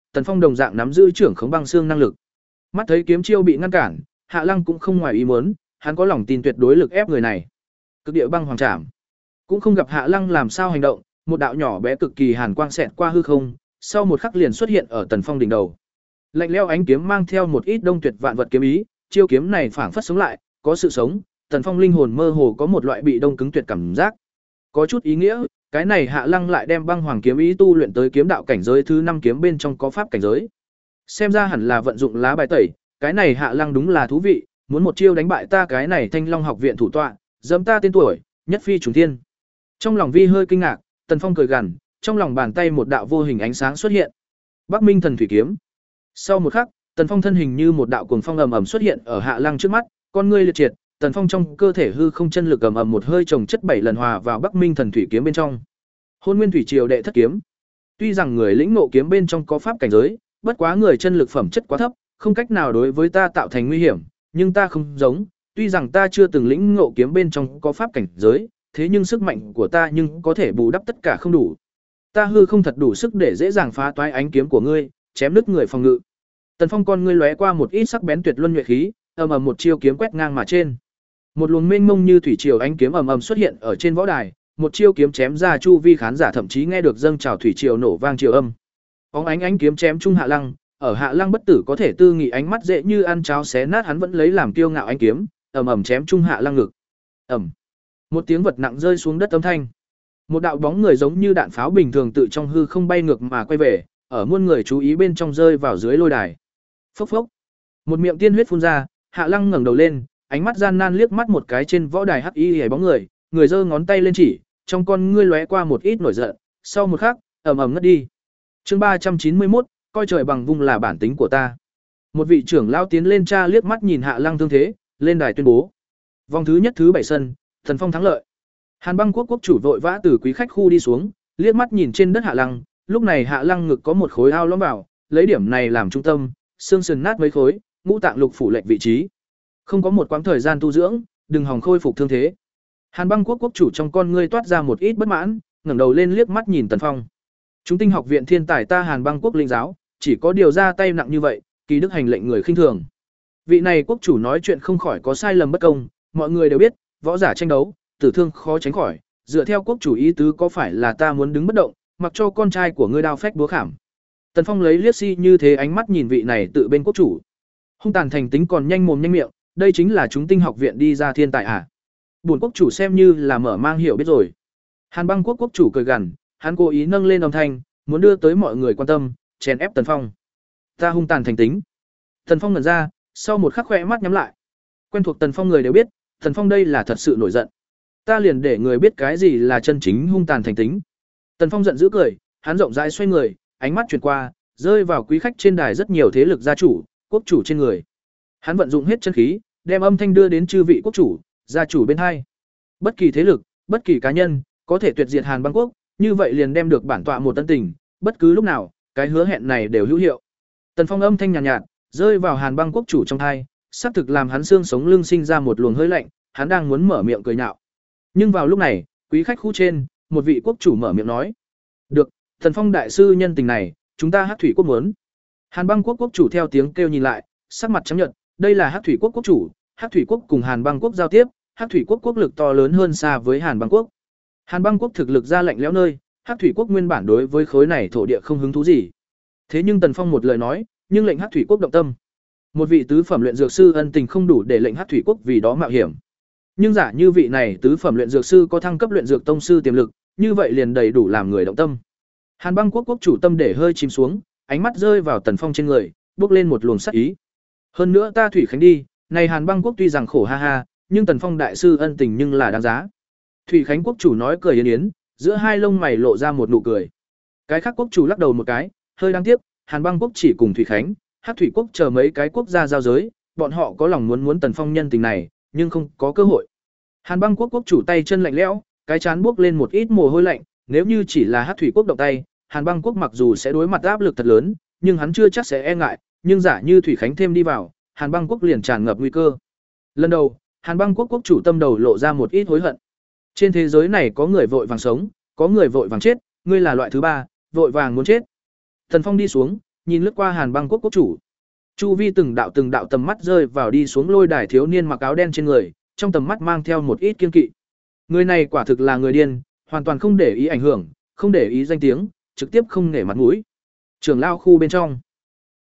Speaker 1: Tần Phong đồng dạng nắm giữ trưởng khống băng xương năng lực. Mắt thấy kiếm chiêu bị ngăn cản, Hạ Lăng cũng không ngoài ý muốn, hắn có lòng tin tuyệt đối lực ép người này. Cực địa băng hoàng trảm. Cũng không gặp Hạ Lăng làm sao hành động, một đạo nhỏ bé cực kỳ hàn quang xẹt qua hư không, sau một khắc liền xuất hiện ở Tần Phong đỉnh đầu. Lạnh lẽo ánh kiếm mang theo một ít đông tuyệt vạn vật kiếm ý, chiêu kiếm này phảng phất sống lại, có sự sống, Tần Phong linh hồn mơ hồ có một loại bị đông cứng tuyệt cảm giác. Có chút ý nghĩa, cái này Hạ Lăng lại đem băng hoàng kiếm ý tu luyện tới kiếm đạo cảnh giới thứ năm kiếm bên trong có pháp cảnh giới. Xem ra hẳn là vận dụng lá bài tẩy, cái này Hạ Lăng đúng là thú vị, muốn một chiêu đánh bại ta cái này Thanh Long học viện thủ tọa, dẫm ta tên tuổi, nhất phi trùng thiên. Trong lòng Vi hơi kinh ngạc, Tần Phong cười gằn, trong lòng bàn tay một đạo vô hình ánh sáng xuất hiện. Bắc Minh Thần Thủy Kiếm. Sau một khắc, Tần Phong thân hình như một đạo cuồng phong ầm ầm xuất hiện ở Hạ Lăng trước mắt, con ngươi liệt triệt, Tần Phong trong cơ thể hư không chân lực ầm ầm một hơi chồng chất bảy lần hòa vào Bắc Minh Thần Thủy Kiếm bên trong. Hôn Nguyên Thủy Triều đệ thất kiếm. Tuy rằng người lĩnh ngộ kiếm bên trong có pháp cảnh giới, bất quá người chân lực phẩm chất quá thấp, không cách nào đối với ta tạo thành nguy hiểm, nhưng ta không giống, tuy rằng ta chưa từng lĩnh ngộ kiếm bên trong có pháp cảnh giới, thế nhưng sức mạnh của ta nhưng có thể bù đắp tất cả không đủ. Ta hư không thật đủ sức để dễ dàng phá toái ánh kiếm của ngươi, chém đứt người phòng ngự. Tần Phong con ngươi lóe qua một ít sắc bén tuyệt luân nhuệ khí, ầm ầm một chiêu kiếm quét ngang mà trên. Một luồng mênh mông như thủy triều ánh kiếm ầm ầm xuất hiện ở trên võ đài, một chiêu kiếm chém ra chu vi khán giả thậm chí nghe được dâng trào thủy triều nổ vang triều âm. Bóng ánh ánh kiếm chém trung Hạ Lăng, ở Hạ Lăng bất tử có thể tư nghị ánh mắt dễ như ăn cháo xé nát hắn vẫn lấy làm kiêu ngạo ánh kiếm, ầm ầm chém trung Hạ Lăng ngực. Ầm. Một tiếng vật nặng rơi xuống đất âm thanh. Một đạo bóng người giống như đạn pháo bình thường tự trong hư không bay ngược mà quay về, ở muôn người chú ý bên trong rơi vào dưới lôi đài. Phốc phốc. Một miệng tiên huyết phun ra, Hạ Lăng ngẩng đầu lên, ánh mắt gian nan liếc mắt một cái trên võ đài hắc y hề bóng người, người giơ ngón tay lên chỉ, trong con ngươi lóe qua một ít nổi giận, sau một khắc, ầm ầm ngất đi. Chương ba trăm chín mươi mốt, coi trời bằng vung là bản tính của ta. Một vị trưởng lão tiến lên tra liếc mắt nhìn Hạ Lăng thương thế, lên đài tuyên bố. Vòng thứ nhất thứ bảy sân, Tần Phong thắng lợi. Hàn Băng quốc quốc chủ vội vã từ quý khách khu đi xuống, liếc mắt nhìn trên đất Hạ Lăng, lúc này Hạ Lăng ngực có một khối ao lõm vào, lấy điểm này làm trung tâm, xương sườn nát mấy khối, ngũ tạng lục phủ lệch vị trí. Không có một quãng thời gian tu dưỡng, đừng hòng khôi phục thương thế. Hàn Băng quốc quốc chủ trong con ngươi toát ra một ít bất mãn, ngẩng đầu lên liếc mắt nhìn Tần Phong. Chúng tinh học viện thiên tài ta Hàn Băng quốc linh giáo, chỉ có điều ra tay nặng như vậy, kỳ đức hành lệnh người khinh thường. Vị này quốc chủ nói chuyện không khỏi có sai lầm bất công, mọi người đều biết, võ giả tranh đấu, tử thương khó tránh khỏi, dựa theo quốc chủ ý tứ có phải là ta muốn đứng bất động, mặc cho con trai của ngươi đao phách búa khảm. Tần Phong lấy liếc si như thế ánh mắt nhìn vị này tự bên quốc chủ. Hung tàn thành tính còn nhanh mồm nhanh miệng, đây chính là chúng tinh học viện đi ra thiên tài à? Buồn quốc chủ xem như là mở mang hiểu biết rồi. Hàn Băng quốc quốc chủ cười gằn, hắn cố ý nâng lên âm thanh, muốn đưa tới mọi người quan tâm, chèn ép Tần Phong. Ta hung tàn thành tính. Tần Phong ngẩn ra, sau một khắc khẽ mắt nhắm lại. Quen thuộc Tần Phong người đều biết, Tần Phong đây là thật sự nổi giận. Ta liền để người biết cái gì là chân chính hung tàn thành tính. Tần Phong giận dữ cười, hắn rộng rãi xoay người, ánh mắt chuyển qua, rơi vào quý khách trên đài rất nhiều thế lực gia chủ, quốc chủ trên người. Hắn vận dụng hết chân khí, đem âm thanh đưa đến chư vị quốc chủ, gia chủ bên hai. Bất kỳ thế lực, bất kỳ cá nhân, có thể tuyệt diệt Hàn Băng quốc, như vậy liền đem được bản tọa một tân tình, bất cứ lúc nào, cái hứa hẹn này đều hữu hiệu. Tần Phong âm thanh nhàn nhạt, nhạt, rơi vào Hàn Băng quốc chủ trong tai, xác thực làm hắn xương sống lưng sinh ra một luồng hơi lạnh, hắn đang muốn mở miệng cười nhạo. Nhưng vào lúc này, quý khách khu trên, một vị quốc chủ mở miệng nói: "Được, Tần Phong đại sư nhân tình này, chúng ta Hắc Thủy quốc muốn." Hàn Băng quốc quốc chủ theo tiếng kêu nhìn lại, sắc mặt trắng nhợt, đây là Hắc Thủy quốc quốc chủ, Hắc Thủy quốc cùng Hàn Băng quốc giao tiếp, Hắc Thủy quốc quốc lực to lớn hơn xa với Hàn Băng quốc. Hàn Băng quốc thực lực ra lạnh lẽo nơi, Hắc Thủy quốc nguyên bản đối với khối này thổ địa không hứng thú gì. Thế nhưng Tần Phong một lời nói, nhưng lệnh Hắc Thủy quốc động tâm. Một vị tứ phẩm luyện dược sư ân tình không đủ để lệnh Hắc Thủy quốc vì đó mạo hiểm. Nhưng giả như vị này tứ phẩm luyện dược sư có thăng cấp luyện dược tông sư tiềm lực, như vậy liền đầy đủ làm người động tâm. Hàn Băng quốc quốc chủ tâm để hơi chìm xuống, ánh mắt rơi vào Tần Phong trên người, bước lên một luồng sắc ý. Hơn nữa ta Thủy Khánh đi, này Hàn Băng quốc tuy rằng khổ ha ha, nhưng Tần Phong đại sư ân tình nhưng là đáng giá. Thủy Khánh quốc chủ nói cười yến yến, giữa hai lông mày lộ ra một nụ cười. Cái khác quốc chủ lắc đầu một cái, hơi đáng tiếc, Hàn Băng quốc chỉ cùng Thủy Khánh, Hắc Thủy quốc chờ mấy cái quốc gia giao giới, bọn họ có lòng muốn muốn Tần Phong nhân tình này, nhưng không có cơ hội. Hàn Băng quốc quốc chủ tay chân lạnh lẽo, cái chán buốc lên một ít mồ hôi lạnh, nếu như chỉ là Hắc Thủy quốc động tay, Hàn Băng quốc mặc dù sẽ đối mặt áp lực thật lớn, nhưng hắn chưa chắc sẽ e ngại, nhưng giả như Thủy Khánh thêm đi vào, Hàn Băng quốc liền tràn ngập nguy cơ. Lần đầu, Hàn Băng quốc quốc chủ tâm đầu lộ ra một ít hối hận. Trên thế giới này có người vội vàng sống, có người vội vàng chết, ngươi là loại thứ ba, vội vàng muốn chết. Tần Phong đi xuống, nhìn lướt qua Hàn Băng quốc quốc chủ. Chu vi từng đạo từng đạo tầm mắt rơi vào đi xuống lôi đài thiếu niên mặc áo đen trên người, trong tầm mắt mang theo một ít kiên kỵ. Người này quả thực là người điên, hoàn toàn không để ý ảnh hưởng, không để ý danh tiếng, trực tiếp không nể mặt mũi. Trưởng lao khu bên trong,